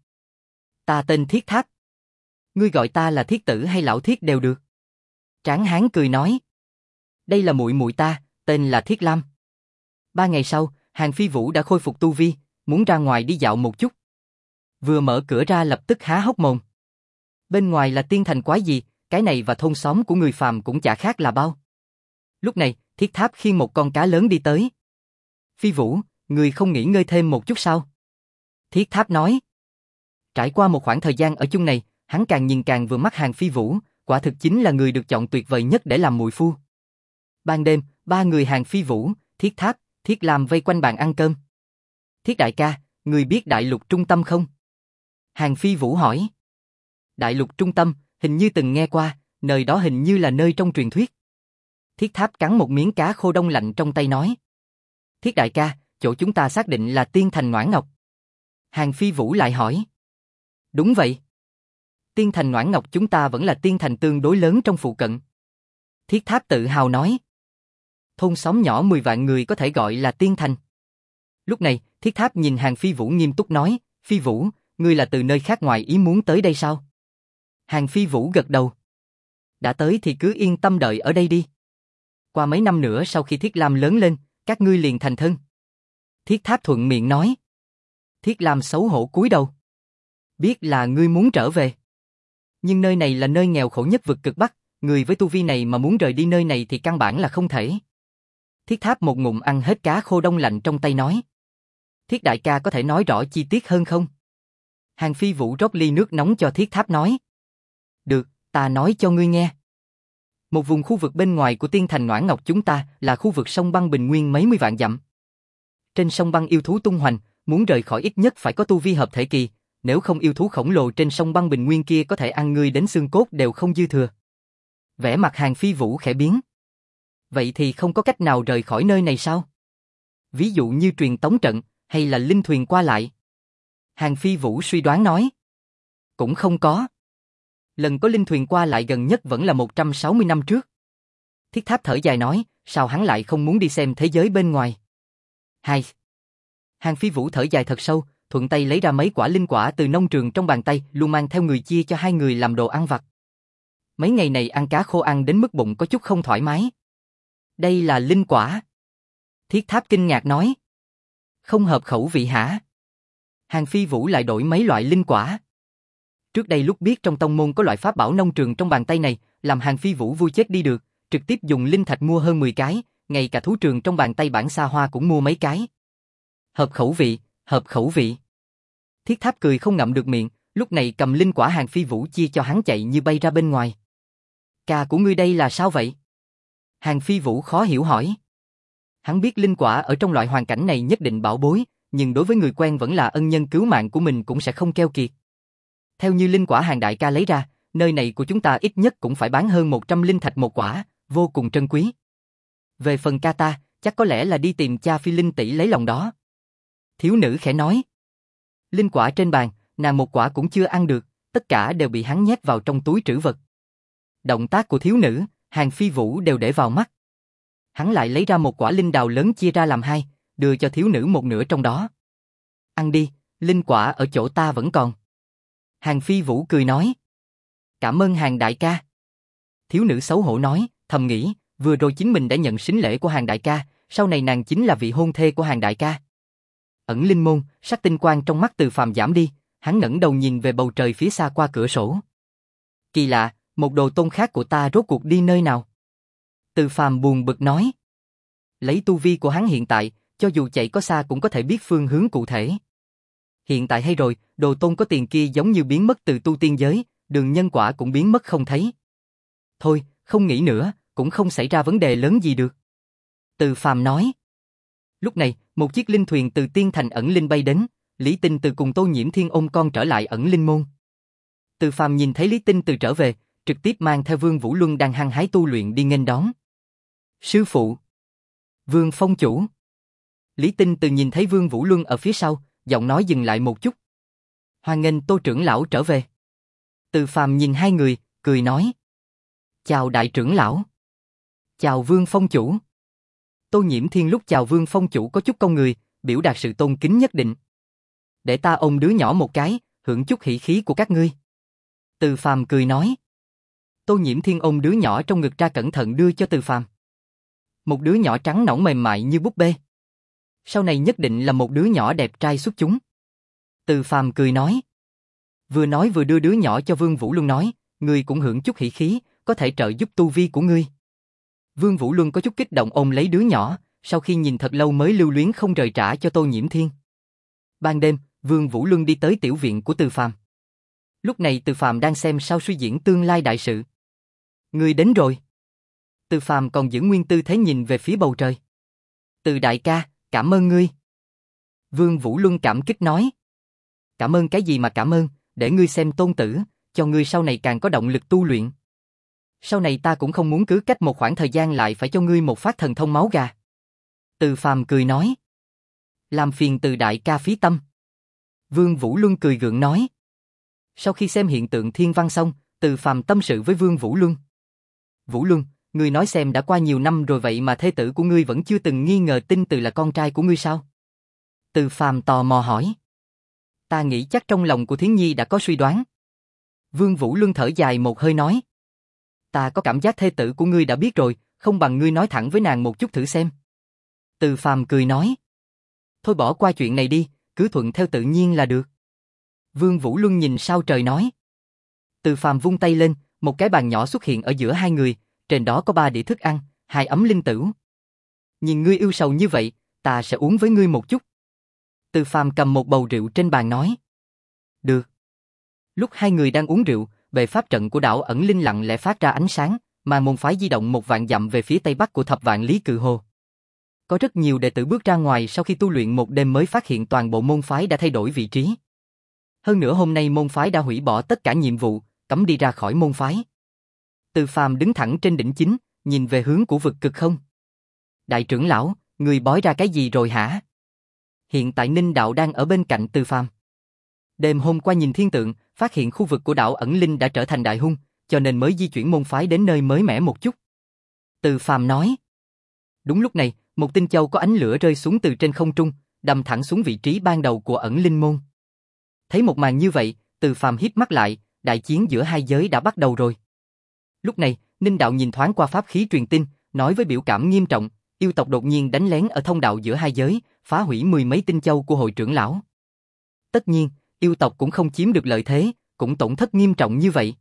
Ta tên Thiết Tháp. Ngươi gọi ta là Thiết Tử hay Lão Thiết đều được. Tráng hán cười nói. Đây là muội muội ta, tên là Thiết Lam. Ba ngày sau, Hàn Phi Vũ đã khôi phục tu vi, muốn ra ngoài đi dạo một chút. Vừa mở cửa ra lập tức há hốc mồm. Bên ngoài là tiên thành quái gì, cái này và thôn xóm của người phàm cũng chả khác là bao. Lúc này, Thiết Tháp khiêng một con cá lớn đi tới. Phi Vũ, người không nghỉ ngơi thêm một chút sao? Thiết Tháp nói. Trải qua một khoảng thời gian ở chung này, hắn càng nhìn càng vừa mắt Hàn Phi Vũ, quả thực chính là người được chọn tuyệt vời nhất để làm muội phu. Ban đêm, ba người Hàn Phi Vũ, Thiết Tháp, Thiết Lam vây quanh bàn ăn cơm. Thiết đại ca, người biết Đại Lục Trung Tâm không? Hàn Phi Vũ hỏi. Đại Lục Trung Tâm, hình như từng nghe qua, nơi đó hình như là nơi trong truyền thuyết. Thiết Tháp cắn một miếng cá khô đông lạnh trong tay nói. Thiết đại ca, chỗ chúng ta xác định là Tiên Thành Noãn Ngọc. Hàn Phi Vũ lại hỏi. Đúng vậy. Tiên Thành Noãn Ngọc chúng ta vẫn là tiên thành tương đối lớn trong phụ cận. Thiết Tháp tự hào nói. Thôn xóm nhỏ mười vạn người có thể gọi là tiên thành. Lúc này, Thiết Tháp nhìn Hàn Phi Vũ nghiêm túc nói, Phi Vũ, ngươi là từ nơi khác ngoài ý muốn tới đây sao? Hàn Phi Vũ gật đầu. Đã tới thì cứ yên tâm đợi ở đây đi. Qua mấy năm nữa sau khi Thiết Lam lớn lên, các ngươi liền thành thân. Thiết Tháp thuận miệng nói. Thiết Lam xấu hổ cúi đầu. Biết là ngươi muốn trở về. Nhưng nơi này là nơi nghèo khổ nhất vực cực Bắc, người với tu vi này mà muốn rời đi nơi này thì căn bản là không thể. Thiết Tháp một ngụm ăn hết cá khô đông lạnh trong tay nói. Thiết đại ca có thể nói rõ chi tiết hơn không? Hàn Phi Vũ rót ly nước nóng cho Thiết Tháp nói. Được, ta nói cho ngươi nghe. Một vùng khu vực bên ngoài của Tiên Thành Noãn Ngọc chúng ta là khu vực sông băng bình nguyên mấy mươi vạn dặm. Trên sông băng yêu thú tung hoành, muốn rời khỏi ít nhất phải có tu vi hợp thể kỳ, nếu không yêu thú khổng lồ trên sông băng bình nguyên kia có thể ăn ngươi đến xương cốt đều không dư thừa. Vẻ mặt Hàn Phi Vũ khẽ biến. Vậy thì không có cách nào rời khỏi nơi này sao? Ví dụ như truyền tống trận, hay là linh thuyền qua lại? Hàn Phi Vũ suy đoán nói. Cũng không có. Lần có linh thuyền qua lại gần nhất vẫn là một trăm sáu mươi năm trước. Thiết Tháp thở dài nói, sao hắn lại không muốn đi xem thế giới bên ngoài? Hai. Hàn Phi Vũ thở dài thật sâu, thuận tay lấy ra mấy quả linh quả từ nông trường trong bàn tay, luôn mang theo người chia cho hai người làm đồ ăn vặt. Mấy ngày này ăn cá khô ăn đến mức bụng có chút không thoải mái. Đây là linh quả. Thiết Tháp kinh ngạc nói. Không hợp khẩu vị hả? Hàn Phi Vũ lại đổi mấy loại linh quả. Trước đây lúc biết trong tông môn có loại pháp bảo nông trường trong bàn tay này, làm Hàn Phi Vũ vui chết đi được, trực tiếp dùng linh thạch mua hơn mười cái, ngay cả thú trường trong bàn tay bản xa hoa cũng mua mấy cái. Hợp khẩu vị, hợp khẩu vị. Thiết Tháp cười không ngậm được miệng, lúc này cầm linh quả Hàn Phi Vũ chia cho hắn chạy như bay ra bên ngoài. Ca của ngươi đây là sao vậy? Hàn Phi Vũ khó hiểu hỏi. Hắn biết linh quả ở trong loại hoàn cảnh này nhất định bảo bối, nhưng đối với người quen vẫn là ân nhân cứu mạng của mình cũng sẽ không keo kiệt. Theo như linh quả Hàn đại ca lấy ra, nơi này của chúng ta ít nhất cũng phải bán hơn một trăm linh thạch một quả, vô cùng trân quý. Về phần ca ta, chắc có lẽ là đi tìm cha Phi Linh tỷ lấy lòng đó. Thiếu nữ khẽ nói. Linh quả trên bàn, nàng một quả cũng chưa ăn được, tất cả đều bị hắn nhét vào trong túi trữ vật. Động tác của thiếu nữ, Hàn Phi Vũ đều để vào mắt. Hắn lại lấy ra một quả linh đào lớn chia ra làm hai, đưa cho thiếu nữ một nửa trong đó. Ăn đi, linh quả ở chỗ ta vẫn còn. Hàn Phi Vũ cười nói. Cảm ơn Hàn đại ca. Thiếu nữ xấu hổ nói, thầm nghĩ, vừa rồi chính mình đã nhận sính lễ của Hàn đại ca, sau này nàng chính là vị hôn thê của Hàn đại ca. Ẩn linh môn, sắc tinh quang trong mắt Từ Phàm giảm đi, hắn ngẩng đầu nhìn về bầu trời phía xa qua cửa sổ. Kỳ lạ, một đồ tôn khác của ta rốt cuộc đi nơi nào? Từ Phàm buồn bực nói. Lấy tu vi của hắn hiện tại, cho dù chạy có xa cũng có thể biết phương hướng cụ thể. Hiện tại hay rồi, đồ tôn có tiền kia giống như biến mất từ tu tiên giới, đường nhân quả cũng biến mất không thấy. Thôi, không nghĩ nữa, cũng không xảy ra vấn đề lớn gì được. Từ Phàm nói. Lúc này, một chiếc linh thuyền từ Tiên Thành Ẩn Linh bay đến, Lý Tinh Từ cùng Tô Nhiễm Thiên ôm con trở lại Ẩn Linh môn. Từ Phàm nhìn thấy Lý Tinh Từ trở về, trực tiếp mang theo Vương Vũ Luân đang hăng hái tu luyện đi nghênh đón. Sư phụ. Vương Phong chủ. Lý Tinh Từ nhìn thấy Vương Vũ Luân ở phía sau, giọng nói dừng lại một chút. Hoan nghênh Tô trưởng lão trở về. Từ Phàm nhìn hai người, cười nói. Chào đại trưởng lão. Chào Vương Phong chủ. Tô Nhiễm Thiên lúc chào Vương Phong chủ có chút cong người, biểu đạt sự tôn kính nhất định. Để ta ôm đứa nhỏ một cái, hưởng chút hỉ khí của các ngươi. Từ Phàm cười nói. Tô Nhiễm Thiên ôm đứa nhỏ trong ngực ra cẩn thận đưa cho Từ Phàm. Một đứa nhỏ trắng nõn mềm mại như búp bê. Sau này nhất định là một đứa nhỏ đẹp trai xuất chúng. Từ Phàm cười nói. Vừa nói vừa đưa đứa nhỏ cho Vương Vũ Luân nói, ngươi cũng hưởng chút hỉ khí, có thể trợ giúp tu vi của ngươi. Vương Vũ Luân có chút kích động ôm lấy đứa nhỏ, sau khi nhìn thật lâu mới lưu luyến không rời trả cho Tô Nhiễm Thiên. Ban đêm, Vương Vũ Luân đi tới tiểu viện của Từ Phàm. Lúc này Từ Phàm đang xem sao suy diễn tương lai đại sự. Ngươi đến rồi. Từ Phàm còn giữ nguyên tư thế nhìn về phía bầu trời. Từ đại ca, cảm ơn ngươi. Vương Vũ Luân cảm kích nói. Cảm ơn cái gì mà cảm ơn, để ngươi xem tôn tử, cho ngươi sau này càng có động lực tu luyện. Sau này ta cũng không muốn cứ cách một khoảng thời gian lại phải cho ngươi một phát thần thông máu gà. Từ Phàm cười nói. Làm phiền Từ đại ca phí tâm. Vương Vũ Luân cười gượng nói. Sau khi xem hiện tượng thiên văn xong, Từ Phàm tâm sự với Vương Vũ Luân. Vũ Luân, ngươi nói xem đã qua nhiều năm rồi vậy mà thê tử của ngươi vẫn chưa từng nghi ngờ Tinh Từ là con trai của ngươi sao? Từ Phàm tò mò hỏi. Ta nghĩ chắc trong lòng của Thiến Nhi đã có suy đoán. Vương Vũ Luân thở dài một hơi nói. Ta có cảm giác thê tử của ngươi đã biết rồi, không bằng ngươi nói thẳng với nàng một chút thử xem. Từ Phàm cười nói. Thôi bỏ qua chuyện này đi, cứ thuận theo tự nhiên là được. Vương Vũ Luân nhìn sao trời nói. Từ Phàm vung tay lên, một cái bàn nhỏ xuất hiện ở giữa hai người, trên đó có ba đĩa thức ăn, hai ấm linh tửu. Nhìn ngươi yêu sầu như vậy, ta sẽ uống với ngươi một chút. Từ Phàm cầm một bầu rượu trên bàn nói. Được. Lúc hai người đang uống rượu, bệ pháp trận của đảo ẩn linh lặng lẽ phát ra ánh sáng, mà môn phái di động một vạn dặm về phía tây bắc của thập vạn lý cự hồ. Có rất nhiều đệ tử bước ra ngoài sau khi tu luyện một đêm mới phát hiện toàn bộ môn phái đã thay đổi vị trí. Hơn nữa hôm nay môn phái đã hủy bỏ tất cả nhiệm vụ, cấm đi ra khỏi môn phái. Từ Phàm đứng thẳng trên đỉnh chính, nhìn về hướng của vực cực không. Đại trưởng lão, người bói ra cái gì rồi hả? Hiện tại Ninh Đạo đang ở bên cạnh Từ Phàm. Đêm hôm qua nhìn thiên tượng, phát hiện khu vực của đảo ẩn linh đã trở thành đại hung, cho nên mới di chuyển môn phái đến nơi mới mẻ một chút. Từ Phàm nói. Đúng lúc này, một tinh châu có ánh lửa rơi xuống từ trên không trung, đâm thẳng xuống vị trí ban đầu của ẩn linh môn. Thấy một màn như vậy, Từ Phàm híp mắt lại, đại chiến giữa hai giới đã bắt đầu rồi. Lúc này, Ninh Đạo nhìn thoáng qua pháp khí truyền tin, nói với biểu cảm nghiêm trọng, yêu tộc đột nhiên đánh lén ở thông đạo giữa hai giới, phá hủy mười mấy tinh châu của hội trưởng lão. Tất nhiên, yêu tộc cũng không chiếm được lợi thế, cũng tổn thất nghiêm trọng như vậy.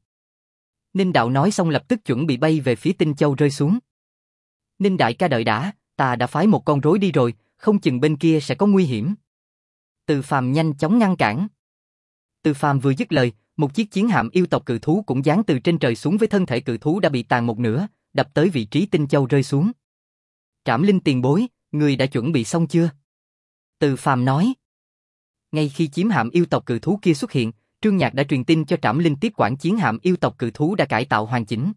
Ninh Đạo nói xong lập tức chuẩn bị bay về phía tinh châu rơi xuống. Ninh đại ca đợi đã, ta đã phái một con rối đi rồi, không chừng bên kia sẽ có nguy hiểm. Từ Phàm nhanh chóng ngăn cản. Từ Phàm vừa dứt lời, một chiếc chiến hạm yêu tộc cự thú cũng giáng từ trên trời xuống với thân thể cự thú đã bị tàn một nửa, đập tới vị trí tinh châu rơi xuống. Trảm Linh tiền bối, người đã chuẩn bị xong chưa? Từ Phàm nói. Ngay khi chiến hạm yêu tộc cự thú kia xuất hiện, Trương Nhạc đã truyền tin cho Trảm Linh tiếp quản chiến hạm yêu tộc cự thú đã cải tạo hoàn chỉnh.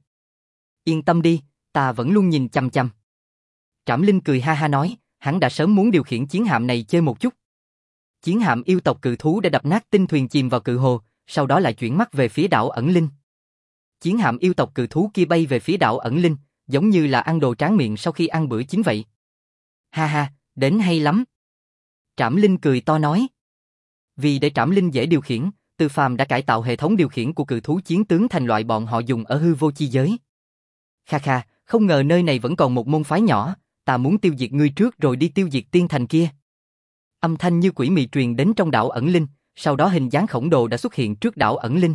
Yên tâm đi, ta vẫn luôn nhìn chằm chằm. Trảm Linh cười ha ha nói, hắn đã sớm muốn điều khiển chiến hạm này chơi một chút. Chiến hạm yêu tộc cự thú đã đập nát tinh thuyền chìm vào cự hồ, sau đó lại chuyển mắt về phía đảo ẩn linh. Chiến hạm yêu tộc cự thú kia bay về phía đảo ẩn linh, giống như là ăn đồ tráng miệng sau khi ăn bữa chính vậy. Ha ha, đến hay lắm. Trảm Linh cười to nói. Vì để Trảm Linh dễ điều khiển, Từ Phàm đã cải tạo hệ thống điều khiển của cự thú chiến tướng thành loại bọn họ dùng ở hư vô chi giới. Kha kha, không ngờ nơi này vẫn còn một môn phái nhỏ, ta muốn tiêu diệt ngươi trước rồi đi tiêu diệt tiên thành kia. Âm thanh như quỷ mị truyền đến trong đảo ẩn linh, sau đó hình dáng khổng lồ đã xuất hiện trước đảo ẩn linh.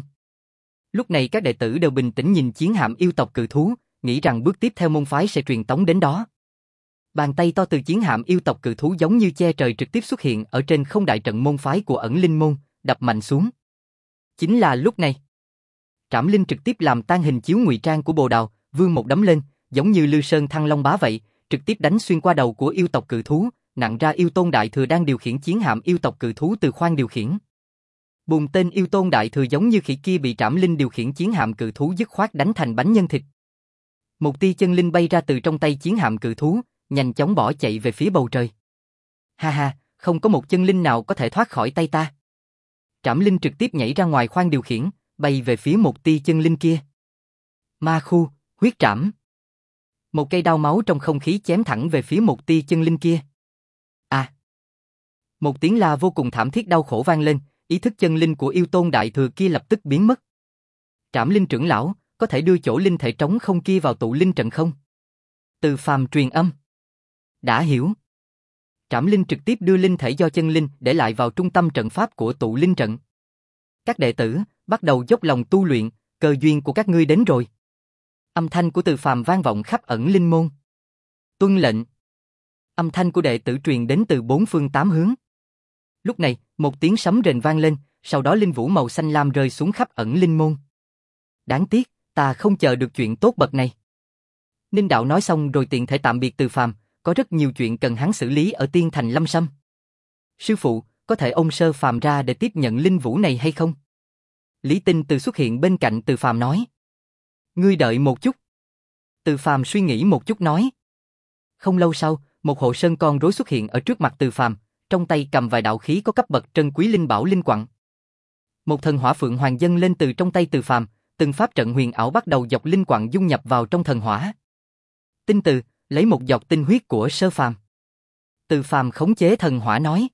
Lúc này các đệ tử đều bình tĩnh nhìn chiến hạm yêu tộc cự thú, nghĩ rằng bước tiếp theo môn phái sẽ truyền tống đến đó. Bàn tay to từ chiến hạm yêu tộc cự thú giống như che trời trực tiếp xuất hiện ở trên không đại trận môn phái của ẩn linh môn, đập mạnh xuống. Chính là lúc này, Trảm Linh trực tiếp làm tan hình chiếu ngụy trang của Bồ Đào, vươn một đấm lên, giống như Lư Sơn Thăng Long Bá vậy, trực tiếp đánh xuyên qua đầu của yêu tộc cự thú, nặng ra yêu tôn đại thừa đang điều khiển chiến hạm yêu tộc cự thú từ khoang điều khiển. Bùm, tên yêu tôn đại thừa giống như khỉ kia bị Trảm Linh điều khiển chiến hạm cự thú dứt khoát đánh thành bánh nhân thịt. Một tia chân linh bay ra từ trong tay chiến hạm cự thú, nhanh chóng bỏ chạy về phía bầu trời. Ha ha, không có một chân linh nào có thể thoát khỏi tay ta. Trảm Linh trực tiếp nhảy ra ngoài khoang điều khiển, bay về phía một tia chân linh kia. Ma khu, huyết trảm. Một cây đao máu trong không khí chém thẳng về phía một tia chân linh kia. À! Một tiếng la vô cùng thảm thiết đau khổ vang lên, ý thức chân linh của yêu tôn đại thừa kia lập tức biến mất. Trảm Linh trưởng lão, có thể đưa chỗ linh thể trống không kia vào tụ linh trận không? Từ Phàm truyền âm. Đã hiểu. Trảm Linh trực tiếp đưa linh thể do chân linh để lại vào trung tâm trận pháp của tụ linh trận. Các đệ tử, bắt đầu dốc lòng tu luyện, cơ duyên của các ngươi đến rồi. Âm thanh của Từ Phàm vang vọng khắp ẩn linh môn. Tuân lệnh. Âm thanh của đệ tử truyền đến từ bốn phương tám hướng. Lúc này, một tiếng sấm rền vang lên, sau đó linh vũ màu xanh lam rơi xuống khắp ẩn linh môn. Đáng tiếc, ta không chờ được chuyện tốt bậc này. Ninh đạo nói xong rồi tiện thể tạm biệt Từ Phàm, có rất nhiều chuyện cần hắn xử lý ở Tiên Thành Lâm Sâm. Sư phụ, có thể ông Sơ Phàm ra để tiếp nhận linh vũ này hay không? Lý Tinh Từ xuất hiện bên cạnh Từ Phàm nói. Ngươi đợi một chút. Từ Phàm suy nghĩ một chút nói. Không lâu sau, một hộ sơn con rối xuất hiện ở trước mặt Từ Phàm, trong tay cầm vài đạo khí có cấp bậc trân quý linh bảo linh quặng. Một thần hỏa phượng hoàng dâng lên từ trong tay Từ Phàm, từng pháp trận huyền ảo bắt đầu dọc linh quặng dung nhập vào trong thần hỏa. Tinh Từ, lấy một giọt tinh huyết của Sơ Phàm. Từ Phàm khống chế thần hỏa nói.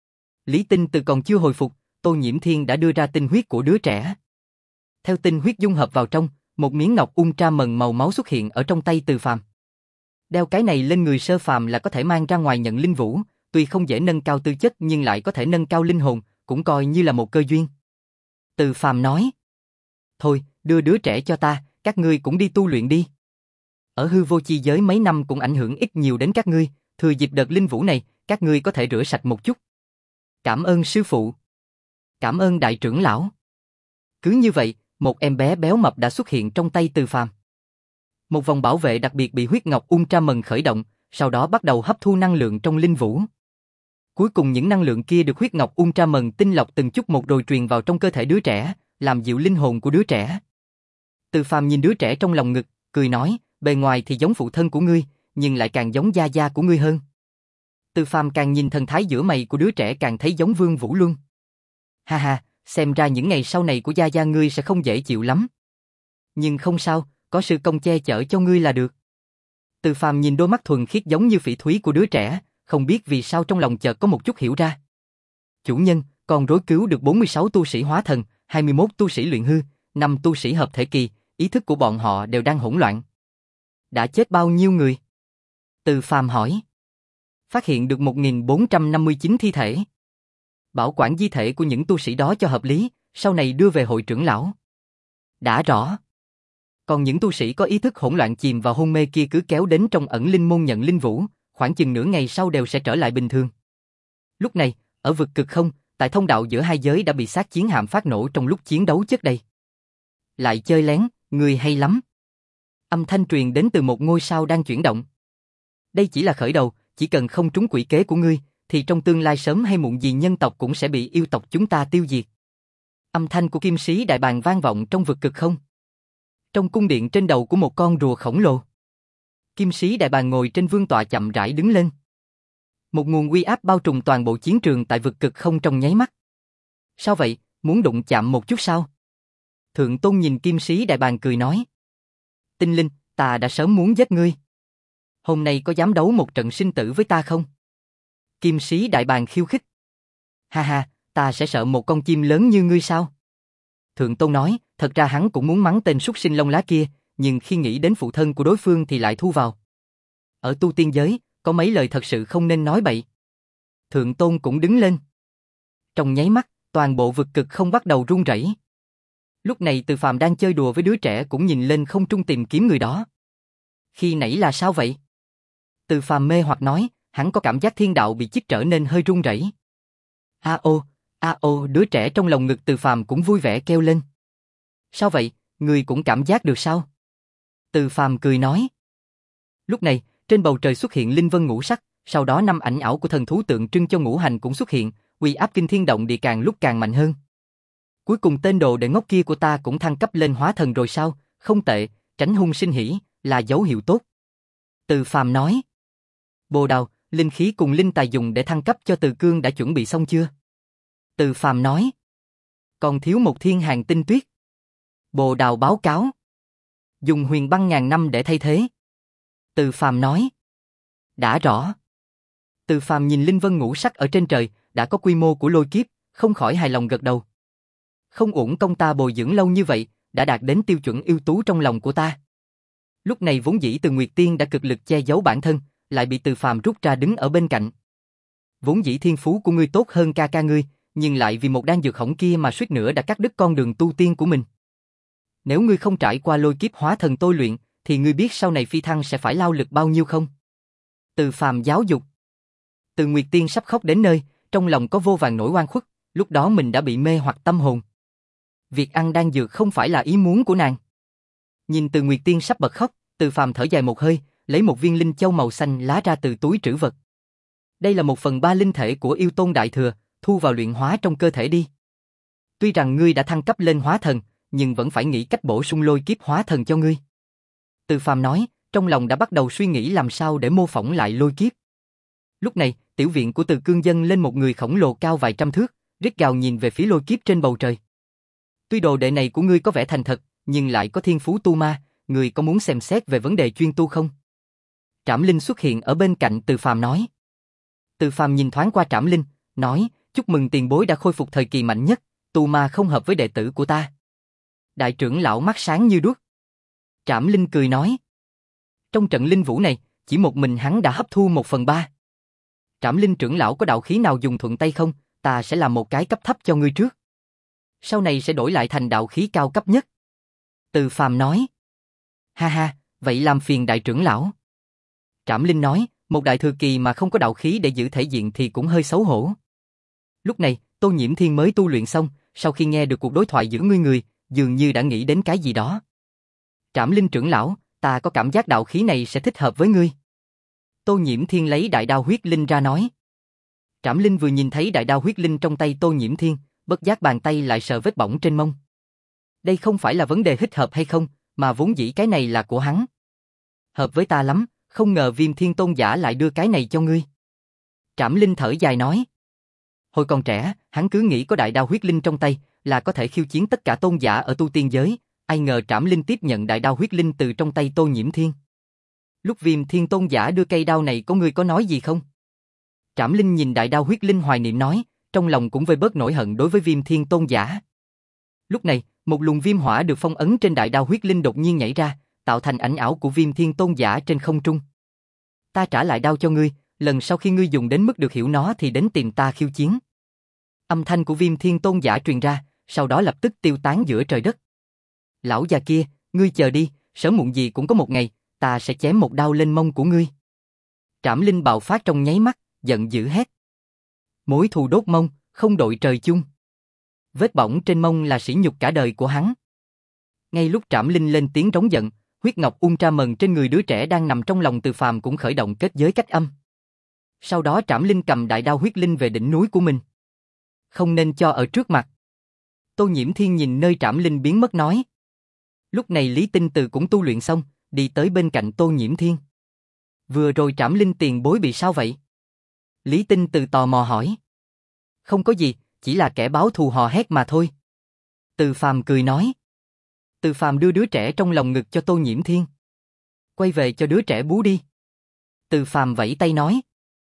Lý Tinh Từ còn chưa hồi phục, Tô Nhiễm Thiên đã đưa ra tinh huyết của đứa trẻ. Theo tinh huyết dung hợp vào trong, một miếng ngọc ultra mần màu máu xuất hiện ở trong tay Từ Phàm. Đeo cái này lên người Sơ Phàm là có thể mang ra ngoài nhận linh vũ, tuy không dễ nâng cao tư chất nhưng lại có thể nâng cao linh hồn, cũng coi như là một cơ duyên. Từ Phàm nói. Thôi, đưa đứa trẻ cho ta, các ngươi cũng đi tu luyện đi. Ở hư vô chi giới mấy năm cũng ảnh hưởng ít nhiều đến các ngươi, thừa dịp đợt linh vũ này, các ngươi có thể rửa sạch một chút. Cảm ơn sư phụ. Cảm ơn đại trưởng lão. Cứ như vậy, một em bé béo mập đã xuất hiện trong tay Từ Phàm. Một vòng bảo vệ đặc biệt bị huyết ngọc Ultraman khởi động, sau đó bắt đầu hấp thu năng lượng trong linh vũ. Cuối cùng những năng lượng kia được huyết ngọc Ultraman tinh lọc từng chút một rồi truyền vào trong cơ thể đứa trẻ, làm dịu linh hồn của đứa trẻ. Từ Phàm nhìn đứa trẻ trong lòng ngực, cười nói, bề ngoài thì giống phụ thân của ngươi, nhưng lại càng giống gia gia của ngươi hơn. Từ Phàm càng nhìn thần thái giữa mày của đứa trẻ càng thấy giống Vương Vũ Luân. Ha ha, xem ra những ngày sau này của gia gia ngươi sẽ không dễ chịu lắm. Nhưng không sao, có sư công che chở cho ngươi là được. Từ Phàm nhìn đôi mắt thuần khiết giống như phỉ thúy của đứa trẻ, không biết vì sao trong lòng chợt có một chút hiểu ra. Chủ nhân, con rối cứu được bốn mươi sáu tu sĩ hóa thần, hai mươi mốt tu sĩ luyện hư, năm tu sĩ hợp thể kỳ, ý thức của bọn họ đều đang hỗn loạn. Đã chết bao nhiêu người? Từ Phàm hỏi. Phát hiện được một nghìn bốn trăm năm mươi chín thi thể. Bảo quản di thể của những tu sĩ đó cho hợp lý, sau này đưa về hội trưởng lão. Đã rõ. Còn những tu sĩ có ý thức hỗn loạn chìm vào hôn mê kia cứ kéo đến trong ẩn linh môn nhận linh vũ, khoảng chừng nửa ngày sau đều sẽ trở lại bình thường. Lúc này, ở vực cực không, tại thông đạo giữa hai giới đã bị sát chiến hạm phát nổ trong lúc chiến đấu chất đầy. Lại chơi lén, người hay lắm. Âm thanh truyền đến từ một ngôi sao đang chuyển động. Đây chỉ là khởi đầu, chỉ cần không trúng quỷ kế của ngươi, thì trong tương lai sớm hay muộn gì nhân tộc cũng sẽ bị yêu tộc chúng ta tiêu diệt. Âm thanh của kim sĩ đại bàng vang vọng trong vực cực không. Trong cung điện trên đầu của một con rùa khổng lồ. Kim sĩ đại bàng ngồi trên vương tọa chậm rãi đứng lên. Một nguồn uy áp bao trùm toàn bộ chiến trường tại vực cực không trong nháy mắt. Sao vậy, muốn đụng chạm một chút sao? Thượng Tôn nhìn kim sĩ đại bàng cười nói. Tinh linh, ta đã sớm muốn giết ngươi. Hôm nay có dám đấu một trận sinh tử với ta không? Kim sĩ đại bàng khiêu khích. Ha ha, ta sẽ sợ một con chim lớn như ngươi sao? Thượng Tôn nói, thật ra hắn cũng muốn mắng tên súc sinh lông lá kia, nhưng khi nghĩ đến phụ thân của đối phương thì lại thu vào. Ở tu tiên giới, có mấy lời thật sự không nên nói bậy. Thượng Tôn cũng đứng lên. Trong nháy mắt, toàn bộ vực cực không bắt đầu rung rẩy. Lúc này Từ Phàm đang chơi đùa với đứa trẻ cũng nhìn lên không trung tìm kiếm người đó. Khi nãy là sao vậy? Từ Phàm mê hoặc nói, hắn có cảm giác thiên đạo bị chích trở nên hơi run rẩy. A ô, a ô, đứa trẻ trong lòng ngực Từ Phàm cũng vui vẻ kêu lên. Sao vậy, người cũng cảm giác được sao? Từ Phàm cười nói. Lúc này, trên bầu trời xuất hiện linh vân ngũ sắc, sau đó năm ảnh ảo của thần thú tượng trưng cho ngũ hành cũng xuất hiện, uy áp kinh thiên động địa càng lúc càng mạnh hơn. Cuối cùng tên đồ đệ ngốc kia của ta cũng thăng cấp lên hóa thần rồi sao? Không tệ, tránh hung sinh hỉ, là dấu hiệu tốt. Từ Phàm nói. Bồ Đào, linh khí cùng linh tài dùng để thăng cấp cho Từ Cương đã chuẩn bị xong chưa? Từ Phàm nói. Còn thiếu một thiên hàng tinh tuyết. Bồ Đào báo cáo. Dùng huyền băng ngàn năm để thay thế. Từ Phàm nói. Đã rõ. Từ Phàm nhìn linh vân ngũ sắc ở trên trời, đã có quy mô của lôi kiếp, không khỏi hài lòng gật đầu. Không uổng công ta bồi dưỡng lâu như vậy, đã đạt đến tiêu chuẩn ưu tú trong lòng của ta. Lúc này vốn dĩ Từ Nguyệt Tiên đã cực lực che giấu bản thân, lại bị Từ Phàm rút ra đứng ở bên cạnh. Vốn dĩ thiên phú của ngươi tốt hơn ca ca ngươi, nhưng lại vì một đan dược hỏng kia mà suýt nữa đã cắt đứt con đường tu tiên của mình. Nếu ngươi không trải qua lôi kiếp hóa thần tôi luyện, thì ngươi biết sau này phi thăng sẽ phải lao lực bao nhiêu không? Từ Phàm giáo dục. Từ Nguyệt Tiên sắp khóc đến nơi, trong lòng có vô vàn nỗi oan khuất, Lúc đó mình đã bị mê hoặc tâm hồn. Việc ăn đan dược không phải là ý muốn của nàng. Nhìn Từ Nguyệt Tiên sắp bật khóc, Từ Phàm thở dài một hơi, lấy một viên linh châu màu xanh lá ra từ túi trữ vật. Đây là một phần ba linh thể của yêu tôn đại thừa, thu vào luyện hóa trong cơ thể đi. Tuy rằng ngươi đã thăng cấp lên hóa thần, nhưng vẫn phải nghĩ cách bổ sung lôi kiếp hóa thần cho ngươi. Từ Phàm nói, trong lòng đã bắt đầu suy nghĩ làm sao để mô phỏng lại lôi kiếp. Lúc này, tiểu viện của Từ Cương dâng lên một người khổng lồ cao vài trăm thước, rít gào nhìn về phía lôi kiếp trên bầu trời. Tuy đồ đệ này của ngươi có vẻ thành thật, nhưng lại có thiên phú tu ma, ngươi có muốn xem xét về vấn đề chuyên tu không? Trảm Linh xuất hiện ở bên cạnh Từ Phàm nói. Từ Phàm nhìn thoáng qua Trảm Linh, nói, chúc mừng tiền bối đã khôi phục thời kỳ mạnh nhất, tu ma không hợp với đệ tử của ta. Đại trưởng lão mắt sáng như đuốc. Trảm Linh cười nói. Trong trận linh vũ này, chỉ một mình hắn đã hấp thu một phần ba. Trảm Linh trưởng lão có đạo khí nào dùng thuận tay không? Ta sẽ làm một cái cấp thấp cho ngươi trước. Sau này sẽ đổi lại thành đạo khí cao cấp nhất. Từ Phàm nói. Ha ha, vậy làm phiền đại trưởng lão. Trảm Linh nói, một đại thừa kỳ mà không có đạo khí để giữ thể diện thì cũng hơi xấu hổ. Lúc này, Tô Nhiễm Thiên mới tu luyện xong, sau khi nghe được cuộc đối thoại giữa ngươi người, dường như đã nghĩ đến cái gì đó. Trảm Linh trưởng lão, ta có cảm giác đạo khí này sẽ thích hợp với ngươi. Tô Nhiễm Thiên lấy đại đao huyết linh ra nói. Trảm Linh vừa nhìn thấy đại đao huyết linh trong tay Tô Nhiễm Thiên, bất giác bàn tay lại sờ vết bỏng trên mông. Đây không phải là vấn đề thích hợp hay không, mà vốn dĩ cái này là của hắn. Hợp với ta lắm, không ngờ Viêm Thiên Tôn giả lại đưa cái này cho ngươi. Trảm Linh thở dài nói. Hồi còn trẻ, hắn cứ nghĩ có đại đao huyết linh trong tay là có thể khiêu chiến tất cả tôn giả ở tu tiên giới, ai ngờ Trảm Linh tiếp nhận đại đao huyết linh từ trong tay Tô Nhiễm Thiên. Lúc Viêm Thiên Tôn giả đưa cây đao này có ngươi có nói gì không? Trảm Linh nhìn đại đao huyết linh hoài niệm nói, trong lòng cũng vơi bớt nỗi hận đối với Viêm Thiên Tôn giả. Lúc này, một luồng viêm hỏa được phong ấn trên đại đao huyết linh đột nhiên nhảy ra, tạo thành ảnh ảo của Viêm Thiên Tôn giả trên không trung. Ta trả lại đao cho ngươi, lần sau khi ngươi dùng đến mức được hiểu nó thì đến tìm ta khiêu chiến. Âm thanh của Viêm Thiên Tôn giả truyền ra, sau đó lập tức tiêu tán giữa trời đất. Lão già kia, ngươi chờ đi, sớm muộn gì cũng có một ngày, ta sẽ chém một đao lên mông của ngươi. Trảm Linh bạo phát trong nháy mắt, giận dữ hét. Mối thù đốt mông, không đội trời chung. Vết bỏng trên mông là sỉ nhục cả đời của hắn. Ngay lúc Trảm Linh lên tiếng rống giận, huyết ngọc Ultramon trên người đứa trẻ đang nằm trong lòng Từ Phàm cũng khởi động kết giới cách âm. Sau đó Trảm Linh cầm đại đao huyết linh về đỉnh núi của mình. Không nên cho ở trước mặt. Tô Nhiễm Thiên nhìn nơi Trảm Linh biến mất nói. Lúc này Lý Tinh Từ cũng tu luyện xong, đi tới bên cạnh Tô Nhiễm Thiên. Vừa rồi Trảm Linh tiền bối bị sao vậy? Lý Tinh Từ tò mò hỏi. Không có gì, chỉ là kẻ báo thù hò hét mà thôi. Từ Phàm cười nói. Từ Phàm đưa đứa trẻ trong lòng ngực cho Tô Nhiễm Thiên. Quay về cho đứa trẻ bú đi. Từ Phàm vẫy tay nói.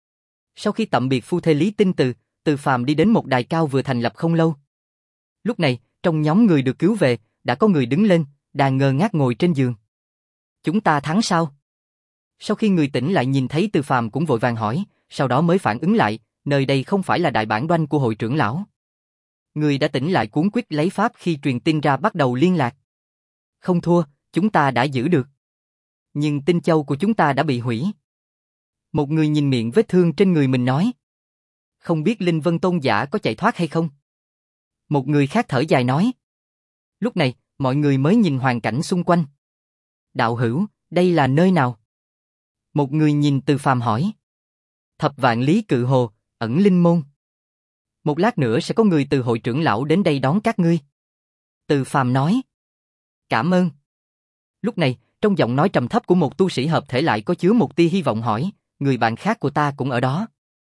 Sau khi tạm biệt phu thê Lý Tinh Từ, Từ Phàm đi đến một đài cao vừa thành lập không lâu. Lúc này, trong nhóm người được cứu về, đã có người đứng lên, đang ngơ ngác ngồi trên giường. Chúng ta thắng sao? Sau khi người tỉnh lại nhìn thấy Từ Phàm cũng vội vàng hỏi, sau đó mới phản ứng lại, nơi đây không phải là đại bản doanh của hội trưởng lão. Người đã tỉnh lại cuống quýt lấy pháp khi truyền tin ra bắt đầu liên lạc. Không thua, chúng ta đã giữ được. Nhưng tinh châu của chúng ta đã bị hủy. Một người nhìn miệng vết thương trên người mình nói. Không biết Linh Vân Tôn giả có chạy thoát hay không? Một người khác thở dài nói. Lúc này, mọi người mới nhìn hoàn cảnh xung quanh. Đạo hữu, đây là nơi nào? Một người nhìn Từ Phàm hỏi. Thập Vạn Lý Cự Hồ, ẩn linh môn. Một lát nữa sẽ có người từ hội trưởng lão đến đây đón các ngươi. Từ Phàm nói. Cảm ơn. Lúc này, trong giọng nói trầm thấp của một tu sĩ hợp thể lại có chứa một tia hy vọng hỏi, người bạn khác của ta cũng ở đó.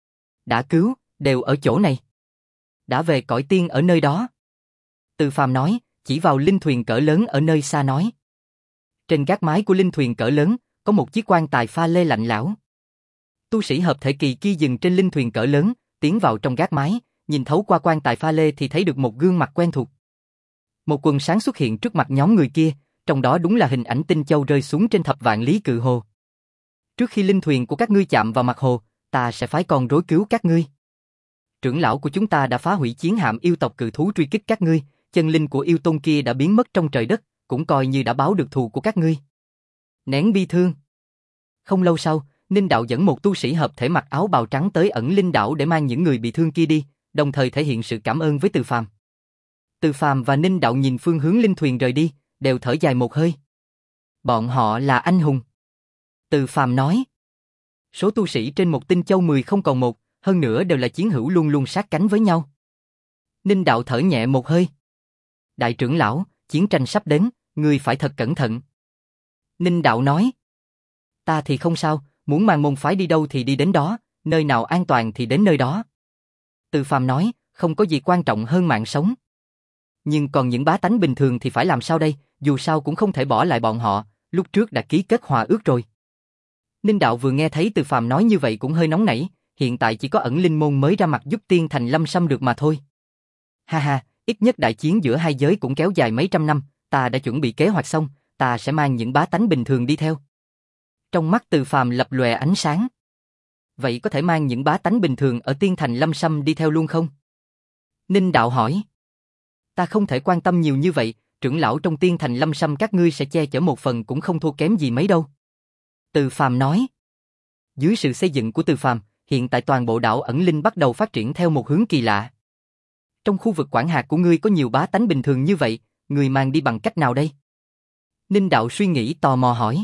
Đã cứu, đều ở chỗ này. Đã về cõi tiên ở nơi đó. Từ Phàm nói, chỉ vào linh thuyền cỡ lớn ở nơi xa nói. Trên gác mái của linh thuyền cỡ lớn, có một chiếc quan tài pha lê lạnh lẽo. Tu sĩ hợp thể kỳ kia dừng trên linh thuyền cỡ lớn, tiến vào trong gác mái, nhìn thấu qua quan tài pha lê thì thấy được một gương mặt quen thuộc. Một quần sáng xuất hiện trước mặt nhóm người kia, trong đó đúng là hình ảnh tinh châu rơi xuống trên Thập Vạn Lý Cự Hồ. Trước khi linh thuyền của các ngươi chạm vào mặt hồ, ta sẽ phái con rối cứu các ngươi. Trưởng lão của chúng ta đã phá hủy chiến hạm yêu tộc cự thú truy kích các ngươi, chân linh của yêu tôn kia đã biến mất trong trời đất, cũng coi như đã báo được thù của các ngươi. Nén bi thương. Không lâu sau, Ninh đạo dẫn một tu sĩ hợp thể mặc áo bào trắng tới ẩn linh đảo để mang những người bị thương kia đi, đồng thời thể hiện sự cảm ơn với Từ Phàm. Từ Phàm và Ninh Đạo nhìn phương hướng linh thuyền rời đi, đều thở dài một hơi. Bọn họ là anh hùng. Từ Phàm nói. Số tu sĩ trên một tinh châu mười không còn một, hơn nữa đều là chiến hữu luôn luôn sát cánh với nhau. Ninh Đạo thở nhẹ một hơi. Đại trưởng lão, chiến tranh sắp đến, ngươi phải thật cẩn thận. Ninh Đạo nói. Ta thì không sao, muốn mang môn phái đi đâu thì đi đến đó, nơi nào an toàn thì đến nơi đó. Từ Phàm nói, không có gì quan trọng hơn mạng sống. Nhưng còn những bá tánh bình thường thì phải làm sao đây, dù sao cũng không thể bỏ lại bọn họ, lúc trước đã ký kết hòa ước rồi. Ninh Đạo vừa nghe thấy Từ Phàm nói như vậy cũng hơi nóng nảy, hiện tại chỉ có ẩn linh môn mới ra mặt giúp Tiên Thành Lâm Sâm được mà thôi. Ha ha, ít nhất đại chiến giữa hai giới cũng kéo dài mấy trăm năm, ta đã chuẩn bị kế hoạch xong, ta sẽ mang những bá tánh bình thường đi theo. Trong mắt Từ Phàm lập lòe ánh sáng. Vậy có thể mang những bá tánh bình thường ở Tiên Thành Lâm Sâm đi theo luôn không? Ninh Đạo hỏi. Ta không thể quan tâm nhiều như vậy, trưởng lão trong Tiên Thành Lâm Sâm các ngươi sẽ che chở một phần cũng không thua kém gì mấy đâu. Từ Phàm nói. Dưới sự xây dựng của Từ Phàm, hiện tại toàn bộ đảo ẩn linh bắt đầu phát triển theo một hướng kỳ lạ. Trong khu vực quản hạt của ngươi có nhiều bá tánh bình thường như vậy, ngươi mang đi bằng cách nào đây? Ninh Đạo suy nghĩ tò mò hỏi.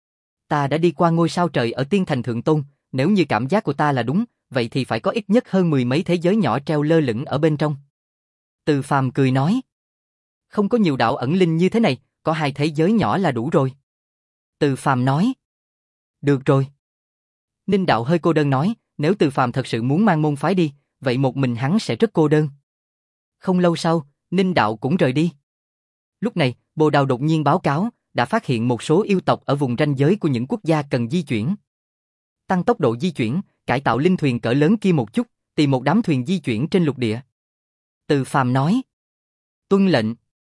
Ta đã đi qua ngôi sao trời ở Tiên Thành Thượng Tôn, nếu như cảm giác của ta là đúng, vậy thì phải có ít nhất hơn mười mấy thế giới nhỏ treo lơ lửng ở bên trong. Từ Phàm cười nói. Không có nhiều đạo ẩn linh như thế này, có hai thế giới nhỏ là đủ rồi. Từ Phàm nói. Được rồi. Ninh Đạo hơi cô đơn nói, nếu Từ Phàm thật sự muốn mang môn phái đi, vậy một mình hắn sẽ rất cô đơn. Không lâu sau, Ninh Đạo cũng rời đi. Lúc này, Bồ Đào đột nhiên báo cáo, đã phát hiện một số yêu tộc ở vùng ranh giới của những quốc gia cần di chuyển. Tăng tốc độ di chuyển, cải tạo linh thuyền cỡ lớn kia một chút, tìm một đám thuyền di chuyển trên lục địa. Từ Phàm nói. Tuân lệnh.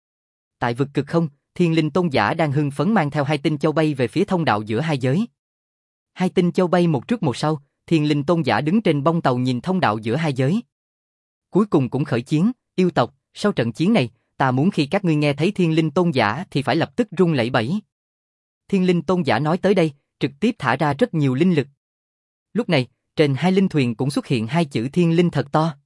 Tại vực cực không, Thiên Linh Tôn giả đang hưng phấn mang theo hai tinh châu bay về phía thông đạo giữa hai giới. Hai tinh châu bay một trước một sau, Thiên Linh Tôn giả đứng trên bông tàu nhìn thông đạo giữa hai giới. Cuối cùng cũng khởi chiến, yêu tộc, sau trận chiến này, ta muốn khi các ngươi nghe thấy Thiên Linh Tôn giả thì phải lập tức run lẩy bẩy. Thiên Linh Tôn giả nói tới đây, trực tiếp thả ra rất nhiều linh lực. Lúc này, trên hai linh thuyền cũng xuất hiện hai chữ Thiên Linh thật to.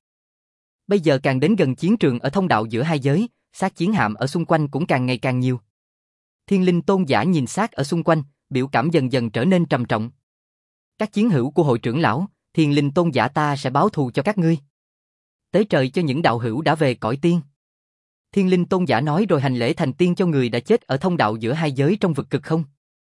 Bây giờ càng đến gần chiến trường ở thông đạo giữa hai giới, xác chiến hạm ở xung quanh cũng càng ngày càng nhiều. Thiên Linh Tôn giả nhìn xác ở xung quanh, biểu cảm dần dần trở nên trầm trọng. Các chiến hữu của hội trưởng lão, Thiên Linh Tôn giả ta sẽ báo thù cho các ngươi. Tế trời cho những đạo hữu đã về cõi tiên. Thiên Linh Tôn giả nói rồi hành lễ thành tiên cho người đã chết ở thông đạo giữa hai giới trong vực cực không.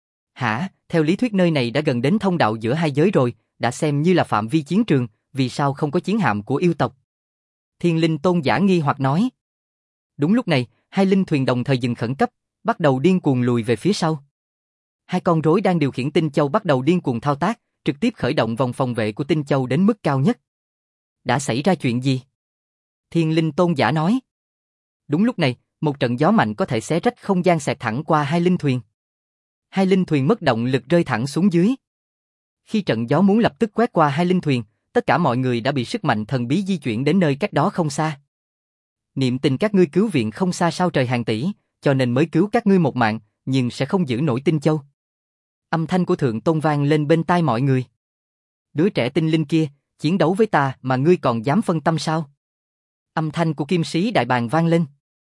Hả, theo lý thuyết nơi này đã gần đến thông đạo giữa hai giới rồi, đã xem như là phạm vi chiến trường, vì sao không có chiến hạm của yêu tộc? Thiên Linh Tôn giả nghi hoặc nói. Đúng lúc này, hai linh thuyền đồng thời dừng khẩn cấp, bắt đầu điên cuồng lùi về phía sau. Hai con rối đang điều khiển tinh châu bắt đầu điên cuồng thao tác, trực tiếp khởi động vòng phòng vệ của tinh châu đến mức cao nhất. Đã xảy ra chuyện gì? Thiên Linh Tôn giả nói. Đúng lúc này, một trận gió mạnh có thể xé rách không gian xẹt thẳng qua hai linh thuyền. Hai linh thuyền mất động lực rơi thẳng xuống dưới. Khi trận gió muốn lập tức quét qua hai linh thuyền, tất cả mọi người đã bị sức mạnh thần bí di chuyển đến nơi cách đó không xa. Niệm tình các ngươi cứu viện không xa sao trời hàng tỷ, cho nên mới cứu các ngươi một mạng, nhưng sẽ không giữ nổi tinh châu. Âm thanh của Thượng Tôn vang lên bên tai mọi người. Đứa trẻ tinh linh kia, chiến đấu với ta mà ngươi còn dám phân tâm sao? Âm thanh của Kim Sĩ Đại Bàng vang lên.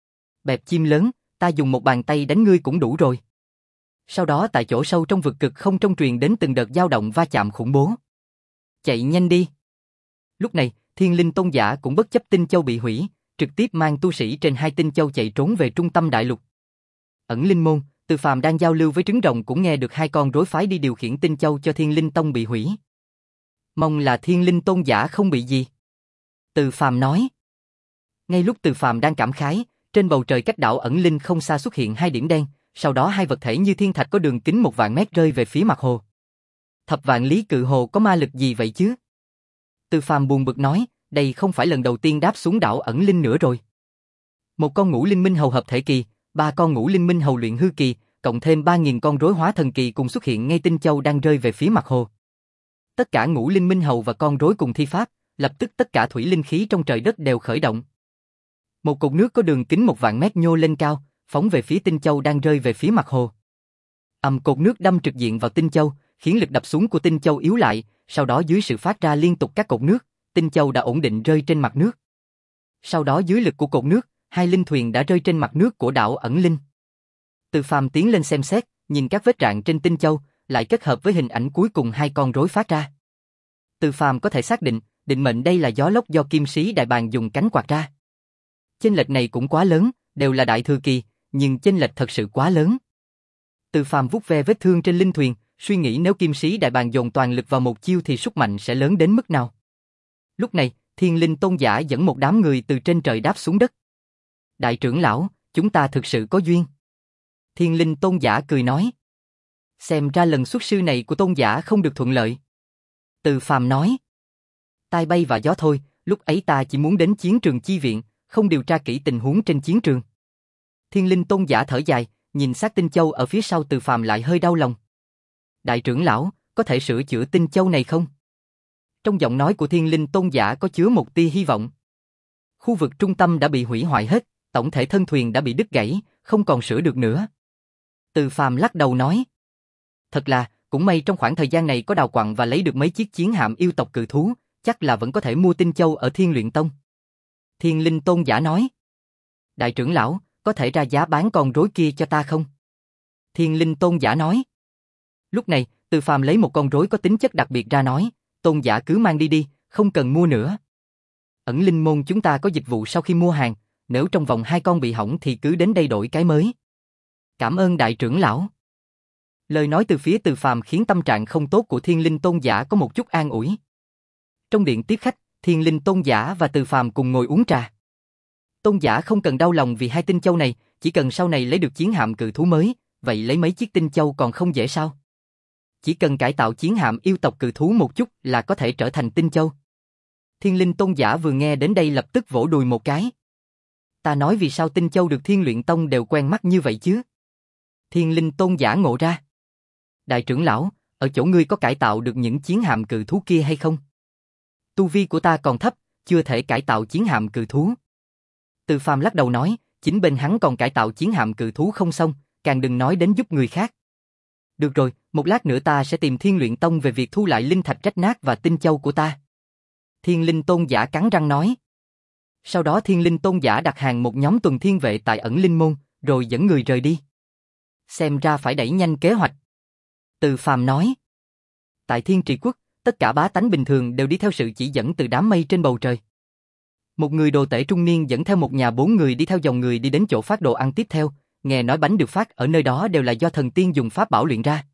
Bẹp chim lớn, ta dùng một bàn tay đánh ngươi cũng đủ rồi. Sau đó tại chỗ sâu trong vực cực không trung truyền đến từng đợt dao động va chạm khủng bố. Chạy nhanh đi. Lúc này, Thiên Linh Tôn giả cũng bất chấp tinh châu bị hủy, trực tiếp mang tu sĩ trên hai tinh châu chạy trốn về trung tâm đại lục. Ẩn linh môn, Từ Phàm đang giao lưu với trứng rồng cũng nghe được hai con rối phái đi điều khiển tinh châu cho Thiên Linh Tông bị hủy. Mong là Thiên Linh Tôn giả không bị gì. Từ Phàm nói. Ngay lúc Từ Phàm đang cảm khái, trên bầu trời cách đảo ẩn linh không xa xuất hiện hai điểm đen, sau đó hai vật thể như thiên thạch có đường kính một vạn mét rơi về phía mặt hồ. Thập vạn lý cự hồ có ma lực gì vậy chứ? Từ Phàm buồn bực nói, đây không phải lần đầu tiên đáp xuống đảo ẩn linh nữa rồi. Một con ngũ linh minh hầu hợp thể kỳ, ba con ngũ linh minh hầu luyện hư kỳ, cộng thêm ba nghìn con rối hóa thần kỳ cùng xuất hiện ngay tinh châu đang rơi về phía mặt hồ. Tất cả ngũ linh minh hầu và con rối cùng thi pháp, lập tức tất cả thủy linh khí trong trời đất đều khởi động. Một cột nước có đường kính một vạn mét nhô lên cao, phóng về phía tinh châu đang rơi về phía mặt hồ. Ầm, cột nước đâm trực diện vào tinh châu, khiến lực đập xuống của tinh châu yếu lại, sau đó dưới sự phát ra liên tục các cột nước, tinh châu đã ổn định rơi trên mặt nước. Sau đó dưới lực của cột nước, hai linh thuyền đã rơi trên mặt nước của đảo Ẩn Linh. Từ Phàm tiến lên xem xét, nhìn các vết rạn trên tinh châu, lại kết hợp với hình ảnh cuối cùng hai con rối phát ra. Từ Phàm có thể xác định, định mệnh đây là gió lốc do Kim Sĩ Đại Bàng dùng cánh quạt ra. Chênh lệch này cũng quá lớn, đều là đại thừa kỳ, nhưng chênh lệch thật sự quá lớn. Từ Phàm vuốt ve vết thương trên linh thuyền, suy nghĩ nếu Kim Sĩ Đại Bàng dồn toàn lực vào một chiêu thì sức mạnh sẽ lớn đến mức nào. Lúc này, Thiên Linh Tôn Giả dẫn một đám người từ trên trời đáp xuống đất. Đại trưởng lão, chúng ta thực sự có duyên. Thiên Linh Tôn Giả cười nói. Xem ra lần xuất sư này của Tôn Giả không được thuận lợi. Từ Phàm nói. Tai bay và gió thôi, lúc ấy ta chỉ muốn đến chiến trường chi viện, không điều tra kỹ tình huống trên chiến trường. Thiên Linh Tôn Giả thở dài, nhìn xác tinh châu ở phía sau Từ Phàm lại hơi đau lòng. Đại trưởng lão, có thể sửa chữa tinh châu này không? Trong giọng nói của Thiên Linh Tôn Giả có chứa một tia hy vọng. Khu vực trung tâm đã bị hủy hoại hết, tổng thể thân thuyền đã bị đứt gãy, không còn sửa được nữa. Từ Phàm lắc đầu nói. Thật là, cũng may trong khoảng thời gian này có đào quặng và lấy được mấy chiếc chiến hạm yêu tộc cự thú, chắc là vẫn có thể mua tinh châu ở Thiên Luyện Tông. Thiên Linh Tôn Giả nói. Đại trưởng lão, có thể ra giá bán con rối kia cho ta không? Thiên Linh Tôn Giả nói. Lúc này, Từ Phàm lấy một con rối có tính chất đặc biệt ra nói, Tôn Giả cứ mang đi đi, không cần mua nữa. Ẩn Linh môn chúng ta có dịch vụ sau khi mua hàng, nếu trong vòng hai con bị hỏng thì cứ đến đây đổi cái mới. Cảm ơn đại trưởng lão. Lời nói từ phía Từ Phàm khiến tâm trạng không tốt của Thiên Linh Tôn Giả có một chút an ủi. Trong điện tiếp khách, Thiên Linh Tôn Giả và Từ Phàm cùng ngồi uống trà. Tôn Giả không cần đau lòng vì hai tinh châu này, chỉ cần sau này lấy được chiến hạm cự thú mới, vậy lấy mấy chiếc tinh châu còn không dễ sao? Chỉ cần cải tạo chiến hạm yêu tộc cự thú một chút là có thể trở thành tinh châu. Thiên Linh Tôn Giả vừa nghe đến đây lập tức vỗ đùi một cái. Ta nói vì sao tinh châu được Thiên Luyện Tông đều quen mắt như vậy chứ? Thiên Linh Tôn Giả ngộ ra. Đại trưởng lão, ở chỗ ngươi có cải tạo được những chiến hạm cự thú kia hay không? Tu vi của ta còn thấp, chưa thể cải tạo chiến hạm cự thú. Từ Phàm lắc đầu nói, chính bên hắn còn cải tạo chiến hạm cự thú không xong, càng đừng nói đến giúp người khác. Được rồi, một lát nữa ta sẽ tìm Thiên Luyện Tông về việc thu lại linh thạch rách nát và tinh châu của ta. Thiên Linh Tôn Giả cắn răng nói. Sau đó Thiên Linh Tôn Giả đặt hàng một nhóm tuần thiên vệ tại Ẩn Linh môn, rồi dẫn người rời đi. Xem ra phải đẩy nhanh kế hoạch. Từ Phàm nói. Tại Thiên Trì Quốc, tất cả bá tánh bình thường đều đi theo sự chỉ dẫn từ đám mây trên bầu trời. Một người đồ tể trung niên dẫn theo một nhà bốn người đi theo dòng người đi đến chỗ phát đồ ăn tiếp theo, nghe nói bánh được phát ở nơi đó đều là do thần tiên dùng pháp bảo luyện ra.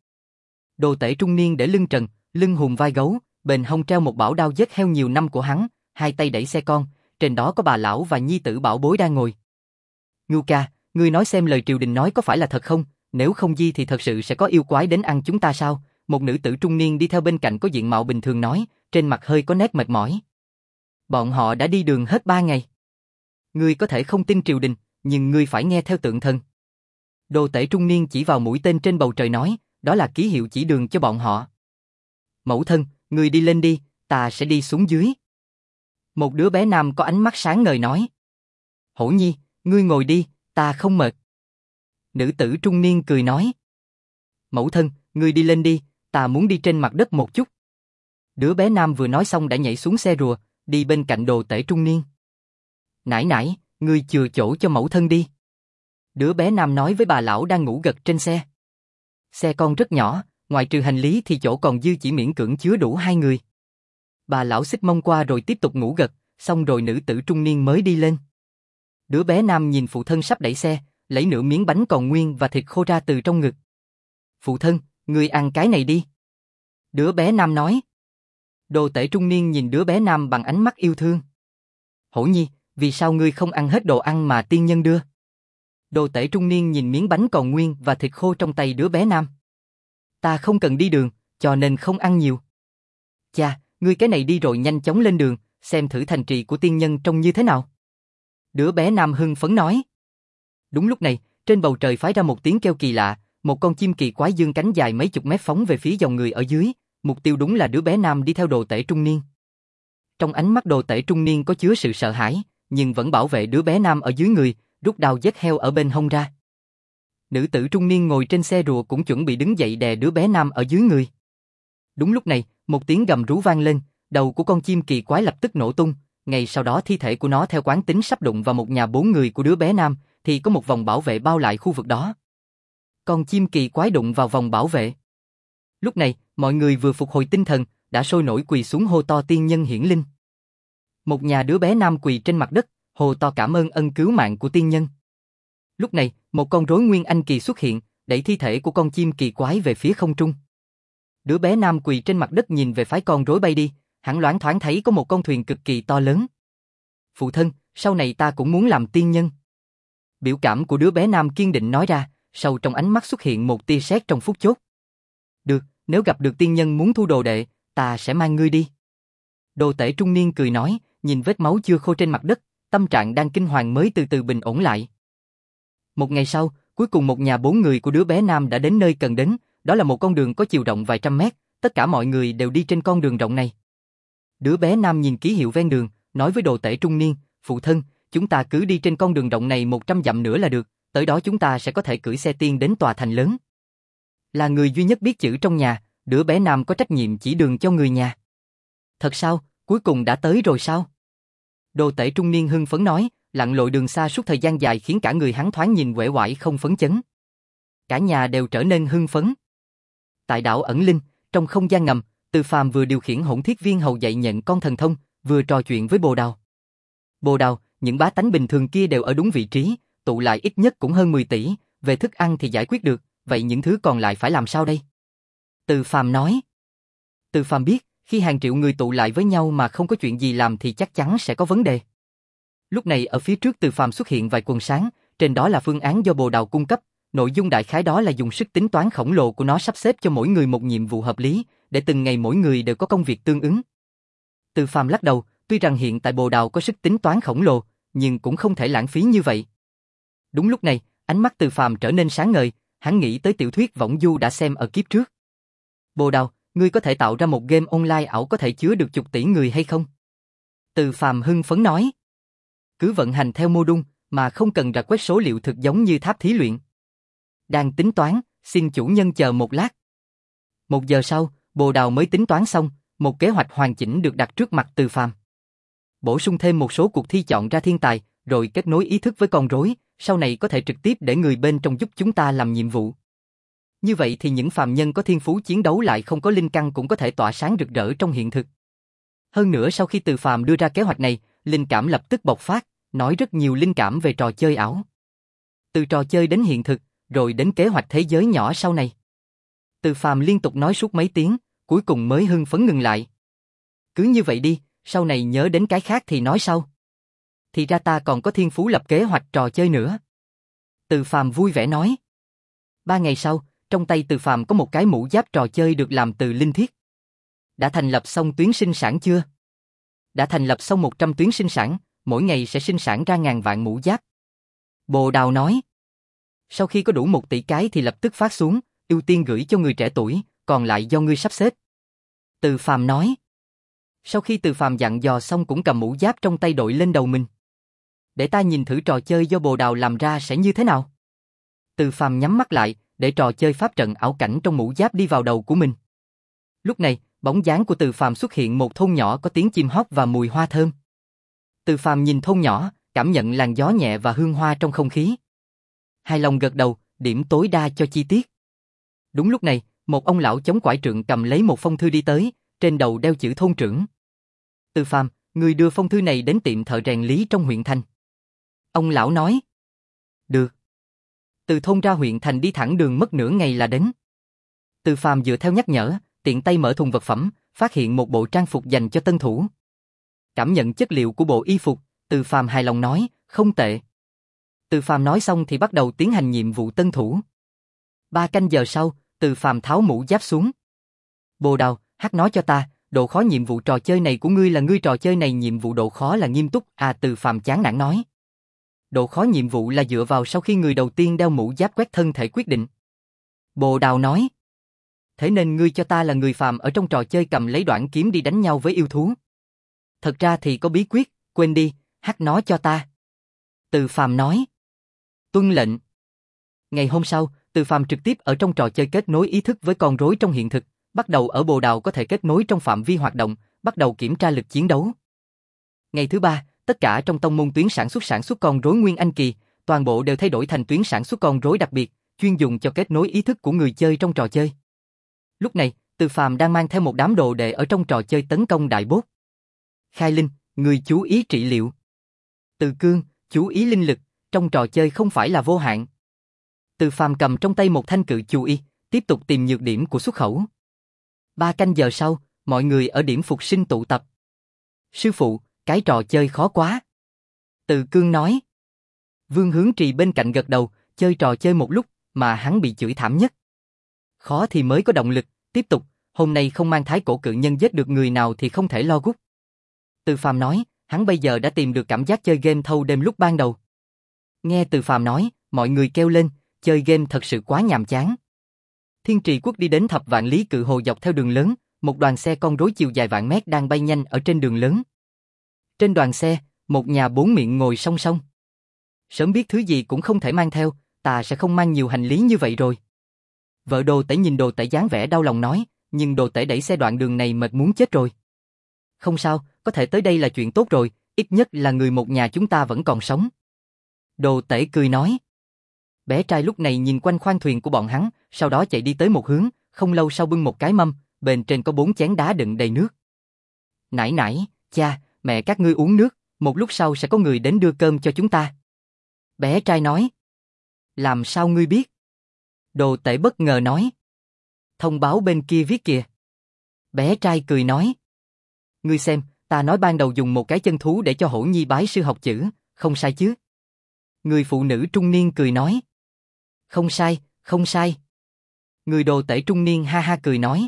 Đồ tể trung niên để lưng trần, lưng hùm vai gấu, bền hông treo một bảo đao giết heo nhiều năm của hắn, hai tay đẩy xe con, trên đó có bà lão và nhi tử bảo bối đang ngồi. Ngưu ca, ngươi nói xem lời triều đình nói có phải là thật không, nếu không di thì thật sự sẽ có yêu quái đến ăn chúng ta sao? Một nữ tử trung niên đi theo bên cạnh có diện mạo bình thường nói, trên mặt hơi có nét mệt mỏi. Bọn họ đã đi đường hết ba ngày. Ngươi có thể không tin triều đình, nhưng ngươi phải nghe theo tượng thần. Đồ tể trung niên chỉ vào mũi tên trên bầu trời nói, đó là ký hiệu chỉ đường cho bọn họ. Mẫu thân, ngươi đi lên đi, ta sẽ đi xuống dưới. Một đứa bé nam có ánh mắt sáng ngời nói. Hổ nhi, ngươi ngồi đi, ta không mệt. Nữ tử trung niên cười nói. Mẫu thân, ngươi đi lên đi, ta muốn đi trên mặt đất một chút. Đứa bé nam vừa nói xong đã nhảy xuống xe rùa, đi bên cạnh đồ tể trung niên. Nãi nãi, ngươi chừa chỗ cho mẫu thân đi. Đứa bé nam nói với bà lão đang ngủ gật trên xe. Xe con rất nhỏ, ngoài trừ hành lý thì chỗ còn dư chỉ miễn cưỡng chứa đủ hai người. Bà lão xích mông qua rồi tiếp tục ngủ gật, xong rồi nữ tử trung niên mới đi lên. Đứa bé nam nhìn phụ thân sắp đẩy xe, lấy nửa miếng bánh còn nguyên và thịt khô ra từ trong ngực. Phụ thân, ngươi ăn cái này đi. Đứa bé nam nói. Đồ tể trung niên nhìn đứa bé nam bằng ánh mắt yêu thương. Hổ nhi, vì sao ngươi không ăn hết đồ ăn mà tiên nhân đưa? Đồ tể trung niên nhìn miếng bánh còn nguyên và thịt khô trong tay đứa bé nam. Ta không cần đi đường, cho nên không ăn nhiều. Cha, ngươi cái này đi rồi nhanh chóng lên đường, xem thử thành trì của tiên nhân trông như thế nào. Đứa bé nam hưng phấn nói. Đúng lúc này, trên bầu trời phái ra một tiếng kêu kỳ lạ, một con chim kỳ quái dương cánh dài mấy chục mét phóng về phía dòng người ở dưới, mục tiêu đúng là đứa bé nam đi theo đồ tể trung niên. Trong ánh mắt đồ tể trung niên có chứa sự sợ hãi, nhưng vẫn bảo vệ đứa bé nam ở dưới người, rút đao giết heo ở bên hông ra. Nữ tử trung niên ngồi trên xe rùa cũng chuẩn bị đứng dậy đè đứa bé nam ở dưới người. Đúng lúc này, một tiếng gầm rú vang lên, Đầu của con chim kỳ quái lập tức nổ tung, ngay sau đó thi thể của nó theo quán tính sắp đụng vào một nhà bốn người của đứa bé nam, thì có một vòng bảo vệ bao lại khu vực đó. Con chim kỳ quái đụng vào vòng bảo vệ. Lúc này, mọi người vừa phục hồi tinh thần, đã sôi nổi quỳ xuống hô to tiên nhân hiển linh. Một nhà đứa bé nam quỳ trên mặt đất, hô to cảm ơn ân cứu mạng của tiên nhân. Lúc này, một con rối nguyên anh kỳ xuất hiện, đẩy thi thể của con chim kỳ quái về phía không trung. Đứa bé nam quỳ trên mặt đất nhìn về phái con rối bay đi, hắn loáng thoáng thấy có một con thuyền cực kỳ to lớn. Phụ thân, sau này ta cũng muốn làm tiên nhân. Biểu cảm của đứa bé nam kiên định nói ra, sâu trong ánh mắt xuất hiện một tia sét trong phút chốc. Được, nếu gặp được tiên nhân muốn thu đồ đệ, ta sẽ mang ngươi đi. Đồ tể trung niên cười nói, nhìn vết máu chưa khô trên mặt đất, tâm trạng đang kinh hoàng mới từ từ bình ổn lại. Một ngày sau, cuối cùng một nhà bốn người của đứa bé nam đã đến nơi cần đến, đó là một con đường có chiều rộng vài trăm mét, tất cả mọi người đều đi trên con đường rộng này. Đứa bé nam nhìn ký hiệu ven đường, nói với đồ tể trung niên, phụ thân, chúng ta cứ đi trên con đường rộng này một trăm dặm nữa là được, tới đó chúng ta sẽ có thể cưỡi xe tiên đến tòa thành lớn. Là người duy nhất biết chữ trong nhà, đứa bé nam có trách nhiệm chỉ đường cho người nhà. Thật sao, cuối cùng đã tới rồi sao? Đồ tể trung niên hưng phấn nói, lặn lội đường xa suốt thời gian dài khiến cả người hắn thoáng nhìn uể oải không phấn chấn. Cả nhà đều trở nên hưng phấn. Tại đảo ẩn linh, trong không gian ngầm, Từ Phàm vừa điều khiển hỗn thiết viên hầu dạy nhận con thần thông, vừa trò chuyện với Bồ Đào. Bồ Đào, những bá tánh bình thường kia đều ở đúng vị trí, tụ lại ít nhất cũng hơn mười tỷ, về thức ăn thì giải quyết được, vậy những thứ còn lại phải làm sao đây? Từ Phàm nói. Từ Phàm biết, khi hàng triệu người tụ lại với nhau mà không có chuyện gì làm thì chắc chắn sẽ có vấn đề. Lúc này ở phía trước Từ Phàm xuất hiện vài quần sáng, trên đó là phương án do Bồ Đào cung cấp, nội dung đại khái đó là dùng sức tính toán khổng lồ của nó sắp xếp cho mỗi người một nhiệm vụ hợp lý, để từng ngày mỗi người đều có công việc tương ứng. Từ Phàm lắc đầu, tuy rằng hiện tại Bồ Đào có sức tính toán khổng lồ, nhưng cũng không thể lãng phí như vậy. Đúng lúc này, ánh mắt Từ Phàm trở nên sáng ngời, hắn nghĩ tới tiểu thuyết võng du đã xem ở kiếp trước. Bồ Đào, ngươi có thể tạo ra một game online ảo có thể chứa được chục tỷ người hay không? Từ Phàm hưng phấn nói. Cứ vận hành theo mô đun, mà không cần rà quét số liệu thực giống như tháp thí luyện. Đang tính toán, xin chủ nhân chờ một lát. Một giờ sau, Bồ Đào mới tính toán xong, một kế hoạch hoàn chỉnh được đặt trước mặt Từ Phàm. Bổ sung thêm một số cuộc thi chọn ra thiên tài, rồi kết nối ý thức với con rối, sau này có thể trực tiếp để người bên trong giúp chúng ta làm nhiệm vụ. Như vậy thì những phàm nhân có thiên phú chiến đấu lại không có linh căn cũng có thể tỏa sáng rực rỡ trong hiện thực. Hơn nữa sau khi Từ Phàm đưa ra kế hoạch này, linh cảm lập tức bộc phát, nói rất nhiều linh cảm về trò chơi ảo. Từ trò chơi đến hiện thực, rồi đến kế hoạch thế giới nhỏ sau này. Từ Phàm liên tục nói suốt mấy tiếng, cuối cùng mới hưng phấn ngừng lại. Cứ như vậy đi, sau này nhớ đến cái khác thì nói sau. Thì ra ta còn có thiên phú lập kế hoạch trò chơi nữa. Từ Phàm vui vẻ nói. Ba ngày sau, trong tay Từ Phàm có một cái mũ giáp trò chơi được làm từ linh thiết. Đã thành lập xong tuyến sinh sản chưa? Đã thành lập xong một trăm tuyến sinh sản, mỗi ngày sẽ sinh sản ra ngàn vạn mũ giáp. Bồ Đào nói. Sau khi có đủ một tỷ cái thì lập tức phát xuống, ưu tiên gửi cho người trẻ tuổi, còn lại do ngươi sắp xếp. Từ Phàm nói. Sau khi Từ Phàm dặn dò xong cũng cầm mũ giáp trong tay đội lên đầu mình. Để ta nhìn thử trò chơi do Bồ Đào làm ra sẽ như thế nào. Từ Phàm nhắm mắt lại, để trò chơi pháp trận ảo cảnh trong mũ giáp đi vào đầu của mình. Lúc này, bóng dáng của Từ Phàm xuất hiện một thôn nhỏ có tiếng chim hót và mùi hoa thơm. Từ Phàm nhìn thôn nhỏ, cảm nhận làn gió nhẹ và hương hoa trong không khí. Hài lòng gật đầu, điểm tối đa cho chi tiết. Đúng lúc này, một ông lão chống quải trượng cầm lấy một phong thư đi tới, trên đầu đeo chữ thôn trưởng. Từ Phàm, người đưa phong thư này đến tiệm thợ rèn Lý trong huyện thành. Ông lão nói. Được. Từ thôn ra huyện thành đi thẳng đường mất nửa ngày là đến. Từ Phàm dựa theo nhắc nhở, tiện tay mở thùng vật phẩm, phát hiện một bộ trang phục dành cho tân thủ. Cảm nhận chất liệu của bộ y phục, Từ Phàm hài lòng nói, không tệ. Từ Phàm nói xong thì bắt đầu tiến hành nhiệm vụ tân thủ. Ba canh giờ sau, Từ Phàm tháo mũ giáp xuống. Bồ Đào, hắc nói cho ta, độ khó nhiệm vụ trò chơi này của ngươi là ngươi trò chơi này nhiệm vụ độ khó là nghiêm túc, à Từ Phàm chán nản nói. Độ khó nhiệm vụ là dựa vào sau khi người đầu tiên đeo mũ giáp quét thân thể quyết định. Bồ Đào nói. Thế nên ngươi cho ta là người phàm ở trong trò chơi cầm lấy đoạn kiếm đi đánh nhau với yêu thú. Thật ra thì có bí quyết, quên đi, hắc nó cho ta. Từ Phàm nói. Tuân lệnh. Ngày hôm sau, Từ Phàm trực tiếp ở trong trò chơi kết nối ý thức với con rối trong hiện thực, bắt đầu ở Bồ Đào có thể kết nối trong phạm vi hoạt động, bắt đầu kiểm tra lực chiến đấu. Ngày thứ ba, tất cả trong tông môn tuyến sản xuất sản xuất con rối Nguyên Anh Kỳ, toàn bộ đều thay đổi thành tuyến sản xuất con rối đặc biệt, chuyên dùng cho kết nối ý thức của người chơi trong trò chơi. Lúc này, Từ Phàm đang mang theo một đám đồ đệ ở trong trò chơi tấn công đại boss. Khai Linh, người chú ý trị liệu. Từ Cương, chú ý linh lực, trong trò chơi không phải là vô hạn. Từ Phàm cầm trong tay một thanh cự chú y, tiếp tục tìm nhược điểm của xuất khẩu. Ba canh giờ sau, mọi người ở điểm phục sinh tụ tập. Sư phụ, cái trò chơi khó quá. Từ Cương nói. Vương Hướng Trì bên cạnh gật đầu, chơi trò chơi một lúc, mà hắn bị chửi thảm nhất. Khó thì mới có động lực, tiếp tục, hôm nay không mang thái cổ cự nhân giết được người nào thì không thể lo gút. Từ Phàm nói, hắn bây giờ đã tìm được cảm giác chơi game thâu đêm lúc ban đầu. Nghe Từ Phàm nói, mọi người kêu lên, chơi game thật sự quá nhàm chán. Thiên Trì Quốc đi đến Thập Vạn Lý Cự Hồ dọc theo đường lớn, một đoàn xe con rối chiều dài vạn mét đang bay nhanh ở trên đường lớn. Trên đoàn xe, một nhà bốn miệng ngồi song song. Sớm biết thứ gì cũng không thể mang theo, ta sẽ không mang nhiều hành lý như vậy rồi. Vợ Đồ Tể nhìn Đồ Tể dáng vẻ đau lòng nói, nhưng Đồ Tể đẩy xe đoạn đường này mệt muốn chết rồi. Không sao, có thể tới đây là chuyện tốt rồi, ít nhất là người một nhà chúng ta vẫn còn sống. Đồ Tể cười nói. Bé trai lúc này nhìn quanh khoang thuyền của bọn hắn, sau đó chạy đi tới một hướng, không lâu sau bưng một cái mâm, bên trên có bốn chén đá đựng đầy nước. Nãy nãy, cha, mẹ các ngươi uống nước, một lúc sau sẽ có người đến đưa cơm cho chúng ta. Bé trai nói. Làm sao ngươi biết? Đồ Tể bất ngờ nói. Thông báo bên kia viết kìa. Bé trai cười nói. Ngươi xem, ta nói ban đầu dùng một cái chân thú để cho Hổ Nhi bái sư học chữ, không sai chứ? Người phụ nữ trung niên cười nói. Không sai, không sai. Người Đồ Tể trung niên ha ha cười nói.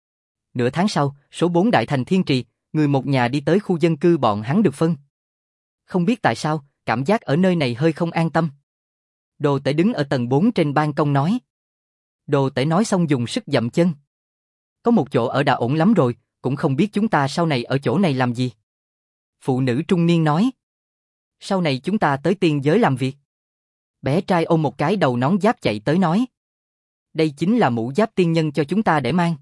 Nửa tháng sau, số bốn đại thành Thiên Trì, người một nhà đi tới khu dân cư bọn hắn được phân. Không biết tại sao, cảm giác ở nơi này hơi không an tâm. Đồ Tể đứng ở tầng bốn trên ban công nói. Đồ Tể nói xong dùng sức dậm chân. Có một chỗ ở đã ổn lắm rồi, cũng không biết chúng ta sau này ở chỗ này làm gì. Phụ nữ trung niên nói. Sau này chúng ta tới tiên giới làm việc. Bé trai ôm một cái đầu nón giáp chạy tới nói. Đây chính là mũ giáp tiên nhân cho chúng ta để mang.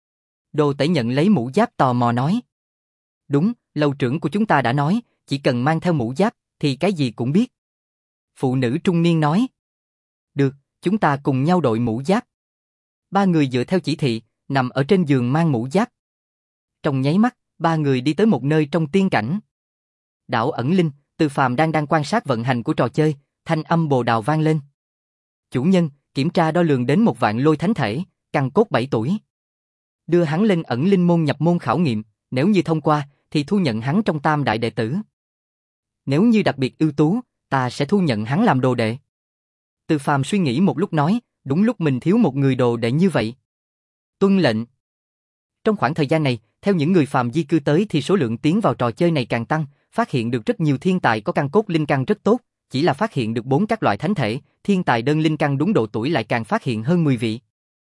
Đồ Tể nhận lấy mũ giáp tò mò nói. Đúng, lâu trưởng của chúng ta đã nói, chỉ cần mang theo mũ giáp, thì cái gì cũng biết. Phụ nữ trung niên nói. Được, chúng ta cùng nhau đội mũ giáp. Ba người dựa theo chỉ thị, nằm ở trên giường mang mũ giáp. Trong nháy mắt, ba người đi tới một nơi trong tiên cảnh. Đảo Ẩn Linh, Từ Phàm đang đang quan sát vận hành của trò chơi, thanh âm bồ đào vang lên. Chủ nhân, kiểm tra đo lường đến một vạn lôi thánh thể, căn cốt bảy tuổi. Đưa hắn lên Ẩn Linh môn nhập môn khảo nghiệm, nếu như thông qua, thì thu nhận hắn trong tam đại đệ tử. Nếu như đặc biệt ưu tú, ta sẽ thu nhận hắn làm đồ đệ. Từ Phàm suy nghĩ một lúc nói, đúng lúc mình thiếu một người đồ đệ như vậy. Tuân lệnh. Trong khoảng thời gian này, theo những người phàm di cư tới thì số lượng tiến vào trò chơi này càng tăng, phát hiện được rất nhiều thiên tài có căn cốt linh căn rất tốt, chỉ là phát hiện được bốn các loại thánh thể, thiên tài đơn linh căn đúng độ tuổi lại càng phát hiện hơn mười vị.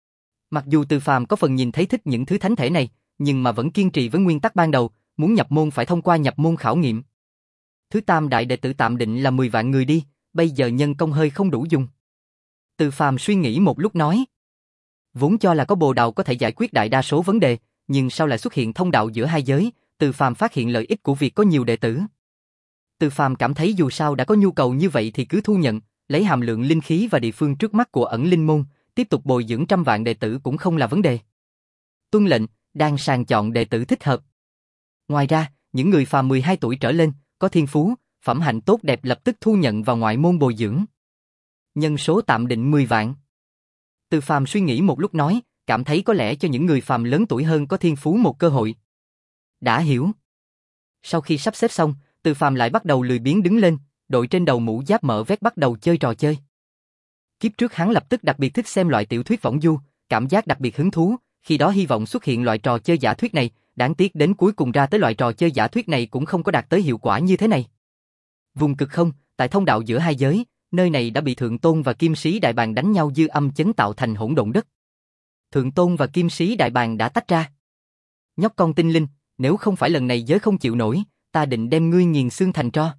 Mặc dù Từ Phàm có phần nhìn thấy thích những thứ thánh thể này, nhưng mà vẫn kiên trì với nguyên tắc ban đầu, muốn nhập môn phải thông qua nhập môn khảo nghiệm. Thứ tam đại đệ tử tạm định là mười vạn người đi, bây giờ nhân công hơi không đủ dùng. Từ Phàm suy nghĩ một lúc nói. Vốn cho là có bồ đạo có thể giải quyết đại đa số vấn đề, nhưng sau lại xuất hiện thông đạo giữa hai giới, Từ Phàm phát hiện lợi ích của việc có nhiều đệ tử. Từ Phàm cảm thấy dù sao đã có nhu cầu như vậy thì cứ thu nhận, lấy hàm lượng linh khí và địa phương trước mắt của Ẩn Linh môn, tiếp tục bồi dưỡng trăm vạn đệ tử cũng không là vấn đề. Tuân lệnh, đang sàng chọn đệ tử thích hợp. Ngoài ra, những người phàm mười hai tuổi trở lên, có thiên phú, phẩm hạnh tốt đẹp lập tức thu nhận vào ngoại môn bồi dưỡng. Nhân số tạm định mười vạn. Từ Phàm suy nghĩ một lúc nói, cảm thấy có lẽ cho những người phàm lớn tuổi hơn có thiên phú một cơ hội. Đã hiểu. Sau khi sắp xếp xong, Từ Phàm lại bắt đầu lười biếng đứng lên, đội trên đầu mũ giáp mở vét bắt đầu chơi trò chơi. Kiếp trước hắn lập tức đặc biệt thích xem loại tiểu thuyết võng du, cảm giác đặc biệt hứng thú, khi đó hy vọng xuất hiện loại trò chơi giả thuyết này, đáng tiếc đến cuối cùng ra tới loại trò chơi giả thuyết này cũng không có đạt tới hiệu quả như thế này. Vùng cực không, tại thông đạo giữa hai giới, nơi này đã bị Thượng Tôn và Kim Sĩ Đại Bàng đánh nhau dư âm chấn tạo thành hỗn độn đất. Thượng Tôn và Kim Sĩ Đại Bàng đã tách ra. Nhóc con tinh linh, nếu không phải lần này giới không chịu nổi, ta định đem ngươi nghiền xương thành tro.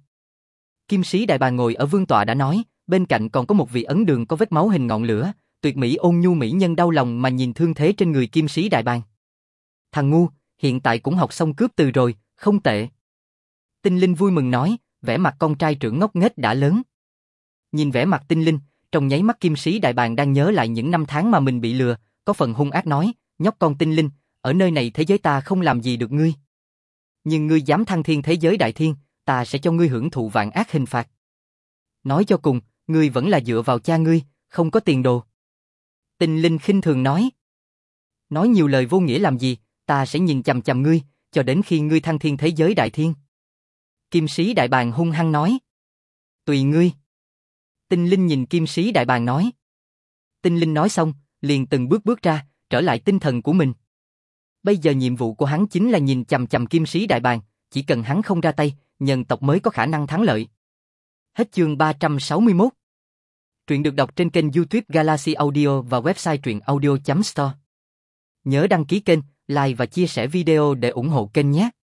Kim Sĩ Đại Bàng ngồi ở vương tọa đã nói, bên cạnh còn có một vị ấn đường có vết máu hình ngọn lửa, tuyệt mỹ ôn nhu mỹ nhân đau lòng mà nhìn thương thế trên người Kim Sĩ Đại Bàng. Thằng ngu, hiện tại cũng học xong cướp từ rồi, không tệ. Tinh Linh vui mừng nói, vẻ mặt con trai trưởng ngốc nghếch đã lớn. Nhìn vẻ mặt Tinh Linh, trong nháy mắt Kim Sĩ Đại Bàng đang nhớ lại những năm tháng mà mình bị lừa, có phần hung ác nói, nhóc con Tinh Linh, ở nơi này thế giới ta không làm gì được ngươi. Nhưng ngươi dám thăng thiên thế giới đại thiên, ta sẽ cho ngươi hưởng thụ vạn ác hình phạt. Nói cho cùng, ngươi vẫn là dựa vào cha ngươi, không có tiền đồ. Tinh Linh khinh thường nói. Nói nhiều lời vô nghĩa làm gì, ta sẽ nhìn chằm chằm ngươi, cho đến khi ngươi thăng thiên thế giới đại thiên. Kim Sĩ Đại Bàng hung hăng nói. Tùy ngươi. Tinh Linh nhìn Kim Sĩ Đại Bàng nói. Tinh Linh nói xong, liền từng bước bước ra, trở lại tinh thần của mình. Bây giờ nhiệm vụ của hắn chính là nhìn chằm chằm Kim Sĩ Đại Bàng, chỉ cần hắn không ra tay, nhân tộc mới có khả năng thắng lợi. Hết chương ba trăm sáu mươi mốt. Truyện được đọc trên kênh YouTube Galaxy Audio và website truyện audio chấm store. Nhớ đăng ký kênh, like và chia sẻ video để ủng hộ kênh nhé.